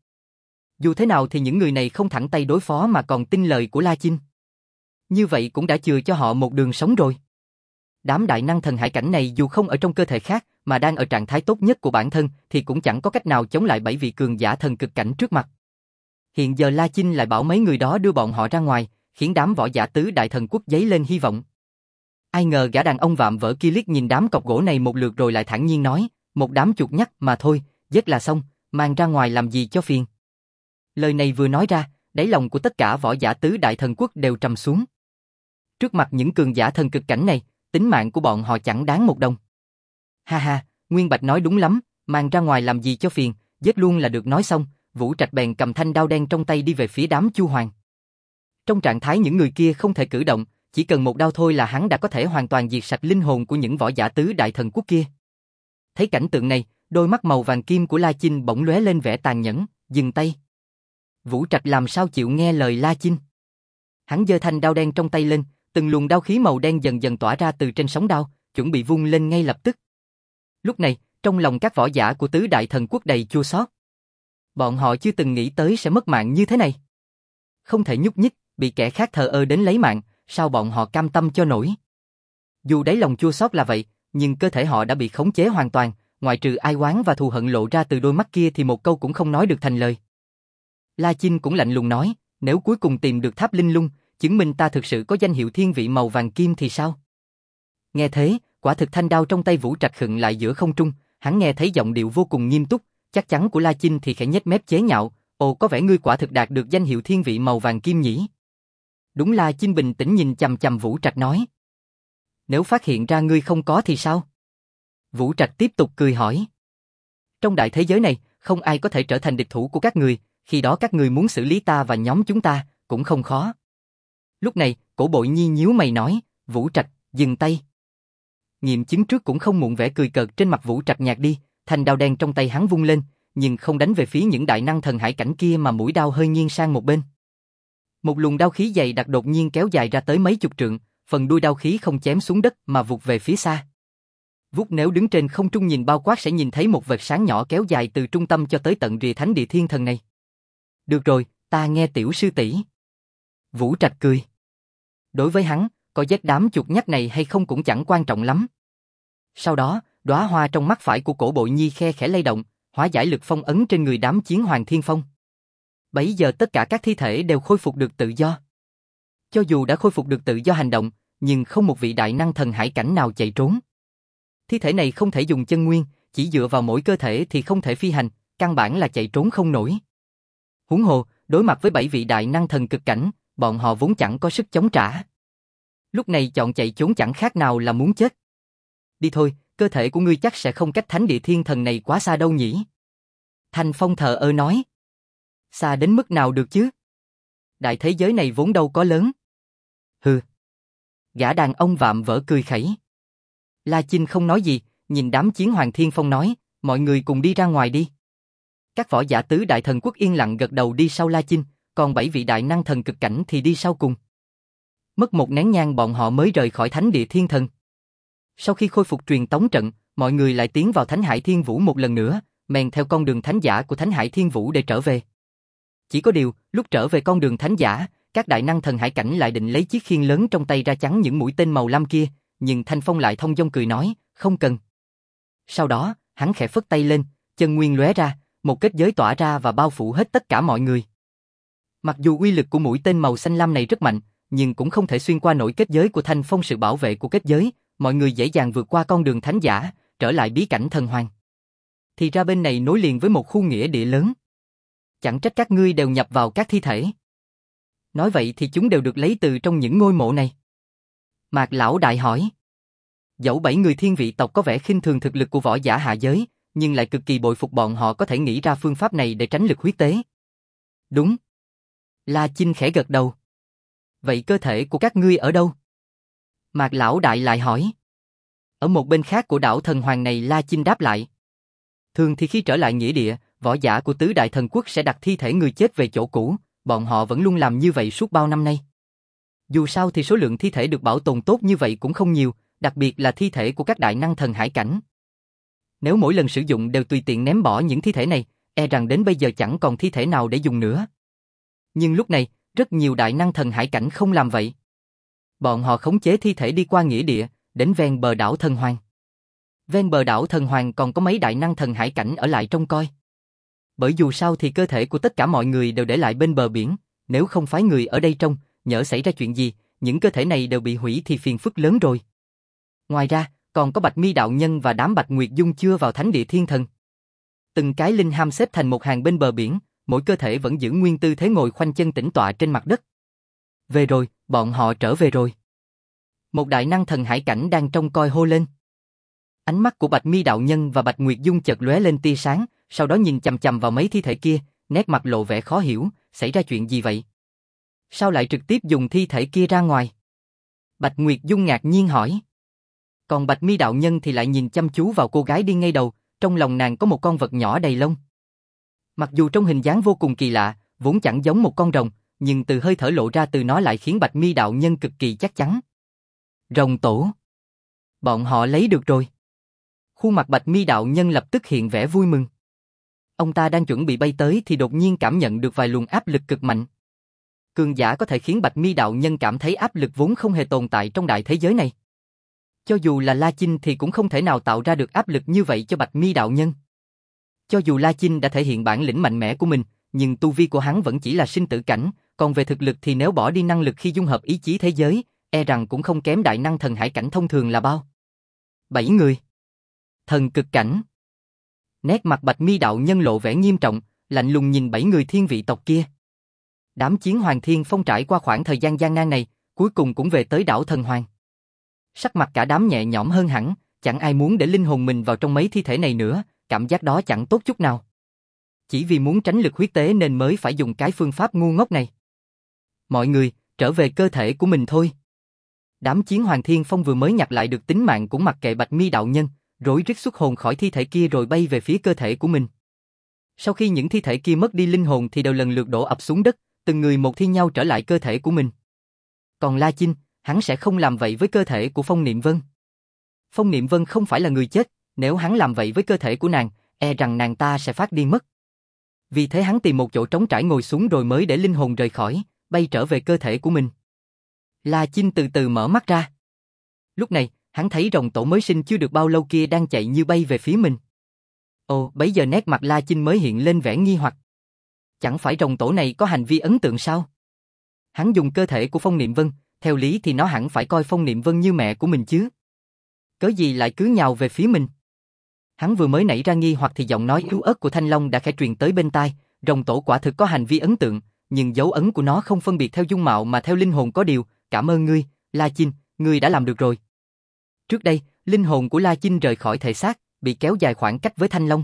Dù thế nào thì những người này không thẳng tay đối phó mà còn tin lời của La Chinh. Như vậy cũng đã chừa cho họ một đường sống rồi. Đám đại năng thần hải cảnh này dù không ở trong cơ thể khác mà đang ở trạng thái tốt nhất của bản thân thì cũng chẳng có cách nào chống lại bảy vị cường giả thần cực cảnh trước mặt. Hiện giờ La Chinh lại bảo mấy người đó đưa bọn họ ra ngoài, khiến đám võ giả tứ đại thần quốc dấy lên hy vọng. Ai ngờ gã đàn ông vạm vỡ kia liếc nhìn đám cọc gỗ này một lượt rồi lại thản nhiên nói, một đám chuột nhắt mà thôi, giết là xong, mang ra ngoài làm gì cho phiền. Lời này vừa nói ra, đáy lòng của tất cả võ giả tứ đại thần quốc đều trầm xuống. Trước mặt những cường giả thần cực cảnh này, tính mạng của bọn họ chẳng đáng một đồng. Ha ha, Nguyên Bạch nói đúng lắm, mang ra ngoài làm gì cho phiền, giết luôn là được. Nói xong, Vũ Trạch bèn cầm thanh đao đen trong tay đi về phía đám Chu Hoàng. Trong trạng thái những người kia không thể cử động, chỉ cần một đao thôi là hắn đã có thể hoàn toàn diệt sạch linh hồn của những võ giả tứ đại thần quốc kia. Thấy cảnh tượng này, đôi mắt màu vàng kim của La Chinh bỗng lóe lên vẻ tàn nhẫn, dừng tay. Vũ Trạch làm sao chịu nghe lời La Chinh? Hắn giơ thanh đao đen trong tay lên, từng luồng đao khí màu đen dần dần tỏa ra từ trên sóng đao, chuẩn bị vung lên ngay lập tức. Lúc này, trong lòng các võ giả của tứ đại thần quốc đầy chua xót. Bọn họ chưa từng nghĩ tới sẽ mất mạng như thế này. Không thể nhúc nhích, bị kẻ khác thờ ơ đến lấy mạng, sao bọn họ cam tâm cho nổi? Dù đáy lòng chua xót là vậy, nhưng cơ thể họ đã bị khống chế hoàn toàn, ngoại trừ ai oán và thù hận lộ ra từ đôi mắt kia thì một câu cũng không nói được thành lời. La Chinh cũng lạnh lùng nói, nếu cuối cùng tìm được tháp linh lung, chứng minh ta thực sự có danh hiệu thiên vị màu vàng kim thì sao? Nghe thế, quả thực thanh đao trong tay Vũ Trạch khựng lại giữa không trung, hắn nghe thấy giọng điệu vô cùng nghiêm túc, chắc chắn của La Chinh thì khẽ nhếch mép chế nhạo, ồ có vẻ ngươi quả thực đạt được danh hiệu thiên vị màu vàng kim nhỉ? Đúng. La Chinh bình tĩnh nhìn chằm chằm Vũ Trạch nói. Nếu phát hiện ra ngươi không có thì sao? Vũ Trạch tiếp tục cười hỏi. Trong đại thế giới này, không ai có thể trở thành địch thủ của các người, khi đó các người muốn xử lý ta và nhóm chúng ta, cũng không khó. Lúc này, Cổ Bội Nhi nhíu mày nói, Vũ Trạch, dừng tay. Nghiệm chứng trước cũng không muộn, vẻ cười cợt trên mặt Vũ Trạch nhạt đi, thanh đao đen trong tay hắn vung lên, nhưng không đánh về phía những đại năng thần hải cảnh kia mà mũi đao hơi nghiêng sang một bên. Một luồng đao khí dày đặc đột nhiên kéo dài ra tới mấy chục trượng, phần đuôi đao khí không chém xuống đất mà vụt về phía xa. Vút nếu đứng trên không trung nhìn bao quát sẽ nhìn thấy một vệt sáng nhỏ kéo dài từ trung tâm cho tới tận rìa thánh địa thiên thần này. Được rồi, ta nghe tiểu sư tỷ. Vũ Trạch cười. Đối với hắn, có giết đám chuột nhắt này hay không cũng chẳng quan trọng lắm. Sau đó, đóa hoa trong mắt phải của Cổ Bội Nhi khe khẽ lay động, hóa giải lực phong ấn trên người đám chiến hoàng thiên phong. Bấy giờ tất cả các thi thể đều khôi phục được tự do. Cho dù đã khôi phục được tự do hành động, nhưng không một vị đại năng thần hải cảnh nào chạy trốn. Thi thể này không thể dùng chân nguyên, chỉ dựa vào mỗi cơ thể thì không thể phi hành, căn bản là chạy trốn không nổi. Huống hồ, đối mặt với bảy vị đại năng thần cực cảnh, bọn họ vốn chẳng có sức chống trả. Lúc này chọn chạy trốn chẳng khác nào là muốn chết. Đi thôi, cơ thể của ngươi chắc sẽ không cách thánh địa thiên thần này quá xa đâu nhỉ? Thanh Phong thờ ơ nói. Xa đến mức nào được chứ? Đại thế giới này vốn đâu có lớn. Hừ. Gã đàn ông vạm vỡ cười khẩy. La Chinh không nói gì, nhìn đám chiến hoàng thiên phong nói, mọi người cùng đi ra ngoài đi. Các võ giả tứ đại thần quốc yên lặng gật đầu đi sau La Chinh, còn bảy vị đại năng thần cực cảnh thì đi sau cùng. Mất một nén nhang bọn họ mới rời khỏi thánh địa thiên thần. Sau khi khôi phục truyền tống trận, mọi người lại tiến vào Thánh Hải Thiên Vũ một lần nữa, men theo con đường thánh giả của Thánh Hải Thiên Vũ để trở về. Chỉ có điều, lúc trở về con đường thánh giả, các đại năng thần hải cảnh lại định lấy chiếc khiên lớn trong tay ra chắn những mũi tên màu lam kia, nhưng Thanh Phong lại thông dong cười nói, không cần. Sau đó, hắn khẽ phất tay lên, chân nguyên lóe ra, một kết giới tỏa ra và bao phủ hết tất cả mọi người. Mặc dù uy lực của mũi tên màu xanh lam này rất mạnh, nhưng cũng không thể xuyên qua nổi kết giới của Thanh Phong. Sự bảo vệ của kết giới, mọi người dễ dàng vượt qua con đường thánh giả, trở lại bí cảnh thần hoàng. Thì ra bên này nối liền với một khu nghĩa địa lớn. Chẳng trách các ngươi đều nhập vào các thi thể. Nói vậy thì chúng đều được lấy từ trong những ngôi mộ này. Mạc Lão Đại hỏi. Dẫu bảy người thiên vị tộc có vẻ khinh thường thực lực của võ giả hạ giới, nhưng lại cực kỳ bội phục bọn họ có thể nghĩ ra phương pháp này để tránh lực huyết tế. Đúng. La Chinh khẽ gật đầu. Vậy cơ thể của các ngươi ở đâu? Mạc Lão Đại lại hỏi. Ở một bên khác của đảo thần hoàng này. La Chinh đáp lại. Thường thì khi trở lại nghĩa địa, võ giả của tứ đại thần quốc sẽ đặt thi thể người chết về chỗ cũ, bọn họ vẫn luôn làm như vậy suốt bao năm nay. Dù sao thì số lượng thi thể được bảo tồn tốt như vậy cũng không nhiều, đặc biệt là thi thể của các đại năng thần hải cảnh. Nếu mỗi lần sử dụng đều tùy tiện ném bỏ những thi thể này, e rằng đến bây giờ chẳng còn thi thể nào để dùng nữa. Nhưng lúc này, rất nhiều đại năng thần hải cảnh không làm vậy. Bọn họ khống chế thi thể đi qua nghĩa địa, đến ven bờ đảo thần hoàng. Ven bờ đảo thần hoàng còn có mấy đại năng thần hải cảnh ở lại trông coi. Bởi dù sao thì cơ thể của tất cả mọi người đều để lại bên bờ biển, nếu không phái người ở đây trông, nhỡ xảy ra chuyện gì, những cơ thể này đều bị hủy thì phiền phức lớn rồi. Ngoài ra, còn có Bạch Mi đạo nhân và đám Bạch Nguyệt Dung chưa vào thánh địa thiên thần. Từng cái linh ham xếp thành một hàng bên bờ biển, mỗi cơ thể vẫn giữ nguyên tư thế ngồi khoanh chân tĩnh tọa trên mặt đất. Về rồi, bọn họ trở về rồi. Một đại năng thần hải cảnh đang trông coi hô lên. Ánh mắt của Bạch Mi đạo nhân và Bạch Nguyệt Dung chợt lóe lên tia sáng, sau đó nhìn chằm chằm vào mấy thi thể kia, nét mặt lộ vẻ khó hiểu, xảy ra chuyện gì vậy? Sao lại trực tiếp dùng thi thể kia ra ngoài? Bạch Nguyệt Dung ngạc nhiên hỏi. Còn Bạch Mi đạo nhân thì lại nhìn chăm chú vào cô gái đi ngay đầu, trong lòng nàng có một con vật nhỏ đầy lông. Mặc dù trong hình dáng vô cùng kỳ lạ, vốn chẳng giống một con rồng, nhưng từ hơi thở lộ ra từ nó lại khiến Bạch Mi đạo nhân cực kỳ chắc chắn. Rồng tổ. Bọn họ lấy được rồi. Khuôn mặt Bạch Mi đạo nhân lập tức hiện vẻ vui mừng. Ông ta đang chuẩn bị bay tới thì đột nhiên cảm nhận được vài luồng áp lực cực mạnh. Cường giả có thể khiến Bạch Mi đạo nhân cảm thấy áp lực vốn không hề tồn tại trong đại thế giới này. Cho dù là La Chinh thì cũng không thể nào tạo ra được áp lực như vậy cho Bạch Mi đạo nhân. Cho dù La Chinh đã thể hiện bản lĩnh mạnh mẽ của mình, nhưng tu vi của hắn vẫn chỉ là sinh tử cảnh, Còn về thực lực thì nếu bỏ đi năng lực khi dung hợp ý chí thế giới, e rằng cũng không kém đại năng thần hải cảnh thông thường là bao. Bảy người. Thần cực cảnh. Nét mặt Bạch Mi đạo nhân lộ vẻ nghiêm trọng, lạnh lùng nhìn bảy người thiên vị tộc kia. Đám chiến hoàng thiên phong trải qua khoảng thời gian gian nan này, cuối cùng cũng về tới đảo thần hoàng. Sắc mặt cả đám nhẹ nhõm hơn hẳn, chẳng ai muốn để linh hồn mình vào trong mấy thi thể này nữa, cảm giác đó chẳng tốt chút nào. Chỉ vì muốn tránh lực huyết tế nên mới phải dùng cái phương pháp ngu ngốc này. Mọi người, trở về cơ thể của mình thôi. Đám chiến hoàng thiên phong vừa mới nhặt lại được tính mạng cũng mặc kệ Bạch Mi đạo nhân, rối rít xuất hồn khỏi thi thể kia rồi bay về phía cơ thể của mình. Sau khi những thi thể kia mất đi linh hồn thì đều lần lượt đổ ập xuống đất, từng người một thi nhau trở lại cơ thể của mình. Còn La Chinh, hắn sẽ không làm vậy với cơ thể của Phong Niệm Vân. Phong Niệm Vân không phải là người chết, nếu hắn làm vậy với cơ thể của nàng, e rằng nàng ta sẽ phát điên mất. Vì thế hắn tìm một chỗ trống trải ngồi xuống rồi mới để linh hồn rời khỏi, bay trở về cơ thể của mình. La Chinh từ từ mở mắt ra. Lúc này, hắn thấy rồng tổ mới sinh chưa được bao lâu kia đang chạy như bay về phía mình. Ồ, bấy giờ nét mặt La Chinh mới hiện lên vẻ nghi hoặc. Chẳng phải rồng tổ này có hành vi ấn tượng sao? Hắn dùng cơ thể của Phong Niệm Vân, theo lý thì nó hẳn phải coi Phong Niệm Vân như mẹ của mình chứ. Cớ gì lại cứ nhào về phía mình? Hắn vừa mới nảy ra nghi hoặc thì giọng nói yếu ớt của Thanh Long đã khẽ truyền tới bên tai, rồng tổ quả thực có hành vi ấn tượng, nhưng dấu ấn của nó không phân biệt theo dung mạo mà theo linh hồn có điều, cảm ơn ngươi, La Chinh, ngươi đã làm được rồi. Trước đây, linh hồn của La Chinh rời khỏi thể xác, bị kéo dài khoảng cách với Thanh Long.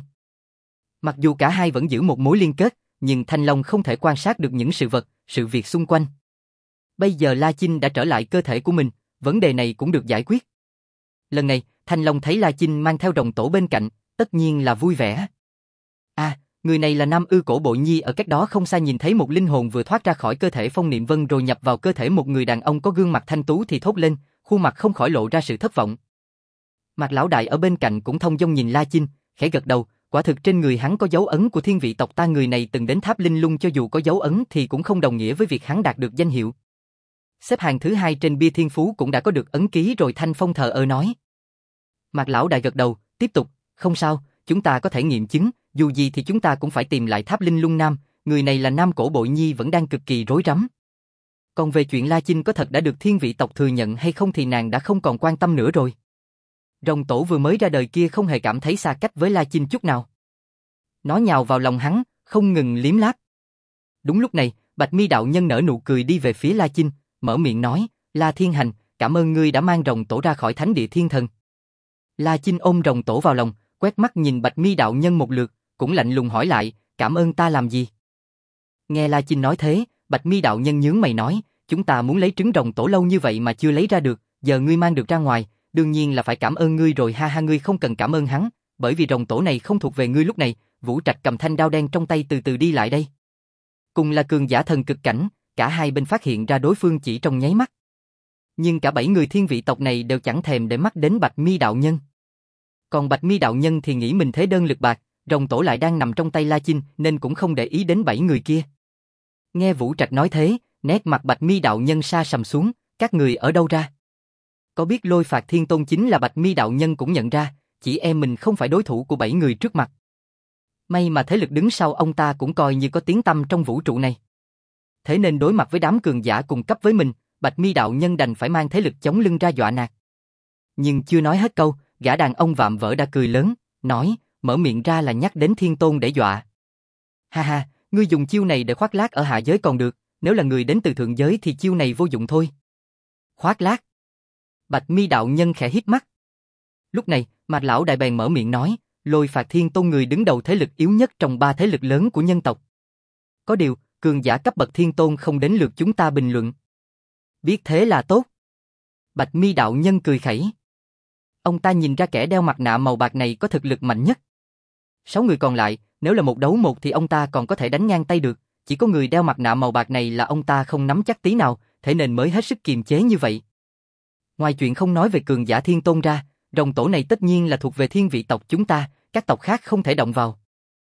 Mặc dù cả hai vẫn giữ một mối liên kết, nhưng Thanh Long không thể quan sát được những sự vật, sự việc xung quanh. Bây giờ La Chinh đã trở lại cơ thể của mình, vấn đề này cũng được giải quyết. Lần này, Thanh Long thấy La Chinh mang theo rồng tổ bên cạnh, tất nhiên là vui vẻ. À, người này là Nam Ư Cổ Bộ Nhi ở cách đó không xa nhìn thấy một linh hồn vừa thoát ra khỏi cơ thể Phong Niệm Vân rồi nhập vào cơ thể một người đàn ông có gương mặt thanh tú thì thốt lên, khuôn mặt không khỏi lộ ra sự thất vọng. Mạc Lão Đại ở bên cạnh cũng thông dong nhìn La Chinh, khẽ gật đầu, quả thực trên người hắn có dấu ấn của thiên vị tộc ta, người này từng đến tháp linh lung, cho dù có dấu ấn thì cũng không đồng nghĩa với việc hắn đạt được danh hiệu. Xếp hàng thứ hai trên bia thiên phú cũng đã có được ấn ký rồi. Thanh Phong thờ ơ nói. Mạc Lão Đại gật đầu, tiếp tục, không sao, chúng ta có thể nghiệm chứng, dù gì thì chúng ta cũng phải tìm lại tháp linh lung nam, người này là Nam Cổ Bộ Nhi vẫn đang cực kỳ rối rắm. Còn về chuyện La Chinh có thật đã được thiên vị tộc thừa nhận hay không thì nàng đã không còn quan tâm nữa rồi. Rồng tổ vừa mới ra đời kia không hề cảm thấy xa cách với La Chinh chút nào. Nó nhào vào lòng hắn, không ngừng liếm láp. Đúng lúc này, Bạch Mi đạo nhân nở nụ cười đi về phía La Chinh, mở miệng nói, La Thiên Hành, cảm ơn ngươi đã mang rồng tổ ra khỏi thánh địa thiên thần. La Chinh ôm rồng tổ vào lòng, quét mắt nhìn Bạch Mi đạo nhân một lượt, cũng lạnh lùng hỏi lại, cảm ơn ta làm gì? Nghe La Chinh nói thế, Bạch Mi đạo nhân nhướng mày nói, chúng ta muốn lấy trứng rồng tổ lâu như vậy mà chưa lấy ra được, giờ ngươi mang được ra ngoài, đương nhiên là phải cảm ơn ngươi rồi. Ha ha, ngươi không cần cảm ơn hắn, bởi vì rồng tổ này không thuộc về ngươi. Lúc này, Vũ Trạch cầm thanh đao đen trong tay từ từ đi lại đây. Cùng là cường giả thần cực cảnh, cả hai bên phát hiện ra đối phương chỉ trong nháy mắt. Nhưng cả bảy người thiên vị tộc này đều chẳng thèm để mắt đến Bạch Mi đạo nhân. Còn Bạch Mi đạo nhân thì nghĩ mình thế đơn lực bạc, rồng tổ lại đang nằm trong tay La Chinh nên cũng không để ý đến bảy người kia. Nghe Vũ Trạch nói thế, nét mặt Bạch Mi đạo nhân sa sầm xuống, các người ở đâu ra? Có biết Lôi Phạt Thiên Tôn chính là Bạch Mi đạo nhân cũng nhận ra, chỉ e mình không phải đối thủ của bảy người trước mặt. May mà thế lực đứng sau ông ta cũng coi như có tiếng tăm trong vũ trụ này. Thế nên đối mặt với đám cường giả cùng cấp với mình, Bạch Mi đạo nhân đành phải mang thế lực chống lưng ra dọa nạt. Nhưng chưa nói hết câu, gã đàn ông vạm vỡ đã cười lớn, nói, mở miệng ra là nhắc đến Thiên Tôn để dọa. Ha ha, ngươi dùng chiêu này để khoác lác ở hạ giới còn được, nếu là người đến từ thượng giới thì chiêu này vô dụng thôi. Khoác lác? Bạch Mi đạo nhân khẽ híp mắt. Lúc này, Mạc Lão Đại bèn mở miệng nói, Lôi Phạt Thiên Tôn người đứng đầu thế lực yếu nhất trong ba thế lực lớn của nhân tộc. Có điều, cường giả cấp bậc Thiên Tôn không đến lượt chúng ta bình luận. Biết thế là tốt. Bạch Mi đạo nhân cười khẩy. Ông ta nhìn ra kẻ đeo mặt nạ màu bạc này có thực lực mạnh nhất. Sáu người còn lại, nếu là một đấu một thì ông ta còn có thể đánh ngang tay được, chỉ có người đeo mặt nạ màu bạc này là ông ta không nắm chắc tí nào, thế nên mới hết sức kiềm chế như vậy. Ngoài chuyện không nói về cường giả Thiên Tôn ra, rồng tổ này tất nhiên là thuộc về thiên vị tộc chúng ta, các tộc khác không thể động vào.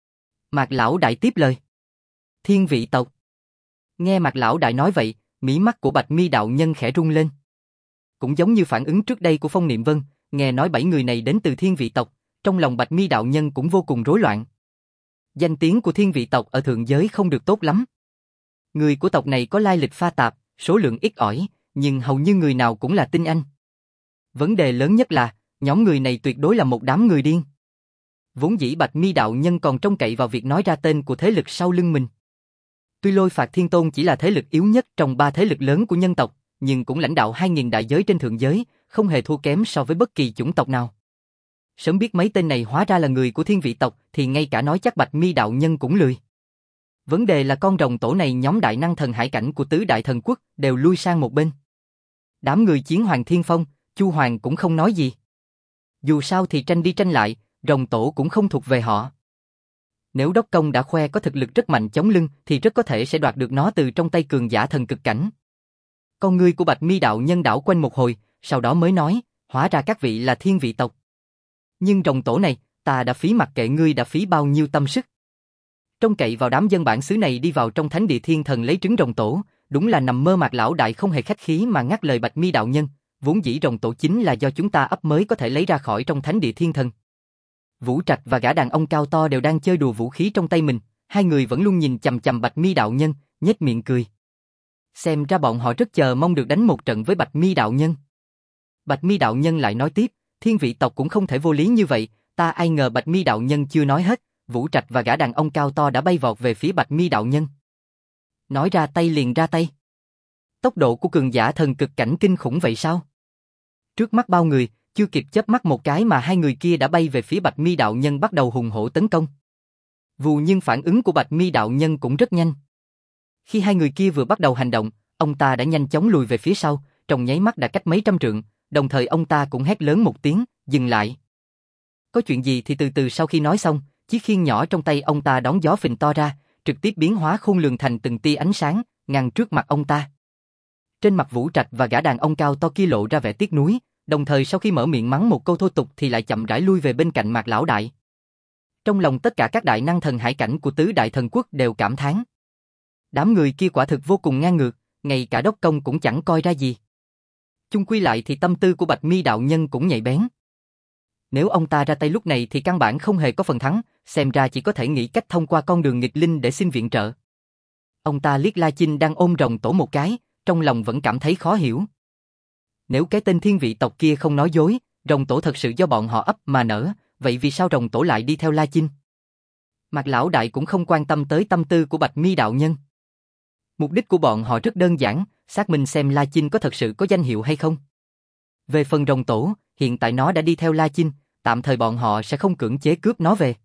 Mạc Lão Đại tiếp lời. Thiên vị tộc. Nghe Mạc Lão Đại nói vậy, mí mắt của Bạch Mi đạo nhân khẽ rung lên. Cũng giống như phản ứng trước đây của Phong Niệm Vân, nghe nói bảy người này đến từ thiên vị tộc, trong lòng Bạch Mi đạo nhân cũng vô cùng rối loạn. Danh tiếng của thiên vị tộc ở thượng giới không được tốt lắm. Người của tộc này có lai lịch pha tạp, số lượng ít ỏi, nhưng hầu như người nào cũng là tinh anh. Vấn đề lớn nhất là, nhóm người này tuyệt đối là một đám người điên. Vốn dĩ Bạch Mi đạo nhân còn trông cậy vào việc nói ra tên của thế lực sau lưng mình. Tuy Lôi Phạt Thiên Tôn chỉ là thế lực yếu nhất trong ba thế lực lớn của nhân tộc, nhưng cũng lãnh đạo hai nghìn đại giới trên thượng giới, không hề thua kém so với bất kỳ chủng tộc nào. Sớm biết mấy tên này hóa ra là người của Thiên Vị tộc thì ngay cả nói chắc Bạch Mi đạo nhân cũng lười. Vấn đề là con rồng tổ này nhóm đại năng thần hải cảnh của tứ đại thần quốc đều lui sang một bên. Đám người Chiến Hoàng Thiên Phong, Chu Hoàng cũng không nói gì. Dù sao thì tranh đi tranh lại, rồng tổ cũng không thuộc về họ. Nếu Đốc Công đã khoe có thực lực rất mạnh chống lưng thì rất có thể sẽ đoạt được nó từ trong tay cường giả thần cực cảnh. Con ngươi của Bạch Mi đạo nhân đảo quanh một hồi, sau đó mới nói, hóa ra các vị là Thiên Vị tộc. Nhưng rồng tổ này, ta đã phí mặc kệ ngươi đã phí bao nhiêu tâm sức. Trông cậy vào đám dân bản xứ này đi vào trong thánh địa thiên thần lấy trứng rồng tổ, đúng là nằm mơ Mạc lão đại không hề khách khí mà ngắt lời Bạch Mi đạo nhân, vốn dĩ rồng tổ chính là do chúng ta ấp mới có thể lấy ra khỏi trong thánh địa thiên thần. Vũ Trạch và gã đàn ông cao to đều đang chơi đùa vũ khí trong tay mình, hai người vẫn luôn nhìn chằm chằm Bạch Mi đạo nhân, nhếch miệng cười. Xem ra bọn họ rất chờ mong được đánh một trận với Bạch Mi đạo nhân. Bạch Mi đạo nhân lại nói tiếp, Thiên Vị tộc cũng không thể vô lý như vậy, ta ai ngờ Bạch Mi đạo nhân chưa nói hết, Vũ Trạch và gã đàn ông cao to đã bay vọt về phía Bạch Mi đạo nhân. Nói ra tay liền ra tay. Tốc độ của cường giả thần cực cảnh kinh khủng vậy sao? Trước mắt bao người, chưa kịp chớp mắt một cái mà hai người kia đã bay về phía Bạch Mi đạo nhân bắt đầu hùng hổ tấn công. Vù nhưng phản ứng của Bạch Mi đạo nhân cũng rất nhanh. Khi hai người kia vừa bắt đầu hành động, ông ta đã nhanh chóng lùi về phía sau, trong nháy mắt đã cách mấy trăm trượng, đồng thời ông ta cũng hét lớn một tiếng, dừng lại. Có chuyện gì thì từ từ sau khi nói xong, chiếc khiên nhỏ trong tay ông ta đón gió phình to ra, trực tiếp biến hóa khôn lường thành từng tia ánh sáng, ngăn trước mặt ông ta. Trên mặt Vũ Trạch và gã đàn ông cao to kia lộ ra vẻ tiếc nuối, đồng thời sau khi mở miệng mắng một câu thô tục thì lại chậm rãi lui về bên cạnh Mạc lão đại. Trong lòng tất cả các đại năng thần hải cảnh của tứ đại thần quốc đều cảm thán. Đám người kia quả thực vô cùng ngang ngược, ngay cả Đốc Công cũng chẳng coi ra gì. Chung quy lại thì tâm tư của Bạch Mi đạo nhân cũng nhạy bén. Nếu ông ta ra tay lúc này thì căn bản không hề có phần thắng, xem ra chỉ có thể nghĩ cách thông qua con đường nghịch linh để xin viện trợ. Ông ta liếc La Chinh đang ôm rồng tổ một cái, trong lòng vẫn cảm thấy khó hiểu. Nếu cái tên Thiên Vị tộc kia không nói dối, rồng tổ thật sự do bọn họ ấp mà nở, vậy vì sao rồng tổ lại đi theo La Chinh? Mạc lão đại cũng không quan tâm tới tâm tư của Bạch Mi đạo nhân. Mục đích của bọn họ rất đơn giản, xác minh xem La Chinh có thật sự có danh hiệu hay không. Về phần rồng tổ, hiện tại nó đã đi theo La Chinh, tạm thời bọn họ sẽ không cưỡng chế cướp nó về.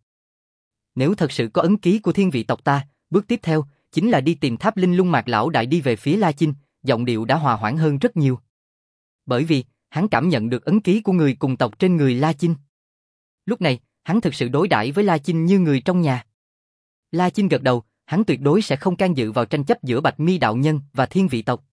Nếu thật sự có ấn ký của Thiên Vị tộc ta, bước tiếp theo chính là đi tìm Tháp Linh Lung. Mạc lão đại đi về phía La Chinh, giọng điệu đã hòa hoãn hơn rất nhiều. Bởi vì, hắn cảm nhận được ấn ký của người cùng tộc trên người La Chinh. Lúc này, hắn thực sự đối đãi với La Chinh như người trong nhà. La Chinh gật đầu, hắn tuyệt đối sẽ không can dự vào tranh chấp giữa Bạch Mi đạo nhân và Thiên Vị tộc.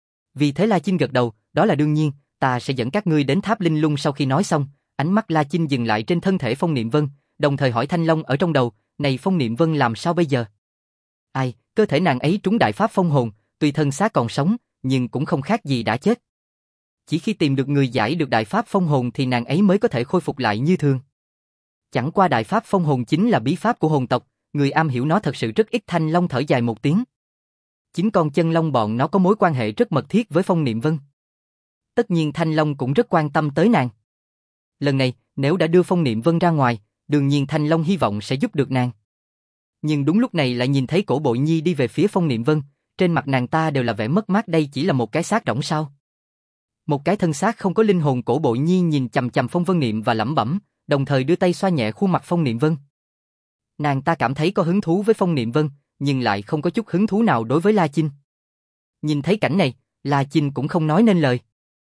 Vì thế La Chinh gật đầu, đó là đương nhiên, ta sẽ dẫn các ngươi đến Tháp Linh Lung. Sau khi nói xong, ánh mắt La Chinh dừng lại trên thân thể Phong Niệm Vân, đồng thời hỏi Thanh Long ở trong đầu, này Phong Niệm Vân làm sao bây giờ? Ai, cơ thể nàng ấy trúng đại pháp phong hồn, tuy thân xác còn sống, nhưng cũng không khác gì đã chết. Chỉ khi tìm được người giải được đại pháp phong hồn thì nàng ấy mới có thể khôi phục lại như thường. Chẳng qua đại pháp phong hồn chính là bí pháp của hồn tộc, người am hiểu nó thật sự rất ít. Thanh Long thở dài một tiếng. Chính con chân long bọn nó có mối quan hệ rất mật thiết với Phong Niệm Vân. Tất nhiên Thanh Long cũng rất quan tâm tới nàng. Lần này, nếu đã đưa Phong Niệm Vân ra ngoài, đương nhiên Thanh Long hy vọng sẽ giúp được nàng. Nhưng đúng lúc này lại nhìn thấy Cổ Bội Nhi đi về phía Phong Niệm Vân, trên mặt nàng ta đều là vẻ mất mát. Đây chỉ là một cái xác rỗng sao? Một cái thân xác không có linh hồn. Cổ Bội Nhi nhìn chằm chằm Phong Vân Niệm và lẩm bẩm, đồng thời đưa tay xoa nhẹ khuôn mặt Phong Niệm Vân. Nàng ta cảm thấy có hứng thú với Phong Niệm Vân, nhưng lại không có chút hứng thú nào đối với La Chinh. Nhìn thấy cảnh này, La Chinh cũng không nói nên lời.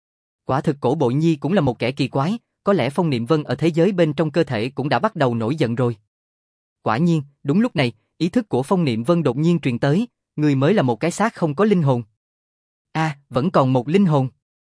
Quả thực Cổ Bội Nhi cũng là một kẻ kỳ quái, có lẽ Phong Niệm Vân ở thế giới bên trong cơ thể cũng đã bắt đầu nổi giận rồi. Quả nhiên, đúng lúc này, ý thức của Phong Niệm Vân đột nhiên truyền tới, người mới là một cái xác không có linh hồn. A, à, vẫn còn một linh hồn.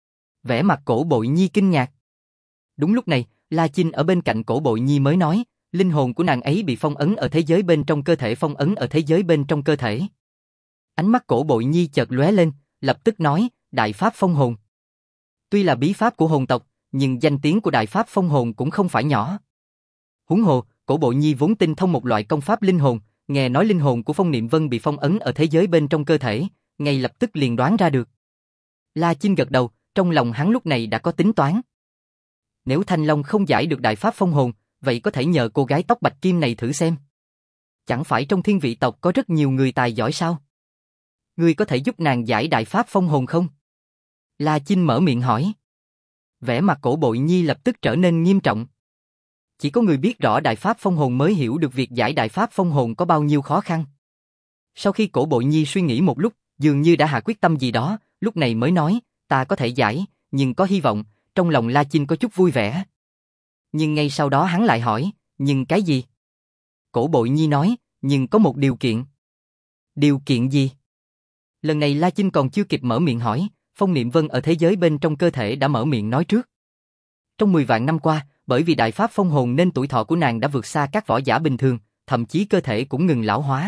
Vẻ mặt Cổ Bội Nhi kinh ngạc. Đúng lúc này, La Chinh ở bên cạnh Cổ Bội Nhi mới nói, linh hồn của nàng ấy bị phong ấn ở thế giới bên trong cơ thể. Phong ấn ở thế giới bên trong cơ thể. Ánh mắt Cổ Bội Nhi chợt lóe lên, lập tức nói, đại pháp phong hồn. Tuy là bí pháp của hồn tộc, nhưng danh tiếng của đại pháp phong hồn cũng không phải nhỏ. Huống hồ, Cổ Bội Nhi vốn tinh thông một loại công pháp linh hồn, nghe nói linh hồn của Phong Niệm Vân bị phong ấn ở thế giới bên trong cơ thể, ngay lập tức liền đoán ra được. La Chinh gật đầu, trong lòng hắn lúc này đã có tính toán. Nếu Thanh Long không giải được đại pháp phong hồn, vậy có thể nhờ cô gái tóc bạch kim này thử xem. Chẳng phải trong thiên vị tộc có rất nhiều người tài giỏi sao? Ngươi có thể giúp nàng giải đại pháp phong hồn không? La Chinh mở miệng hỏi. Vẻ mặt Cổ Bội Nhi lập tức trở nên nghiêm trọng. Chỉ có người biết rõ đại pháp phong hồn mới hiểu được việc giải đại pháp phong hồn có bao nhiêu khó khăn. Sau khi Cổ Bội Nhi suy nghĩ một lúc, dường như đã hạ quyết tâm gì đó, lúc này mới nói, ta có thể giải, nhưng có hy vọng. Trong lòng La Chinh có chút vui vẻ. Nhưng ngay sau đó hắn lại hỏi, nhưng cái gì? Cổ Bội Nhi nói, nhưng có một điều kiện. Điều kiện gì? Lần này La Chinh còn chưa kịp mở miệng hỏi, Phong Niệm Vân ở thế giới bên trong cơ thể đã mở miệng nói trước. Trong mười vạn năm qua, bởi vì đại pháp phong hồn nên tuổi thọ của nàng đã vượt xa các võ giả bình thường, thậm chí cơ thể cũng ngừng lão hóa.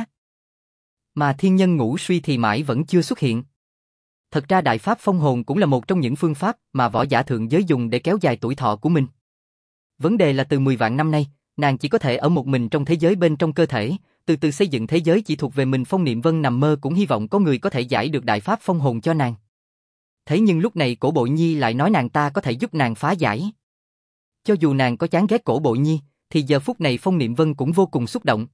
Mà thiên nhân ngũ suy thì mãi vẫn chưa xuất hiện. Thật ra đại pháp phong hồn cũng là một trong những phương pháp mà võ giả thượng giới dùng để kéo dài tuổi thọ của mình. Vấn đề là từ mười vạn năm nay, nàng chỉ có thể ở một mình trong thế giới bên trong cơ thể, từ từ xây dựng thế giới chỉ thuộc về mình. Phong Niệm Vân nằm mơ cũng hy vọng có người có thể giải được đại pháp phong hồn cho nàng. Thế nhưng lúc này Cổ Bội Nhi lại nói nàng ta có thể giúp nàng phá giải. Cho dù nàng có chán ghét Cổ Bội Nhi, thì giờ phút này Phong Niệm Vân cũng vô cùng xúc động.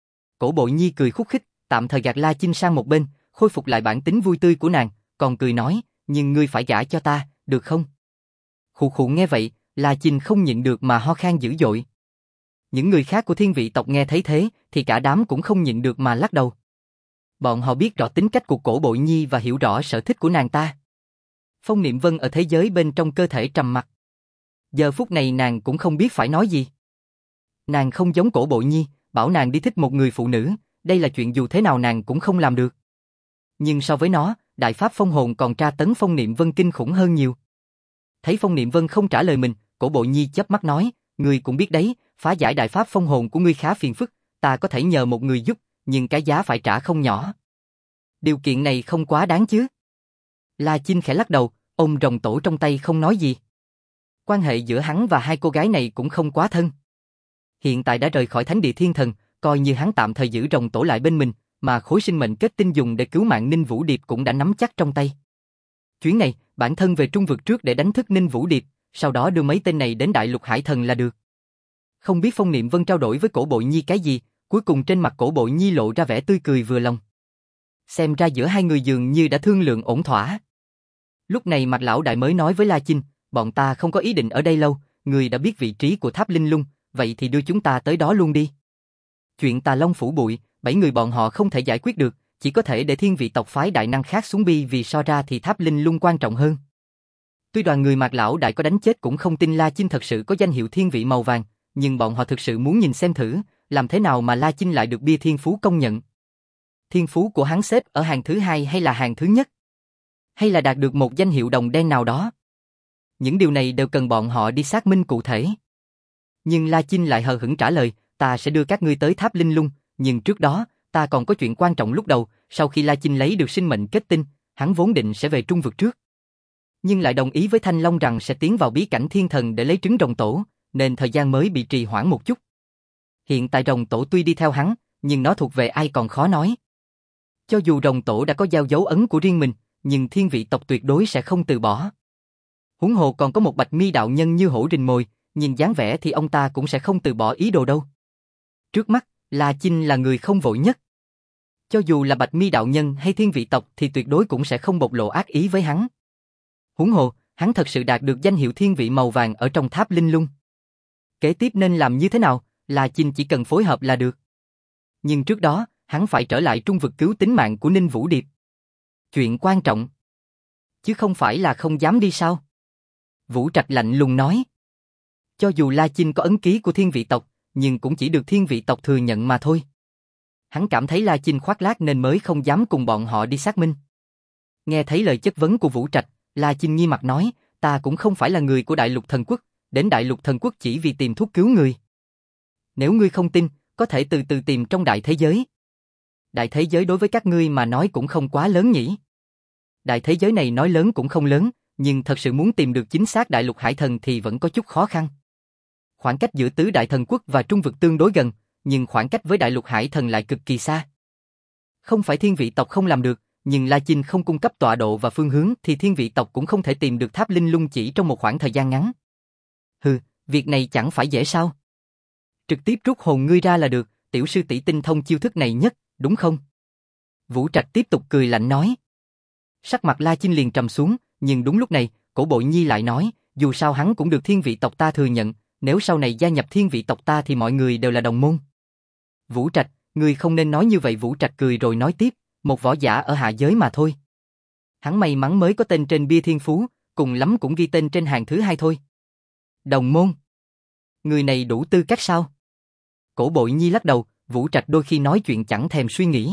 Cổ Bội Nhi cười khúc khích, tạm thời gạt La Chinh sang một bên, khôi phục lại bản tính vui tươi của nàng, còn cười nói, nhưng ngươi phải gả cho ta, được không? Khụ khụ nghe vậy, La Chinh không nhịn được mà ho khan dữ dội. Những người khác của thiên vị tộc nghe thấy thế, thì cả đám cũng không nhịn được mà lắc đầu. Bọn họ biết rõ tính cách của Cổ Bội Nhi và hiểu rõ sở thích của nàng ta. Phong Niệm Vân ở thế giới bên trong cơ thể trầm mặc. Giờ phút này nàng cũng không biết phải nói gì. Nàng không giống Cổ Bội Nhi, bảo nàng đi thích một người phụ nữ, đây là chuyện dù thế nào nàng cũng không làm được. Nhưng so với nó, đại pháp phong hồn còn tra tấn Phong Niệm Vân kinh khủng hơn nhiều. Thấy Phong Niệm Vân không trả lời mình, Cổ Bội Nhi chớp mắt nói, ngươi cũng biết đấy, phá giải đại pháp phong hồn của ngươi khá phiền phức, ta có thể nhờ một người giúp, nhưng cái giá phải trả không nhỏ. Điều kiện này không quá đáng chứ? La Chinh khẽ lắc đầu, ôm rồng tổ trong tay không nói gì. Quan hệ giữa hắn và hai cô gái này cũng không quá thân. Hiện tại đã rời khỏi thánh địa thiên thần, coi như hắn tạm thời giữ rồng tổ lại bên mình, mà khối sinh mệnh kết tinh dùng để cứu mạng Ninh Vũ Điệp cũng đã nắm chắc trong tay. Chuyến này, bản thân về trung vực trước để đánh thức Ninh Vũ Điệp, sau đó đưa mấy tên này đến Đại Lục Hải Thần là được. Không biết Phong Niệm Vân trao đổi với Cổ Bội Nhi cái gì, cuối cùng trên mặt Cổ Bội Nhi lộ ra vẻ tươi cười vừa lòng. Xem ra giữa hai người dường như đã thương lượng ổn thỏa. Lúc này Mạc Lão Đại mới nói với La Chinh, bọn ta không có ý định ở đây lâu, người đã biết vị trí của Tháp Linh Lung, vậy thì đưa chúng ta tới đó luôn đi. Chuyện Tà Long phủ bụi, bảy người bọn họ không thể giải quyết được, chỉ có thể để thiên vị tộc phái đại năng khác xuống bi, vì so ra thì Tháp Linh Lung quan trọng hơn. Tuy đoàn người Mạc Lão Đại có đánh chết cũng không tin La Chinh thật sự có danh hiệu thiên vị màu vàng, nhưng bọn họ thực sự muốn nhìn xem thử, làm thế nào mà La Chinh lại được bia thiên phú công nhận. Thiên phú của hắn xếp ở hàng thứ hai hay là hàng thứ nhất? Hay là đạt được một danh hiệu đồng đen nào đó? Những điều này đều cần bọn họ đi xác minh cụ thể. Nhưng La Chinh lại hờ hững trả lời, ta sẽ đưa các ngươi tới Tháp Linh Lung, nhưng trước đó, ta còn có chuyện quan trọng. Lúc đầu, sau khi La Chinh lấy được sinh mệnh kết tinh, hắn vốn định sẽ về trung vực trước. Nhưng lại đồng ý với Thanh Long rằng sẽ tiến vào bí cảnh thiên thần để lấy trứng rồng tổ, nên thời gian mới bị trì hoãn một chút. Hiện tại rồng tổ tuy đi theo hắn, nhưng nó thuộc về ai còn khó nói. Cho dù rồng tổ đã có giao dấu ấn của riêng mình, nhưng thiên vị tộc tuyệt đối sẽ không từ bỏ. Huống hồ còn có một Bạch Mi đạo nhân như hổ rình mồi, nhìn dáng vẻ thì ông ta cũng sẽ không từ bỏ ý đồ đâu. Trước mắt, La Chinh là người không vội nhất. Cho dù là Bạch Mi đạo nhân hay thiên vị tộc thì tuyệt đối cũng sẽ không bộc lộ ác ý với hắn. Huống hồ, hắn thật sự đạt được danh hiệu thiên vị màu vàng ở trong Tháp Linh Lung. Kế tiếp nên làm như thế nào, La Chinh chỉ cần phối hợp là được. Nhưng trước đó, hắn phải trở lại trung vực cứu tính mạng của Ninh Vũ Điệp. Chuyện quan trọng. Chứ không phải là không dám đi sao? Vũ Trạch lạnh lùng nói. Cho dù La Chinh có ấn ký của thiên vị tộc, nhưng cũng chỉ được thiên vị tộc thừa nhận mà thôi. Hắn cảm thấy La Chinh khoác lác nên mới không dám cùng bọn họ đi xác minh. Nghe thấy lời chất vấn của Vũ Trạch, La Chinh nghi mặt nói, ta cũng không phải là người của Đại Lục Thần Quốc, đến Đại Lục Thần Quốc chỉ vì tìm thuốc cứu người. Nếu ngươi không tin, có thể từ từ tìm trong đại thế giới. Đại thế giới đối với các ngươi mà nói cũng không quá lớn nhỉ. Đại thế giới này nói lớn cũng không lớn, nhưng thật sự muốn tìm được chính xác Đại Lục Hải Thần thì vẫn có chút khó khăn. Khoảng cách giữa tứ đại thần quốc và trung vực tương đối gần, nhưng khoảng cách với đại lục hải thần lại cực kỳ xa. Không phải thiên vị tộc không làm được, nhưng La Chinh không cung cấp tọa độ và phương hướng thì thiên vị tộc cũng không thể tìm được tháp linh lung chỉ trong một khoảng thời gian ngắn. Hừ, việc này chẳng phải dễ sao? Trực tiếp rút hồn ngươi ra là được, tiểu sư tỷ tinh thông chiêu thức này nhất, đúng không? Vũ Trạch tiếp tục cười lạnh nói. Sắc mặt La Chinh liền trầm xuống, nhưng đúng lúc này, Cổ Bội Nhi lại nói, dù sao hắn cũng được thiên vị tộc ta thừa nhận, nếu sau này gia nhập thiên vị tộc ta thì mọi người đều là đồng môn. Vũ Trạch, ngươi không nên nói như vậy. Vũ Trạch cười rồi nói tiếp, một võ giả ở hạ giới mà thôi. Hắn may mắn mới có tên trên bia thiên phú, cùng lắm cũng ghi tên trên hàng thứ hai thôi. Đồng môn? Người này đủ tư cách sao? Cổ Bội Nhi lắc đầu, Vũ Trạch đôi khi nói chuyện chẳng thèm suy nghĩ.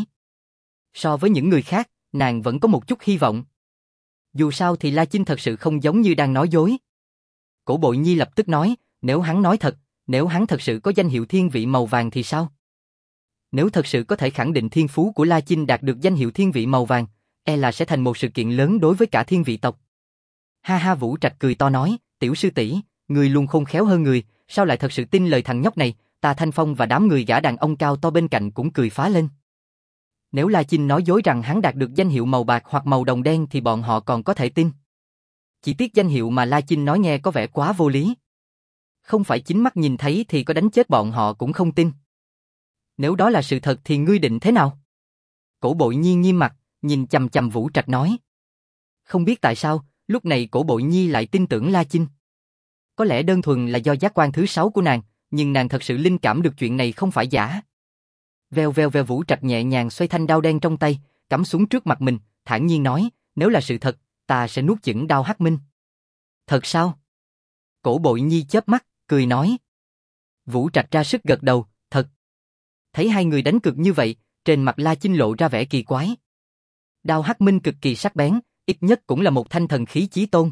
So với những người khác, nàng vẫn có một chút hy vọng. Dù sao thì La Chinh thật sự không giống như đang nói dối. Cổ Bội Nhi lập tức nói, nếu hắn nói thật, nếu hắn thật sự có danh hiệu thiên vị màu vàng thì sao? Nếu thật sự có thể khẳng định thiên phú của La Chinh đạt được danh hiệu thiên vị màu vàng, e là sẽ thành một sự kiện lớn đối với cả thiên vị tộc. Ha ha, Vũ Trạch cười to nói, tiểu sư tỷ, người luôn khôn khéo hơn người, sao lại thật sự tin lời thằng nhóc này? Ta Thanh Phong và đám người gã đàn ông cao to bên cạnh cũng cười phá lên. Nếu La Chinh nói dối rằng hắn đạt được danh hiệu màu bạc hoặc màu đồng đen thì bọn họ còn có thể tin. Chỉ tiếc danh hiệu mà La Chinh nói nghe có vẻ quá vô lý. Không phải chính mắt nhìn thấy thì có đánh chết bọn họ cũng không tin. Nếu đó là sự thật thì ngươi định thế nào? Cổ Bội Nhi nghiêm mặt, nhìn chằm chằm Vũ Trạch nói. Không biết tại sao, lúc này Cổ Bội Nhi lại tin tưởng La Chinh. Có lẽ đơn thuần là do giác quan thứ sáu của nàng, nhưng nàng thật sự linh cảm được chuyện này không phải giả. Veo veo veo, Vũ Trạch nhẹ nhàng xoay thanh đao đen trong tay, cắm xuống trước mặt mình, thản nhiên nói, nếu là sự thật, ta sẽ nuốt chửng đao hắc minh. Thật sao? Cổ Bội Nhi chớp mắt, cười nói. Vũ Trạch ra sức gật đầu, thật. Thấy hai người đánh cược như vậy, trên mặt La Chinh lộ ra vẻ kỳ quái. Đao hắc minh cực kỳ sắc bén, ít nhất cũng là một thanh thần khí chí tôn.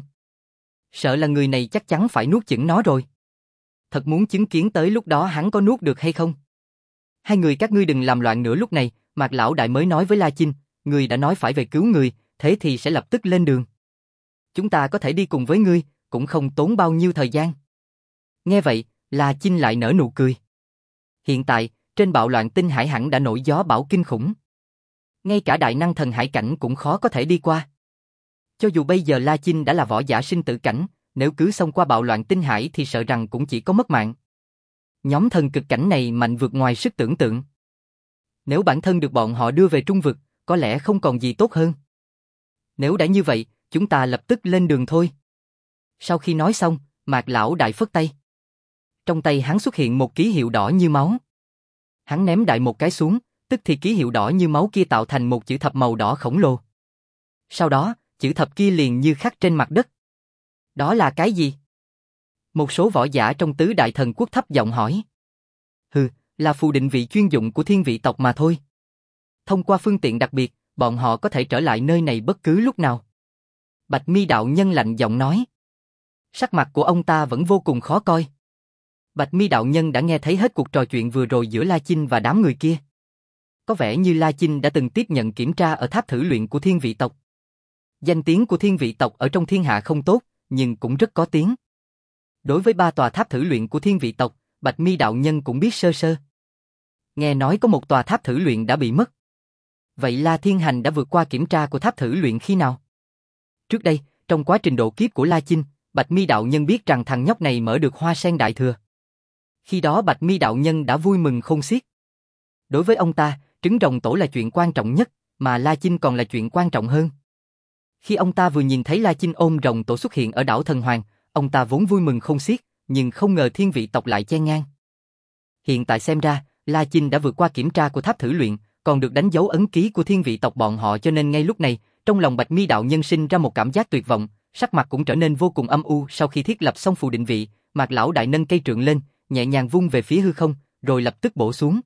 Sợ là người này chắc chắn phải nuốt chửng nó rồi. Thật muốn chứng kiến tới lúc đó hắn có nuốt được hay không. Hai người các ngươi đừng làm loạn nữa. Lúc này, Mạc Lão Đại mới nói với La Chinh, ngươi đã nói phải về cứu người, thế thì sẽ lập tức lên đường. Chúng ta có thể đi cùng với ngươi, cũng không tốn bao nhiêu thời gian. Nghe vậy, La Chinh lại nở nụ cười. Hiện tại, trên bạo loạn tinh hải hẳn đã nổi gió bão kinh khủng. Ngay cả đại năng thần hải cảnh cũng khó có thể đi qua. Cho dù bây giờ La Chinh đã là võ giả sinh tử cảnh, nếu cứ xông qua bạo loạn tinh hải thì sợ rằng cũng chỉ có mất mạng. Nhóm thần cực cảnh này mạnh vượt ngoài sức tưởng tượng. Nếu bản thân được bọn họ đưa về trung vực, có lẽ không còn gì tốt hơn. Nếu đã như vậy, chúng ta lập tức lên đường thôi. Sau khi nói xong, Mạc Lão Đại phất tay. Trong tay hắn xuất hiện một ký hiệu đỏ như máu. Hắn ném đại một cái xuống, tức thì ký hiệu đỏ như máu kia tạo thành một chữ thập màu đỏ khổng lồ. Sau đó, chữ thập kia liền như khắc trên mặt đất. Đó là cái gì? Một số võ giả trong tứ đại thần quốc thấp giọng hỏi. Hừ, là phù định vị chuyên dụng của thiên vị tộc mà thôi. Thông qua phương tiện đặc biệt, bọn họ có thể trở lại nơi này bất cứ lúc nào. Bạch Mi đạo nhân lạnh giọng nói. Sắc mặt của ông ta vẫn vô cùng khó coi. Bạch Mi đạo nhân đã nghe thấy hết cuộc trò chuyện vừa rồi giữa La Chinh và đám người kia. Có vẻ như La Chinh đã từng tiếp nhận kiểm tra ở tháp thử luyện của thiên vị tộc. Danh tiếng của thiên vị tộc ở trong thiên hạ không tốt, nhưng cũng rất có tiếng. Đối với ba tòa tháp thử luyện của thiên vị tộc, Bạch Mi đạo nhân cũng biết sơ sơ. Nghe nói có một tòa tháp thử luyện đã bị mất. Vậy La Thiên Hành đã vượt qua kiểm tra của tháp thử luyện khi nào? Trước đây, trong quá trình độ kiếp của La Chinh, Bạch Mi đạo nhân biết rằng thằng nhóc này mở được Hoa Sen Đại Thừa. Khi đó Bạch Mi đạo nhân đã vui mừng khôn xiết. Đối với ông ta, trứng rồng tổ là chuyện quan trọng nhất, mà La Chinh còn là chuyện quan trọng hơn. Khi ông ta vừa nhìn thấy La Chinh ôm rồng tổ xuất hiện ở đảo Thần Hoàng, ông ta vốn vui mừng khôn xiết, nhưng không ngờ thiên vị tộc lại chen ngang. Hiện tại xem ra, La Chinh đã vượt qua kiểm tra của tháp thử luyện, còn được đánh dấu ấn ký của thiên vị tộc bọn họ, cho nên ngay lúc này, trong lòng Bạch Mi đạo nhân sinh ra một cảm giác tuyệt vọng, sắc mặt cũng trở nên vô cùng âm u. Sau khi thiết lập xong phù định vị, Mạc Lão Đại nâng cây trượng lên, nhẹ nhàng vung về phía hư không, rồi lập tức bổ xuống.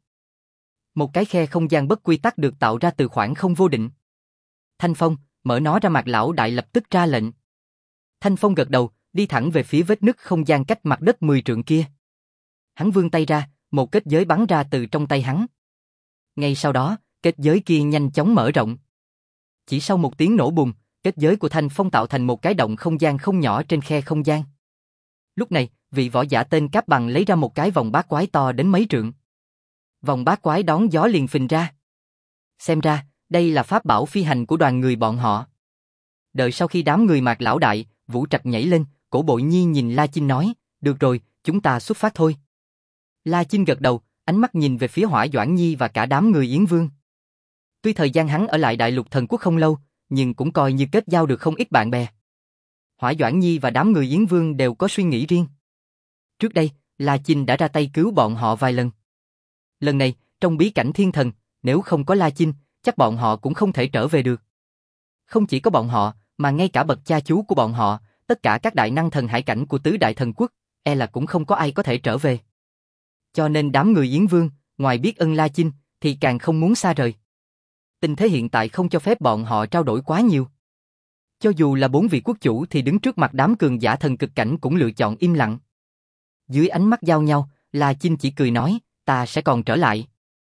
Một cái khe không gian bất quy tắc được tạo ra từ khoảng không vô định. Thanh Phong, mở nó ra. Mạc Lão Đại lập tức ra lệnh. Thanh Phong gật đầu, đi thẳng về phía vết nứt không gian cách mặt đất mười trượng kia. Hắn vươn tay ra, một kết giới bắn ra từ trong tay hắn. Ngay sau đó, kết giới kia nhanh chóng mở rộng. Chỉ sau một tiếng nổ bùng, kết giới của Thanh Phong tạo thành một cái động không gian không nhỏ trên khe không gian. Lúc này, vị võ giả tên Cáp Bằng lấy ra một cái vòng bát quái to đến mấy trượng. Vòng bát quái đón gió liền phình ra. Xem ra, đây là pháp bảo phi hành của đoàn người bọn họ. Đợi sau khi đám người Mạc lão đại, Vũ Trạch nhảy lên, Cổ Bội Nhi nhìn La Chinh nói, được rồi, chúng ta xuất phát thôi. La Chinh gật đầu, ánh mắt nhìn về phía Hỏa Doãn Nhi và cả đám người Yến Vương. Tuy thời gian hắn ở lại Đại Lục Thần Quốc không lâu, nhưng cũng coi như kết giao được không ít bạn bè. Hỏa Doãn Nhi và đám người Yến Vương đều có suy nghĩ riêng. Trước đây, La Chinh đã ra tay cứu bọn họ vài lần. Lần này, trong bí cảnh thiên thần, nếu không có La Chinh, chắc bọn họ cũng không thể trở về được. Không chỉ có bọn họ, mà ngay cả bậc cha chú của bọn họ, tất cả các đại năng thần hải cảnh của tứ đại thần quốc, e là cũng không có ai có thể trở về. Cho nên đám người Yến Vương, ngoài biết ơn La Chinh, thì càng không muốn xa rời. Tình thế hiện tại không cho phép bọn họ trao đổi quá nhiều. Cho dù là bốn vị quốc chủ thì đứng trước mặt đám cường giả thần cực cảnh cũng lựa chọn im lặng. Dưới ánh mắt giao nhau, La Chinh chỉ cười nói, ta sẽ còn trở lại.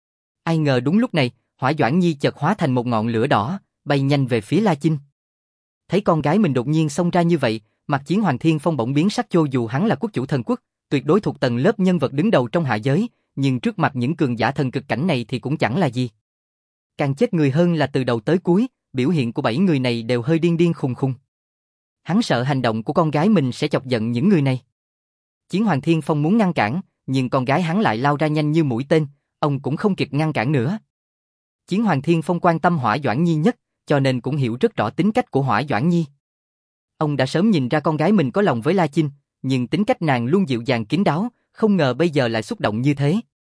Ai ngờ đúng lúc này, Hỏa Doãn Nhi chợt hóa thành một ngọn lửa đỏ, bay nhanh về phía La Chinh. Thấy con gái mình đột nhiên xông ra như vậy, mặt Chiến Hoàng Thiên Phong bỗng biến sắc, cho dù hắn là quốc chủ thần quốc, tuyệt đối thuộc tầng lớp nhân vật đứng đầu trong hạ giới, nhưng trước mặt những cường giả thần cực cảnh này thì cũng chẳng là gì. Càng chết người hơn là từ đầu tới cuối, biểu hiện của bảy người này đều hơi điên điên khùng khùng. Hắn sợ hành động của con gái mình sẽ chọc giận những người này. Chiến Hoàng Thiên Phong muốn ngăn cản, nhưng con gái hắn lại lao ra nhanh như mũi tên, ông cũng không kịp ngăn cản nữa. Chiến Hoàng Thiên Phong quan tâm Hỏa Doãn Nhi nhất, cho nên cũng hiểu rất rõ tính cách của Hỏa Doãn Nhi. Ông đã sớm nhìn ra con gái mình có lòng với La Chinh, nhưng tính cách nàng luôn dịu dàng kín đáo, không ngờ bây giờ lại xúc động như thế.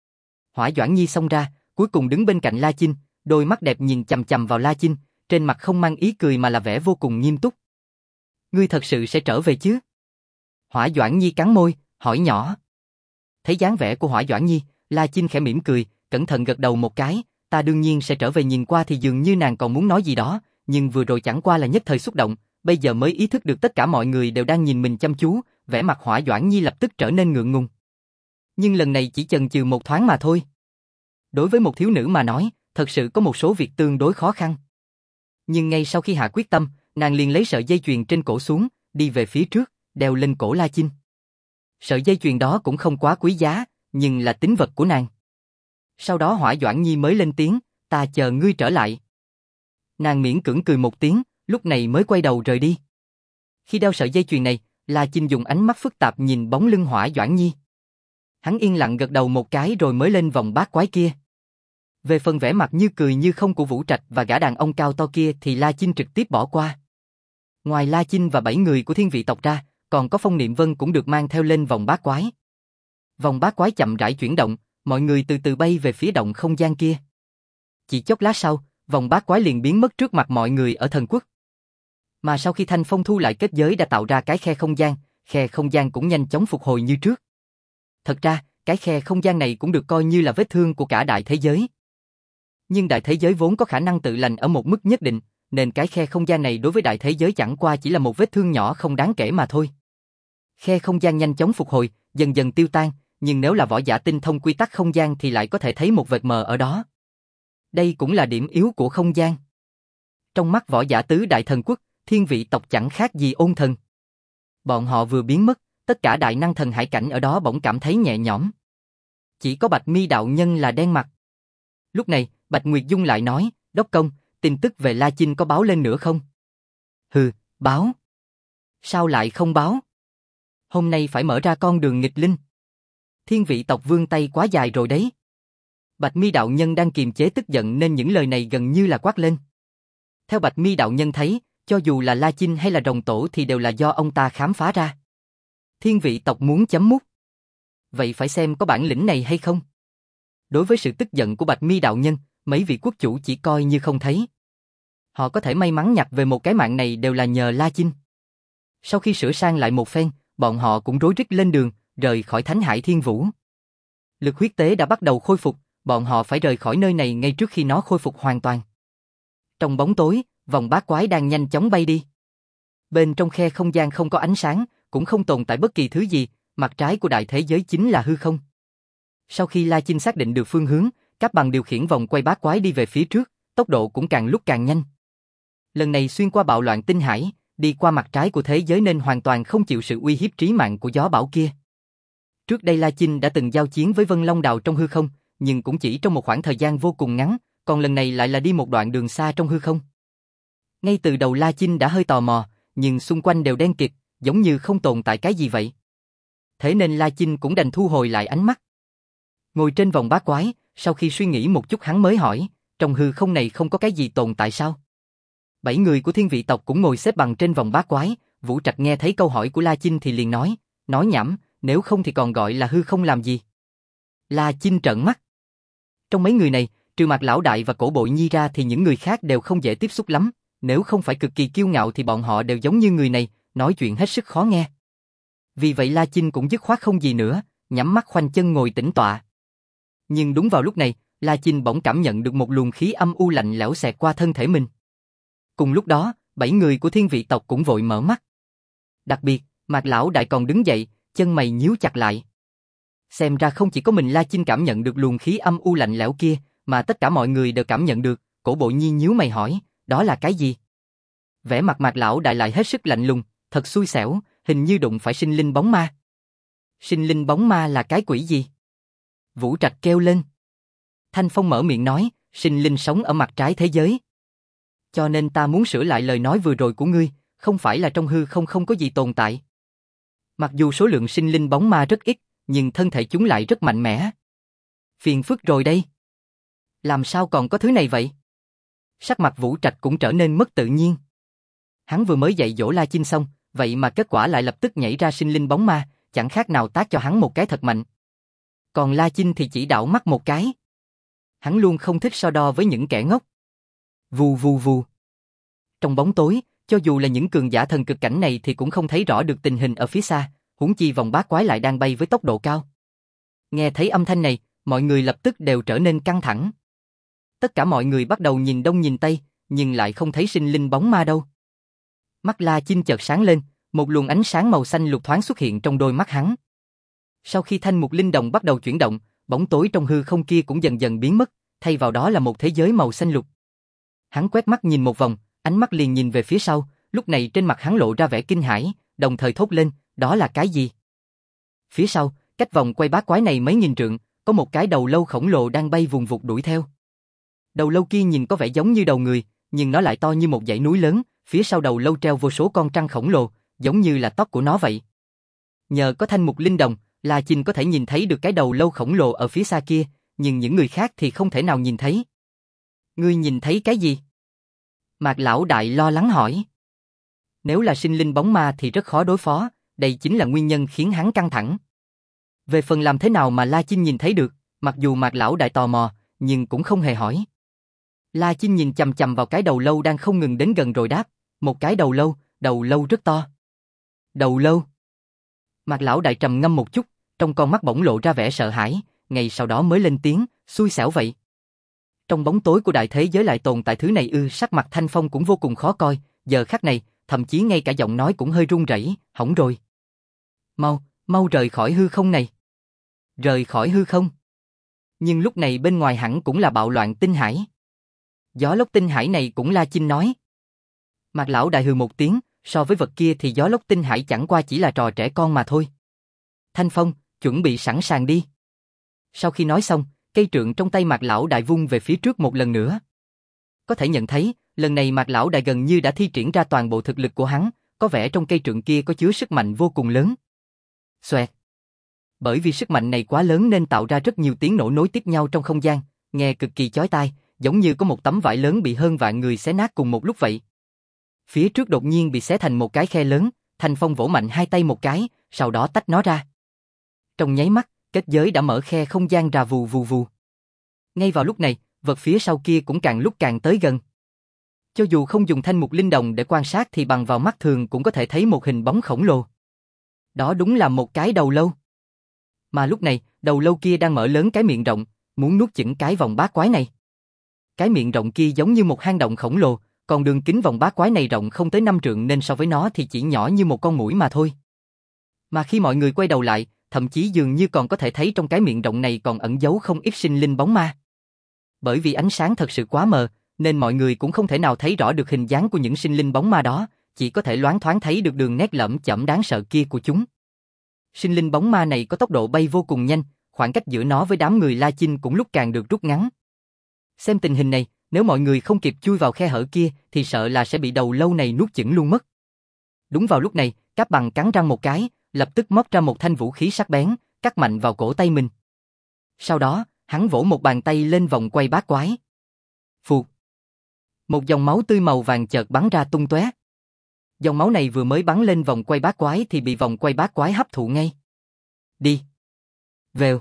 Hỏa Doãn Nhi xông ra, cuối cùng đứng bên cạnh La Chinh, đôi mắt đẹp nhìn chằm chằm vào La Chinh, trên mặt không mang ý cười mà là vẻ vô cùng nghiêm túc. Ngươi thật sự sẽ trở về chứ? Hỏa Doãn Nhi cắn môi, hỏi nhỏ. Thấy dáng vẻ của Hỏa Doãn Nhi, La Chinh khẽ mỉm cười, cẩn thận gật đầu một cái, ta đương nhiên sẽ trở về. Nhìn qua thì dường như nàng còn muốn nói gì đó, nhưng vừa rồi chẳng qua là nhất thời xúc động, bây giờ mới ý thức được tất cả mọi người đều đang nhìn mình chăm chú, vẻ mặt Hỏa Doãn Nhi lập tức trở nên ngượng ngùng. Nhưng lần này chỉ chần chừ một thoáng mà thôi. Đối với một thiếu nữ mà nói, thật sự có một số việc tương đối khó khăn. Nhưng ngay sau khi hạ quyết tâm, nàng liền lấy sợi dây chuyền trên cổ xuống, đi về phía trước, đeo lên cổ La Chinh. Sợi dây chuyền đó cũng không quá quý giá, nhưng là tín vật của nàng. Sau đó Hỏa Doãn Nhi mới lên tiếng, ta chờ ngươi trở lại. Nàng miễn cưỡng cười một tiếng, lúc này mới quay đầu rời đi. Khi đeo sợi dây chuyền này, La Chinh dùng ánh mắt phức tạp nhìn bóng lưng Hỏa Doãn Nhi. Hắn yên lặng gật đầu một cái rồi mới lên vòng bát quái kia. Về phần vẻ mặt như cười như không của Vũ Trạch và gã đàn ông cao to kia thì La Chinh trực tiếp bỏ qua. Ngoài La Chinh và bảy người của thiên vị tộc ra, còn có Phong Niệm Vân cũng được mang theo lên vòng bát quái. Vòng bát quái chậm rãi chuyển động, mọi người từ từ bay về phía động không gian kia. Chỉ chốc lát sau, vòng bát quái liền biến mất trước mặt mọi người ở thần quốc. Mà sau khi Thanh Phong thu lại kết giới đã tạo ra cái khe không gian, khe không gian cũng nhanh chóng phục hồi như trước. Thật ra, cái khe không gian này cũng được coi như là vết thương của cả đại thế giới. Nhưng đại thế giới vốn có khả năng tự lành ở một mức nhất định, nên cái khe không gian này đối với đại thế giới chẳng qua chỉ là một vết thương nhỏ không đáng kể mà thôi. Khe không gian nhanh chóng phục hồi, dần dần tiêu tan, nhưng nếu là võ giả tinh thông quy tắc không gian thì lại có thể thấy một vệt mờ ở đó. Đây cũng là điểm yếu của không gian. Trong mắt võ giả tứ đại thần quốc, thiên vị tộc chẳng khác gì ôn thần. Bọn họ vừa biến mất, tất cả đại năng thần hải cảnh ở đó bỗng cảm thấy nhẹ nhõm. Chỉ có Bạch Mi đạo nhân là đen mặt. Lúc này, Bạch Nguyệt Dung lại nói, Đốc công, tin tức về La Chinh có báo lên nữa không? Hừ, báo. Sao lại không báo? Hôm nay phải mở ra con đường nghịch linh. Thiên vị tộc vươn tay quá dài rồi đấy. Bạch Mi đạo nhân đang kiềm chế tức giận nên những lời này gần như là quát lên. Theo Bạch Mi đạo nhân thấy, cho dù là La Chinh hay là Rồng Tổ thì đều là do ông ta khám phá ra. Thiên vị tộc muốn chấm mút. Vậy phải xem có bản lĩnh này hay không? Đối với sự tức giận của Bạch Mi đạo nhân, mấy vị quốc chủ chỉ coi như không thấy. Họ có thể may mắn nhặt về một cái mạng này đều là nhờ La Chinh. Sau khi sửa sang lại một phen, bọn họ cũng rối rít lên đường, rời khỏi Thánh Hải Thiên Vũ. Lực huyết tế đã bắt đầu khôi phục, bọn họ phải rời khỏi nơi này ngay trước khi nó khôi phục hoàn toàn. Trong bóng tối, vòng bát quái đang nhanh chóng bay đi. Bên trong khe không gian không có ánh sáng, cũng không tồn tại bất kỳ thứ gì, mặt trái của đại thế giới chính là hư không. Sau khi La Chinh xác định được phương hướng, Cáp Bằng điều khiển vòng quay bát quái đi về phía trước, tốc độ cũng càng lúc càng nhanh. Lần này xuyên qua bạo loạn tinh hải, đi qua mặt trái của thế giới nên hoàn toàn không chịu sự uy hiếp trí mạng của gió bão kia. Trước đây La Chinh đã từng giao chiến với Vân Long Đào trong hư không, nhưng cũng chỉ trong một khoảng thời gian vô cùng ngắn, còn lần này lại là đi một đoạn đường xa trong hư không. Ngay từ đầu La Chinh đã hơi tò mò, nhưng xung quanh đều đen kịt, giống như không tồn tại cái gì vậy. Thế nên La Chinh cũng đành thu hồi lại ánh mắt. Ngồi trên vòng bát quái, sau khi suy nghĩ một chút hắn mới hỏi, trong hư không này không có cái gì tồn tại sao? Bảy người của thiên vị tộc cũng ngồi xếp bằng trên vòng bát quái, Vũ Trạch nghe thấy câu hỏi của La Chinh thì liền nói, nói nhảm, nếu không thì còn gọi là hư không làm gì? La Chinh trợn mắt. Trong mấy người này, trừ Mạc Lão Đại và Cổ Bội Nhi ra thì những người khác đều không dễ tiếp xúc lắm, nếu không phải cực kỳ kiêu ngạo thì bọn họ đều giống như người này, nói chuyện hết sức khó nghe. Vì vậy La Chinh cũng dứt khoát không gì nữa, nhắm mắt khoanh chân ngồi tĩnh tọa. Nhưng đúng vào lúc này, La Chinh bỗng cảm nhận được một luồng khí âm u lạnh lẽo xẹt qua thân thể mình. Cùng lúc đó, bảy người của thiên vị tộc cũng vội mở mắt. Đặc biệt, Mạc Lão Đại còn đứng dậy, chân mày nhíu chặt lại. Xem ra không chỉ có mình La Chinh cảm nhận được luồng khí âm u lạnh lẽo kia, mà tất cả mọi người đều cảm nhận được. Cổ Bội Nhi nhíu mày hỏi, đó là cái gì? Vẻ mặt Mạc Lão Đại lại hết sức lạnh lùng, thật xui xẻo, hình như đụng phải sinh linh bóng ma. Sinh linh bóng ma là cái quỷ gì? Vũ Trạch kêu lên. Thanh Phong mở miệng nói, sinh linh sống ở mặt trái thế giới. Cho nên ta muốn sửa lại lời nói vừa rồi của ngươi, không phải là trong hư không không có gì tồn tại. Mặc dù số lượng sinh linh bóng ma rất ít, nhưng thân thể chúng lại rất mạnh mẽ. Phiền phức rồi đây. Làm sao còn có thứ này vậy? Sắc mặt Vũ Trạch cũng trở nên mất tự nhiên. Hắn vừa mới dạy dỗ La Chinh xong, vậy mà kết quả lại lập tức nhảy ra sinh linh bóng ma, chẳng khác nào tát cho hắn một cái thật mạnh. Còn La Chinh thì chỉ đảo mắt một cái. Hắn luôn không thích so đo với những kẻ ngốc. Vù vù vù. Trong bóng tối, cho dù là những cường giả thần cực cảnh này thì cũng không thấy rõ được tình hình ở phía xa, huống chi vòng bát quái lại đang bay với tốc độ cao. Nghe thấy âm thanh này, mọi người lập tức đều trở nên căng thẳng. Tất cả mọi người bắt đầu nhìn đông nhìn tây, nhưng lại không thấy sinh linh bóng ma đâu. Mắt La Chinh chợt sáng lên, một luồng ánh sáng màu xanh lục thoáng xuất hiện trong đôi mắt hắn. Sau khi thanh mục linh đồng bắt đầu chuyển động, bóng tối trong hư không kia cũng dần dần biến mất, thay vào đó là một thế giới màu xanh lục. Hắn quét mắt nhìn một vòng, ánh mắt liền nhìn về phía sau, lúc này trên mặt hắn lộ ra vẻ kinh hãi, đồng thời thốt lên, đó là cái gì? Phía sau, cách vòng quay bát quái này mấy nghìn trượng, có một cái đầu lâu khổng lồ đang bay vùng vụt đuổi theo. Đầu lâu kia nhìn có vẻ giống như đầu người, nhưng nó lại to như một dãy núi lớn, phía sau đầu lâu treo vô số con trăng khổng lồ, giống như là tóc của nó vậy. Nhờ có thanh mục linh đồng, La Chinh có thể nhìn thấy được cái đầu lâu khổng lồ ở phía xa kia, nhưng những người khác thì không thể nào nhìn thấy. Ngươi nhìn thấy cái gì? Mạc Lão Đại lo lắng hỏi. Nếu là sinh linh bóng ma thì rất khó đối phó, đây chính là nguyên nhân khiến hắn căng thẳng. Về phần làm thế nào mà La Chinh nhìn thấy được, mặc dù Mạc Lão Đại tò mò, nhưng cũng không hề hỏi. La Chinh nhìn chằm chằm vào cái đầu lâu đang không ngừng đến gần rồi đáp, một cái đầu lâu, đầu lâu rất to. Đầu lâu? Mạc Lão Đại trầm ngâm một chút, trong con mắt bỗng lộ ra vẻ sợ hãi, ngày sau đó mới lên tiếng, xui xẻo vậy. Trong bóng tối của đại thế giới lại tồn tại thứ này ư? Sắc mặt Thanh Phong cũng vô cùng khó coi, giờ khắc này, thậm chí ngay cả giọng nói cũng hơi run rẩy, hỏng rồi. Mau, mau rời khỏi hư không này. Rời khỏi hư không? Nhưng lúc này bên ngoài hẳn cũng là bạo loạn tinh hải. Gió lốc tinh hải này cũng La Chinh nói. Mạc Lão Đại hừ một tiếng, so với vật kia thì gió lốc tinh hải chẳng qua chỉ là trò trẻ con mà thôi. Thanh Phong, chuẩn bị sẵn sàng đi. Sau khi nói xong, cây trượng trong tay Mạc Lão Đại vung về phía trước một lần nữa. Có thể nhận thấy, lần này Mạc Lão Đại gần như đã thi triển ra toàn bộ thực lực của hắn, có vẻ trong cây trượng kia có chứa sức mạnh vô cùng lớn. Xoẹt. Bởi vì sức mạnh này quá lớn nên tạo ra rất nhiều tiếng nổ nối tiếp nhau trong không gian, nghe cực kỳ chói tai, giống như có một tấm vải lớn bị hơn vạn người xé nát cùng một lúc vậy. Phía trước đột nhiên bị xé thành một cái khe lớn, Thanh Phong vỗ mạnh hai tay một cái, sau đó tách nó ra. Trong nháy mắt, kết giới đã mở khe không gian ra vù vù vù. Ngay vào lúc này, vật phía sau kia cũng càng lúc càng tới gần. Cho dù không dùng thanh mục linh đồng để quan sát thì bằng vào mắt thường cũng có thể thấy một hình bóng khổng lồ. Đó đúng là một cái đầu lâu. Mà lúc này, đầu lâu kia đang mở lớn cái miệng rộng, muốn nuốt chửng cái vòng bát quái này. Cái miệng rộng kia giống như một hang động khổng lồ, còn đường kính vòng bát quái này rộng không tới năm trượng nên so với nó thì chỉ nhỏ như một con muỗi mà thôi. Mà khi mọi người quay đầu lại, thậm chí dường như còn có thể thấy trong cái miệng rộng này còn ẩn giấu không ít sinh linh bóng ma. Bởi vì ánh sáng thật sự quá mờ, nên mọi người cũng không thể nào thấy rõ được hình dáng của những sinh linh bóng ma đó, chỉ có thể loáng thoáng thấy được đường nét lởm chởm đáng sợ kia của chúng. Sinh linh bóng ma này có tốc độ bay vô cùng nhanh, khoảng cách giữa nó với đám người La Chinh cũng lúc càng được rút ngắn. Xem tình hình này, nếu mọi người không kịp chui vào khe hở kia thì sợ là sẽ bị đầu lâu này nuốt chửng luôn mất. Đúng vào lúc này, Cáp Bằng cắn răng một cái, lập tức móc ra một thanh vũ khí sắc bén, cắt mạnh vào cổ tay mình. Sau đó, hắn vỗ một bàn tay lên vòng quay bát quái. Phụt. Một dòng máu tươi màu vàng chợt bắn ra tung tóe. Dòng máu này vừa mới bắn lên vòng quay bát quái thì bị vòng quay bát quái hấp thụ ngay. Đi. Vèo.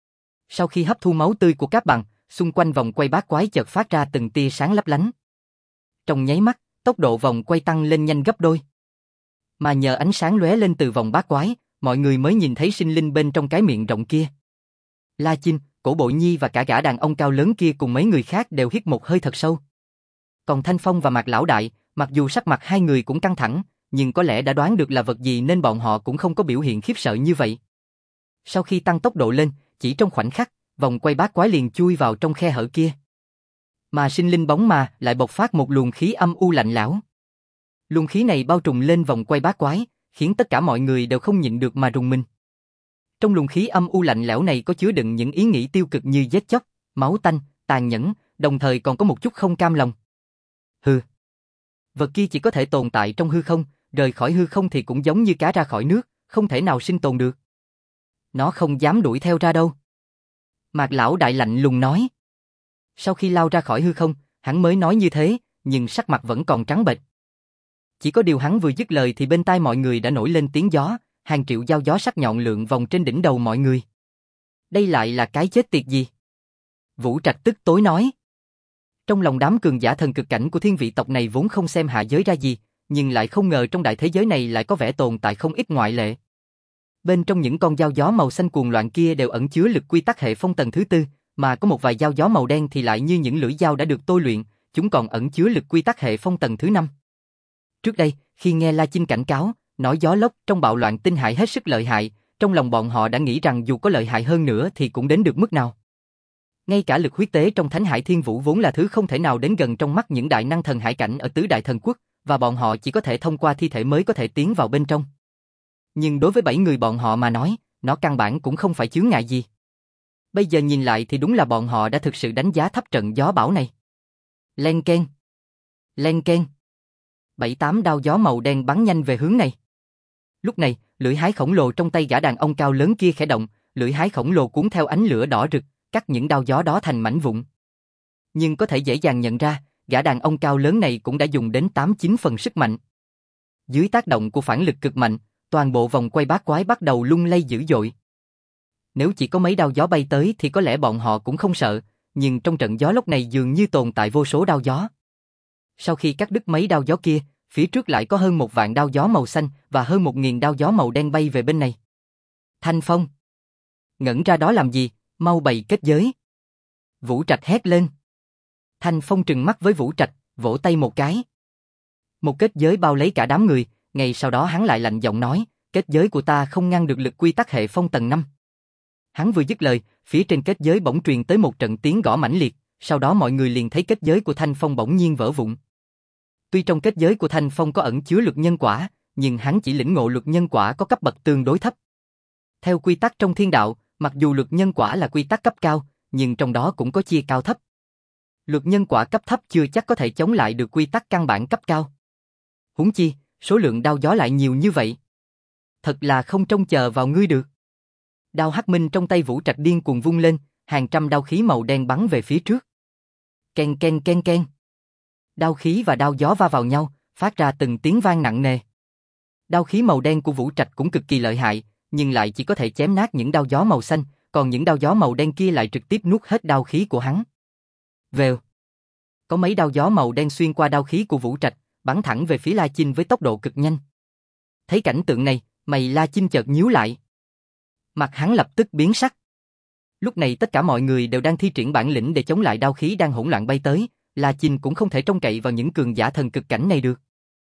Sau khi hấp thu máu tươi của Cáp Bằng, xung quanh vòng quay bát quái chợt phát ra từng tia sáng lấp lánh. Trong nháy mắt, tốc độ vòng quay tăng lên nhanh gấp đôi. Mà nhờ ánh sáng lóe lên từ vòng bát quái, mọi người mới nhìn thấy sinh linh bên trong cái miệng rộng kia. La Chinh, Cổ Bội Nhi và cả gã đàn ông cao lớn kia cùng mấy người khác đều hít một hơi thật sâu. Còn Thanh Phong và Mạc Lão Đại, mặc dù sắc mặt hai người cũng căng thẳng, nhưng có lẽ đã đoán được là vật gì nên bọn họ cũng không có biểu hiện khiếp sợ như vậy. Sau khi tăng tốc độ lên, chỉ trong khoảnh khắc, vòng quay bát quái liền chui vào trong khe hở kia. Mà sinh linh bóng ma lại bộc phát một luồng khí âm u lạnh lẽo. Luồng khí này bao trùm lên vòng quay bát quái, khiến tất cả mọi người đều không nhịn được mà rùng mình. Trong luồng khí âm u lạnh lẽo này có chứa đựng những ý nghĩ tiêu cực như giết chóc, máu tanh, tàn nhẫn, đồng thời còn có một chút không cam lòng. Hừ. Vật kia chỉ có thể tồn tại trong hư không, rời khỏi hư không thì cũng giống như cá ra khỏi nước, không thể nào sinh tồn được. Nó không dám đuổi theo ra đâu. Mạc Lão Đại lạnh lùng nói. Sau khi lao ra khỏi hư không, hắn mới nói như thế, nhưng sắc mặt vẫn còn trắng bệch. Chỉ có điều hắn vừa dứt lời thì bên tai mọi người đã nổi lên tiếng gió, hàng triệu dao gió sắc nhọn lượn vòng trên đỉnh đầu mọi người. Đây lại là cái chết tiệt gì? Vũ Trạch tức tối nói. Trong lòng đám cường giả thần cực cảnh của thiên vị tộc này vốn không xem hạ giới ra gì, nhưng lại không ngờ trong đại thế giới này lại có vẻ tồn tại không ít ngoại lệ. Bên trong những con dao gió màu xanh cuồng loạn kia đều ẩn chứa lực quy tắc hệ phong tầng thứ tư, mà có một vài dao gió màu đen thì lại như những lưỡi dao đã được tôi luyện, chúng còn ẩn chứa lực quy tắc hệ phong tầng thứ năm. Trước đây, khi nghe La Chinh cảnh cáo, nói gió lốc trong bạo loạn tinh hải hết sức lợi hại, trong lòng bọn họ đã nghĩ rằng dù có lợi hại hơn nữa thì cũng đến được mức nào. Ngay cả lực huyết tế trong Thánh Hải Thiên Vũ vốn là thứ không thể nào đến gần trong mắt những đại năng thần hải cảnh ở tứ đại thần quốc, và bọn họ chỉ có thể thông qua thi thể mới có thể tiến vào bên trong. Nhưng đối với bảy người bọn họ mà nói, nó căn bản cũng không phải chướng ngại gì. Bây giờ nhìn lại thì đúng là bọn họ đã thực sự đánh giá thấp trận gió bão này. Len keng. Len keng. Bảy tám đao gió màu đen bắn nhanh về hướng này. Lúc này, lưỡi hái khổng lồ trong tay gã đàn ông cao lớn kia khẽ động, lưỡi hái khổng lồ cuốn theo ánh lửa đỏ rực, cắt những đao gió đó thành mảnh vụn. Nhưng có thể dễ dàng nhận ra, gã đàn ông cao lớn này cũng đã dùng đến tám chín phần sức mạnh. Dưới tác động của phản lực cực mạnh, toàn bộ vòng quay bát quái bắt đầu lung lay dữ dội. Nếu chỉ có mấy đao gió bay tới thì có lẽ bọn họ cũng không sợ, nhưng trong trận gió lốc này dường như tồn tại vô số đao gió. Sau khi cắt đứt mấy đao gió kia, phía trước lại có hơn một vạn đao gió màu xanh và hơn một nghìn đao gió màu đen bay về bên này. Thanh Phong! Ngẩn ra đó làm gì, mau bày kết giới! Vũ Trạch hét lên. Thanh Phong trừng mắt với Vũ Trạch, vỗ tay một cái. Một kết giới bao lấy cả đám người, ngay sau đó hắn lại lạnh giọng nói, kết giới của ta không ngăn được lực quy tắc hệ phong tầng năm. Hắn vừa dứt lời, phía trên kết giới bỗng truyền tới một trận tiếng gõ mãnh liệt, sau đó mọi người liền thấy kết giới của Thanh Phong bỗng nhiên vỡ vụn. Tuy trong kết giới của Thanh Phong có ẩn chứa luật nhân quả, nhưng hắn chỉ lĩnh ngộ luật nhân quả có cấp bậc tương đối thấp. Theo quy tắc trong thiên đạo, mặc dù luật nhân quả là quy tắc cấp cao, nhưng trong đó cũng có chia cao thấp. Luật nhân quả cấp thấp chưa chắc có thể chống lại được quy tắc căn bản cấp cao. Huống chi, số lượng đao gió lại nhiều như vậy. Thật là không trông chờ vào ngươi được. Đao hắc minh trong tay Vũ Trạch điên cuồng vung lên, hàng trăm đao khí màu đen bắn về phía trước. Ken ken ken ken. Đao khí và đao gió va vào nhau, phát ra từng tiếng vang nặng nề. Đao khí màu đen của Vũ Trạch cũng cực kỳ lợi hại, nhưng lại chỉ có thể chém nát những đao gió màu xanh, còn những đao gió màu đen kia lại trực tiếp nuốt hết đao khí của hắn. Vèo. Có mấy đao gió màu đen xuyên qua đao khí của Vũ Trạch, bắn thẳng về phía La Chinh với tốc độ cực nhanh. Thấy cảnh tượng này, mày La Chinh chợt nhíu lại. Mặt hắn lập tức biến sắc. Lúc này tất cả mọi người đều đang thi triển bản lĩnh để chống lại đao khí đang hỗn loạn bay tới, La Chinh cũng không thể trông cậy vào những cường giả thần cực cảnh này được.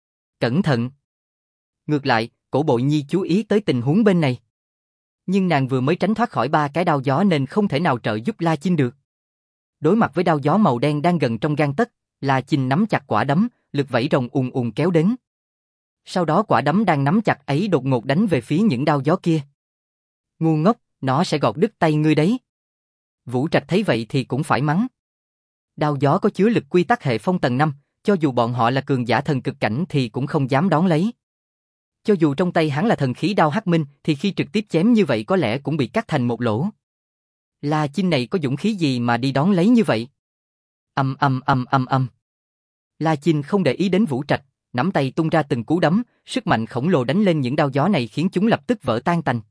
Cẩn thận! Ngược lại, Cổ Bội Nhi chú ý tới tình huống bên này. Nhưng nàng vừa mới tránh thoát khỏi ba cái đao gió nên không thể nào trợ giúp La Chinh được. Đối mặt với đao gió màu đen đang gần trong gang tấc, La Chinh nắm chặt quả đấm, lực vẫy rồng ùn ùn kéo đến. Sau đó quả đấm đang nắm chặt ấy đột ngột đánh về phía những đao gió kia. Ngu ngốc, nó sẽ gọt đứt tay ngươi đấy. Vũ Trạch thấy vậy thì cũng phải mắng. Đao gió có chứa lực quy tắc hệ phong tầng năm, cho dù bọn họ là cường giả thần cực cảnh thì cũng không dám đón lấy. Cho dù trong tay hắn là thần khí đao hắc minh thì khi trực tiếp chém như vậy có lẽ cũng bị cắt thành một lỗ. La Chinh này có dũng khí gì mà đi đón lấy như vậy? Âm âm âm âm âm. La Chinh không để ý đến Vũ Trạch, nắm tay tung ra từng cú đấm, sức mạnh khổng lồ đánh lên những đao gió này khiến chúng lập tức vỡ tan tành.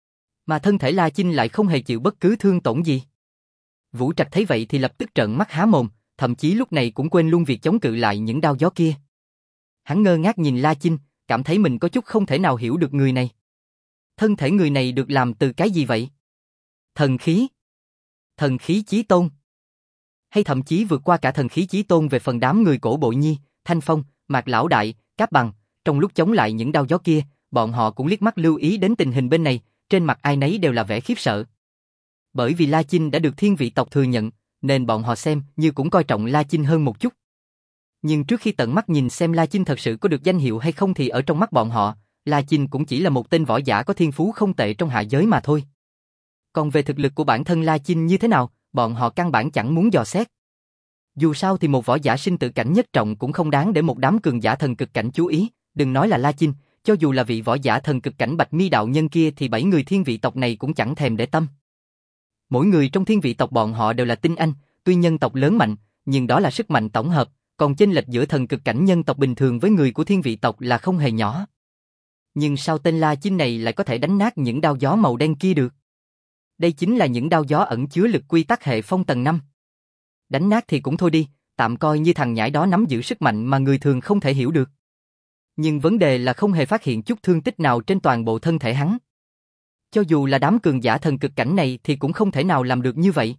Mà thân thể La Chinh lại không hề chịu bất cứ thương tổn gì. Vũ Trạch thấy vậy thì lập tức trợn mắt há mồm, thậm chí lúc này cũng quên luôn việc chống cự lại những đao gió kia. Hắn ngơ ngác nhìn La Chinh, cảm thấy mình có chút không thể nào hiểu được người này. Thân thể người này được làm từ cái gì vậy? Thần khí? Thần khí chí tôn? Hay thậm chí vượt qua cả thần khí chí tôn về phần đám người cổ Bội Nhi, Thanh Phong, Mạc Lão Đại, Cáp Bằng, trong lúc chống lại những đao gió kia, bọn họ cũng liếc mắt lưu ý đến tình hình bên này, trên mặt ai nấy đều là vẻ khiếp sợ. Bởi vì La Chinh đã được thiên vị tộc thừa nhận, nên bọn họ xem như cũng coi trọng La Chinh hơn một chút. Nhưng trước khi tận mắt nhìn xem La Chinh thật sự có được danh hiệu hay không thì ở trong mắt bọn họ, La Chinh cũng chỉ là một tên võ giả có thiên phú không tệ trong hạ giới mà thôi. Còn về thực lực của bản thân La Chinh như thế nào, bọn họ căn bản chẳng muốn dò xét. Dù sao thì một võ giả sinh tử cảnh nhất trọng cũng không đáng để một đám cường giả thần cực cảnh chú ý, đừng nói là La Chinh, cho dù là vị võ giả thần cực cảnh Bạch Mi đạo nhân kia thì bảy người thiên vị tộc này cũng chẳng thèm để tâm. Mỗi người trong thiên vị tộc bọn họ đều là tinh anh, tuy nhân tộc lớn mạnh, nhưng đó là sức mạnh tổng hợp, còn chênh lệch giữa thần cực cảnh nhân tộc bình thường với người của thiên vị tộc là không hề nhỏ. Nhưng sao tên La Chinh này lại có thể đánh nát những đao gió màu đen kia được? Đây chính là những đao gió ẩn chứa lực quy tắc hệ phong tầng năm. Đánh nát thì cũng thôi đi, tạm coi như thằng nhãi đó nắm giữ sức mạnh mà người thường không thể hiểu được. Nhưng vấn đề là không hề phát hiện chút thương tích nào trên toàn bộ thân thể hắn. Cho dù là đám cường giả thần cực cảnh này thì cũng không thể nào làm được như vậy.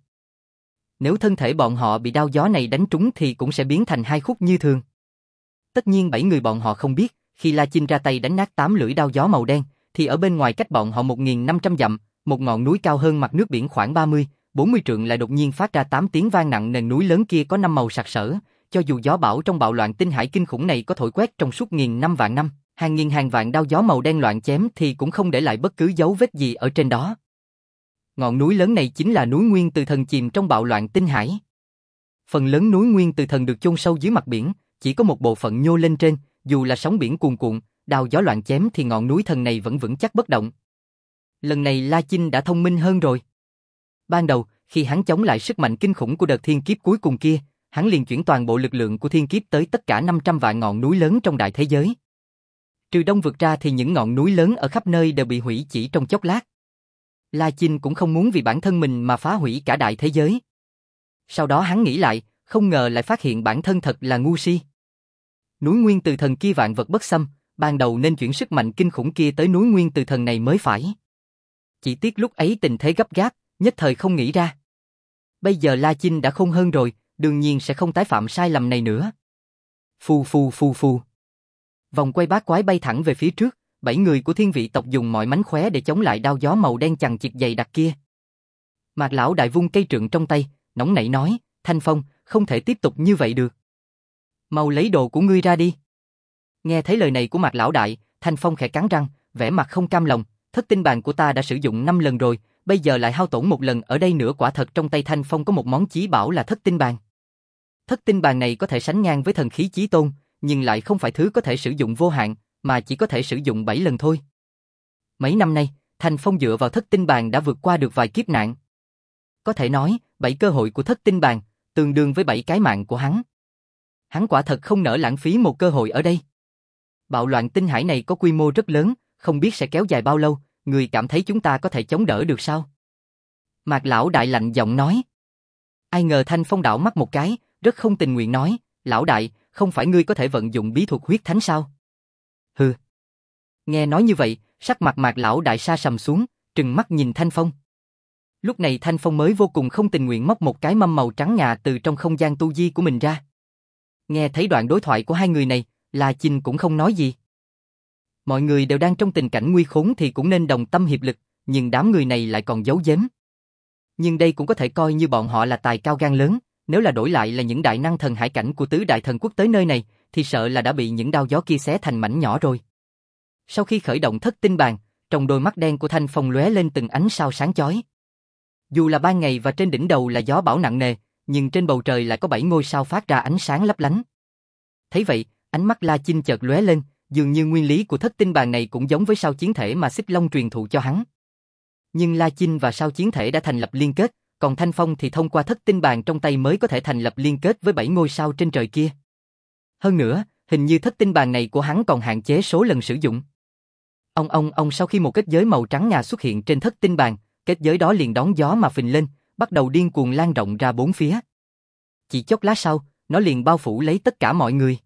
Nếu thân thể bọn họ bị đao gió này đánh trúng thì cũng sẽ biến thành hai khúc như thường. Tất nhiên bảy người bọn họ không biết, khi La Chinh ra tay đánh nát tám lưỡi đao gió màu đen, thì ở bên ngoài cách bọn họ một nghìn năm trăm dặm, một ngọn núi cao hơn mặt nước biển khoảng ba mươi, bốn mươi trượng lại đột nhiên phát ra tám tiếng vang nặng, nền núi lớn kia có năm màu sặc sỡ, cho dù gió bão trong bạo loạn tinh hải kinh khủng này có thổi quét trong suốt nghìn năm vạn năm, hàng nghìn hàng vạn đao gió màu đen loạn chém thì cũng không để lại bất cứ dấu vết gì ở trên đó. Ngọn núi lớn này chính là núi Nguyên Từ Thần chìm trong bạo loạn tinh hải. Phần lớn núi Nguyên Từ Thần được chôn sâu dưới mặt biển, chỉ có một bộ phận nhô lên trên, dù là sóng biển cuồn cuộn, đao gió loạn chém thì ngọn núi thần này vẫn vững chắc bất động. Lần này La Chinh đã thông minh hơn rồi. Ban đầu, khi hắn chống lại sức mạnh kinh khủng của đợt thiên kiếp cuối cùng kia, hắn liền chuyển toàn bộ lực lượng của thiên kiếp tới tất cả năm trăm vạn ngọn núi lớn trong đại thế giới. Trừ Đông Vực ra thì những ngọn núi lớn ở khắp nơi đều bị hủy chỉ trong chốc lát. La Chinh cũng không muốn vì bản thân mình mà phá hủy cả đại thế giới. Sau đó hắn nghĩ lại, không ngờ lại phát hiện bản thân thật là ngu si. Núi Nguyên Từ Thần kia vạn vật bất xâm, ban đầu nên chuyển sức mạnh kinh khủng kia tới núi Nguyên Từ Thần này mới phải. Chỉ tiếc lúc ấy tình thế gấp gáp, nhất thời không nghĩ ra. Bây giờ La Chinh đã khôn hơn rồi, đương nhiên sẽ không tái phạm sai lầm này nữa. Phù phù phù phù. Vòng quay bát quái bay thẳng về phía trước, bảy người của thiên vị tộc dùng mọi mánh khóe để chống lại đao gió màu đen chằng chịt dày đặc kia. Mạc Lão Đại vung cây trượng trong tay, nóng nảy nói, Thanh Phong, không thể tiếp tục như vậy được. Mau lấy đồ của ngươi ra đi. Nghe thấy lời này của Mạc Lão Đại, Thanh Phong khẽ cắn răng, vẻ mặt không cam lòng, thất tinh bàn của ta đã sử dụng năm lần rồi, bây giờ lại hao tổn một lần ở đây nữa, quả thật trong tay Thanh Phong có một món chí bảo là thất tinh bàn. Thất tinh bàn này có thể sánh ngang với thần khí chí tôn, nhưng lại không phải thứ có thể sử dụng vô hạn, mà chỉ có thể sử dụng bảy lần thôi. Mấy năm nay, Thanh Phong dựa vào thất tinh bàn đã vượt qua được vài kiếp nạn. Có thể nói, bảy cơ hội của thất tinh bàn, tương đương với bảy cái mạng của hắn. Hắn quả thật không nỡ lãng phí một cơ hội ở đây. Bạo loạn tinh hải này có quy mô rất lớn, không biết sẽ kéo dài bao lâu, người cảm thấy chúng ta có thể chống đỡ được sao? Mạc Lão Đại lạnh giọng nói. Ai ngờ Thanh Phong đảo mắt một cái, rất không tình nguyện nói, Lão Đại, không phải ngươi có thể vận dụng bí thuật huyết thánh sao? Hừ. Nghe nói như vậy, sắc mặt Mạc Lão Đại sa sầm xuống, trừng mắt nhìn Thanh Phong. Lúc này Thanh Phong mới vô cùng không tình nguyện móc một cái mâm màu trắng ngà từ trong không gian tu di của mình ra. Nghe thấy đoạn đối thoại của hai người này, La Chinh cũng không nói gì. Mọi người đều đang trong tình cảnh nguy khốn thì cũng nên đồng tâm hiệp lực, nhưng đám người này lại còn giấu giếm. Nhưng đây cũng có thể coi như bọn họ là tài cao gan lớn, nếu là đổi lại là những đại năng thần hải cảnh của tứ đại thần quốc tới nơi này, thì sợ là đã bị những đao gió kia xé thành mảnh nhỏ rồi. Sau khi khởi động thất tinh bàn, trong đôi mắt đen của Thanh Phong lóe lên từng ánh sao sáng chói. Dù là ban ngày và trên đỉnh đầu là gió bão nặng nề, nhưng trên bầu trời lại có bảy ngôi sao phát ra ánh sáng lấp lánh. Thấy vậy, ánh mắt La Chinh chợt lóe lên, dường như nguyên lý của thất tinh bàn này cũng giống với sao chiến thể mà Xích Long truyền thụ cho hắn. Nhưng La Chinh và sao chiến thể đã thành lập liên kết, còn Thanh Phong thì thông qua thất tinh bàn trong tay mới có thể thành lập liên kết với bảy ngôi sao trên trời kia. Hơn nữa, hình như thất tinh bàn này của hắn còn hạn chế số lần sử dụng. Ông ông ông sau khi một kết giới màu trắng ngà xuất hiện trên thất tinh bàn, kết giới đó liền đón gió mà phình lên, bắt đầu điên cuồng lan rộng ra bốn phía. Chỉ chốc lát sau, nó liền bao phủ lấy tất cả mọi người.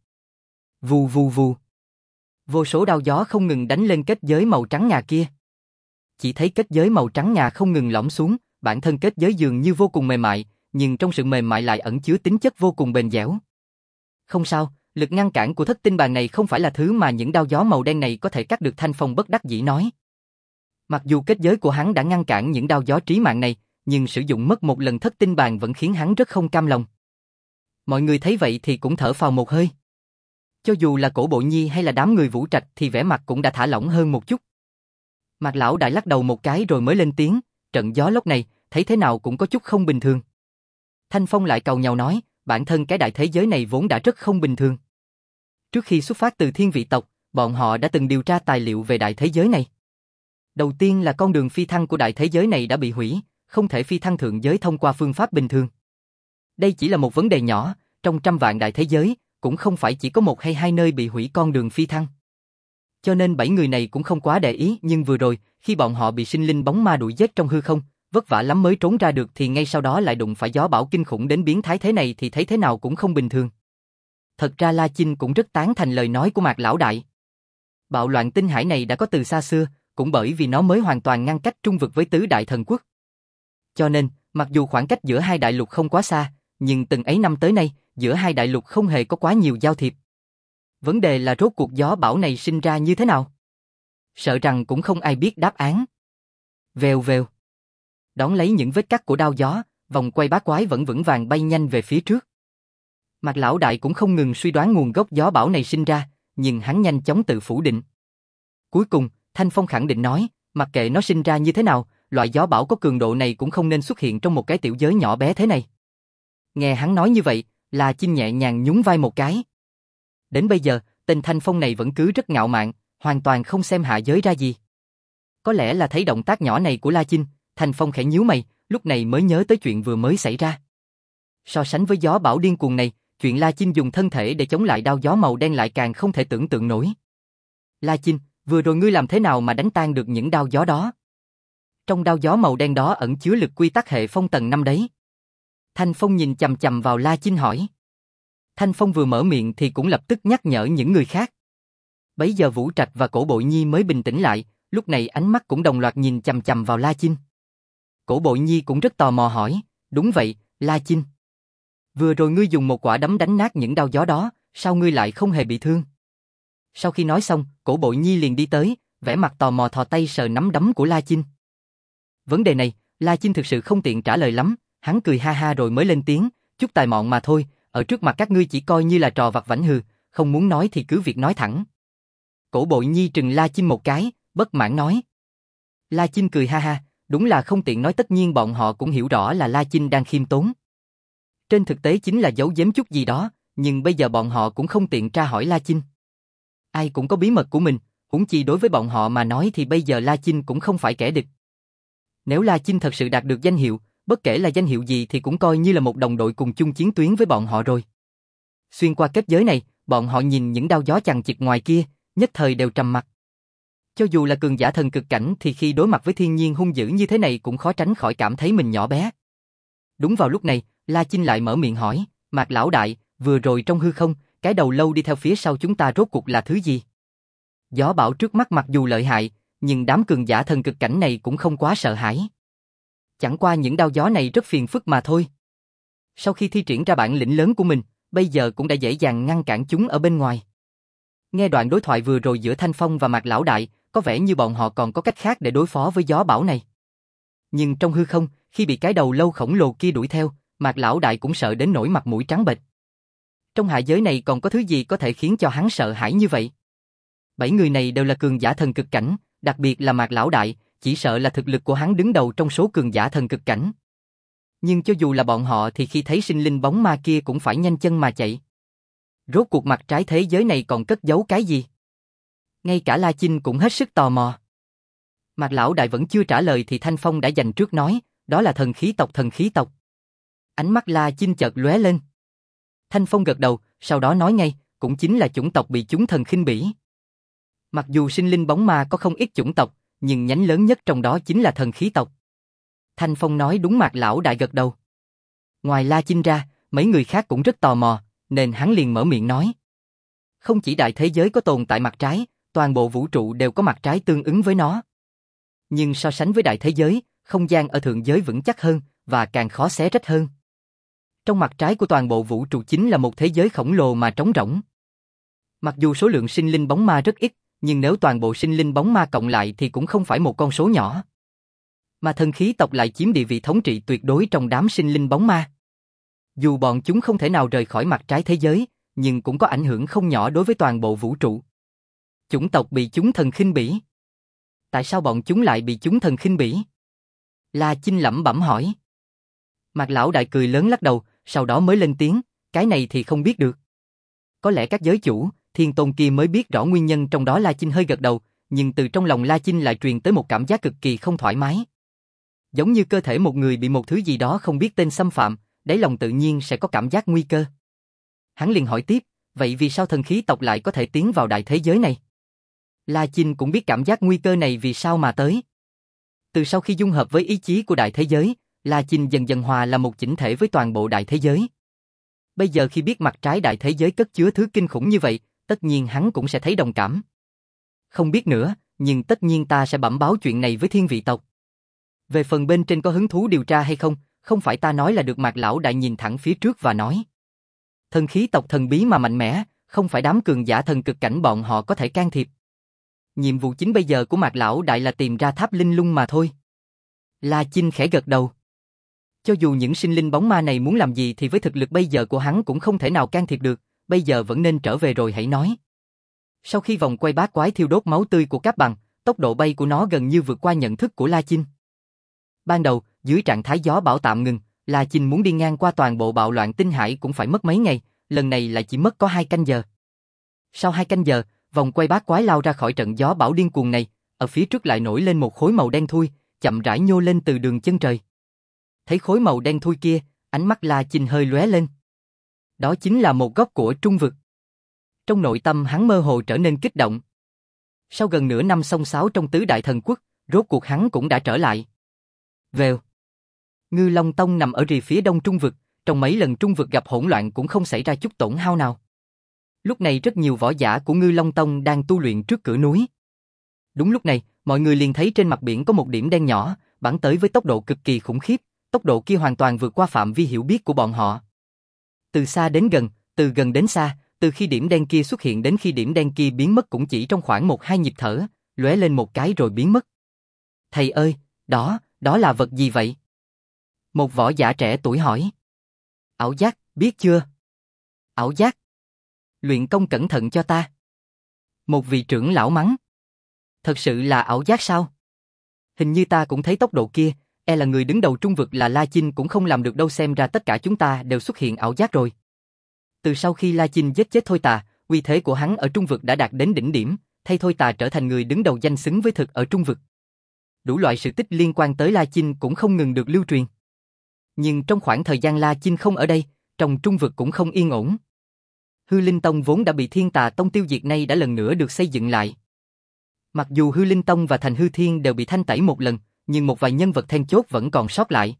Vù vù vù. Vô số đao gió không ngừng đánh lên kết giới màu trắng ngà kia. Chỉ thấy kết giới màu trắng ngà không ngừng lõm xuống, bản thân kết giới dường như vô cùng mềm mại, nhưng trong sự mềm mại lại ẩn chứa tính chất vô cùng bền dẻo. Không sao, lực ngăn cản của thất tinh bàn này không phải là thứ mà những đao gió màu đen này có thể cắt được, Thanh Phong bất đắc dĩ nói. Mặc dù kết giới của hắn đã ngăn cản những đao gió trí mạng này, nhưng sử dụng mất một lần thất tinh bàn vẫn khiến hắn rất không cam lòng. Mọi người thấy vậy thì cũng thở phào một hơi. Cho dù là Cổ Bộ Nhi hay là đám người Vũ Trạch thì vẻ mặt cũng đã thả lỏng hơn một chút. Mạc Lão Đại lắc đầu một cái rồi mới lên tiếng, trận gió lốc này, thấy thế nào cũng có chút không bình thường. Thanh Phong lại càu nhàu nói, bản thân cái đại thế giới này vốn đã rất không bình thường. Trước khi xuất phát từ Thiên Vị tộc, bọn họ đã từng điều tra tài liệu về đại thế giới này. Đầu tiên là con đường phi thăng của đại thế giới này đã bị hủy, không thể phi thăng thượng giới thông qua phương pháp bình thường. Đây chỉ là một vấn đề nhỏ, trong trăm vạn đại thế giới, cũng không phải chỉ có một hay hai nơi bị hủy con đường phi thăng. Cho nên bảy người này cũng không quá để ý, nhưng vừa rồi, khi bọn họ bị sinh linh bóng ma đuổi giết trong hư không, vất vả lắm mới trốn ra được thì ngay sau đó lại đụng phải gió bão kinh khủng đến biến thái thế này thì thấy thế nào cũng không bình thường. Thật ra La Chinh cũng rất tán thành lời nói của Mạc Lão Đại. Bạo loạn tinh hải này đã có từ xa xưa, cũng bởi vì nó mới hoàn toàn ngăn cách trung vực với tứ đại thần quốc. Cho nên, mặc dù khoảng cách giữa hai đại lục không quá xa, nhưng từng ấy năm tới nay, giữa hai đại lục không hề có quá nhiều giao thiệp. Vấn đề là rốt cuộc gió bão này sinh ra như thế nào? Sợ rằng cũng không ai biết đáp án. Vèo vèo. Đón lấy những vết cắt của đao gió, vòng quay bát quái vẫn vững vàng bay nhanh về phía trước. Mạc Lão Đại cũng không ngừng suy đoán nguồn gốc gió bão này sinh ra, nhưng hắn nhanh chóng tự phủ định. Cuối cùng, Thanh Phong khẳng định nói, mặc kệ nó sinh ra như thế nào, loại gió bão có cường độ này cũng không nên xuất hiện trong một cái tiểu giới nhỏ bé thế này. Nghe hắn nói như vậy, La Chinh nhẹ nhàng nhún vai một cái. Đến bây giờ, tên Thanh Phong này vẫn cứ rất ngạo mạn, hoàn toàn không xem hạ giới ra gì. Có lẽ là thấy động tác nhỏ này của La Chinh, Thanh Phong khẽ nhíu mày, lúc này mới nhớ tới chuyện vừa mới xảy ra. So sánh với gió bão điên cuồng này, chuyện La Chinh dùng thân thể để chống lại đao gió màu đen lại càng không thể tưởng tượng nổi. La Chinh, vừa rồi ngươi làm thế nào mà đánh tan được những đao gió đó? Trong đao gió màu đen đó ẩn chứa lực quy tắc hệ phong tầng năm đấy. Thanh Phong nhìn chằm chằm vào La Chinh hỏi. Thanh Phong vừa mở miệng thì cũng lập tức nhắc nhở những người khác. Bấy giờ Vũ Trạch và Cổ Bộ Nhi mới bình tĩnh lại, lúc này ánh mắt cũng đồng loạt nhìn chằm chằm vào La Chinh. Cổ Bộ Nhi cũng rất tò mò hỏi, đúng vậy, La Chinh. Vừa rồi ngươi dùng một quả đấm đánh nát những đao gió đó, sao ngươi lại không hề bị thương? Sau khi nói xong, Cổ Bộ Nhi liền đi tới, vẻ mặt tò mò thò tay sờ nắm đấm của La Chinh. Vấn đề này, La Chinh thực sự không tiện trả lời lắm, hắn cười ha ha rồi mới lên tiếng, chút tài mọn mà thôi, ở trước mặt các ngươi chỉ coi như là trò vặt vãnh hừ, không muốn nói thì cứ việc nói thẳng. Cổ Bộ Nhi trừng La Chinh một cái, bất mãn nói. La Chinh cười ha ha, đúng là không tiện nói, tất nhiên bọn họ cũng hiểu rõ là La Chinh đang khiêm tốn. Trên thực tế chính là giấu giếm chút gì đó, nhưng bây giờ bọn họ cũng không tiện tra hỏi La Chinh. Ai cũng có bí mật của mình, huống chi đối với bọn họ mà nói thì bây giờ La Chinh cũng không phải kẻ địch. Nếu La Chinh thật sự đạt được danh hiệu, bất kể là danh hiệu gì thì cũng coi như là một đồng đội cùng chung chiến tuyến với bọn họ rồi. Xuyên qua kết giới này, bọn họ nhìn những đao gió chằng chịt ngoài kia, nhất thời đều trầm mặc. Cho dù là cường giả thần cực cảnh thì khi đối mặt với thiên nhiên hung dữ như thế này cũng khó tránh khỏi cảm thấy mình nhỏ bé. Đúng vào lúc này, La Chinh lại mở miệng hỏi, Mạc Lão Đại, vừa rồi trong hư không, cái đầu lâu đi theo phía sau chúng ta rốt cuộc là thứ gì? Gió bão trước mắt mặc dù lợi hại, nhưng đám cường giả thần cực cảnh này cũng không quá sợ hãi. Chẳng qua những đao gió này rất phiền phức mà thôi. Sau khi thi triển ra bản lĩnh lớn của mình, bây giờ cũng đã dễ dàng ngăn cản chúng ở bên ngoài. Nghe đoạn đối thoại vừa rồi giữa Thanh Phong và Mạc Lão Đại, có vẻ như bọn họ còn có cách khác để đối phó với gió bão này. Nhưng trong hư không, khi bị cái đầu lâu khổng lồ kia đuổi theo, Mạc Lão Đại cũng sợ đến nỗi mặt mũi trắng bệch. Trong hạ giới này còn có thứ gì có thể khiến cho hắn sợ hãi như vậy? Bảy người này đều là cường giả thần cực cảnh, đặc biệt là Mạc Lão Đại, chỉ sợ là thực lực của hắn đứng đầu trong số cường giả thần cực cảnh. Nhưng cho dù là bọn họ thì khi thấy sinh linh bóng ma kia cũng phải nhanh chân mà chạy. Rốt cuộc mặt trái thế giới này còn cất giấu cái gì? Ngay cả La Chinh cũng hết sức tò mò. Mạc Lão Đại vẫn chưa trả lời thì Thanh Phong đã dành trước nói, đó là thần khí tộc thần khí tộc. Ánh mắt La Chinh chợt lóe lên. Thanh Phong gật đầu, sau đó nói ngay, cũng chính là chủng tộc bị chúng thần khinh bỉ. Mặc dù sinh linh bóng ma có không ít chủng tộc, nhưng nhánh lớn nhất trong đó chính là thần khí tộc. Thanh Phong nói đúng. Mạc Lão Đại gật đầu. Ngoài La Chinh ra, mấy người khác cũng rất tò mò, nên hắn liền mở miệng nói. Không chỉ đại thế giới có tồn tại mặt trái, toàn bộ vũ trụ đều có mặt trái tương ứng với nó. Nhưng so sánh với đại thế giới, không gian ở thượng giới vững chắc hơn, và càng khó xé rách hơn. Trong mặt trái của toàn bộ vũ trụ chính là một thế giới khổng lồ mà trống rỗng. Mặc dù số lượng sinh linh bóng ma rất ít, nhưng nếu toàn bộ sinh linh bóng ma cộng lại thì cũng không phải một con số nhỏ. Mà thần khí tộc lại chiếm địa vị thống trị tuyệt đối trong đám sinh linh bóng ma. Dù bọn chúng không thể nào rời khỏi mặt trái thế giới, nhưng cũng có ảnh hưởng không nhỏ đối với toàn bộ vũ trụ. Chủng tộc bị chúng thần khinh bỉ. Tại sao bọn chúng lại bị chúng thần khinh bỉ? La Chinh lẩm bẩm hỏi. Mạc Lão Đại cười lớn lắc đầu, sau đó mới lên tiếng, cái này thì không biết được. Có lẽ các giới chủ, thiên tôn kia mới biết rõ nguyên nhân trong đó. La Chinh hơi gật đầu, nhưng từ trong lòng La Chinh lại truyền tới một cảm giác cực kỳ không thoải mái. Giống như cơ thể một người bị một thứ gì đó không biết tên xâm phạm, đáy lòng tự nhiên sẽ có cảm giác nguy cơ. Hắn liền hỏi tiếp, vậy vì sao thần khí tộc lại có thể tiến vào đại thế giới này? La Chinh cũng biết cảm giác nguy cơ này vì sao mà tới. Từ sau khi dung hợp với ý chí của đại thế giới, La Chinh dần dần hòa là một chỉnh thể với toàn bộ đại thế giới. Bây giờ khi biết mặt trái đại thế giới cất chứa thứ kinh khủng như vậy, tất nhiên hắn cũng sẽ thấy đồng cảm. Không biết nữa, nhưng tất nhiên ta sẽ bẩm báo chuyện này với thiên vị tộc. Về phần bên trên có hứng thú điều tra hay không, không phải ta nói là được. Mạc Lão Đại nhìn thẳng phía trước và nói. Thần khí tộc thần bí mà mạnh mẽ, không phải đám cường giả thần cực cảnh bọn họ có thể can thiệp. Nhiệm vụ chính bây giờ của Mạc Lão Đại là tìm ra tháp linh lung mà thôi. La Chinh khẽ gật đầu. Cho dù những sinh linh bóng ma này muốn làm gì thì với thực lực bây giờ của hắn cũng không thể nào can thiệp được, bây giờ vẫn nên trở về rồi hãy nói. Sau khi vòng quay bát quái thiêu đốt máu tươi của Cáp Bằng, tốc độ bay của nó gần như vượt qua nhận thức của La Chinh. Ban đầu, dưới trạng thái gió bão tạm ngừng, La Chinh muốn đi ngang qua toàn bộ bạo loạn tinh hải cũng phải mất mấy ngày, lần này lại chỉ mất có hai canh giờ. Sau hai canh giờ, vòng quay bát quái lao ra khỏi trận gió bão điên cuồng này, ở phía trước lại nổi lên một khối màu đen thui, chậm rãi nhô lên từ đường chân trời. Thấy khối màu đen thui kia, ánh mắt La Chinh hơi lóe lên. Đó chính là một góc của trung vực. Trong nội tâm hắn mơ hồ trở nên kích động. Sau gần nửa năm xông xáo trong tứ đại thần quốc, rốt cuộc hắn cũng đã trở lại. Vèo. Ngư Long Tông nằm ở rìa phía đông trung vực, trong mấy lần trung vực gặp hỗn loạn cũng không xảy ra chút tổn hao nào. Lúc này rất nhiều võ giả của Ngư Long Tông đang tu luyện trước cửa núi. Đúng lúc này, mọi người liền thấy trên mặt biển có một điểm đen nhỏ, bắn tới với tốc độ cực kỳ khủng khiếp, tốc độ kia hoàn toàn vượt qua phạm vi hiểu biết của bọn họ. Từ xa đến gần, từ gần đến xa, từ khi điểm đen kia xuất hiện đến khi điểm đen kia biến mất cũng chỉ trong khoảng một hai nhịp thở, lóe lên một cái rồi biến mất. Thầy ơi, đó, đó là vật gì vậy? Một võ giả trẻ tuổi hỏi. Ảo giác, biết chưa? Ảo giác. Luyện công cẩn thận cho ta. Một vị trưởng lão mắng. Thật sự là ảo giác sao? Hình như ta cũng thấy tốc độ kia, e là người đứng đầu trung vực là La Chinh cũng không làm được đâu, xem ra tất cả chúng ta đều xuất hiện ảo giác rồi. Từ sau khi La Chinh giết chết Thôi Tà, uy thế của hắn ở trung vực đã đạt đến đỉnh điểm, thay Thôi Tà trở thành người đứng đầu danh xứng với thực ở trung vực. Đủ loại sự tích liên quan tới La Chinh cũng không ngừng được lưu truyền. Nhưng trong khoảng thời gian La Chinh không ở đây, trong trung vực cũng không yên ổn. Hư Linh Tông vốn đã bị Thiên Tà Tông tiêu diệt nay đã lần nữa được xây dựng lại. Mặc dù Hư Linh Tông và Thành Hư Thiên đều bị thanh tẩy một lần, nhưng một vài nhân vật then chốt vẫn còn sót lại.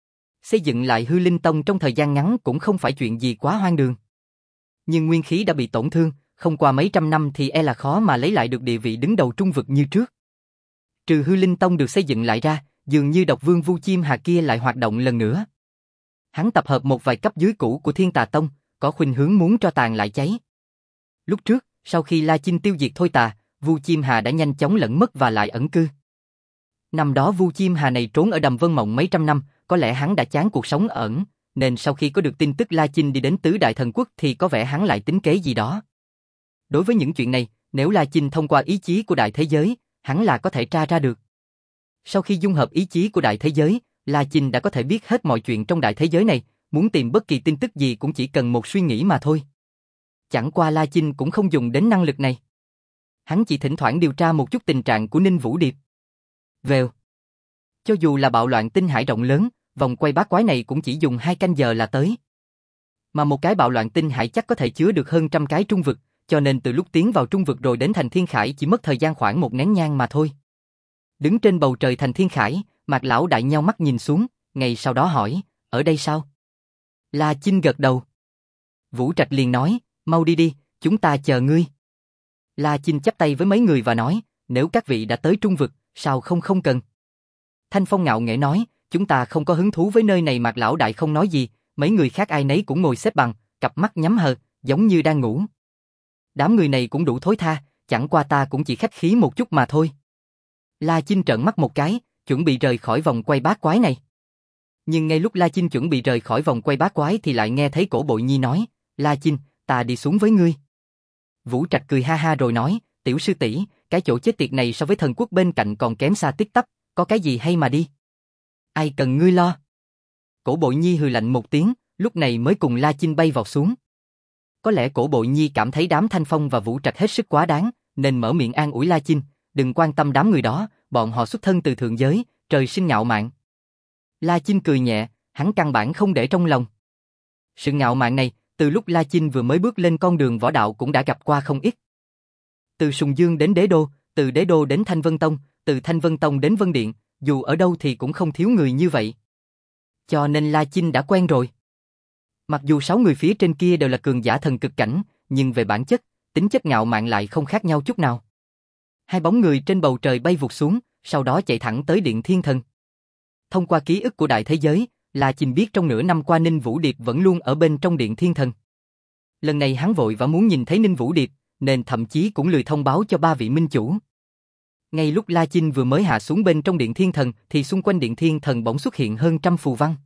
Xây dựng lại Hư Linh Tông trong thời gian ngắn cũng không phải chuyện gì quá hoang đường. Nhưng nguyên khí đã bị tổn thương, không qua mấy trăm năm thì e là khó mà lấy lại được địa vị đứng đầu trung vực như trước. Trừ Hư Linh Tông được xây dựng lại ra, dường như Độc Vương Vu Chim Hà kia lại hoạt động lần nữa. Hắn tập hợp một vài cấp dưới cũ của Thiên Tà Tông, có khuynh hướng muốn cho tàn lại cháy. Lúc trước, sau khi La Chinh tiêu diệt Thôi Tà, Vu Chim Hà đã nhanh chóng lẫn mất và lại ẩn cư. Năm đó Vu Chim Hà này trốn ở Đầm Vân Mộng mấy trăm năm, có lẽ hắn đã chán cuộc sống ẩn, nên sau khi có được tin tức La Chinh đi đến tứ đại thần quốc thì có vẻ hắn lại tính kế gì đó. Đối với những chuyện này, nếu La Chinh thông qua ý chí của đại thế giới, hắn là có thể tra ra được. Sau khi dung hợp ý chí của đại thế giới, La Chinh đã có thể biết hết mọi chuyện trong đại thế giới này, muốn tìm bất kỳ tin tức gì cũng chỉ cần một suy nghĩ mà thôi. Chẳng qua La Chinh cũng không dùng đến năng lực này. Hắn chỉ thỉnh thoảng điều tra một chút tình trạng của Ninh Vũ Điệp. Vèo. Cho dù là bạo loạn tinh hải rộng lớn, vòng quay bát quái này cũng chỉ dùng hai canh giờ là tới. Mà một cái bạo loạn tinh hải chắc có thể chứa được hơn trăm cái trung vực, cho nên từ lúc tiến vào trung vực rồi đến thành thiên khải chỉ mất thời gian khoảng một nén nhang mà thôi. Đứng trên bầu trời thành thiên khải, Mạc lão đại nheo mắt nhìn xuống, ngay sau đó hỏi, ở đây sao? La Chinh gật đầu. Vũ Trạch liền nói, mau đi đi, chúng ta chờ ngươi. La Chinh chắp tay với mấy người và nói, nếu các vị đã tới trung vực, sao không không cần. Thanh Phong ngạo nghễ nói, chúng ta không có hứng thú với nơi này. Mạc lão đại không nói gì, mấy người khác ai nấy cũng ngồi xếp bằng, cặp mắt nhắm hờ, giống như đang ngủ. Đám người này cũng đủ thối tha, chẳng qua ta cũng chỉ khách khí một chút mà thôi. La Chinh trợn mắt một cái, chuẩn bị rời khỏi vòng quay bát quái này. Nhưng ngay lúc La Chinh chuẩn bị rời khỏi vòng quay bát quái thì lại nghe thấy Cổ Bội Nhi nói, La Chinh, ta đi xuống với ngươi. Vũ Trạch cười ha ha rồi nói, tiểu sư tỷ, cái chỗ chết tiệt này so với thần quốc bên cạnh còn kém xa tít tắp, có cái gì hay mà đi. Ai cần ngươi lo. Cổ Bội Nhi hừ lạnh một tiếng, lúc này mới cùng La Chinh bay vào xuống. Có lẽ Cổ Bội Nhi cảm thấy đám Thanh Phong và Vũ Trạch hết sức quá đáng, nên mở miệng an ủi La Chinh, đừng quan tâm đám người đó, bọn họ xuất thân từ thượng giới, trời sinh ngạo mạn. La Chinh cười nhẹ, hắn căn bản không để trong lòng. Sự ngạo mạn này, từ lúc La Chinh vừa mới bước lên con đường võ đạo cũng đã gặp qua không ít. Từ Sùng Dương đến Đế Đô, từ Đế Đô đến Thanh Vân Tông, từ Thanh Vân Tông đến Vân Điện, dù ở đâu thì cũng không thiếu người như vậy. Cho nên La Chinh đã quen rồi. Mặc dù sáu người phía trên kia đều là cường giả thần cực cảnh, nhưng về bản chất, tính chất ngạo mạn lại không khác nhau chút nào. Hai bóng người trên bầu trời bay vụt xuống, sau đó chạy thẳng tới Điện Thiên Thần. Thông qua ký ức của đại thế giới, La Chinh biết trong nửa năm qua Ninh Vũ Điệp vẫn luôn ở bên trong Điện Thiên Thần. Lần này hắn vội và muốn nhìn thấy Ninh Vũ Điệp, nên thậm chí cũng lười thông báo cho ba vị minh chủ. Ngay lúc La Chinh vừa mới hạ xuống bên trong Điện Thiên Thần thì xung quanh Điện Thiên Thần bỗng xuất hiện hơn trăm phù văn.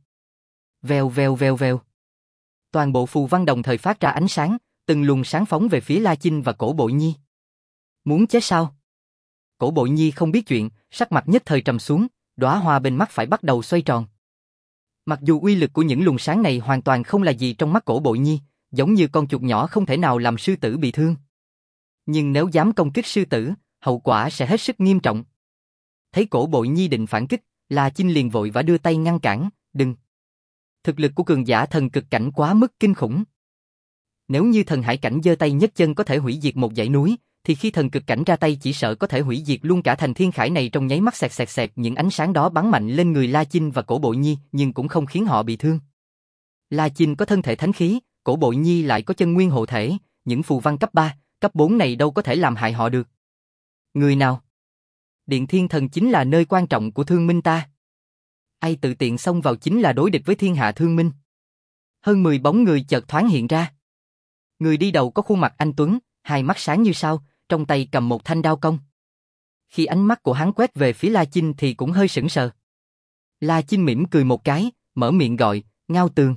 Vèo vèo vèo vèo. Toàn bộ phù văn đồng thời phát ra ánh sáng, từng luồng sáng phóng về phía La Chinh và Cổ Bội Nhi. Muốn chết sao? Cổ Bội Nhi không biết chuyện, sắc mặt nhất thời trầm xuống, đóa hoa bên mắt phải bắt đầu xoay tròn. Mặc dù uy lực của những luồng sáng này hoàn toàn không là gì trong mắt Cổ Bội Nhi, giống như con chuột nhỏ không thể nào làm sư tử bị thương. Nhưng nếu dám công kích sư tử, hậu quả sẽ hết sức nghiêm trọng. Thấy Cổ Bội Nhi định phản kích, La Chinh liền vội vã đưa tay ngăn cản, đừng. Thực lực của cường giả thần cực cảnh quá mức kinh khủng. Nếu như thần hải cảnh giơ tay nhấc chân có thể hủy diệt một dãy núi, thì khi thần cực cảnh ra tay chỉ sợ có thể hủy diệt luôn cả thành thiên khải này trong nháy mắt. Xẹt xẹt xẹt, những ánh sáng đó bắn mạnh lên người La Chinh và Cổ Bội Nhi, nhưng cũng không khiến họ bị thương. La Chinh có thân thể thánh khí, Cổ Bội Nhi lại có chân nguyên hộ thể, những phù văn cấp ba, cấp bốn này đâu có thể làm hại họ được. Người nào? Điện Thiên Thần chính là nơi quan trọng của thương minh ta. Ai tự tiện xông vào chính là đối địch với thiên hạ thương minh. Hơn mười bóng người chợt thoáng hiện ra. Người đi đầu có khuôn mặt anh tuấn, hai mắt sáng như sao, trong tay cầm một thanh đao cong. Khi ánh mắt của hắn quét về phía La Chinh thì cũng hơi sững sờ. La Chinh mỉm cười một cái, mở miệng gọi, Ngao Tường.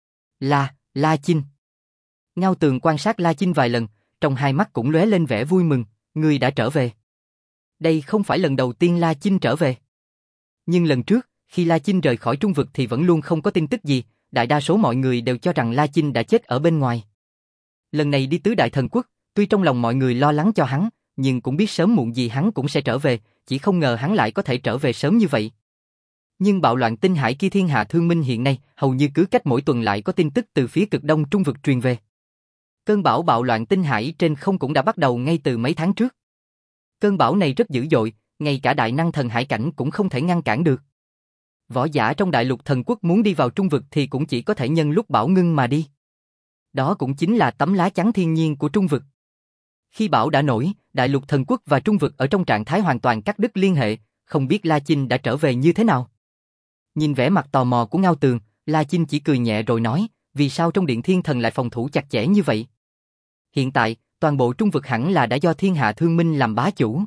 La, La Chinh. Ngao Tường quan sát La Chinh vài lần, trong hai mắt cũng lóe lên vẻ vui mừng, ngươi đã trở về. Đây không phải lần đầu tiên La Chinh trở về. Nhưng lần trước, khi La Chinh rời khỏi trung vực thì vẫn luôn không có tin tức gì, đại đa số mọi người đều cho rằng La Chinh đã chết ở bên ngoài. Lần này đi tứ đại thần quốc, tuy trong lòng mọi người lo lắng cho hắn, nhưng cũng biết sớm muộn gì hắn cũng sẽ trở về, chỉ không ngờ hắn lại có thể trở về sớm như vậy. Nhưng bạo loạn tinh hải kia thiên hạ thương minh hiện nay, hầu như cứ cách mỗi tuần lại có tin tức từ phía cực đông trung vực truyền về. Cơn bão bạo loạn tinh hải trên không cũng đã bắt đầu ngay từ mấy tháng trước. Cơn bão này rất dữ dội, ngay cả đại năng thần hải cảnh cũng không thể ngăn cản được. Võ giả trong đại lục thần quốc muốn đi vào trung vực thì cũng chỉ có thể nhân lúc bão ngưng mà đi. Đó cũng chính là tấm lá chắn thiên nhiên của trung vực. Khi bão đã nổi, đại lục thần quốc và trung vực ở trong trạng thái hoàn toàn cắt đứt liên hệ, không biết La Chinh đã trở về như thế nào. Nhìn vẻ mặt tò mò của Ngao Tường, La Chinh chỉ cười nhẹ rồi nói, vì sao trong Điện Thiên Thần lại phòng thủ chặt chẽ như vậy? Hiện tại, toàn bộ trung vực hẳn là đã do thiên hạ thương minh làm bá chủ.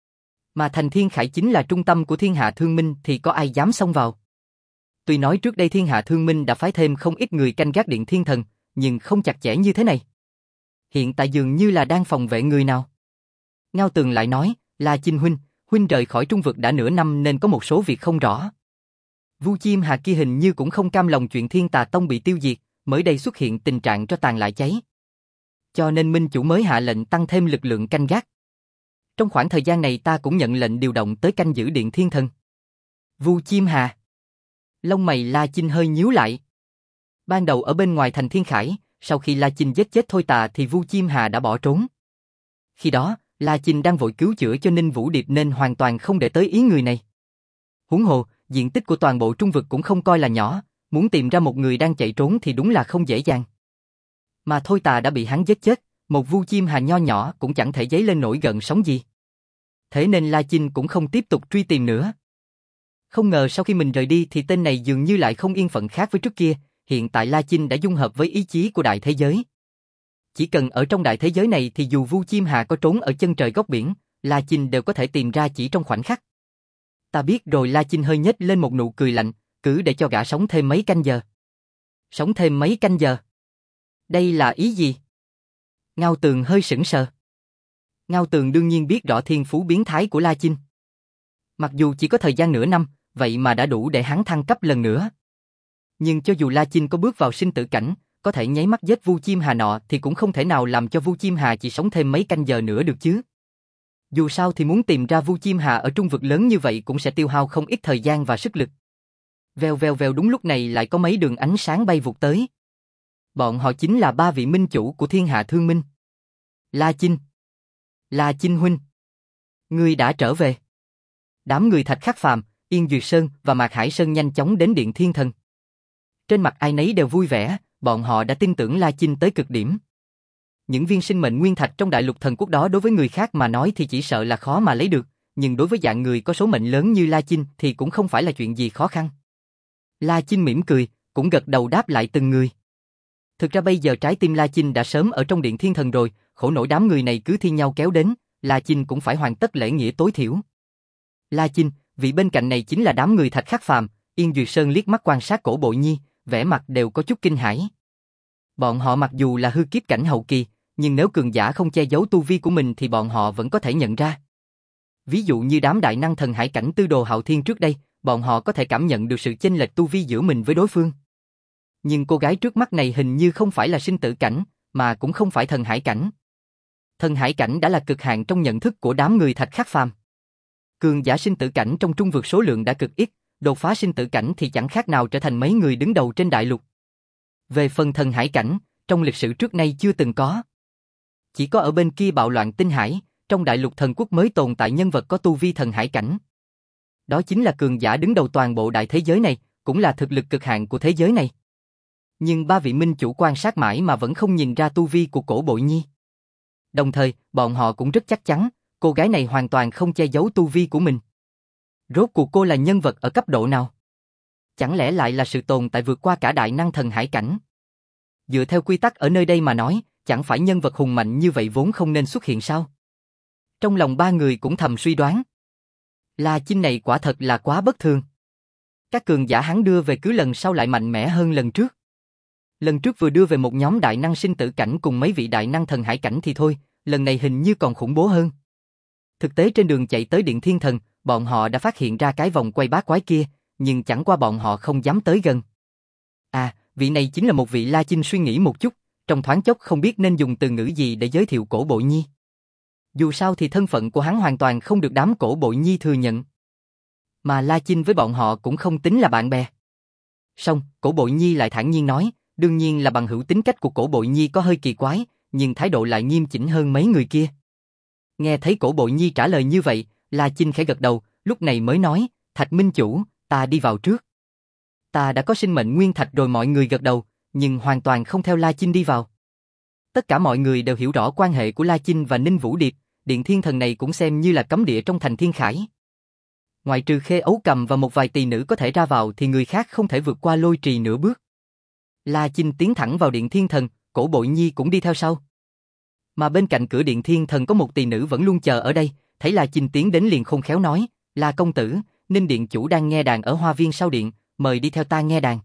Mà thành thiên khải chính là trung tâm của thiên hạ thương minh thì có ai dám xông vào. Tuy nói trước đây thiên hạ thương minh đã phái thêm không ít người canh gác Điện Thiên Thần, nhưng không chặt chẽ như thế này. Hiện tại dường như là đang phòng vệ người nào. Ngao Tường lại nói, La Chinh huynh, huynh rời khỏi trung vực đã nửa năm nên có một số việc không rõ. Vu Chiêm Hà kia hình như cũng không cam lòng chuyện Thiên Tà Tông bị tiêu diệt, mới đây xuất hiện tình trạng cho tàn lại cháy. Cho nên minh chủ mới hạ lệnh tăng thêm lực lượng canh gác. Trong khoảng thời gian này ta cũng nhận lệnh điều động tới canh giữ Điện Thiên Thần. Vu Chiêm Hà. Lông mày La Chinh hơi nhíu lại. Ban đầu ở bên ngoài thành Thiên Khải, sau khi La Chinh giết chết Thôi Tà thì Vu Chiêm Hà đã bỏ trốn. Khi đó, La Chinh đang vội cứu chữa cho Ninh Vũ Điệp nên hoàn toàn không để tới ý người này. Huống hồ, diện tích của toàn bộ trung vực cũng không coi là nhỏ, muốn tìm ra một người đang chạy trốn thì đúng là không dễ dàng. Mà Thôi Tà đã bị hắn giết chết, một Vu Chiêm Hà nho nhỏ cũng chẳng thể dấy lên nổi gợn sóng gì. Thế nên La Chinh cũng không tiếp tục truy tìm nữa. Không ngờ sau khi mình rời đi thì tên này dường như lại không yên phận khác với trước kia, hiện tại La Chinh đã dung hợp với ý chí của đại thế giới. Chỉ cần ở trong đại thế giới này thì dù Vu Chiêm Hà có trốn ở chân trời góc biển, La Chinh đều có thể tìm ra chỉ trong khoảnh khắc. Ta biết rồi. La Chinh hơi nhếch lên một nụ cười lạnh, cứ để cho gã sống thêm mấy canh giờ. Sống thêm mấy canh giờ? Đây là ý gì? Ngao Tường hơi sững sờ. Ngao Tường đương nhiên biết rõ thiên phú biến thái của La Chinh. Mặc dù chỉ có thời gian nửa năm, vậy mà đã đủ để hắn thăng cấp lần nữa. Nhưng cho dù La Chinh có bước vào sinh tử cảnh, có thể nháy mắt giết Vu Chiêm Hà nọ thì cũng không thể nào làm cho Vu Chiêm Hà chỉ sống thêm mấy canh giờ nữa được chứ. Dù sao thì muốn tìm ra Vu Chiêm Hà ở trung vực lớn như vậy cũng sẽ tiêu hao không ít thời gian và sức lực. Vèo vèo vèo, đúng lúc này lại có mấy đường ánh sáng bay vụt tới. Bọn họ chính là ba vị minh chủ của Thiên Hạ Thương Minh. La Chinh. La Chinh huynh. Ngươi đã trở về. Đám người Thạch Khắc Phàm, Yên Duyệt Sơn và Mạc Hải Sơn nhanh chóng đến Điện Thiên Thần. Trên mặt ai nấy đều vui vẻ, bọn họ đã tin tưởng La Chinh tới cực điểm. Những viên sinh mệnh nguyên thạch trong đại lục thần quốc đó đối với người khác mà nói thì chỉ sợ là khó mà lấy được, nhưng đối với dạng người có số mệnh lớn như La Chinh thì cũng không phải là chuyện gì khó khăn. La Chinh mỉm cười, cũng gật đầu đáp lại từng người. Thực ra bây giờ trái tim La Chinh đã sớm ở trong Điện Thiên Thần rồi, khổ nổi đám người này cứ thi nhau kéo đến, La Chinh cũng phải hoàn tất lễ nghĩa tối thiểu. La Chinh, vị bên cạnh này chính là đám người Thạch Khắc Phàm. Yên Duyệt Sơn liếc mắt quan sát Cổ Bội Nhi, vẻ mặt đều có chút kinh hãi. Bọn họ mặc dù là hư kiếp cảnh hậu kỳ, nhưng nếu cường giả không che giấu tu vi của mình thì bọn họ vẫn có thể nhận ra. Ví dụ như đám đại năng thần hải cảnh Tư Đồ Hạo Thiên trước đây, bọn họ có thể cảm nhận được sự chênh lệch tu vi giữa mình với đối phương. Nhưng cô gái trước mắt này hình như không phải là sinh tử cảnh, mà cũng không phải thần hải cảnh. Thần hải cảnh đã là cực hạn trong nhận thức của đám người Thạch Khắc Phàm. Cường giả sinh tử cảnh trong trung vực số lượng đã cực ít, đột phá sinh tử cảnh thì chẳng khác nào trở thành mấy người đứng đầu trên đại lục. Về phần thần hải cảnh, trong lịch sử trước nay chưa từng có. Chỉ có ở bên kia bạo loạn tinh hải, trong đại lục thần quốc mới tồn tại nhân vật có tu vi thần hải cảnh. Đó chính là cường giả đứng đầu toàn bộ đại thế giới này, cũng là thực lực cực hạn của thế giới này. Nhưng ba vị minh chủ quan sát mãi mà vẫn không nhìn ra tu vi của Cổ Bội Nhi. Đồng thời, bọn họ cũng rất chắc chắn, cô gái này hoàn toàn không che giấu tu vi của mình. Rốt cuộc cô là nhân vật ở cấp độ nào? Chẳng lẽ lại là sự tồn tại vượt qua cả đại năng thần hải cảnh? Dựa theo quy tắc ở nơi đây mà nói, chẳng phải nhân vật hùng mạnh như vậy vốn không nên xuất hiện sao? Trong lòng ba người cũng thầm suy đoán. La Chinh này quả thật là quá bất thường. Các cường giả hắn đưa về cứ lần sau lại mạnh mẽ hơn lần trước. Lần trước vừa đưa về một nhóm đại năng sinh tử cảnh cùng mấy vị đại năng thần hải cảnh thì thôi, lần này hình như còn khủng bố hơn. Thực tế trên đường chạy tới Điện Thiên Thần, bọn họ đã phát hiện ra cái vòng quay bát quái kia, nhưng chẳng qua bọn họ không dám tới gần. À, vị này chính là một vị. La Chinh suy nghĩ một chút, trong thoáng chốc không biết nên dùng từ ngữ gì để giới thiệu Cổ Bội Nhi. Dù sao thì thân phận của hắn hoàn toàn không được đám Cổ Bội Nhi thừa nhận. Mà La Chinh với bọn họ cũng không tính là bạn bè. Xong, Cổ Bội Nhi lại thản nhiên nói, đương nhiên là bằng hữu. Tính cách của Cổ Bội Nhi có hơi kỳ quái, nhưng thái độ lại nghiêm chỉnh hơn mấy người kia. Nghe thấy Cổ Bội Nhi trả lời như vậy, La Chinh khẽ gật đầu, lúc này mới nói, Thạch Minh Chủ, ta đi vào trước. Ta đã có sinh mệnh nguyên thạch rồi. Mọi người gật đầu, nhưng hoàn toàn không theo La Chinh đi vào. Tất cả mọi người đều hiểu rõ quan hệ của La Chinh và Ninh Vũ Điệp, Điện Thiên Thần này cũng xem như là cấm địa trong thành Thiên Khải. Ngoại trừ Khê Ấu Cầm và một vài tỳ nữ có thể ra vào thì người khác không thể vượt qua lôi trì nửa bước. La Chinh tiến thẳng vào Điện Thiên Thần, Cổ Bội Nhi cũng đi theo sau. Mà bên cạnh cửa Điện Thiên Thần có một tỳ nữ vẫn luôn chờ ở đây, thấy La Chinh tiến đến liền khôn khéo nói, La công tử, Ninh Điện Chủ đang nghe đàn ở hoa viên sau điện, mời đi theo ta nghe đàn.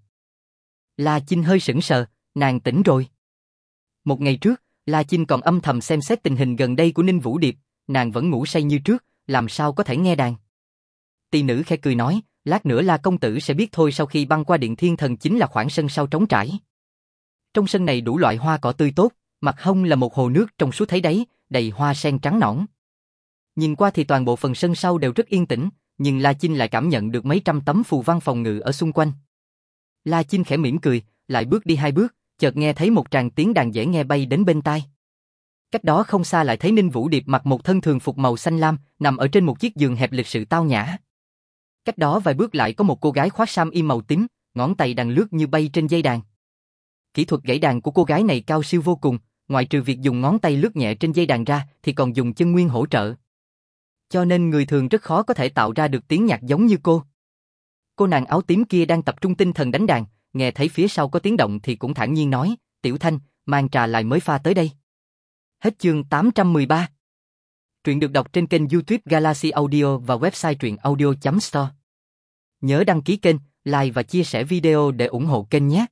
La Chinh hơi sững sờ, nàng tỉnh rồi. Một ngày trước, La Chinh còn âm thầm xem xét tình hình gần đây của Ninh Vũ Điệp, nàng vẫn ngủ say như trước, làm sao có thể nghe đàn. Tỷ nữ khẽ cười nói, lát nữa La công tử sẽ biết thôi. Sau khi băng qua điện thiên thần chính là khoảng sân sau trống trải. Trong sân này đủ loại hoa cỏ tươi tốt, mặt hông là một hồ nước trong suốt thấy đáy, đầy hoa sen trắng nõn. Nhìn qua thì toàn bộ phần sân sau đều rất yên tĩnh, nhưng La Chinh lại cảm nhận được mấy trăm tấm phù văn phòng ngự ở xung quanh. La Chinh khẽ mỉm cười, lại bước đi hai bước, chợt nghe thấy một tràng tiếng đàn dễ nghe bay đến bên tai. Cách đó không xa lại thấy Ninh Vũ Điệp mặc một thân thường phục màu xanh lam, nằm ở trên một chiếc giường hẹp lịch sự tao nhã. Cách đó vài bước lại có một cô gái khoác sam y màu tím, ngón tay đàn lướt như bay trên dây đàn. Kỹ thuật gảy đàn của cô gái này cao siêu vô cùng, ngoại trừ việc dùng ngón tay lướt nhẹ trên dây đàn ra thì còn dùng chân nguyên hỗ trợ. Cho nên người thường rất khó có thể tạo ra được tiếng nhạc giống như cô. Cô nàng áo tím kia đang tập trung tinh thần đánh đàn, nghe thấy phía sau có tiếng động thì cũng thản nhiên nói, Tiểu Thanh, mang trà lại mới pha tới đây. Hết chương tám trăm mười ba. Truyện được đọc trên kênh YouTube Galaxy Audio và website truyện audio chấm store. Nhớ đăng ký kênh, like và chia sẻ video để ủng hộ kênh nhé.